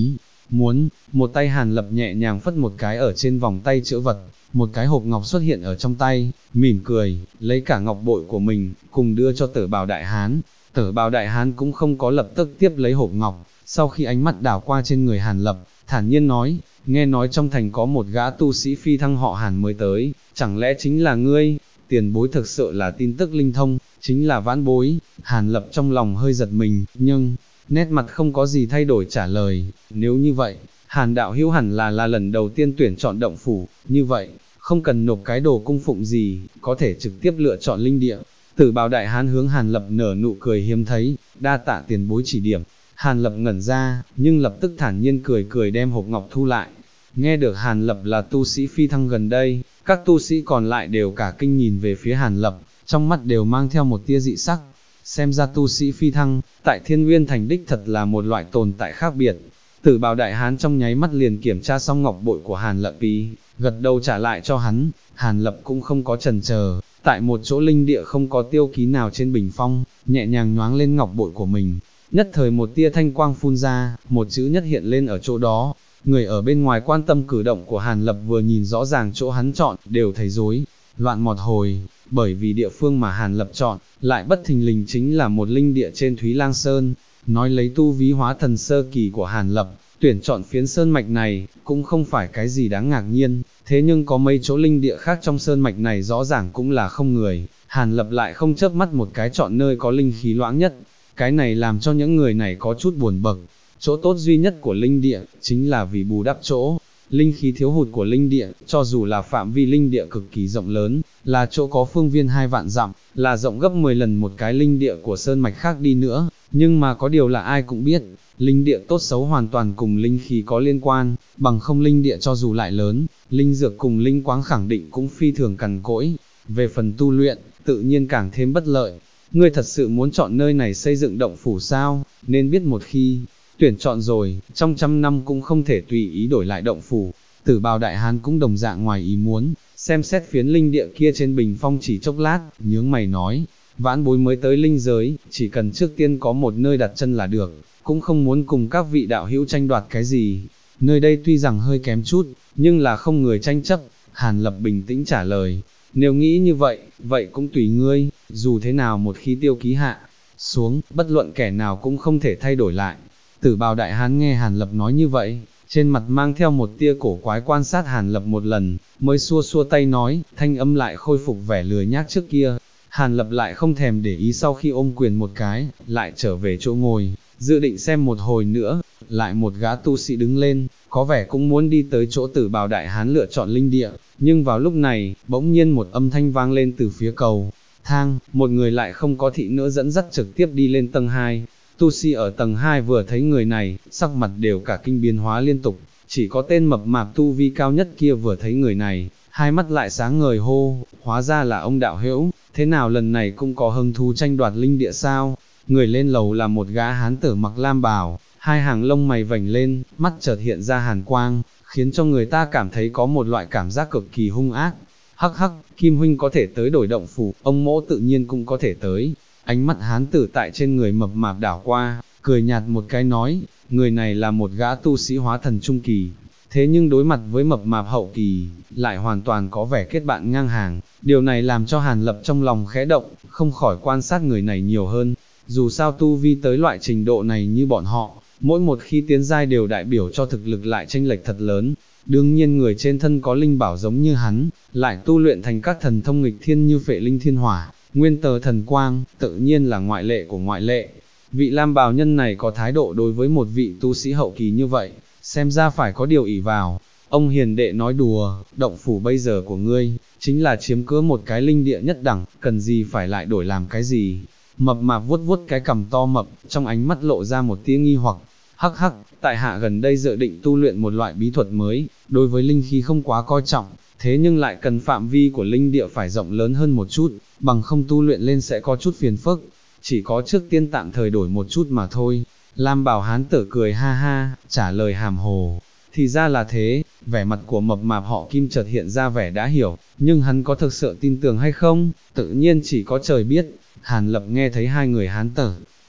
một tay Hàn Lập nhẹ nhàng phất một cái ở trên vòng tay chữ vật, một cái hộp ngọc xuất hiện ở trong tay, mỉm cười, lấy cả ngọc bội của mình, cùng đưa cho Tử Bào Đại Hán. Tử Bào Đại Hán cũng không có lập tức tiếp lấy hộp ngọc, sau khi ánh mắt đảo qua trên người Hàn Lập, thản nhiên nói, nghe nói trong thành có một gã tu sĩ phi thăng họ Hàn mới tới, chẳng lẽ chính là ngươi? Tiền bối thực sự là tin tức linh thông, chính là vãn bối. Hàn Lập trong lòng hơi giật mình, nhưng nét mặt không có gì thay đổi trả lời, nếu như vậy, Hàn đạo hữu hẳn là lần đầu tiên tuyển chọn động phủ, như vậy, không cần nộp cái đồ cung phụng gì, có thể trực tiếp lựa chọn linh địa. Tử Bào Đại Hán hướng Hàn Lập nở nụ cười hiếm thấy, đa tạ tiền bối chỉ điểm. Hàn Lập ngẩn ra, nhưng lập tức thản nhiên cười cười đem hộp ngọc thu lại. Nghe được Hàn Lập là tu sĩ phi thăng gần đây, các tu sĩ còn lại đều cả kinh nhìn về phía Hàn Lập, trong mắt đều mang theo một tia dị sắc. Xem ra tu sĩ phi thăng, tại Thiên Nguyên Thành đích thật là một loại tồn tại khác biệt. Tử Bào Đại Hán trong nháy mắt liền kiểm tra xong ngọc bội của Hàn Lập ý, gật đầu trả lại cho hắn. Hàn Lập cũng không có chần chờ, tại một chỗ linh địa không có tiêu ký nào trên bình phong, nhẹ nhàng nhoáng lên ngọc bội của mình. Nhất thời một tia thanh quang phun ra, một chữ nhất hiện lên ở chỗ đó. Người ở bên ngoài quan tâm cử động của Hàn Lập vừa nhìn rõ ràng chỗ hắn chọn, đều thấy rối loạn một hồi, bởi vì địa phương mà Hàn Lập chọn, lại bất thình lình chính là một linh địa trên Thúy Lang Sơn. Nói lấy tu ví hóa thần sơ kỳ của Hàn Lập, tuyển chọn phiến sơn mạch này, cũng không phải cái gì đáng ngạc nhiên, thế nhưng có mấy chỗ linh địa khác trong sơn mạch này rõ ràng cũng là không người, Hàn Lập lại không chớp mắt một cái chọn nơi có linh khí loãng nhất, cái này làm cho những người này có chút buồn bực. Chỗ tốt duy nhất của linh địa, chính là vì bù đắp chỗ linh khí thiếu hụt của linh địa, cho dù là phạm vi linh địa cực kỳ rộng lớn, là chỗ có phương viên 2 vạn dặm, là rộng gấp 10 lần một cái linh địa của sơn mạch khác đi nữa, nhưng mà có điều là ai cũng biết, linh địa tốt xấu hoàn toàn cùng linh khí có liên quan, bằng không linh địa cho dù lại lớn, linh dược cùng linh quáng khẳng định cũng phi thường cằn cỗi. Về phần tu luyện, tự nhiên càng thêm bất lợi. Ngươi thật sự muốn chọn nơi này xây dựng động phủ sao? Nên biết một khi tuyển chọn rồi, trong 100 năm cũng không thể tùy ý đổi lại động phủ. Tử Bào Đại Hán cũng đồng dạng ngoài ý muốn, xem xét phiến linh địa kia trên bình phong chỉ chốc lát, nhướng mày nói, vãn bối mới tới linh giới, chỉ cần trước tiên có một nơi đặt chân là được, cũng không muốn cùng các vị đạo hữu tranh đoạt cái gì. Nơi đây tuy rằng hơi kém chút, nhưng là không người tranh chấp. Hàn Lập bình tĩnh trả lời, nếu nghĩ như vậy, vậy cũng tùy ngươi, dù thế nào một khi tiêu ký hạ xuống, bất luận kẻ nào cũng không thể thay đổi lại. Tử Bào Đại Hán nghe Hàn Lập nói như vậy, trên mặt mang theo một tia cổ quái quan sát Hàn Lập một lần, mới xua xua tay nói, thanh âm lại khôi phục vẻ lười nhác trước kia. Hàn Lập lại không thèm để ý, sau khi ôm quyền một cái, lại trở về chỗ ngồi, dự định xem một hồi nữa. Lại một gã tu sĩ đứng lên, có vẻ cũng muốn đi tới chỗ Tử Bào Đại Hán lựa chọn linh địa, nhưng vào lúc này, bỗng nhiên một âm thanh vang lên từ phía cầu thang, một người lại không có thị nữa dẫn dắt trực tiếp đi lên tầng 2. Tu sĩ ở tầng 2 vừa thấy người này, sắc mặt đều cả kinh biến hóa liên tục, chỉ có tên mập mạp tu vi cao nhất kia vừa thấy người này, hai mắt lại sáng ngời hô, hóa ra là ông đạo hữu, thế nào lần này cũng có hứng thú tranh đoạt linh địa sao? Người lên lầu là một gã hán tử mặc lam bào, hai hàng lông mày vành lên, mắt chợt hiện ra hàn quang, khiến cho người ta cảm thấy có một loại cảm giác cực kỳ hung ác. Hắc hắc, Kim huynh có thể tới đổi động phủ, ông mỗ tự nhiên cũng có thể tới. Ánh mắt hán tử tại trên người mập mạp đảo qua, cười nhạt một cái nói, người này là một gã tu sĩ hóa thần trung kỳ, thế nhưng đối mặt với mập mạp hậu kỳ, lại hoàn toàn có vẻ kết bạn ngang hàng. Điều này làm cho Hàn Lập trong lòng khẽ động, không khỏi quan sát người này nhiều hơn. Dù sao tu vi tới loại trình độ này như bọn họ, mỗi một khi tiến giai đều đại biểu cho thực lực lại chênh lệch thật lớn. Đương nhiên người trên thân có linh bảo giống như hắn, lại tu luyện thành các thần thông nghịch thiên như Phệ Linh Thiên Hỏa, Nguyên Tờ Thần Quang, tự nhiên là ngoại lệ của ngoại lệ. Vị lam bào nhân này có thái độ đối với một vị tu sĩ hậu kỳ như vậy, xem ra phải có điều ỷ vào. Ông hiền đệ nói đùa, động phủ bây giờ của ngươi, chính là chiếm cứ một cái linh địa nhất đẳng, cần gì phải lại đổi làm cái gì. Mập mạp vuốt vuốt cái cằm to mập, trong ánh mắt lộ ra một tia nghi hoặc. Hắc hắc, tại hạ gần đây dự định tu luyện một loại bí thuật mới, đối với linh khí không quá coi trọng, thế nhưng lại cần phạm vi của linh địa phải rộng lớn hơn một chút, bằng không tu luyện lên sẽ có chút phiền phức, chỉ có trước tiên tạm thời đổi một chút mà thôi. Lam Bảo hán tử cười ha ha, trả lời hàm hồ. Thì ra là thế, vẻ mặt của mập mạp họ Kim chợt hiện ra vẻ đã hiểu, nhưng hắn có thực sự tin tưởng hay không, tự nhiên chỉ có trời biết. Hàn Lập nghe thấy hai người hán tử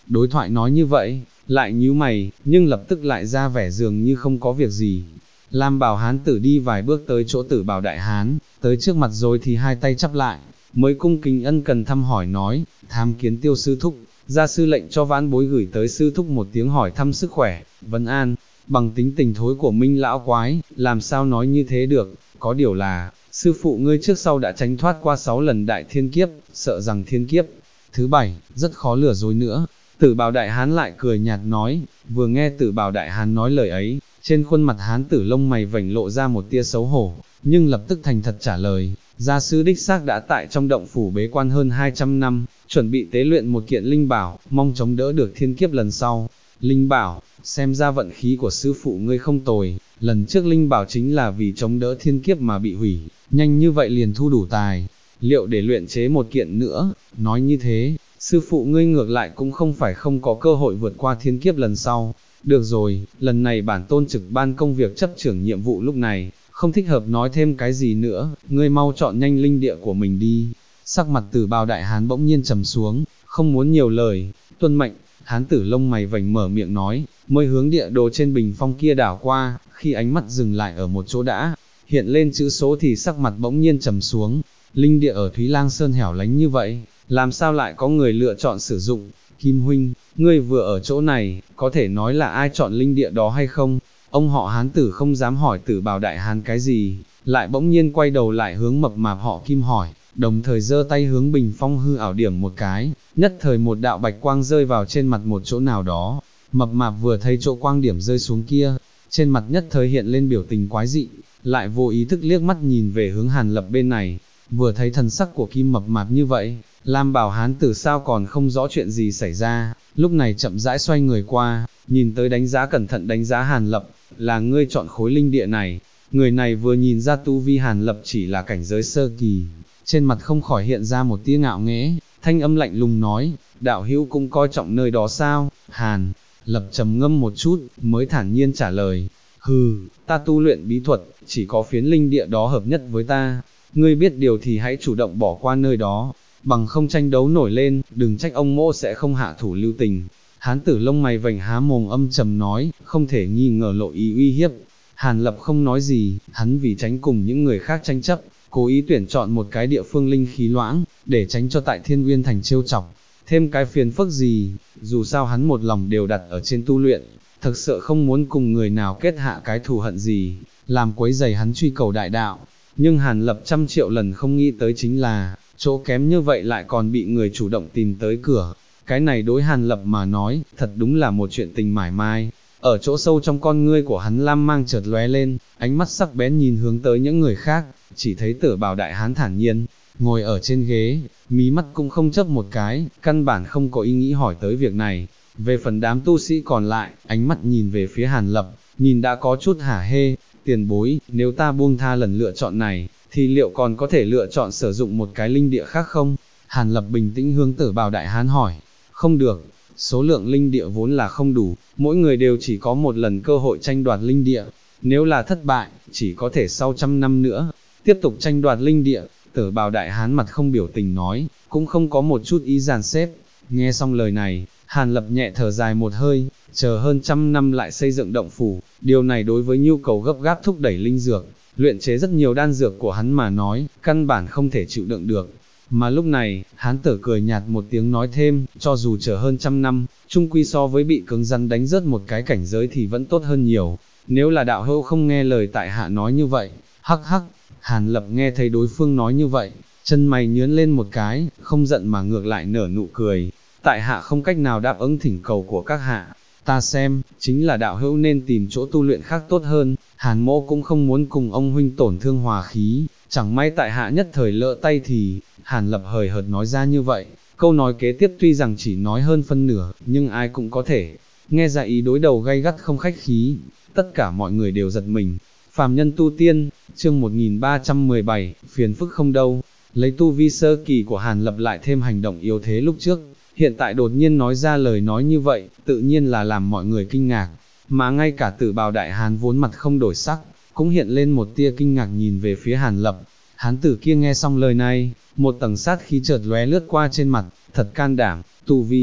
đối thoại nói như vậy, lại nhíu mày, nhưng lập tức lại ra vẻ dường như không có việc gì. Lam Bào Hán tử đi vài bước tới chỗ Tử Bào Đại Hán, tới trước mặt rồi thì hai tay chắp lại, mới cung kính ân cần thăm hỏi nói, tham kiến Tiêu sư thúc, gia sư lệnh cho vãn bối gửi tới sư thúc một tiếng hỏi thăm sức khỏe, vấn an. Bằng tính tình thối của Minh lão quái, làm sao nói như thế được, có điều là, sư phụ ngươi trước sau đã tránh thoát qua 6 lần đại thiên kiếp, sợ rằng thiên kiếp thứ 7, rất khó lừa dối nữa. Tử Bào Đại Hán lại cười nhạt nói, vừa nghe Tử Bào Đại Hán nói lời ấy, trên khuôn mặt hán tử lông mày vểnh lộ ra một tia xấu hổ, nhưng lập tức thành thật trả lời, gia sư đích xác đã tại trong động phủ bế quan hơn 200 năm, chuẩn bị tế luyện một kiện linh bảo, mong chống đỡ được thiên kiếp lần sau. Linh bảo, xem ra vận khí của sư phụ ngươi không tồi, lần trước linh bảo chính là vì chống đỡ thiên kiếp mà bị hủy, nhanh như vậy liền thu đủ tài, liệu để luyện chế một kiện nữa, nói như thế, sư phụ ngươi ngược lại cũng không phải không có cơ hội vượt qua thiên kiếp lần sau. Được rồi, lần này bản tôn trực ban công việc chấp trưởng nhiệm vụ lúc này, không thích hợp nói thêm cái gì nữa, ngươi mau chọn nhanh linh địa của mình đi. Sắc mặt Tử Bào Đại Hán bỗng nhiên trầm xuống, không muốn nhiều lời, tuân mệnh. Hán tử lông mày vành mở miệng nói, mới hướng địa đồ trên bình phong kia đảo qua, khi ánh mắt dừng lại ở một chỗ đã, hiện lên chữ số thì sắc mặt bỗng nhiên trầm xuống. Linh địa ở Thúy Lang Sơn hẻo lánh như vậy, làm sao lại có người lựa chọn sử dụng? Kim huynh, ngươi vừa ở chỗ này, có thể nói là ai chọn linh địa đó hay không? Ông họ Hán tử không dám hỏi Tử Bào Đại Hán cái gì, lại bỗng nhiên quay đầu lại hướng mập mạp họ Kim hỏi, đồng thời giơ tay hướng bình phong hư ảo điểm một cái, nhất thời một đạo bạch quang rơi vào trên mặt một chỗ nào đó. Mập mạp vừa thấy chỗ quang điểm rơi xuống kia, trên mặt nhất thời hiện lên biểu tình quái dị, lại vô ý thức liếc mắt nhìn về hướng Hàn Lập bên này, vừa thấy thần sắc của Kim mập mạp như vậy, Lam Bào Hán tử sao còn không rõ chuyện gì xảy ra, lúc này chậm rãi xoay người qua, nhìn tới đánh giá cẩn thận đánh giá Hàn Lập, là ngươi chọn khối linh địa này. Người này vừa nhìn ra tu vi Hàn Lập chỉ là cảnh giới sơ kỳ, trên mặt không khỏi hiện ra một tia ngạo nghễ, thanh âm lạnh lùng nói, đạo hữu cũng coi trọng nơi đó sao? Hàn Lập trầm ngâm một chút, mới thản nhiên trả lời, hừ, ta tu luyện bí thuật, chỉ có phiến linh địa đó hợp nhất với ta, ngươi biết điều thì hãy chủ động bỏ qua nơi đó, bằng không tranh đấu nổi lên, đừng trách ông mỗ sẽ không hạ thủ lưu tình. Hán tử lông mày vành há mồm âm trầm nói, không thể nghi ngờ lộ ý uy hiếp. Hàn Lập không nói gì, hắn vì tránh cùng những người khác tranh chấp, cố ý tuyển chọn một cái địa phương linh khí loãng, để tránh cho tại Thiên Uyên Thành trêu chọc, thêm cái phiền phức gì, dù sao hắn một lòng đều đặt ở trên tu luyện, thực sự không muốn cùng người nào kết hạ cái thù hận gì, làm quấy rầy hắn truy cầu đại đạo. Nhưng Hàn Lập trăm triệu lần không nghĩ tới chính là, chỗ kém như vậy lại còn bị người chủ động tìm tới cửa. Cái này đối Hàn Lập mà nói, thật đúng là một chuyện tình mải mai. Ở chỗ sâu trong con ngươi của hắn lam mang chợt lóe lên, ánh mắt sắc bén nhìn hướng tới những người khác, chỉ thấy Tử Bào Đại Hán thản nhiên, ngồi ở trên ghế, mí mắt cũng không chớp một cái, căn bản không có ý nghĩ hỏi tới việc này. Về phần đám tu sĩ còn lại, ánh mắt nhìn về phía Hàn Lập, nhìn đã có chút hả hê, tiền bối, nếu ta buông tha lần lựa chọn này, thì liệu còn có thể lựa chọn sử dụng một cái linh địa khác không? Hàn Lập bình tĩnh hướng Tử Bào Đại Hán hỏi, không được, số lượng linh địa vốn là không đủ, mỗi người đều chỉ có một lần cơ hội tranh đoạt linh địa, nếu là thất bại, chỉ có thể sau 100 năm nữa, tiếp tục tranh đoạt linh địa. Tử Bào Đại Hán mặt không biểu tình nói, cũng không có một chút ý giàn xếp. Nghe xong lời này, Hàn Lập nhẹ thở dài một hơi, chờ hơn 100 năm lại xây dựng động phủ, điều này đối với nhu cầu gấp gáp thúc đẩy linh dược, luyện chế rất nhiều đan dược của hắn mà nói, căn bản không thể chịu đựng được. Mà lúc này, Hán Tử cười nhạt một tiếng nói thêm, cho dù chờ hơn 100 năm, chung quy so với bị cứng rắn đánh rớt một cái cảnh giới thì vẫn tốt hơn nhiều. Nếu là đạo hữu không nghe lời tại hạ nói như vậy, hắc hắc. Hàn Lập nghe thấy đối phương nói như vậy, chân mày nhướng lên một cái, không giận mà ngược lại nở nụ cười. Tại hạ không cách nào đáp ứng thỉnh cầu của các hạ, ta xem, chính là đạo hữu nên tìm chỗ tu luyện khác tốt hơn. Hàn mỗ cũng không muốn cùng ông huynh tổn thương hòa khí, chẳng may tại hạ nhất thời lỡ tay thì. Hàn Lập hời hợt nói ra như vậy, câu nói kế tiếp tuy rằng chỉ nói hơn phân nửa, nhưng ai cũng có thể nghe ra ý đối đầu gay gắt không khách khí. Tất cả mọi người đều giật mình. Phàm nhân tu tiên, chương 1317, phiền phức không đâu. Lấy tu vi sơ kỳ của Hàn Lập lại thêm hành động yếu thế lúc trước, hiện tại đột nhiên nói ra lời nói như vậy, tự nhiên là làm mọi người kinh ngạc, mà ngay cả Tử Bào Đại Hán vốn mặt không đổi sắc, cũng hiện lên một tia kinh ngạc nhìn về phía Hàn Lập. Hán tử kia nghe xong lời này, một tầng sát khí chợt lóe lướt qua trên mặt, thật can đảm, tu vi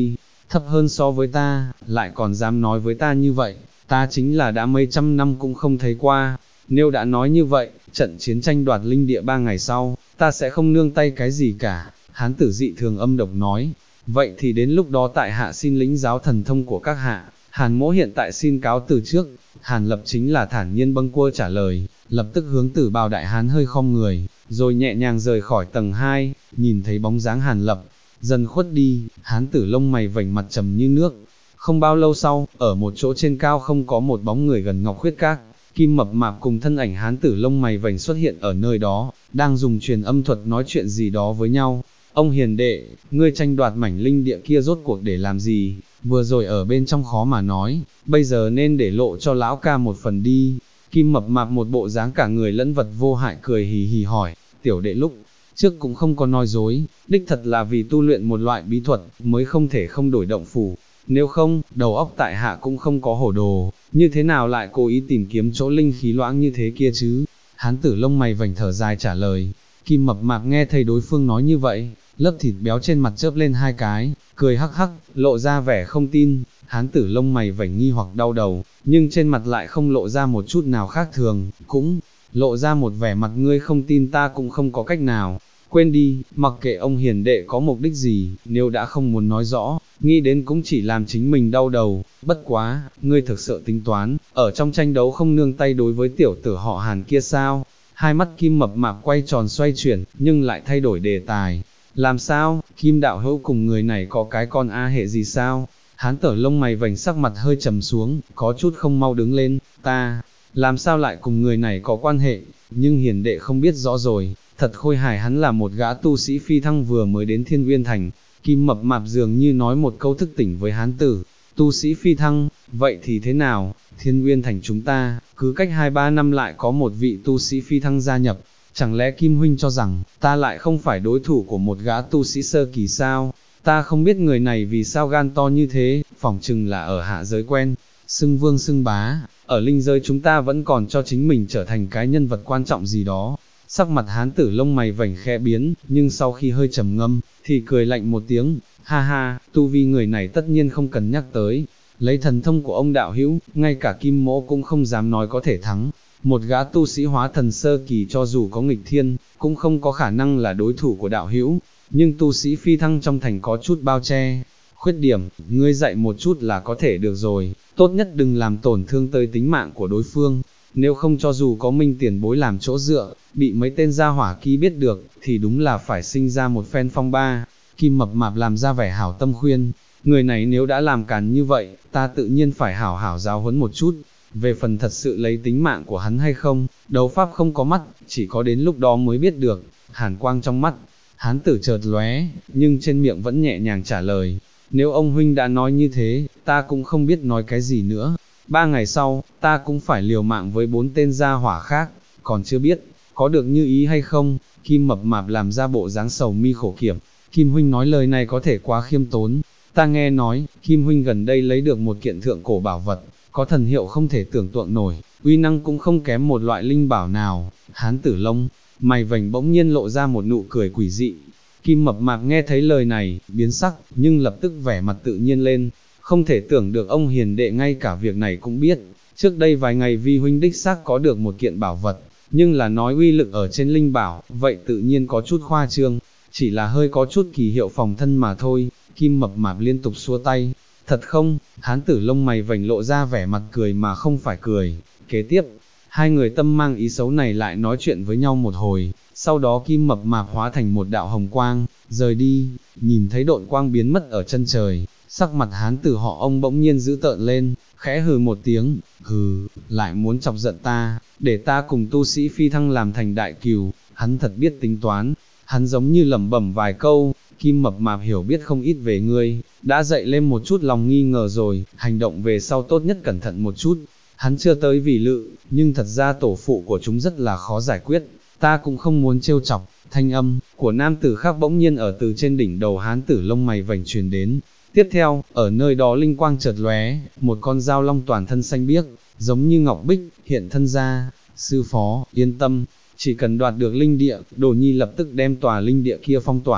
thấp hơn so với ta, lại còn dám nói với ta như vậy, ta chính là đã mấy trăm năm cũng không thấy qua. Nếu đã nói như vậy, trận chiến tranh đoạt linh địa 3 ngày sau, ta sẽ không nương tay cái gì cả. Hán tử dị thường âm độc nói, vậy thì đến lúc đó tại hạ xin lĩnh giáo thần thông của các hạ. Hàn Mỗ hiện tại xin cáo từ trước. Hàn Lập chính là thản nhiên bâng quơ trả lời, lập tức hướng Tử Bào đại hán hơi khom người, rồi nhẹ nhàng rời khỏi tầng 2, nhìn thấy bóng dáng Hàn Lập dần khuất đi, hán tử lông mày vành mặt trầm như nước. Không bao lâu sau, ở một chỗ trên cao không có một bóng người gần Ngọc Khuyết Các, Kim Mập Mạp cùng thân ảnh hán tử lông mày vành xuất hiện ở nơi đó, đang dùng truyền âm thuật nói chuyện gì đó với nhau. Ông hiền đệ, ngươi tranh đoạt mảnh linh địa kia rốt cuộc để làm gì? Vừa rồi ở bên trong khó mà nói, bây giờ nên để lộ cho lão ca một phần đi. Kim Mập Mạp một bộ dáng cả người lẫn vật vô hại cười hì hì hỏi, tiểu đệ lúc trước cũng không có nói dối, đích thật là vì tu luyện một loại bí thuật, mới không thể không đổi động phủ. Nếu không, đầu óc tại hạ cũng không có hổ đồ, như thế nào lại cố ý tìm kiếm chỗ linh khí loãng như thế kia chứ? Hán tử lông mày vành thở dài trả lời. Kim Mập Mạp nghe thấy đối phương nói như vậy, lớp thịt béo trên mặt chớp lên hai cái, cười hắc hắc, lộ ra vẻ không tin. Hán tử lông mày vành nghi hoặc đau đầu, nhưng trên mặt lại không lộ ra một chút nào khác thường, cũng lộ ra một vẻ mặt ngươi không tin ta cũng không có cách nào. Quên đi, mặc kệ ông hiền đệ có mục đích gì, nếu đã không muốn nói rõ, nghĩ đến cũng chỉ làm chính mình đau đầu. Bất quá, ngươi thực sự tính toán, ở trong tranh đấu không nương tay đối với tiểu tử họ Hàn kia sao? Hai mắt Kim Mập Mạp quay tròn xoay chuyển, nhưng lại thay đổi đề tài. Làm sao, Kim đạo hữu cùng người này có cái con a hệ gì sao? Hán tử lông mày vành sắc mặt hơi trầm xuống, có chút không mau đứng lên, ta, làm sao lại cùng người này có quan hệ? Nhưng hiền đệ không biết rõ rồi, thật khôi hài hắn là một gã tu sĩ phi thăng vừa mới đến Thiên Uyên Thành. Kim Mập Mạp dường như nói một câu thức tỉnh với hán tử, tu sĩ phi thăng, vậy thì thế nào? Thiên Uyên Thành chúng ta, cứ cách 2-3 năm lại có một vị tu sĩ phi thăng gia nhập, chẳng lẽ Kim huynh cho rằng, ta lại không phải đối thủ của một gã tu sĩ sơ kỳ sao? Ta không biết người này vì sao gan to như thế, phỏng chừng là ở hạ giới quen, xưng vương xưng bá, ở linh giới chúng ta vẫn còn cho chính mình trở thành cái nhân vật quan trọng gì đó. Sắc mặt hán tử lông mày vành khẽ biến, nhưng sau khi hơi trầm ngâm, thì cười lạnh một tiếng, ha ha, tu vi người này tất nhiên không cần nhắc tới, lấy thần thông của ông đạo hữu, ngay cả Kim Mỗ cũng không dám nói có thể thắng. Một gã tu sĩ hóa thần sơ kỳ cho dù có nghịch thiên, cũng không có khả năng là đối thủ của đạo hữu, nhưng tu sĩ phi thăng trong thành có chút bao che. Khuyết điểm, ngươi dạy một chút là có thể được rồi, tốt nhất đừng làm tổn thương tới tính mạng của đối phương, nếu không cho dù có Minh tiền bối làm chỗ dựa, bị mấy tên gia hỏa ký biết được, thì đúng là phải sinh ra một phen phong ba. Kim Mập Mạp làm ra vẻ hảo tâm khuyên, người này nếu đã làm càn như vậy, ta tự nhiên phải hảo hảo giáo huấn một chút. Về phần thật sự lấy tính mạng của hắn hay không, đấu pháp không có mắt, chỉ có đến lúc đó mới biết được. Hàn quang trong mắt, hán tử chợt lóe, nhưng trên miệng vẫn nhẹ nhàng trả lời, nếu ông huynh đã nói như thế, ta cũng không biết nói cái gì nữa. 3 ngày sau, ta cũng phải liều mạng với 4 tên gia hỏa khác, còn chưa biết, có được như ý hay không? Kim Mập Mạp làm ra bộ dáng sầu mi khổ kiểm, Kim huynh nói lời này có thể quá khiêm tốn, ta nghe nói, Kim huynh gần đây lấy được một kiện thượng cổ bảo vật, có thần hiệu không thể tưởng tượng nổi, uy năng cũng không kém một loại linh bảo nào. Hán tử lông mày vành bỗng nhiên lộ ra một nụ cười quỷ dị. Kim Mập Mạp nghe thấy lời này, biến sắc, nhưng lập tức vẻ mặt tự nhiên lên, không thể tưởng được ông hiền đệ ngay cả việc này cũng biết. Trước đây vài ngày vi huynh đích xác có được một kiện bảo vật, nhưng là nói uy lực ở trên linh bảo, vậy tự nhiên có chút khoa trương, chỉ là hơi có chút kỳ hiệu phòng thân mà thôi. Kim Mập Mạp liên tục xua tay, thật không? Hán tử lông mày vành lộ ra vẻ mặt cười mà không phải cười. Kế tiếp, hai người tâm mang ý xấu này lại nói chuyện với nhau một hồi, sau đó Kim Mập Mạp hóa thành một đạo hồng quang, rời đi. Nhìn thấy độn quang biến mất ở chân trời, sắc mặt hán tử họ ông bỗng nhiên dữ tợn lên, khẽ hừ một tiếng, hừ, lại muốn chọc giận ta, để ta cùng tu sĩ phi thăng làm thành đại cừu. Hắn thật biết tính toán, hắn giống như lẩm bẩm vài câu, Kim Mập Mạp hiểu biết không ít về ngươi, đã dậy lên một chút lòng nghi ngờ rồi, hành động về sau tốt nhất cẩn thận một chút. Hắn chưa tới vì lự, nhưng thật ra tổ phụ của chúng rất là khó giải quyết, ta cũng không muốn trêu chọc. Thanh âm của nam tử khác bỗng nhiên ở từ trên đỉnh đầu hán tử lông mày vành truyền đến. Tiếp theo, ở nơi đó linh quang chợt lóe, một con dao long toàn thân xanh biếc, giống như ngọc bích, hiện thân ra. Sư phó, yên tâm, chỉ cần đoạt được linh địa, Đồ Nhi lập tức đem tòa linh địa kia phong tỏa.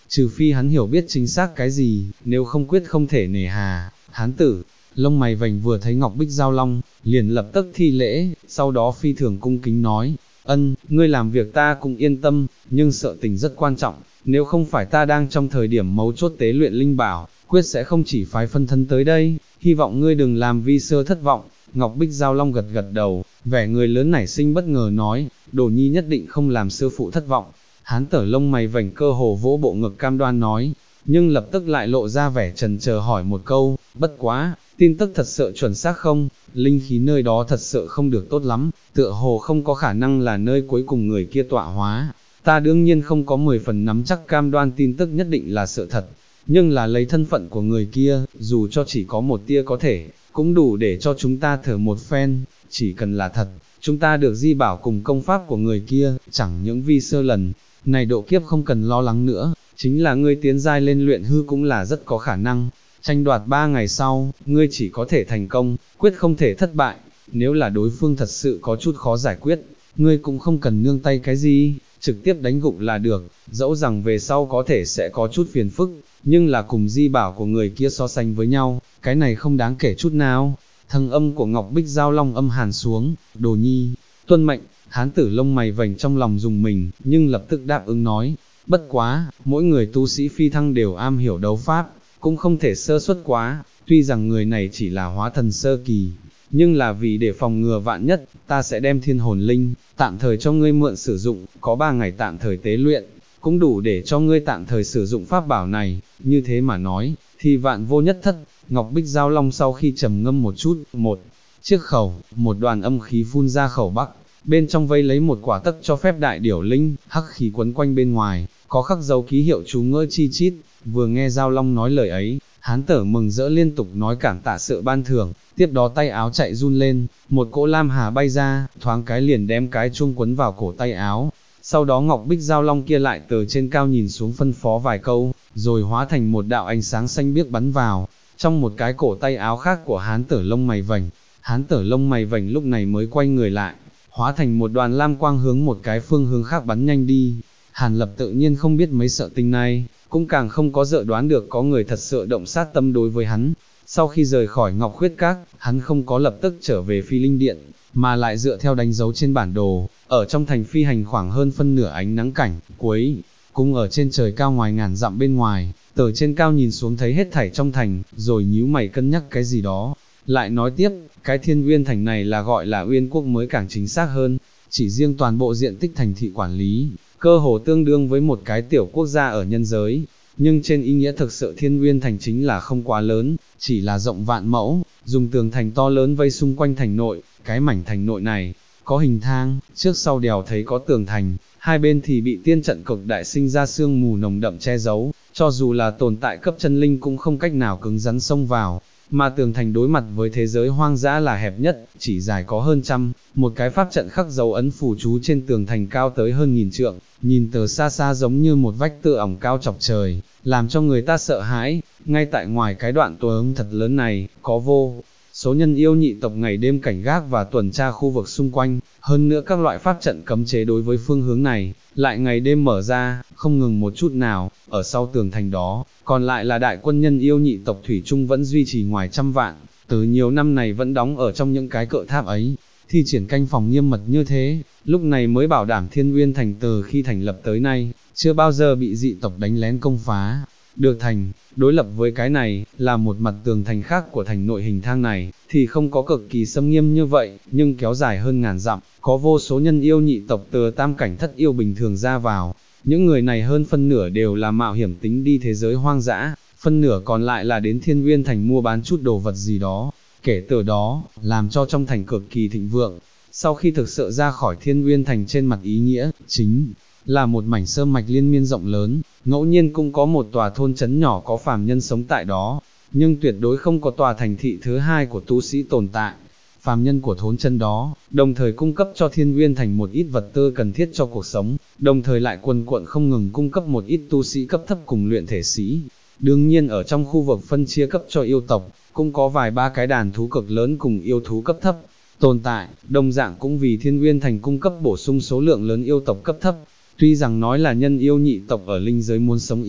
trừ phi hắn hiểu biết chính xác cái gì, nếu không quyết không thể nề hà. Hán tử, lông mày vành vừa thấy Ngọc Bích Giao Long, liền lập tức thi lễ, sau đó phi thường cung kính nói, ân, ngươi làm việc ta cũng yên tâm, nhưng sự tình rất quan trọng, nếu không phải ta đang trong thời điểm mấu chốt tế luyện linh bảo, quyết sẽ không chỉ phái phân thân tới đây, hy vọng ngươi đừng làm vi sơ thất vọng. Ngọc Bích Giao Long gật gật đầu, vẻ người lớn nảy sinh bất ngờ nói, Đồ Nhi nhất định không làm sư phụ thất vọng. Hán tử lông mày vành cơ hồ vỗ bộ ngực cam đoan nói, nhưng lập tức lại lộ ra vẻ trần chờ hỏi một câu, bất quá, tin tức thật sự chuẩn xác không, linh khí nơi đó thật sự không được tốt lắm, tựa hồ không có khả năng là nơi cuối cùng người kia tọa hóa. Ta đương nhiên không có 10 phần nắm chắc cam đoan tin tức nhất định là sự thật, nhưng là lấy thân phận của người kia, dù cho chỉ có một tia có thể, cũng đủ để cho chúng ta thở một phen, chỉ cần là thật, chúng ta được di bảo cùng công pháp của người kia, chẳng những vi sơ lần này độ kiếp không cần lo lắng nữa, chính là ngươi tiến giai lên luyện hư cũng là rất có khả năng. Tranh đoạt 3 ngày sau, ngươi chỉ có thể thành công, quyết không thể thất bại, nếu là đối phương thật sự có chút khó giải quyết, ngươi cũng không cần nương tay cái gì, trực tiếp đánh gục là được, dẫu rằng về sau có thể sẽ có chút phiền phức, nhưng là cùng di bảo của người kia so sánh với nhau, cái này không đáng kể chút nào. Thanh âm của Ngọc Bích Giao Long âm hàn xuống, Đồ Nhi, tuân mệnh. Hán tử lông mày vành trong lòng dùng mình, nhưng lập tức đáp ứng nói, bất quá, mỗi người tu sĩ phi thăng đều am hiểu đấu pháp, cũng không thể sơ suất quá, tuy rằng người này chỉ là hóa thần sơ kỳ, nhưng là vì để phòng ngừa vạn nhất, ta sẽ đem thiên hồn linh, tạm thời cho ngươi mượn sử dụng, có 3 ngày tạm thời tế luyện, cũng đủ để cho ngươi tạm thời sử dụng pháp bảo này, như thế mà nói, thì vạn vô nhất thất. Ngọc Bích Giao Long sau khi trầm ngâm một chút, một chiếc khẩu, một đoàn âm khí phun ra khẩu bắc, bên trong vây lấy một quả tất cho phép đại điểu linh, hắc khí quấn quanh bên ngoài, có khắc dấu ký hiệu chú ngữ chi chít. Vừa nghe Giao Long nói lời ấy, hán tử mừng rỡ liên tục nói cảm tạ sự ban thưởng, tiếp đó tay áo chạy run lên, một cỗ lam hà bay ra, thoáng cái liền đem cái chuông quấn vào cổ tay áo. Sau đó Ngọc Bích Giao Long kia lại từ trên cao nhìn xuống phân phó vài câu, rồi hóa thành một đạo ánh sáng xanh biếc bắn vào trong một cái cổ tay áo khác của hán tử lông mày vành. Hán tử lông mày vành lúc này mới quay người lại, hóa thành một đoàn lam quang hướng một cái phương hướng khác bắn nhanh đi. Hàn Lập tự nhiên không biết mấy sợ tình này, cũng càng không có dự đoán được có người thật sự động sát tâm đối với hắn. Sau khi rời khỏi Ngọc Khuyết Các, hắn không có lập tức trở về Phi Linh Điện, mà lại dựa theo đánh dấu trên bản đồ, ở trong thành phi hành khoảng hơn phân nửa ánh nắng cảnh, cuối cùng ở trên trời cao ngoài ngàn dặm bên ngoài, từ trên cao nhìn xuống thấy hết thảy trong thành, rồi nhíu mày cân nhắc cái gì đó. Lại nói tiếp, cái Thiên Uyên thành này là gọi là Uyên Quốc mới càng chính xác hơn, chỉ riêng toàn bộ diện tích thành thị quản lý, cơ hồ tương đương với một cái tiểu quốc gia ở nhân giới, nhưng trên ý nghĩa thực sự Thiên Uyên thành chính là không quá lớn, chỉ là rộng vạn mẫu, dùng tường thành to lớn vây xung quanh thành nội. Cái mảnh thành nội này, có hình thang, trước sau đèo thấy có tường thành, hai bên thì bị tiên trận cực đại sinh ra sương mù nồng đậm che giấu, cho dù là tồn tại cấp chân linh cũng không cách nào cứng rắn xông vào, mà tường thành đối mặt với thế giới hoang dã là hẹp nhất, chỉ dài có hơn trăm, một cái pháp trận khắc dấu ấn phù chú trên tường thành cao tới hơn 1000 trượng, nhìn từ xa xa giống như một vách tựa ỏng cao chọc trời, làm cho người ta sợ hãi. Ngay tại ngoài cái đoạn tòa ứng thật lớn này, có vô số nhân yêu nhị tộc ngày đêm cảnh gác và tuần tra khu vực xung quanh, hơn nữa các loại pháp trận cấm chế đối với phương hướng này, lại ngày đêm mở ra, không ngừng một chút nào. Ở sau tường thành đó, còn lại là đại quân nhân yêu nhị tộc thủy chung vẫn duy trì ngoài trăm vạn, từ nhiều năm này vẫn đóng ở trong những cái cự tháp ấy, thi triển canh phòng nghiêm mật như thế, lúc này mới bảo đảm Thiên Uyên thành từ khi thành lập tới nay, chưa bao giờ bị dị tộc đánh lén công phá được thành. Đối lập với cái này, là một mặt tường thành khác của thành nội hình thang này, thì không có cực kỳ xâm nghiêm như vậy, nhưng kéo dài hơn ngàn dặm, có vô số nhân yêu nhị tộc từ tam cảnh thất yêu bình thường ra vào. Những người này hơn phân nửa đều là mạo hiểm tính đi thế giới hoang dã, phân nửa còn lại là đến Thiên Uyên thành mua bán chút đồ vật gì đó, kể từ đó, làm cho trong thành cực kỳ thịnh vượng. Sau khi thực sự ra khỏi Thiên Uyên thành trên mặt ý nghĩa, chính là một mảnh sơn mạch liên miên rộng lớn, ngẫu nhiên cũng có một tòa thôn trấn nhỏ có phàm nhân sống tại đó, nhưng tuyệt đối không có tòa thành thị thứ hai của tu sĩ tồn tại. Phàm nhân của thôn trấn đó, đồng thời cung cấp cho Thiên Uyên thành một ít vật tư cần thiết cho cuộc sống, đồng thời lại quần quận không ngừng cung cấp một ít tu sĩ cấp thấp cùng luyện thể sĩ. Đương nhiên ở trong khu vực phân chia cấp cho yêu tộc, cũng có vài ba cái đàn thú cực lớn cùng yêu thú cấp thấp tồn tại, đồng dạng cũng vì Thiên Uyên thành cung cấp bổ sung số lượng lớn yêu tộc cấp thấp. Tuy rằng nói là nhân yêu nhị tộc ở linh giới muốn sống yên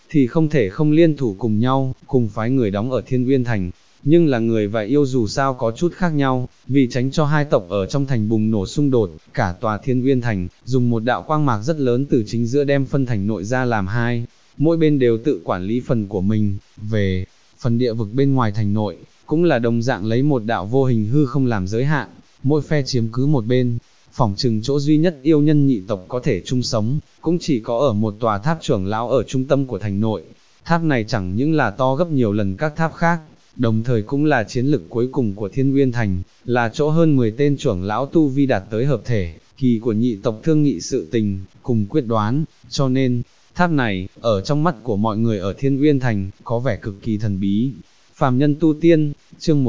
thì không thể không liên thủ cùng nhau, cùng phái người đóng ở Thiên Uyên Thành. Nhưng là người và yêu dù sao có chút khác nhau, vì tránh cho hai tộc ở trong thành bùng nổ xung đột, cả tòa Thiên Uyên Thành, dùng một đạo quang mạc rất lớn từ chính giữa đem phân thành nội ra làm hai, mỗi bên đều tự quản lý phần của mình. Về phần địa vực bên ngoài thành nội, cũng là đồng dạng lấy một đạo vô hình hư không làm giới hạn, mỗi phe chiếm cứ một bên. Phỏng chừng chỗ duy nhất yêu nhân nhị tộc có thể chung sống, cũng chỉ có ở một tòa tháp trưởng lão ở trung tâm của thành nội. Tháp này chẳng những là to gấp nhiều lần các tháp khác, đồng thời cũng là chiến lực cuối cùng của Thiên Uyên Thành, là chỗ hơn 10 tên trưởng lão tu vi đạt tới hợp thể kỳ của nhị tộc thương nghị sự tình, cùng quyết đoán, cho nên, tháp này, ở trong mắt của mọi người ở Thiên Uyên Thành, có vẻ cực kỳ thần bí. Phàm nhân tu tiên, chương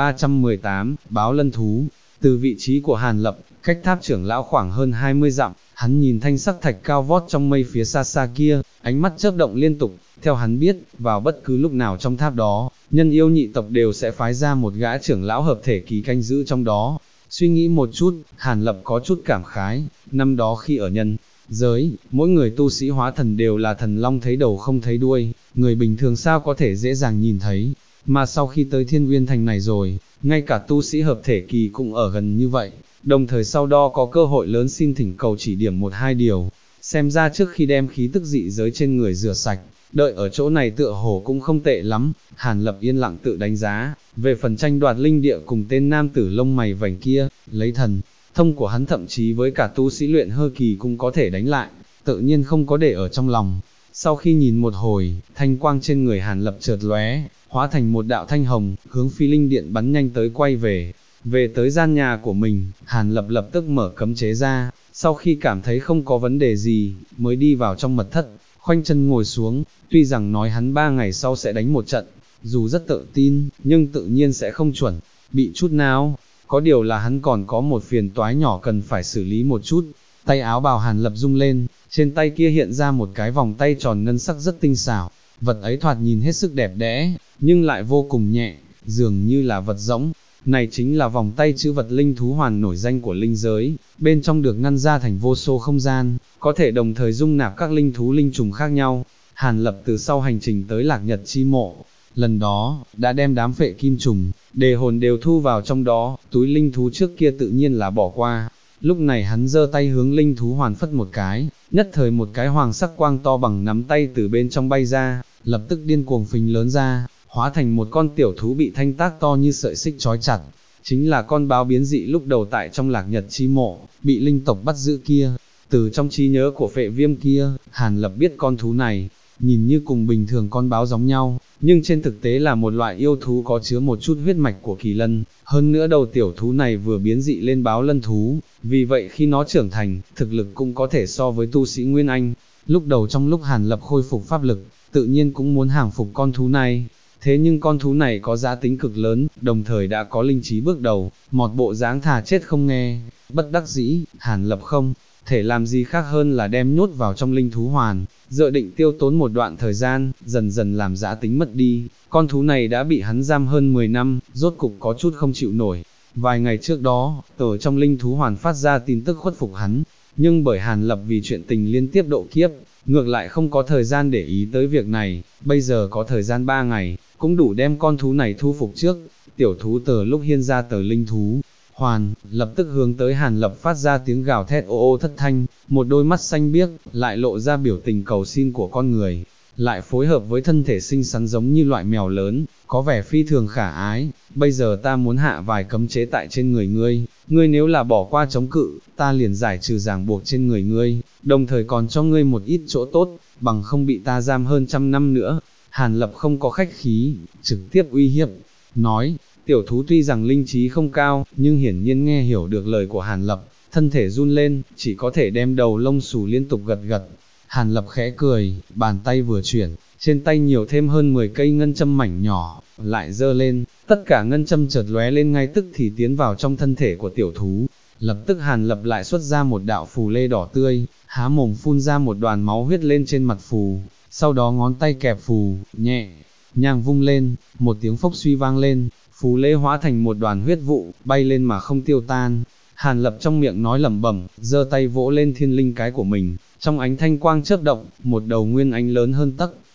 1318, báo lân thú. Từ vị trí của Hàn Lập, cách tháp trưởng lão khoảng hơn 20 dặm, hắn nhìn thanh sắc thạch cao vót trong mây phía xa xa kia, ánh mắt chớp động liên tục. Theo hắn biết, vào bất cứ lúc nào trong tháp đó, nhân yêu nhị tộc đều sẽ phái ra một gã trưởng lão hợp thể kỳ canh giữ trong đó. Suy nghĩ một chút, Hàn Lập có chút cảm khái, năm đó khi ở nhân giới, mỗi người tu sĩ hóa thần đều là thần long thấy đầu không thấy đuôi, người bình thường sao có thể dễ dàng nhìn thấy, mà sau khi tới Thiên Uyên Thành này rồi, ngay cả tu sĩ hợp thể kỳ cũng ở gần như vậy, đồng thời sau đó có cơ hội lớn xin thỉnh cầu chỉ điểm một hai điều, xem ra trước khi đem khí tức dị giới trên người rửa sạch, đợi ở chỗ này tựa hồ cũng không tệ lắm. Hàn Lập yên lặng tự đánh giá, về phần tranh đoạt linh địa cùng tên nam tử lông mày vành kia, lấy thần thông của hắn thậm chí với cả tu sĩ luyện hư kỳ cũng có thể đánh lại, tự nhiên không có để ở trong lòng. Sau khi nhìn một hồi, thanh quang trên người Hàn Lập chợt lóe, hóa thành một đạo thanh hồng, hướng phi linh điện bắn nhanh tới quay về. Về tới gian nhà của mình, Hàn Lập lập tức mở cấm chế ra, sau khi cảm thấy không có vấn đề gì, mới đi vào trong mật thất, khoanh chân ngồi xuống. Tuy rằng nói hắn 3 ngày sau sẽ đánh một trận, dù rất tự tin, nhưng tự nhiên sẽ không chuẩn bị chút nào. Có điều là hắn còn có một phiền toái nhỏ cần phải xử lý một chút. Tay áo bào Hàn Lập rung lên, trên tay kia hiện ra một cái vòng tay tròn ngân sắc rất tinh xảo, vật ấy thoạt nhìn hết sức đẹp đẽ, nhưng lại vô cùng nhẹ, dường như là vật rỗng. Này chính là vòng tay chữ vật linh thú hoàn nổi danh của linh giới, bên trong được ngăn ra thành vô số không gian, có thể đồng thời dung nạp các linh thú linh trùng khác nhau. Hàn Lập từ sau hành trình tới Lạc Nhật Chi Mộ, lần đó, đã đem đám phệ kim trùng, đề hồn đều thu vào trong đó, túi linh thú trước kia tự nhiên là bỏ qua. Lúc này hắn giơ tay hướng linh thú hoàn phất một cái, nhất thời một cái hoàng sắc quang to bằng nắm tay từ bên trong bay ra, lập tức điên cuồng phình lớn ra, hóa thành một con tiểu thú bị thanh tác to như sợi xích trói chặt. Chính là con báo biến dị lúc đầu tại trong Lạc Nhật Chi Mộ, bị linh tộc bắt giữ kia. Từ trong trí nhớ của Phệ Viêm kia, Hàn Lập biết con thú này, nhìn như cùng bình thường con báo giống nhau, nhưng trên thực tế là một loại yêu thú có chứa một chút huyết mạch của kỳ lân, hơn nữa đầu tiểu thú này vừa biến dị lên báo lân thú, vì vậy khi nó trưởng thành, thực lực cũng có thể so với tu sĩ Nguyên Anh. Lúc đầu trong lúc Hàn Lập khôi phục pháp lực, tự nhiên cũng muốn hàng phục con thú này, thế nhưng con thú này có giá tính cực lớn, đồng thời đã có linh trí bước đầu, một bộ dáng thà chết không nghe. Bất đắc dĩ, Hàn Lập không thể làm gì khác hơn là đem nhốt vào trong linh thú hoàn, dự định tiêu tốn một đoạn thời gian, dần dần làm giá tính mất đi. Con thú này đã bị hắn giam hơn 10 năm, rốt cục có chút không chịu nổi. Vài ngày trước đó, ở trong linh thú hoàn phát ra tin tức khuất phục hắn, nhưng bởi Hàn Lập vì chuyện tình liên tiếp độ kiếp, ngược lại không có thời gian để ý tới việc này. Bây giờ có thời gian 3 ngày, cũng đủ đem con thú này thu phục trước. Tiểu thú từ lúc hiên ra tờ linh thú hoàn, lập tức hướng tới Hàn Lập phát ra tiếng gào thét ô ô thất thanh, một đôi mắt xanh biếc, lại lộ ra biểu tình cầu xin của con người, lại phối hợp với thân thể xinh xắn giống như loại mèo lớn, có vẻ phi thường khả ái. Bây giờ ta muốn hạ vài cấm chế tại trên người ngươi, ngươi nếu là bỏ qua chống cự, ta liền giải trừ ràng buộc trên người ngươi, đồng thời còn cho ngươi một ít chỗ tốt, bằng không bị ta giam hơn 100 năm nữa. Hàn Lập không có khách khí, trực tiếp uy hiếp, nói. Tiểu thú tuy rằng linh trí không cao, nhưng hiển nhiên nghe hiểu được lời của Hàn Lập, thân thể run lên, chỉ có thể đem đầu lông xù liên tục gật gật. Hàn Lập khẽ cười, bàn tay vừa chuyển, trên tay nhiều thêm hơn 10 cây ngân châm mảnh nhỏ, lại dơ lên, tất cả ngân châm chợt lóe lên ngay tức thì tiến vào trong thân thể của tiểu thú. Lập tức Hàn Lập lại xuất ra một đạo phù lê đỏ tươi, há mồm phun ra một đoàn máu huyết lên trên mặt phù, sau đó ngón tay kẹp phù, nhẹ nhàng vung lên, một tiếng phốc suy vang lên, phù lê hóa thành một đoàn huyết vụ, bay lên mà không tiêu tan. Hàn Lập trong miệng nói lẩm bẩm, giơ tay vỗ lên thiên linh cái của mình, trong ánh thanh quang chớp động, một đầu nguyên anh lớn hơn tấc,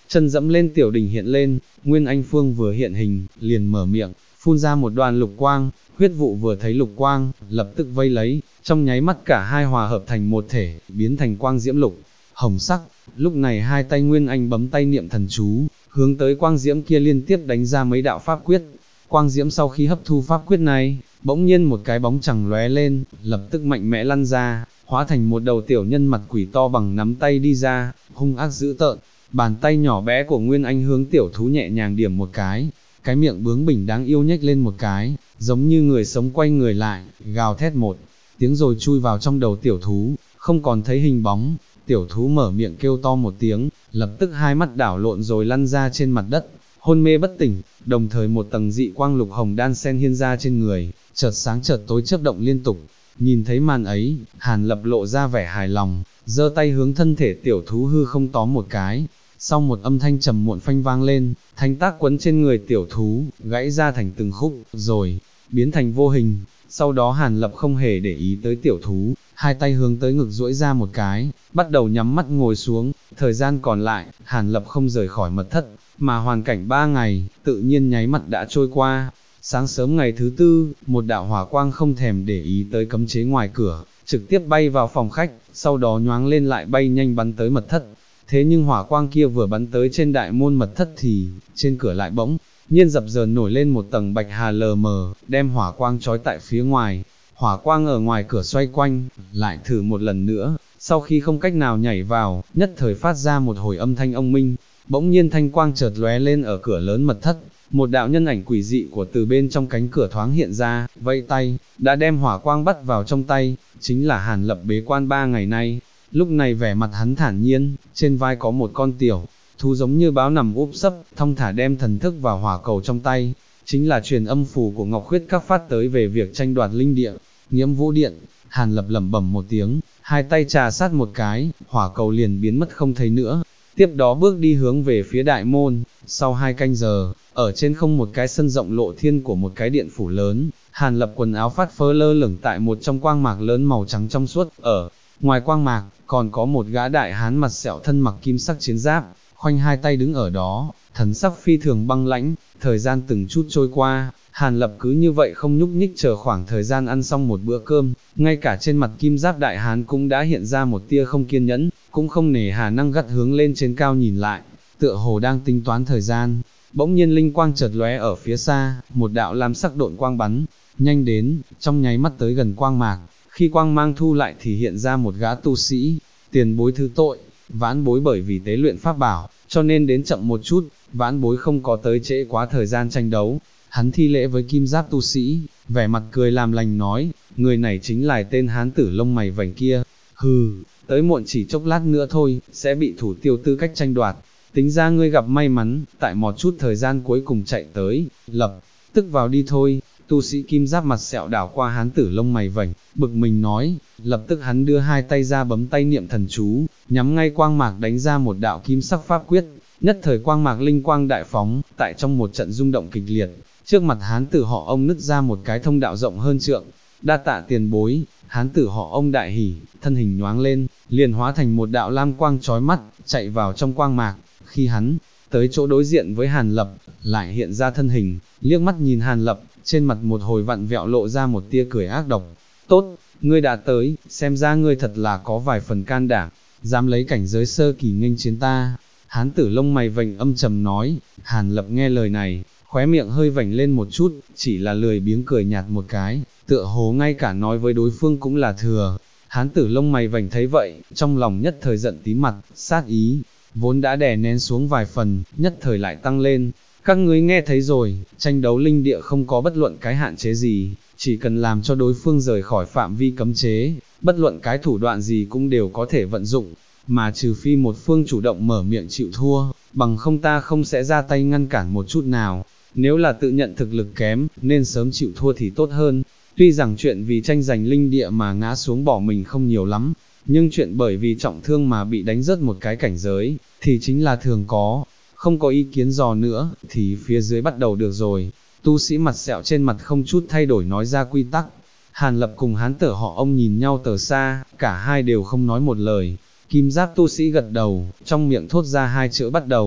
chân dẫm lên tiểu đỉnh hiện lên, Nguyên Anh Phương vừa hiện hình, liền mở miệng, phun ra một đoàn lục quang, huyết vụ vừa thấy lục quang, lập tức vây lấy, trong nháy mắt cả hai hòa hợp thành một thể, biến thành quang diễm lục, hồng sắc, lúc này hai tay Nguyên Anh bấm tay niệm thần chú, hướng tới quang diễm kia liên tiếp đánh ra mấy đạo pháp quyết. Quang diễm sau khi hấp thu pháp quyết này, bỗng nhiên một cái bóng chằng lóe lên, lập tức mạnh mẽ lăn ra, hóa thành một đầu tiểu nhân mặt quỷ to bằng nắm tay đi ra, hung ác dữ tợn. Bàn tay nhỏ bé của Nguyên Anh hướng tiểu thú nhẹ nhàng điểm một cái miệng bướng bỉnh đáng yêu nhếch lên một cái, giống như người sống quay người lại, gào thét một tiếng rồi chui vào trong đầu tiểu thú, không còn thấy hình bóng. Tiểu thú mở miệng kêu to một tiếng, lập tức hai mắt đảo lộn rồi lăn ra trên mặt đất, hôn mê bất tỉnh, đồng thời một tầng dị quang lục hồng đan sen hiên ra trên người, chợt sáng chợt tối chớp động liên tục. Nhìn thấy màn ấy, Hàn Lập lộ ra vẻ hài lòng, giơ tay hướng thân thể tiểu thú hư không tóm một cái. Sau một âm thanh trầm muộn phanh vang lên, thanh tác quấn trên người tiểu thú, gãy ra thành từng khúc, rồi biến thành vô hình. Sau đó Hàn Lập không hề để ý tới tiểu thú, hai tay hướng tới ngực duỗi ra một cái, bắt đầu nhắm mắt ngồi xuống. Thời gian còn lại, Hàn Lập không rời khỏi mật thất, mà hoàn cảnh 3 ngày, tự nhiên nháy mắt đã trôi qua. Sáng sớm ngày thứ tư, một đạo hỏa quang không thèm để ý tới cấm chế ngoài cửa, trực tiếp bay vào phòng khách, sau đó nhoáng lên lại bay nhanh bắn tới mật thất. Thế nhưng hỏa quang kia vừa bắn tới trên đại môn mật thất thì, trên cửa lại bỗng nhiên dập dờn nổi lên một tầng bạch hà lờ mờ, đem hỏa quang trói tại phía ngoài. Hỏa quang ở ngoài cửa xoay quanh, lại thử một lần nữa, sau khi không cách nào nhảy vào, nhất thời phát ra một hồi âm thanh ông minh. Bỗng nhiên thanh quang chợt lóe lên ở cửa lớn mật thất, một đạo nhân ảnh quỷ dị của từ bên trong cánh cửa thoáng hiện ra, vẫy tay, đã đem hỏa quang bắt vào trong tay, chính là Hàn Lập bế quan 3 ngày nay. Lúc này vẻ mặt hắn thản nhiên, trên vai có một con tiểu thú giống như báo nằm úp sấp, thong thả đem thần thức vào hỏa cầu trong tay, chính là truyền âm phù của Ngọc Khuyết Các phát tới về việc tranh đoạt linh địa, Nghiễm Vũ Điện. Hàn Lập lẩm bẩm một tiếng, hai tay trà sát một cái, hỏa cầu liền biến mất không thấy nữa. Tiếp đó bước đi hướng về phía đại môn. Sau 2 canh giờ, ở trên không một cái sân rộng lộ thiên của một cái điện phủ lớn, Hàn Lập quần áo phát phơ lơ lửng tại một trong quang mạc lớn màu trắng trong suốt. Ở ngoài quang mạc, còn có một gã đại hán mặt sẹo thân mặc kim sắc chiến giáp, khoanh hai tay đứng ở đó, thần sắc phi thường băng lãnh. Thời gian từng chút trôi qua, Hàn Lập cứ như vậy không nhúc nhích chờ khoảng thời gian ăn xong một bữa cơm, ngay cả trên mặt kim giáp đại hán cũng đã hiện ra một tia không kiên nhẫn, cũng không nề hà năng gắt hướng lên trên cao nhìn lại, tựa hồ đang tính toán thời gian. Bỗng nhiên linh quang chợt lóe ở phía xa, một đạo lam sắc độn quang bắn nhanh đến, trong nháy mắt tới gần quang mạc. Khi quang mang thu lại thì hiện ra một gã tu sĩ. Tiền bối thứ tội, vãn bối bởi vì tế luyện pháp bảo, cho nên đến chậm một chút, vãn bối không có tới trễ quá thời gian tranh đấu. Hắn thi lễ với kim giáp tu sĩ, vẻ mặt cười làm lành nói, người này chính là tên hán tử lông mày vành kia. Hừ, tới muộn chỉ chốc lát nữa thôi, sẽ bị thủ tiêu tư cách tranh đoạt. Tính ra ngươi gặp may mắn, tại một chút thời gian cuối cùng chạy tới, lập tức vào đi thôi. Tu sĩ kim giáp mặt sẹo đảo qua hán tử lông mày vành, bực mình nói. Lập tức hắn đưa hai tay ra bấm tay niệm thần chú, nhắm ngay quang mạc đánh ra một đạo kim sắc pháp quyết. Nhất thời quang mạc linh quang đại phóng, tại trong một trận rung động kịch liệt, trước mặt hán tử họ ông nứt ra một cái thông đạo rộng hơn trượng. Đa tạ tiền bối. Hán tử họ ông đại hỉ, thân hình nhoáng lên, liền hóa thành một đạo lam quang chói mắt, chạy vào trong quang mạc. Khi hắn tới chỗ đối diện với Hàn Lập, lại hiện ra thân hình, liếc mắt nhìn Hàn Lập, trên mặt một hồi vặn vẹo lộ ra một tia cười ác độc. Tốt, ngươi đã tới, xem ra ngươi thật là có vài phần can đảm, dám lấy cảnh giới sơ kỳ nghênh chiến ta. Hán tử lông mày vành âm trầm nói. Hàn Lập nghe lời này, khóe miệng hơi vảnh lên một chút, chỉ là lười biếng cười nhạt một cái, tựa hồ ngay cả nói với đối phương cũng là thừa. Hán tử lông mày vành thấy vậy, trong lòng nhất thời giận tím mặt, sát ý vốn đã đè nén xuống vài phần, nhất thời lại tăng lên. Các ngươi nghe thấy rồi, tranh đấu linh địa không có bất luận cái hạn chế gì, chỉ cần làm cho đối phương rời khỏi phạm vi cấm chế, bất luận cái thủ đoạn gì cũng đều có thể vận dụng, mà trừ phi một phương chủ động mở miệng chịu thua, bằng không ta không sẽ ra tay ngăn cản một chút nào. Nếu là tự nhận thực lực kém, nên sớm chịu thua thì tốt hơn. Tuy rằng chuyện vì tranh giành linh địa mà ngã xuống bỏ mình không nhiều lắm, nhưng chuyện bởi vì trọng thương mà bị đánh rớt một cái cảnh giới, thì chính là thường có. Không có ý kiến dò nữa, thì phía dưới bắt đầu được rồi. Tu sĩ mặt sẹo trên mặt không chút thay đổi nói ra quy tắc. Hàn Lập cùng hán tử họ ông nhìn nhau từ xa, cả hai đều không nói một lời. Kim giáp tu sĩ gật đầu, trong miệng thốt ra hai chữ bắt đầu.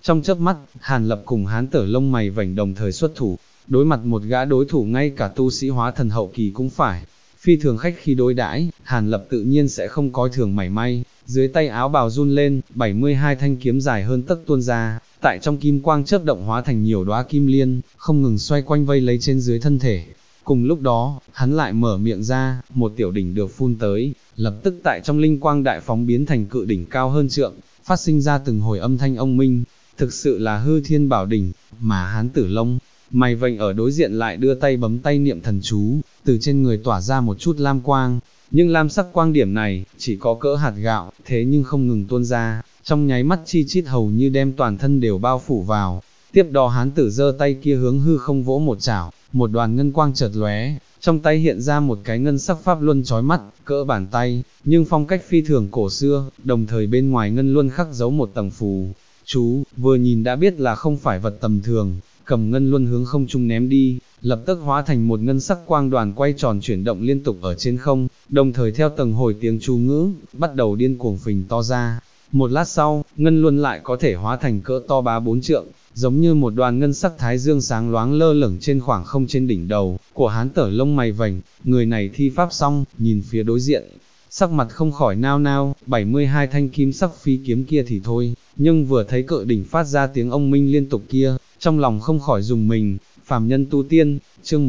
Trong chớp mắt, Hàn Lập cùng Hán Tử lông mày vảnh đồng thời xuất thủ, đối mặt một gã đối thủ ngay cả tu sĩ hóa thần hậu kỳ cũng phải. Phi thường khách khi đối đãi, Hàn Lập tự nhiên sẽ không coi thường mảy may, dưới tay áo bào run lên, 72 thanh kiếm dài hơn tấc tuôn ra, tại trong kim quang chớp động hóa thành nhiều đóa kim liên, không ngừng xoay quanh vây lấy trên dưới thân thể. Cùng lúc đó, hắn lại mở miệng ra, một tiểu đỉnh được phun tới, lập tức tại trong linh quang đại phóng biến thành cự đỉnh cao hơn trượng, phát sinh ra từng hồi âm thanh ông minh, thực sự là hư thiên bảo đỉnh, mà Hán Tử lông mày vành ở đối diện lại đưa tay bấm tay niệm thần chú, từ trên người tỏa ra một chút lam quang, nhưng lam sắc quang điểm này, chỉ có cỡ hạt gạo, thế nhưng không ngừng tuôn ra, trong nháy mắt chi chít hầu như đem toàn thân đều bao phủ vào. Tiếp đó Hán Tử giơ tay kia hướng hư không vỗ một chảo, một đoàn ngân quang chợt lóe, trong tay hiện ra một cái ngân sắc pháp luân chói mắt, cỡ bàn tay, nhưng phong cách phi thường cổ xưa, đồng thời bên ngoài ngân luân khắc dấu một tầng phù chú, vừa nhìn đã biết là không phải vật tầm thường. Cầm ngân luân hướng không trung ném đi, lập tức hóa thành một ngân sắc quang đoàn quay tròn chuyển động liên tục ở trên không, đồng thời theo từng hồi tiếng chú ngữ, bắt đầu điên cuồng phình to ra. Một lát sau, ngân luân lại có thể hóa thành cỡ to 3-4 trượng, giống như một đoàn ngân sắc thái dương sáng loáng lơ lửng trên khoảng không trên đỉnh đầu của Hán Tử lông mày vành. Người này thi pháp xong, nhìn phía đối diện, sắc mặt không khỏi nao nao, 72 thanh kim sắc phi kiếm kia thì thôi, nhưng vừa thấy cự đỉnh phát ra tiếng ông minh liên tục kia, trong lòng không khỏi dùng mình. Phàm nhân tu tiên, chương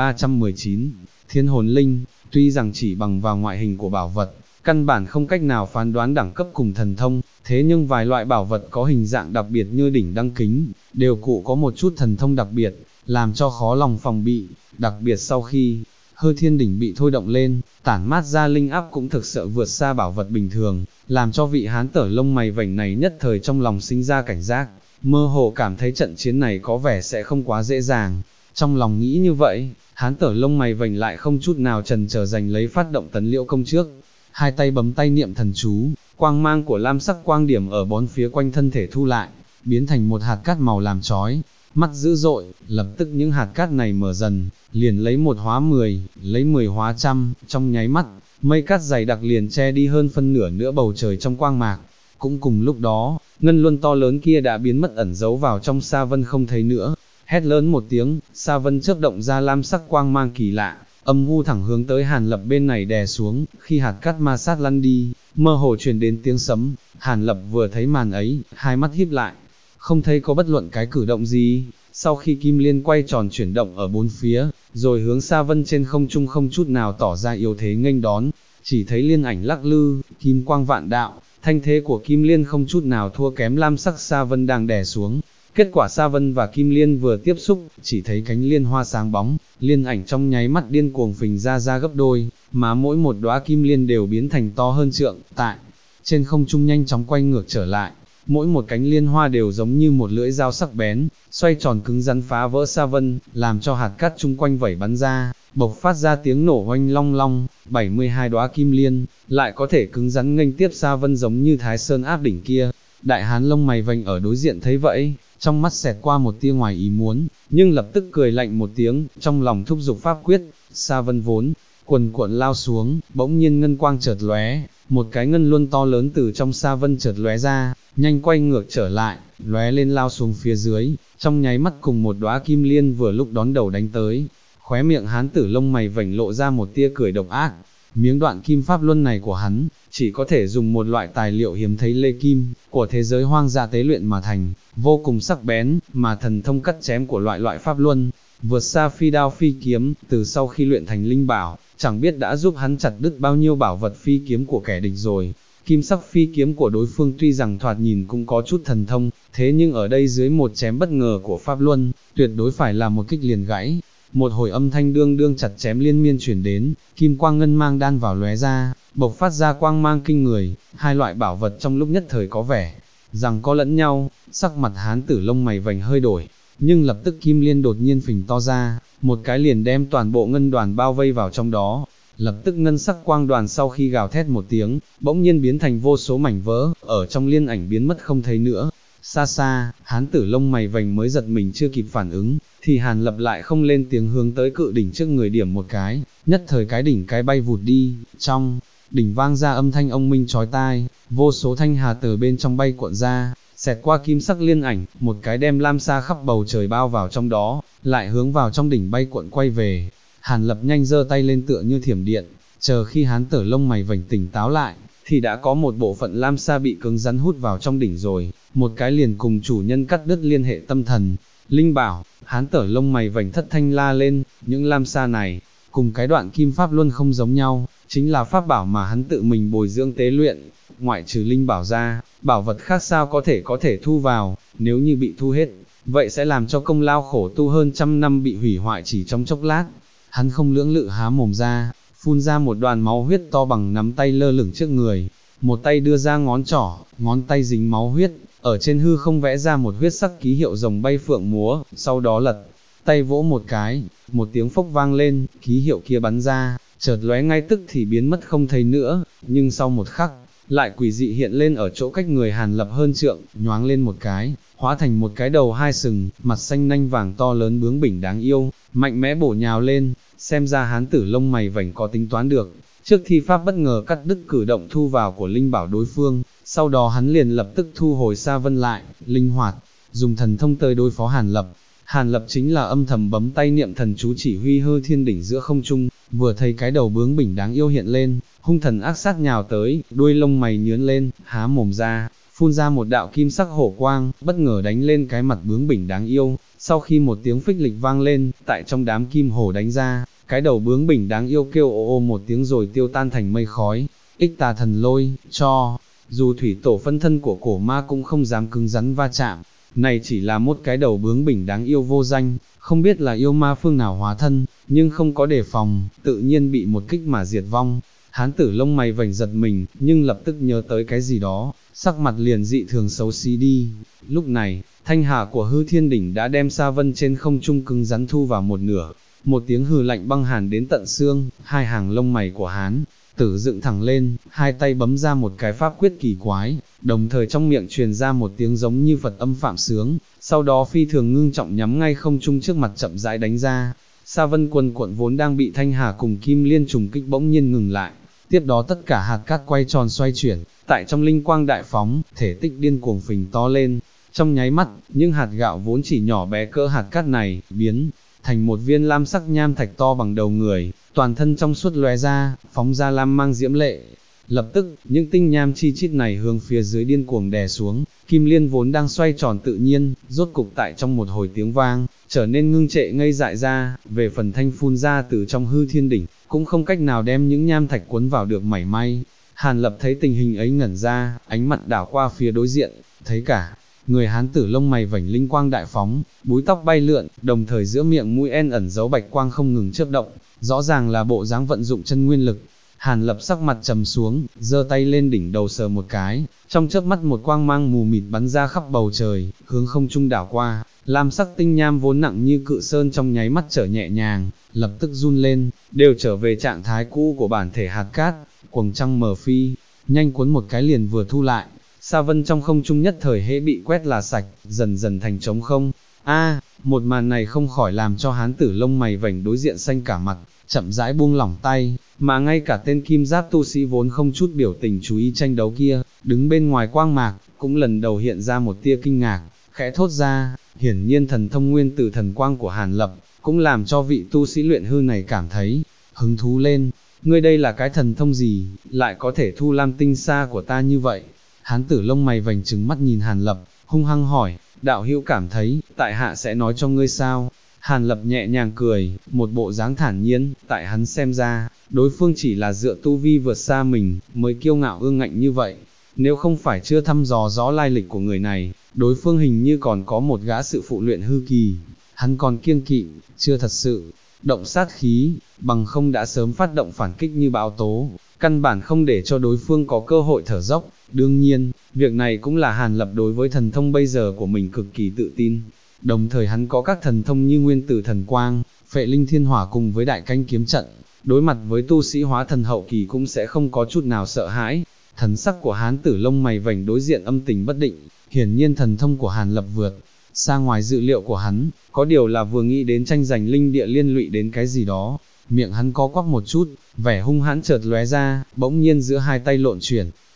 1319, Thiên hồn linh, tuy rằng chỉ bằng vào ngoại hình của bảo vật, căn bản không cách nào phán đoán đẳng cấp cùng thần thông, thế nhưng vài loại bảo vật có hình dạng đặc biệt như đỉnh đăng kính, đều cụ có một chút thần thông đặc biệt, làm cho khó lòng phòng bị, đặc biệt sau khi hư thiên đỉnh bị thôi động lên, tản mát ra linh áp cũng thực sự vượt xa bảo vật bình thường, làm cho vị Hán Tử lông mày vảnh này nhất thời trong lòng sinh ra cảnh giác, mơ hồ cảm thấy trận chiến này có vẻ sẽ không quá dễ dàng. Trong lòng nghĩ như vậy, Hán Tử lông mày vảnh lại không chút nào chần chờ giành lấy phát động tấn liễu công trước, hai tay bấm tay niệm thần chú, quang mang của lam sắc quang điểm ở bốn phía quanh thân thể thu lại, biến thành một hạt cát màu làm chói, mắt dữ dội, lập tức những hạt cát này mở dần, liền lấy 1 hóa 10, lấy 10 hóa trăm, trong nháy mắt, mây cát dày đặc liền che đi hơn phân nửa nữa bầu trời trong quang mạc. Cũng cùng lúc đó, ngân luân to lớn kia đã biến mất ẩn giấu vào trong sa vân không thấy nữa. Hét lớn một tiếng, sa vân chớp động ra lam sắc quang mang kỳ lạ, âm u thẳng hướng tới Hàn Lập bên này đè xuống. Khi hạt cát ma sát lăn đi, mơ hồ truyền đến tiếng sấm. Hàn Lập vừa thấy màn ấy, hai mắt híp lại, không thấy có bất luận cái cử động gì. Sau khi kim liên quay tròn chuyển động ở bốn phía, rồi hướng sa vân trên không trung không chút nào tỏ ra yếu thế nghênh đón, chỉ thấy liên ảnh lắc lư, kim quang vạn đạo, thanh thế của kim liên không chút nào thua kém lam sắc sa vân đang đè xuống. Kết quả sa vân và kim liên vừa tiếp xúc, chỉ thấy cánh liên hoa sáng bóng, liên ảnh trong nháy mắt điên cuồng phình ra gấp đôi, mà mỗi một đóa kim liên đều biến thành to hơn trượng, tại trên không trung nhanh chóng quay ngược trở lại. Mỗi một cánh liên hoa đều giống như một lưỡi dao sắc bén, xoay tròn cứng rắn phá vỡ sa vân, làm cho hạt cát chung quanh vẩy bắn ra, bộc phát ra tiếng nổ oanh long long. 72 đóa kim liên, lại có thể cứng rắn nghênh tiếp sa vân giống như Thái Sơn áp đỉnh kia. Đại hán lông mày vành ở đối diện thấy vậy, trong mắt xẹt qua một tia ngoài ý muốn, nhưng lập tức cười lạnh một tiếng, trong lòng thúc giục pháp quyết. Sa vân vốn cuồn cuộn lao xuống, bỗng nhiên ngân quang chợt lóe, một cái ngân luân to lớn từ trong sa vân chợt lóe ra, nhanh quay ngược trở lại, lóe lên lao xuống phía dưới, trong nháy mắt cùng một đóa kim liên vừa lúc đón đầu đánh tới. Khóe miệng Hán Tử lông mày vảnh lộ ra một tia cười độc ác, miếng đoạn kim pháp luân này của hắn, chỉ có thể dùng một loại tài liệu hiếm thấy lê kim, của thế giới hoang dã tế luyện mà thành, vô cùng sắc bén, mà thần thông cắt chém của loại pháp luân, vượt xa phi đao phi kiếm, từ sau khi luyện thành linh bảo, chẳng biết đã giúp hắn chặt đứt bao nhiêu bảo vật phi kiếm của kẻ địch rồi. Kim sắc phi kiếm của đối phương tuy rằng thoạt nhìn cũng có chút thần thông, thế nhưng ở đây dưới một chém bất ngờ của pháp luân, tuyệt đối phải là một kích liền gãy. Một hồi âm thanh đương đương chặt chém liên miên chuyển đến, kim quang ngân mang đan vào lóe ra, bộc phát ra quang mang kinh người. Hai loại bảo vật trong lúc nhất thời có vẻ rằng có lẫn nhau, sắc mặt Hán Tử lông mày vành hơi đổi, nhưng lập tức kim liên đột nhiên phình to ra, một cái liền đem toàn bộ ngân đoàn bao vây vào trong đó. Lập tức ngân sắc quang đoàn sau khi gào thét một tiếng, bỗng nhiên biến thành vô số mảnh vỡ, ở trong liên ảnh biến mất không thấy nữa. Xa xa, Hán Tử lông mày vành mới giật mình chưa kịp phản ứng, thì Hàn Lập lại không lên tiếng hướng tới cự đỉnh trước người điểm một cái, nhất thời cái đỉnh cái bay vụt đi, trong đỉnh vang ra âm thanh ông minh chói tai, vô số thanh hà từ bên trong bay cuộn ra, xẹt qua kim sắc liên ảnh, một cái đem lam sa khắp bầu trời bao vào trong đó, lại hướng vào trong đỉnh bay cuộn quay về. Hàn Lập nhanh giơ tay lên tựa như thiểm điện, chờ khi Hán Tử lông mày vành tỉnh táo lại, thì đã có một bộ phận lam sa bị cứng rắn hút vào trong đỉnh rồi, một cái liền cùng chủ nhân cắt đứt liên hệ tâm thần. Linh bảo, Hán Tử lông mày vành thất thanh la lên, những lam sa này, cùng cái đoạn kim pháp luân không giống nhau, chính là pháp bảo mà hắn tự mình bồi dưỡng tế luyện, ngoại trừ linh bảo ra, bảo vật khác sao có thể thu vào, nếu như bị thu hết, vậy sẽ làm cho công lao khổ tu hơn trăm năm bị hủy hoại chỉ trong chốc lát. Hắn không lưỡng lự há mồm ra, phun ra một đoàn máu huyết to bằng nắm tay lơ lửng trước người, một tay đưa ra ngón trỏ, ngón tay dính máu huyết, ở trên hư không vẽ ra một huyết sắc ký hiệu rồng bay phượng múa, sau đó lật tay vỗ một cái, một tiếng phốc vang lên, ký hiệu kia bắn ra, chợt lóe ngay tức thì biến mất không thấy nữa, nhưng sau một khắc, lại quỷ dị hiện lên ở chỗ cách người Hàn Lập hơn trượng, nhoáng lên một cái, hóa thành một cái đầu hai sừng, mặt xanh nanh vàng to lớn bướng bỉnh đáng yêu, mạnh mẽ bổ nhào lên, xem ra Hán Tử lông mày vảnh có tính toán được, trước thi pháp bất ngờ cắt đứt cử động thu vào của linh bảo đối phương, sau đó hắn liền lập tức thu hồi Sa Vân lại, linh hoạt, dùng thần thông tới đối phó Hàn Lập. Hàn Lập chính là âm thầm bấm tay niệm thần chú chỉ huy hư thiên đỉnh giữa không trung, vừa thấy cái đầu bướng bỉnh đáng yêu hiện lên, hung thần ác sát nhào tới, đuôi lông mày nhướn lên, há mồm ra, phun ra một đạo kim sắc hổ quang, bất ngờ đánh lên cái mặt bướng bỉnh đáng yêu, sau khi một tiếng phích lịch vang lên, tại trong đám kim hổ đánh ra, cái đầu bướng bỉnh đáng yêu kêu ô ô một tiếng rồi tiêu tan thành mây khói. Ích Tà Thần Lôi, cho, dù thủy tổ phân thân của cổ ma cũng không dám cứng rắn va chạm, này chỉ là một cái đầu bướng bỉnh đáng yêu vô danh, không biết là yêu ma phương nào hóa thân, nhưng không có đề phòng, tự nhiên bị một kích mà diệt vong. Hán Tử lông mày vành giật mình, nhưng lập tức nhớ tới cái gì đó, sắc mặt liền dị thường xấu xí đi. Lúc này, thanh hà của hư thiên đỉnh đã đem Sa Vân trên không trung cứng rắn thu vào một nửa, một tiếng hừ lạnh băng hàn đến tận xương, hai hàng lông mày của Hán Tử dựng thẳng lên, hai tay bấm ra một cái pháp quyết kỳ quái, đồng thời trong miệng truyền ra một tiếng giống như Phật âm phạm sướng, sau đó phi thường ngưng trọng nhắm ngay không trung trước mặt chậm rãi đánh ra. Sa Vân quần cuộn vốn đang bị thanh hà cùng kim liên trùng kích bỗng nhiên ngừng lại, tiếp đó tất cả hạt cát quay tròn xoay chuyển, tại trong linh quang đại phóng, thể tích điên cuồng phình to lên, trong nháy mắt, những hạt gạo vốn chỉ nhỏ bé cỡ hạt cát này, biến thành một viên lam sắc nham thạch to bằng đầu người, toàn thân trong suốt lóe ra, phóng ra lam mang diễm lệ. Lập tức, những tinh nham chi chít này hướng phía dưới điên cuồng đè xuống, kim liên vốn đang xoay tròn tự nhiên, rốt cục tại trong một hồi tiếng vang, trở nên ngưng trệ ngây dại ra, về phần thanh phun ra từ trong hư thiên đỉnh, cũng không cách nào đem những nham thạch cuốn vào được mảy may. Hàn Lập thấy tình hình ấy ngẩn ra, ánh mặt đảo qua phía đối diện, thấy cả người Hán Tử lông mày vảnh linh quang đại phóng, búi tóc bay lượn, đồng thời giữa miệng mũi en ẩn dấu bạch quang không ngừng chớp động, rõ ràng là bộ dáng vận dụng chân nguyên lực. Hàn Lập sắc mặt trầm xuống, giơ tay lên đỉnh đầu sờ một cái, trong chớp mắt một quang mang mù mịt bắn ra khắp bầu trời, hướng không trung đảo qua, lam sắc tinh nham vốn nặng như cự sơn trong nháy mắt trở nhẹ nhàng, lập tức run lên, đều trở về trạng thái cũ của bản thể hạt cát, quầng trăng mờ phi, nhanh cuốn một cái liền vừa thu lại. Sa Vân trong không trung nhất thời hễ bị quét là sạch, dần dần thành trống không. Một màn này không khỏi làm cho Hán Tử lông mày vảnh đối diện xanh cả mặt, chậm rãi buông lỏng tay, mà ngay cả tên kim giáp tu sĩ vốn không chút biểu tình chú ý tranh đấu kia, đứng bên ngoài quang mạc, cũng lần đầu hiện ra một tia kinh ngạc, khẽ thốt ra, hiển nhiên thần thông nguyên tử thần quang của Hàn Lập, cũng làm cho vị tu sĩ luyện hư này cảm thấy hứng thú lên. Ngươi đây là cái thần thông gì, lại có thể thu lam tinh sa của ta như vậy? Hán Tử lông mày vành trừng mắt nhìn Hàn Lập, hung hăng hỏi, đạo hữu cảm thấy, tại hạ sẽ nói cho ngươi sao? Hàn Lập nhẹ nhàng cười, một bộ dáng thản nhiên, tại hắn xem ra, đối phương chỉ là dựa tu vi vượt xa mình, mới kiêu ngạo ương ngạnh như vậy. Nếu không phải chưa thăm dò rõ lai lịch của người này, đối phương hình như còn có một gã sự phụ luyện hư kỳ, hắn còn kiêng kỵ, chưa thật sự động sát khí, bằng không đã sớm phát động phản kích như bão tố, căn bản không để cho đối phương có cơ hội thở dốc. Đương nhiên, việc này cũng là Hàn Lập đối với thần thông bây giờ của mình cực kỳ tự tin, đồng thời hắn có các thần thông như nguyên tử thần quang, phệ linh thiên hỏa cùng với đại canh kiếm trận, đối mặt với tu sĩ hóa thần hậu kỳ cũng sẽ không có chút nào sợ hãi. Thần sắc của Hán Tử lông mày vành đối diện âm tình bất định, hiển nhiên thần thông của Hàn Lập vượt xa ngoài dự liệu của hắn, có điều là vừa nghĩ đến tranh giành linh địa liên lụy đến cái gì đó, miệng hắn có quắp một chút, vẻ hung hãn chợt lóe ra, bỗng nhiên giữa hai tay lộn chuyển,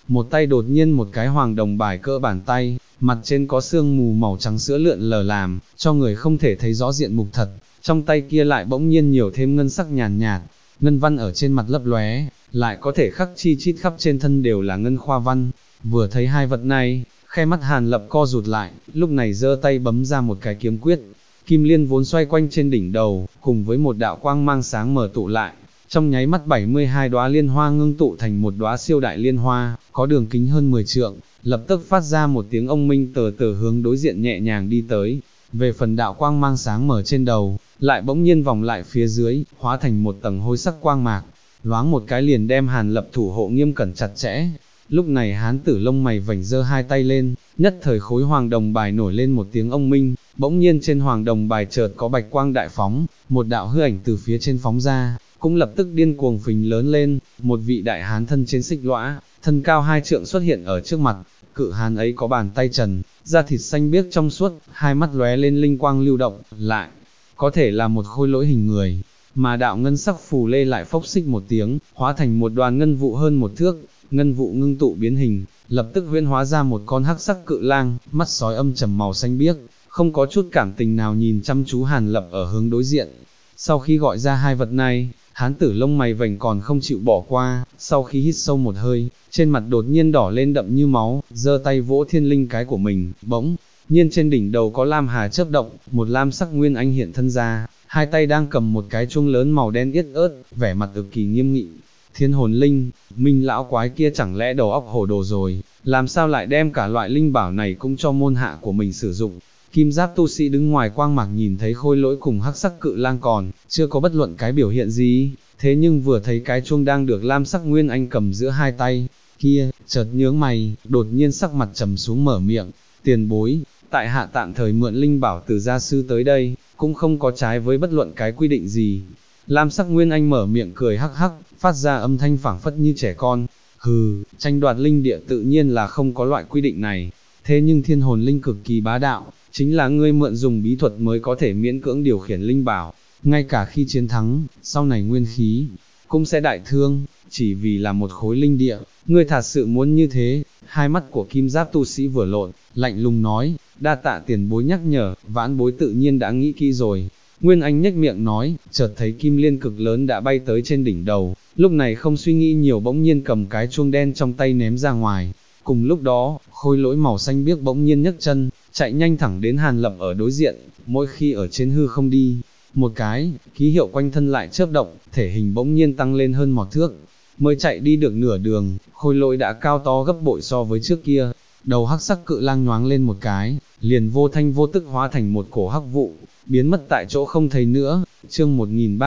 một tay đột nhiên một cái hoàng đồng bài cỡ bàn tay, mặt trên có sương mù màu trắng sữa lượn lờ làm, cho người không thể thấy rõ diện mục thật, trong tay kia lại bỗng nhiên nhiều thêm ngân sắc nhàn nhạt, ngân văn ở trên mặt lấp lóe, lại có thể khắc chi chít khắp trên thân đều là ngân khoa văn. Vừa thấy hai vật này, khe mắt Hàn Lập co rụt lại, lúc này giơ tay bấm ra một cái kiếm quyết, kim liên vốn xoay quanh trên đỉnh đầu, cùng với một đạo quang mang sáng mở tụ lại, trong nháy mắt 72 đóa liên hoa ngưng tụ thành một đóa siêu đại liên hoa, có đường kính hơn 10 trượng, lập tức phát ra một tiếng ông minh tờ tờ hướng đối diện nhẹ nhàng đi tới. Về phần đạo quang mang sáng mở trên đầu, lại bỗng nhiên vòng lại phía dưới, hóa thành một tầng hôi sắc quang mạc, loáng một cái liền đem Hàn Lập thủ hộ nghiêm cẩn chặt chẽ. Lúc này hán tử lông mày vảnh giơ hai tay lên, nhất thời khối hoàng đồng bài nổi lên một tiếng ông minh, bỗng nhiên trên hoàng đồng bài chợt có bạch quang đại phóng, một đạo hư ảnh từ phía trên phóng ra, cũng lập tức điên cuồng phình lớn lên, một vị đại hán thân trên xích lõa, thân cao 2 trượng xuất hiện ở trước mặt, cự hán ấy có bàn tay trần, da thịt xanh biếc trong suốt, hai mắt lóe lên linh quang lưu động, lại có thể là một khôi lỗi hình người, mà đạo ngân sắc phù lê lại phốc xích một tiếng, hóa thành một đoàn ngân vụ hơn một thước, ngân vụ ngưng tụ biến hình, lập tức huyễn hóa ra một con hắc sắc cự lang, mắt sói âm trầm màu xanh biếc, không có chút cảm tình nào nhìn chăm chú Hàn Lập ở hướng đối diện. Sau khi gọi ra hai vật này, hán tử lông mày vành còn không chịu bỏ qua, sau khi hít sâu một hơi, trên mặt đột nhiên đỏ lên đậm như máu, giơ tay vỗ thiên linh cái của mình, bỗng nhiên trên đỉnh đầu có lam hà chớp động, một lam sắc nguyên anh hiện thân ra, hai tay đang cầm một cái chuông lớn màu đen yết ớt, vẻ mặt cực kỳ nghiêm nghị. Thiên hồn linh, Minh lão quái kia chẳng lẽ đầu óc hổ đồ rồi, làm sao lại đem cả loại linh bảo này cũng cho môn hạ của mình sử dụng. Kim giáp tu sĩ đứng ngoài quang mạc nhìn thấy khôi lỗi cùng hắc sắc cự lang còn, chưa có bất luận cái biểu hiện gì, thế nhưng vừa thấy cái chuông đang được lam sắc nguyên anh cầm giữa hai tay, kia, chợt nhướng mày, đột nhiên sắc mặt trầm xuống mở miệng, tiền bối, tại hạ tạm thời mượn linh bảo từ gia sư tới đây, cũng không có trái với bất luận cái quy định gì. Lam sắc nguyên anh mở miệng cười hắc hắc, phát ra âm thanh phảng phất như trẻ con, hừ, tranh đoạt linh địa tự nhiên là không có loại quy định này, thế nhưng thiên hồn linh cực kỳ bá đạo, chính là ngươi mượn dùng bí thuật mới có thể miễn cưỡng điều khiển linh bảo, ngay cả khi chiến thắng, sau này nguyên khí, cũng sẽ đại thương, chỉ vì là một khối linh địa, ngươi thật sự muốn như thế. Hai mắt của kim giáp tu sĩ vừa lộn, lạnh lùng nói, đa tạ tiền bối nhắc nhở, vãn bối tự nhiên đã nghĩ kỹ rồi. Nguyên Anh nhếch miệng nói, chợt thấy kim liên cực lớn đã bay tới trên đỉnh đầu, lúc này không suy nghĩ nhiều bỗng nhiên cầm cái chuông đen trong tay ném ra ngoài. Cùng lúc đó, khôi lỗi màu xanh biếc bỗng nhiên nhấc chân, chạy nhanh thẳng đến Hàn Lập ở đối diện, mỗi khi ở trên hư không đi, một cái, ký hiệu quanh thân lại chớp động, thể hình bỗng nhiên tăng lên hơn một thước. Mới chạy đi được nửa đường, khôi lỗi đã cao to gấp bội so với trước kia, đầu hắc sắc cự lang nhoáng lên một cái, liền vô thanh vô tức hóa thành một cổ hắc vụ, biến mất tại chỗ không thấy nữa. Chương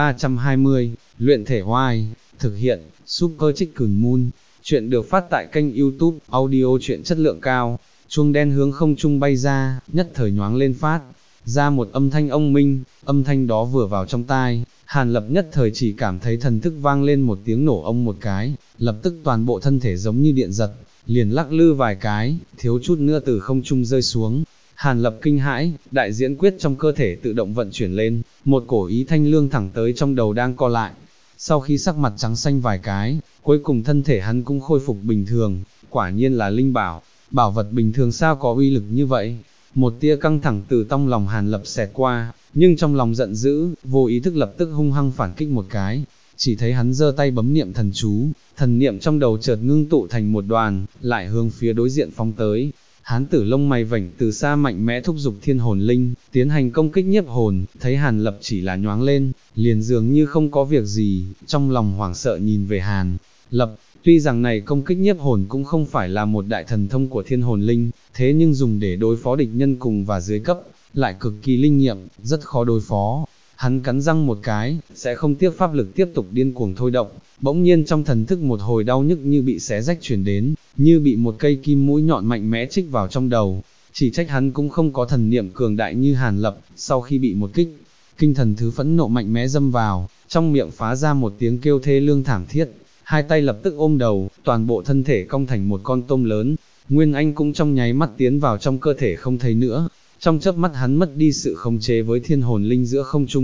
1320, luyện thể hoai, thực hiện, Super Chicken Moon. Chuyện được phát tại kênh YouTube, audio truyện chất lượng cao. Chuông đen hướng không trung bay ra, nhất thời nhoáng lên phát ra một âm thanh ông minh, âm thanh đó vừa vào trong tai, Hàn Lập nhất thời chỉ cảm thấy thần thức vang lên một tiếng nổ ông một cái, lập tức toàn bộ thân thể giống như điện giật, liền lắc lư vài cái, thiếu chút nữa từ không trung rơi xuống. Hàn Lập kinh hãi, đại diễn quyết trong cơ thể tự động vận chuyển lên, một cổ ý thanh lương thẳng tới trong đầu đang co lại. Sau khi sắc mặt trắng xanh vài cái, cuối cùng thân thể hắn cũng khôi phục bình thường, quả nhiên là linh bảo, bảo vật bình thường sao có uy lực như vậy. Một tia căng thẳng từ trong lòng Hàn Lập xẹt qua, nhưng trong lòng giận dữ, vô ý thức lập tức hung hăng phản kích một cái, chỉ thấy hắn giơ tay bấm niệm thần chú, thần niệm trong đầu chợt ngưng tụ thành một đoàn, lại hướng phía đối diện phóng tới. Hán tử lông mày vảnh từ xa mạnh mẽ thúc giục thiên hồn linh, tiến hành công kích nhiếp hồn, thấy Hàn Lập chỉ là nhoáng lên, liền dường như không có việc gì, trong lòng hoảng sợ nhìn về Hàn Lập. Tuy rằng này công kích nhiếp hồn cũng không phải là một đại thần thông của thiên hồn linh, thế nhưng dùng để đối phó địch nhân cùng và dưới cấp, lại cực kỳ linh nghiệm, rất khó đối phó. Hắn cắn răng một cái, sẽ không tiếc pháp lực tiếp tục điên cuồng thôi động, bỗng nhiên trong thần thức một hồi đau nhức như bị xé rách truyền đến, như bị một cây kim mũi nhọn mạnh mẽ chích vào trong đầu. Chỉ trách hắn cũng không có thần niệm cường đại như Hàn Lập, sau khi bị một kích, kinh thần thứ phẫn nộ mạnh mẽ dâm vào, trong miệng phá ra một tiếng kêu thê lương thảm thiết. Hai tay lập tức ôm đầu, toàn bộ thân thể cong thành một con tôm lớn, Nguyên Anh cũng trong nháy mắt tiến vào trong cơ thể không thấy nữa, trong chớp mắt hắn mất đi sự khống chế với thiên hồn linh giữa không trung,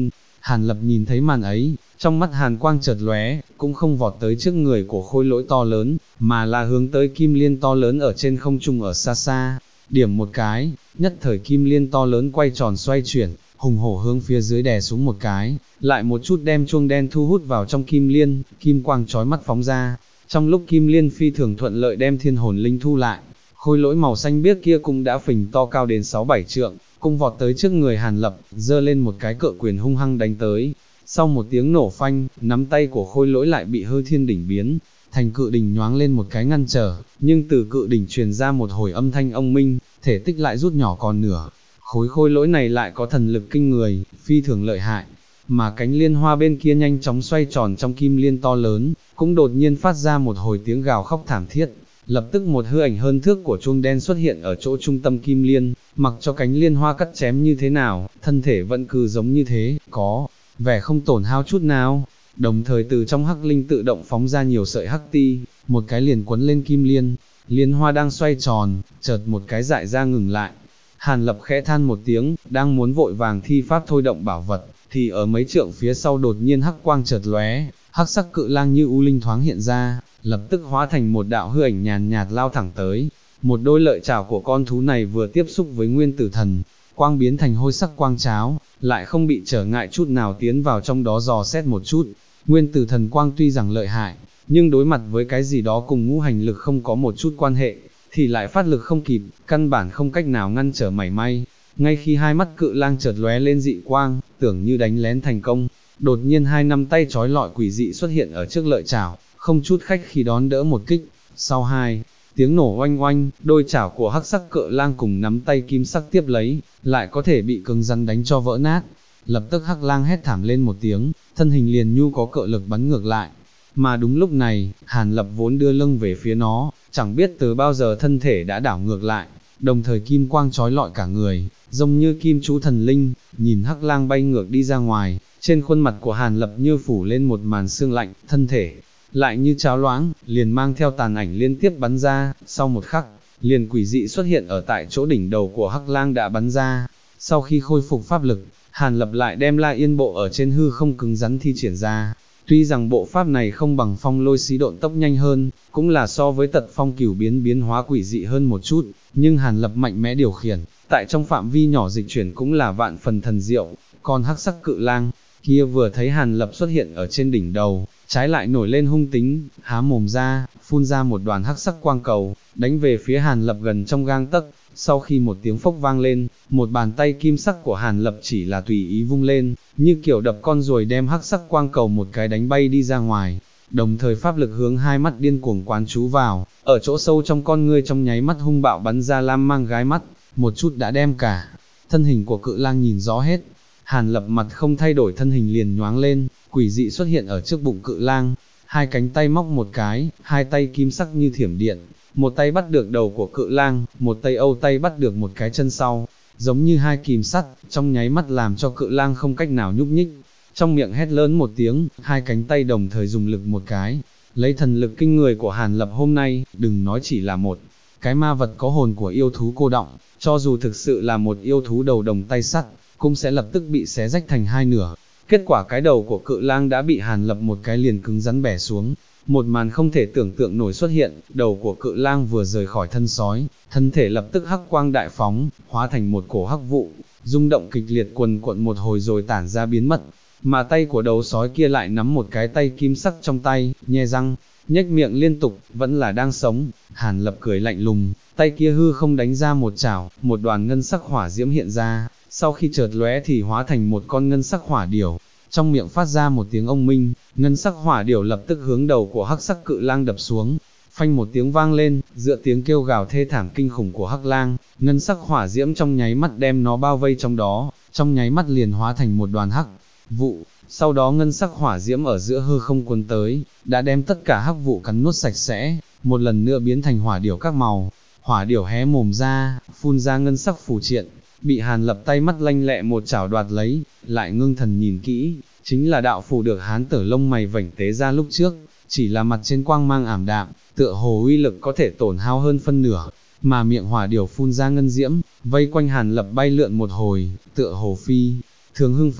Hàn Lập nhìn thấy màn ấy, trong mắt hàn quang chợt lóe, cũng không vọt tới trước người của khôi lỗi to lớn, mà là hướng tới kim liên to lớn ở trên không trung ở xa xa, điểm một cái, nhất thời kim liên to lớn quay tròn xoay chuyển, hùng hổ hướng phía dưới đè xuống một cái, lại một chút đem chuông đen thu hút vào trong kim liên, kim quang chói mắt phóng ra, trong lúc kim liên phi thường thuận lợi đem thiên hồn linh thu lại, khôi lỗi màu xanh biếc kia cũng đã phình to cao đến 6-7 trượng, cũng vọt tới trước người Hàn Lập, giơ lên một cái cự quyền hung hăng đánh tới. Sau một tiếng nổ phanh, nắm tay của khôi lỗi lại bị hư thiên đỉnh biến, thành cự đỉnh nhoáng lên một cái ngăn trở, nhưng từ cự đỉnh truyền ra một hồi âm thanh ông minh, thể tích lại rút nhỏ còn nửa. Khôi lỗi này lại có thần lực kinh người, phi thường lợi hại, mà cánh liên hoa bên kia nhanh chóng xoay tròn trong kim liên to lớn, cũng đột nhiên phát ra một hồi tiếng gào khóc thảm thiết. Lập tức một hư ảnh hơn thước của chuông đen xuất hiện ở chỗ trung tâm kim liên, mặc cho cánh liên hoa cắt chém như thế nào, thân thể vẫn cứ giống như thế, có vẻ không tổn hao chút nào. Đồng thời từ trong hắc linh tự động phóng ra nhiều sợi hắc ti, một cái liền quấn lên kim liên, liên hoa đang xoay tròn, chợt một cái dại ra ngừng lại. Hàn Lập khẽ than một tiếng, đang muốn vội vàng thi pháp thôi động bảo vật, thì ở mấy trượng phía sau đột nhiên hắc quang chợt lóe, hắc sắc cự lang như u linh thoáng hiện ra, lập tức hóa thành một đạo hư ảnh nhàn nhạt lao thẳng tới. Một đôi lợi chảo của con thú này vừa tiếp xúc với nguyên tử thần, quang biến thành hôi sắc quang cháo, lại không bị trở ngại chút nào tiến vào trong đó dò xét một chút. Nguyên tử thần quang tuy rằng lợi hại, nhưng đối mặt với cái gì đó cùng ngũ hành lực không có một chút quan hệ, thì lại phát lực không kịp, căn bản không cách nào ngăn trở mảy may. Ngay khi hai mắt cự lang chợt lóe lên dị quang, tưởng như đánh lén thành công, đột nhiên hai nắm tay trói lọi quỷ dị xuất hiện ở trước lợi chảo, không chút khách khí đón đỡ một kích. Sau hai tiếng nổ oanh oanh, đôi chảo của hắc sắc cự lang cùng nắm tay kim sắc tiếp lấy, lại có thể bị cứng rắn đánh cho vỡ nát. Lập tức hắc lang hét thảm lên một tiếng, thân hình liền nhu có cự lực bắn ngược lại. Mà đúng lúc này, Hàn Lập vốn đưa lưng về phía nó, chẳng biết từ bao giờ thân thể đã đảo ngược lại, đồng thời kim quang trói lọi cả người, giống như kim chú thần linh, nhìn hắc lang bay ngược đi ra ngoài, trên khuôn mặt của Hàn Lập như phủ lên một màn sương lạnh, thân thể lại như cháo loãng, liền mang theo tàn ảnh liên tiếp bắn ra, sau một khắc, liền quỷ dị xuất hiện ở tại chỗ đỉnh đầu của hắc lang đã bắn ra. Sau khi khôi phục pháp lực, Hàn Lập lại đem La Yên bộ ở trên hư không cứng rắn thi triển ra. Tuy rằng bộ pháp này không bằng phong lôi xí độn tốc nhanh hơn, cũng là so với tật phong cửu biến hóa quỷ dị hơn một chút, nhưng Hàn Lập mạnh mẽ điều khiển, tại trong phạm vi nhỏ dịch chuyển cũng là vạn phần thần diệu. Còn hắc sắc cự lang kia vừa thấy Hàn Lập xuất hiện ở trên đỉnh đầu, trái lại nổi lên hung tính, há mồm ra, phun ra một đoàn hắc sắc quang cầu, đánh về phía Hàn Lập gần trong gang tấc. Sau khi một tiếng phốc vang lên, một bàn tay kim sắc của Hàn Lập chỉ là tùy ý vung lên, như kiểu đập con ruồi đem hắc sắc quang cầu một cái đánh bay đi ra ngoài. Đồng thời pháp lực hướng hai mắt điên cuồng quán chú vào, ở chỗ sâu trong con ngươi trong nháy mắt hung bạo bắn ra lam mang gái mắt, một chút đã đem cả thân hình của cự lang nhìn rõ hết. Hàn Lập mặt không thay đổi, thân hình liền nhoáng lên, quỷ dị xuất hiện ở trước bụng cự lang, hai cánh tay móc một cái, hai tay kim sắc như thiểm điện, một tay bắt được đầu của cự lang, một tay âu tay bắt được một cái chân sau, giống như hai kìm sắt, trong nháy mắt làm cho cự lang không cách nào nhúc nhích. Trong miệng hét lớn một tiếng, hai cánh tay đồng thời dùng lực một cái, lấy thần lực kinh người của Hàn Lập hôm nay, đừng nói chỉ là một cái ma vật có hồn của yêu thú cô đọng, cho dù thực sự là một yêu thú đầu đồng tay sắt, cũng sẽ lập tức bị xé rách thành hai nửa. Kết quả cái đầu của cự lang đã bị Hàn Lập một cái liền cứng rắn bẻ xuống. Một màn không thể tưởng tượng nổi xuất hiện, đầu của cự lang vừa rời khỏi thân sói, thân thể lập tức hắc quang đại phóng, hóa thành một cổ hắc vụ, rung động kịch liệt quần quận một hồi rồi tản ra biến mất. Mà tay của đầu sói kia lại nắm một cái tay kim sắc trong tay, nhe răng, nhếch miệng liên tục, vẫn là đang sống. Hàn Lập cười lạnh lùng, tay kia hư không đánh ra một chảo, một đoàn ngân sắc hỏa diễm hiện ra, sau khi chợt lóe thì hóa thành một con ngân sắc hỏa điểu, trong miệng phát ra một tiếng ông minh, ngân sắc hỏa điểu lập tức hướng đầu của hắc sắc cự lang đập xuống. Phanh một tiếng vang lên, giữa tiếng kêu gào thê thảm kinh khủng của hắc lang, ngân sắc hỏa diễm trong nháy mắt đem nó bao vây trong đó, trong nháy mắt liền hóa thành một đoàn hắc vụ. Sau đó ngân sắc hỏa diễm ở giữa hư không cuốn tới, đã đem tất cả hắc vụ cắn nuốt sạch sẽ, một lần nữa biến thành hỏa điểu các màu. Hỏa điểu hé mồm ra, phun ra ngân sắc phù triện, bị Hàn Lập tay mắt lanh lẹ một chảo đoạt lấy, lại ngưng thần nhìn kỹ, chính là đạo phù được Hán Tử lông mày vảnh tế ra lúc trước, chỉ là mặt trên quang mang ảm đạm, tựa hồ uy lực có thể tổn hao hơn phân nửa, mà miệng hỏa điểu phun ra ngân diễm, vây quanh Hàn Lập bay lượn một hồi, tựa hồ phi thường hưng phấn.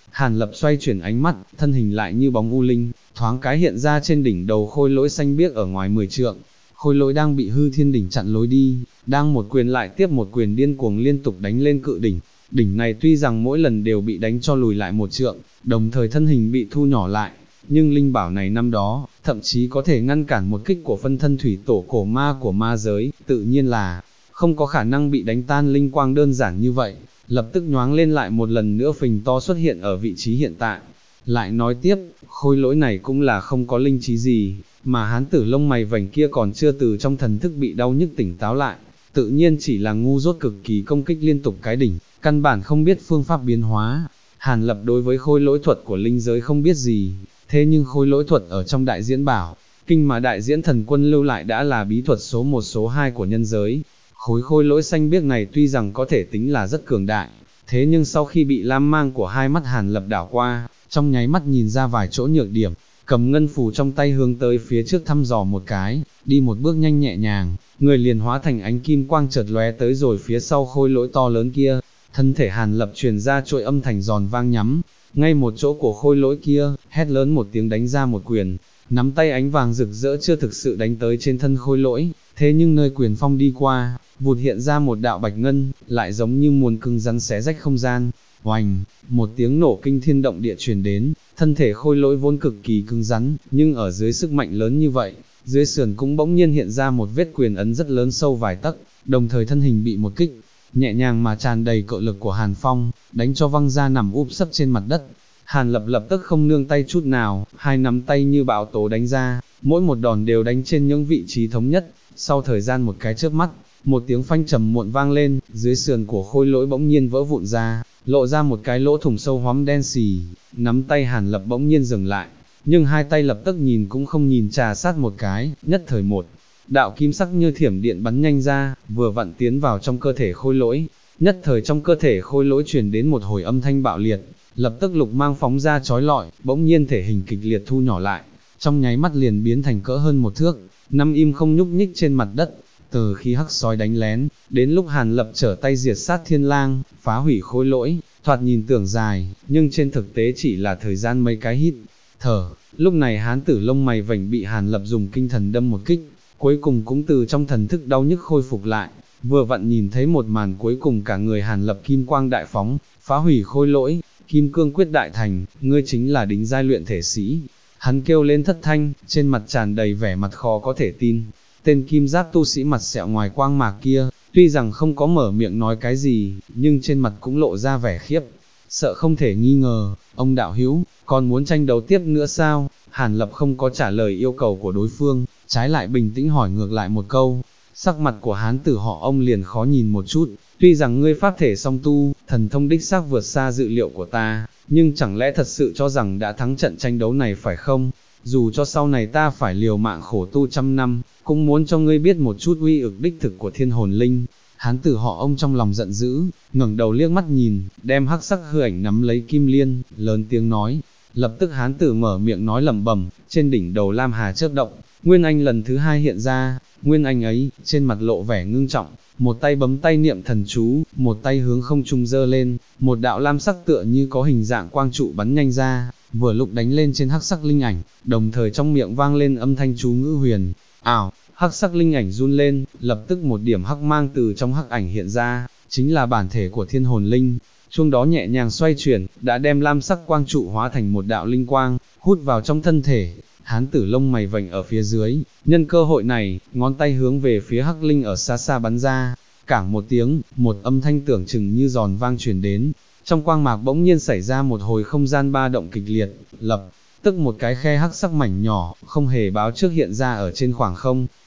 Hàn Lập xoay chuyển ánh mắt, thân hình lại như bóng u linh, thoáng cái hiện ra trên đỉnh đầu khôi lỗi xanh biếc ở ngoài 10 trượng. Khôi lỗi đang bị hư thiên đỉnh chặn lối đi, đang một quyền lại tiếp một quyền điên cuồng liên tục đánh lên cự đỉnh. Đỉnh này tuy rằng mỗi lần đều bị đánh cho lùi lại một trượng, đồng thời thân hình bị thu nhỏ lại, nhưng linh bảo này năm đó, thậm chí có thể ngăn cản một kích của phân thân thủy tổ cổ ma của ma giới, tự nhiên là không có khả năng bị đánh tan linh quang đơn giản như vậy, lập tức nhoáng lên lại một lần nữa phình to xuất hiện ở vị trí hiện tại. Lại nói tiếp, khôi lỗi này cũng là không có linh trí gì, mà hán tử lông mày vành kia còn chưa từ trong thần thức bị đau nhức tỉnh táo lại, tự nhiên chỉ là ngu dốt cực kỳ công kích liên tục cái đỉnh, căn bản không biết phương pháp biến hóa. Hàn Lập đối với khôi lỗi thuật của linh giới không biết gì, thế nhưng khôi lỗi thuật ở trong đại diễn bảo, kinh mà đại diễn thần quân lưu lại đã là bí thuật số 1 số 2 của nhân giới. Khối khôi lỗi xanh biếc này tuy rằng có thể tính là rất cường đại, thế nhưng sau khi bị lam mang của hai mắt Hàn Lập đảo qua, trong nháy mắt nhìn ra vài chỗ nhược điểm, cầm ngân phù trong tay hướng tới phía trước thăm dò một cái, đi một bước nhanh nhẹ nhàng, người liền hóa thành ánh kim quang chợt lóe tới rồi phía sau khôi lỗi to lớn kia. Thân thể Hàn Lập truyền ra trội âm thành giòn vang nhắm, ngay một chỗ của khôi lỗi kia, hét lớn một tiếng đánh ra một quyền, nắm tay ánh vàng rực rỡ chưa thực sự đánh tới trên thân khôi lỗi, thế nhưng nơi quyền phong đi qua, vụt hiện ra một đạo bạch ngân, lại giống như muốn cứng rắn xé rách không gian. Oành, một tiếng nổ kinh thiên động địa truyền đến, thân thể khôi lỗi vốn cực kỳ cứng rắn, nhưng ở dưới sức mạnh lớn như vậy, dưới sườn cũng bỗng nhiên hiện ra một vết quyền ấn rất lớn sâu vài tấc, đồng thời thân hình bị một kích nhẹ nhàng mà tràn đầy cự lực của Hàn Phong, đánh cho văng ra nằm úp sấp trên mặt đất. Hàn Lập lập tức không nương tay chút nào, hai nắm tay như bão tố đánh ra, mỗi một đòn đều đánh trên những vị trí thống nhất. Sau thời gian một cái chớp mắt, một tiếng phanh trầm muộn vang lên, dưới sườn của khôi lỗi bỗng nhiên vỡ vụn ra, lộ ra một cái lỗ thủng sâu hoắm đen xì. Nắm tay Hàn Lập bỗng nhiên dừng lại, nhưng hai tay lập tức nhìn cũng không nhìn trà sát một cái, nhất thời một đạo kim sắc như thiểm điện bắn nhanh ra, vừa vặn tiến vào trong cơ thể khôi lỗi. Nhất thời trong cơ thể khôi lỗi truyền đến một hồi âm thanh bạo liệt, lập tức lục mang phóng ra chói lọi, bỗng nhiên thể hình kịch liệt thu nhỏ lại, trong nháy mắt liền biến thành cỡ hơn một thước, nằm im không nhúc nhích trên mặt đất. Từ khi hắc sói đánh lén, đến lúc Hàn Lập trở tay diệt sát thiên lang, phá hủy khôi lỗi, thoạt nhìn tưởng dài, nhưng trên thực tế chỉ là thời gian mấy cái hít thở. Lúc này hán tử lông mày vảnh bị Hàn Lập dùng kinh thần đâm một kích, cuối cùng cũng từ trong thần thức đau nhức khôi phục lại, vừa vặn nhìn thấy một màn cuối cùng cả người Hàn Lập kim quang đại phóng, phá hủy khôi lỗi, kim cương quyết đại thành, ngươi chính là đính giai luyện thể sĩ. Hắn kêu lên thất thanh, trên mặt tràn đầy vẻ mặt khó có thể tin. Tên kim giáp tu sĩ mặt sẹo ngoài quang mạc kia, tuy rằng không có mở miệng nói cái gì, nhưng trên mặt cũng lộ ra vẻ khiếp sợ không thể nghi ngờ. Ông đạo hữu, còn muốn tranh đấu tiếp nữa sao? Hàn Lập không có trả lời yêu cầu của đối phương, trái lại bình tĩnh hỏi ngược lại một câu. Sắc mặt của hán tử họ ông liền khó nhìn một chút, tuy rằng ngươi pháp thể song tu, thần thông đích xác vượt xa dự liệu của ta, nhưng chẳng lẽ thật sự cho rằng đã thắng trận tranh đấu này phải không? Dù cho sau này ta phải liều mạng khổ tu trăm năm, cũng muốn cho ngươi biết một chút uy lực đích thực của thiên hồn linh. Hán tử họ ông trong lòng giận dữ, ngẩng đầu liếc mắt nhìn, đem hắc sắc hư ảnh nắm lấy kim liên, lớn tiếng nói. Lập tức hán tử mở miệng nói lẩm bẩm, trên đỉnh đầu lam hà chớp động, nguyên anh lần thứ hai hiện ra. Nguyên anh ấy, trên mặt lộ vẻ ngưng trọng, một tay bấm tay niệm thần chú, một tay hướng không trung giơ lên, một đạo lam sắc tựa như có hình dạng quang trụ bắn nhanh ra, vừa lúc đánh lên trên hắc sắc linh ảnh, đồng thời trong miệng vang lên âm thanh chú ngữ huyền ảo. Hắc sắc linh ảnh run lên, lập tức một điểm hắc mang từ trong hắc ảnh hiện ra, chính là bản thể của thiên hồn linh. Chuông đó nhẹ nhàng xoay chuyển, đã đem lam sắc quang trụ hóa thành một đạo linh quang, hút vào trong thân thể. Hán tử lông mày vành ở phía dưới, nhân cơ hội này, ngón tay hướng về phía hắc linh ở xa xa bắn ra. Cảng một tiếng, một âm thanh tưởng chừng như giòn vang truyền đến, trong quang mạc bỗng nhiên xảy ra một hồi không gian ba động kịch liệt, lập tức một cái khe hắc sắc mảnh nhỏ, không hề báo trước hiện ra ở trên khoảng không.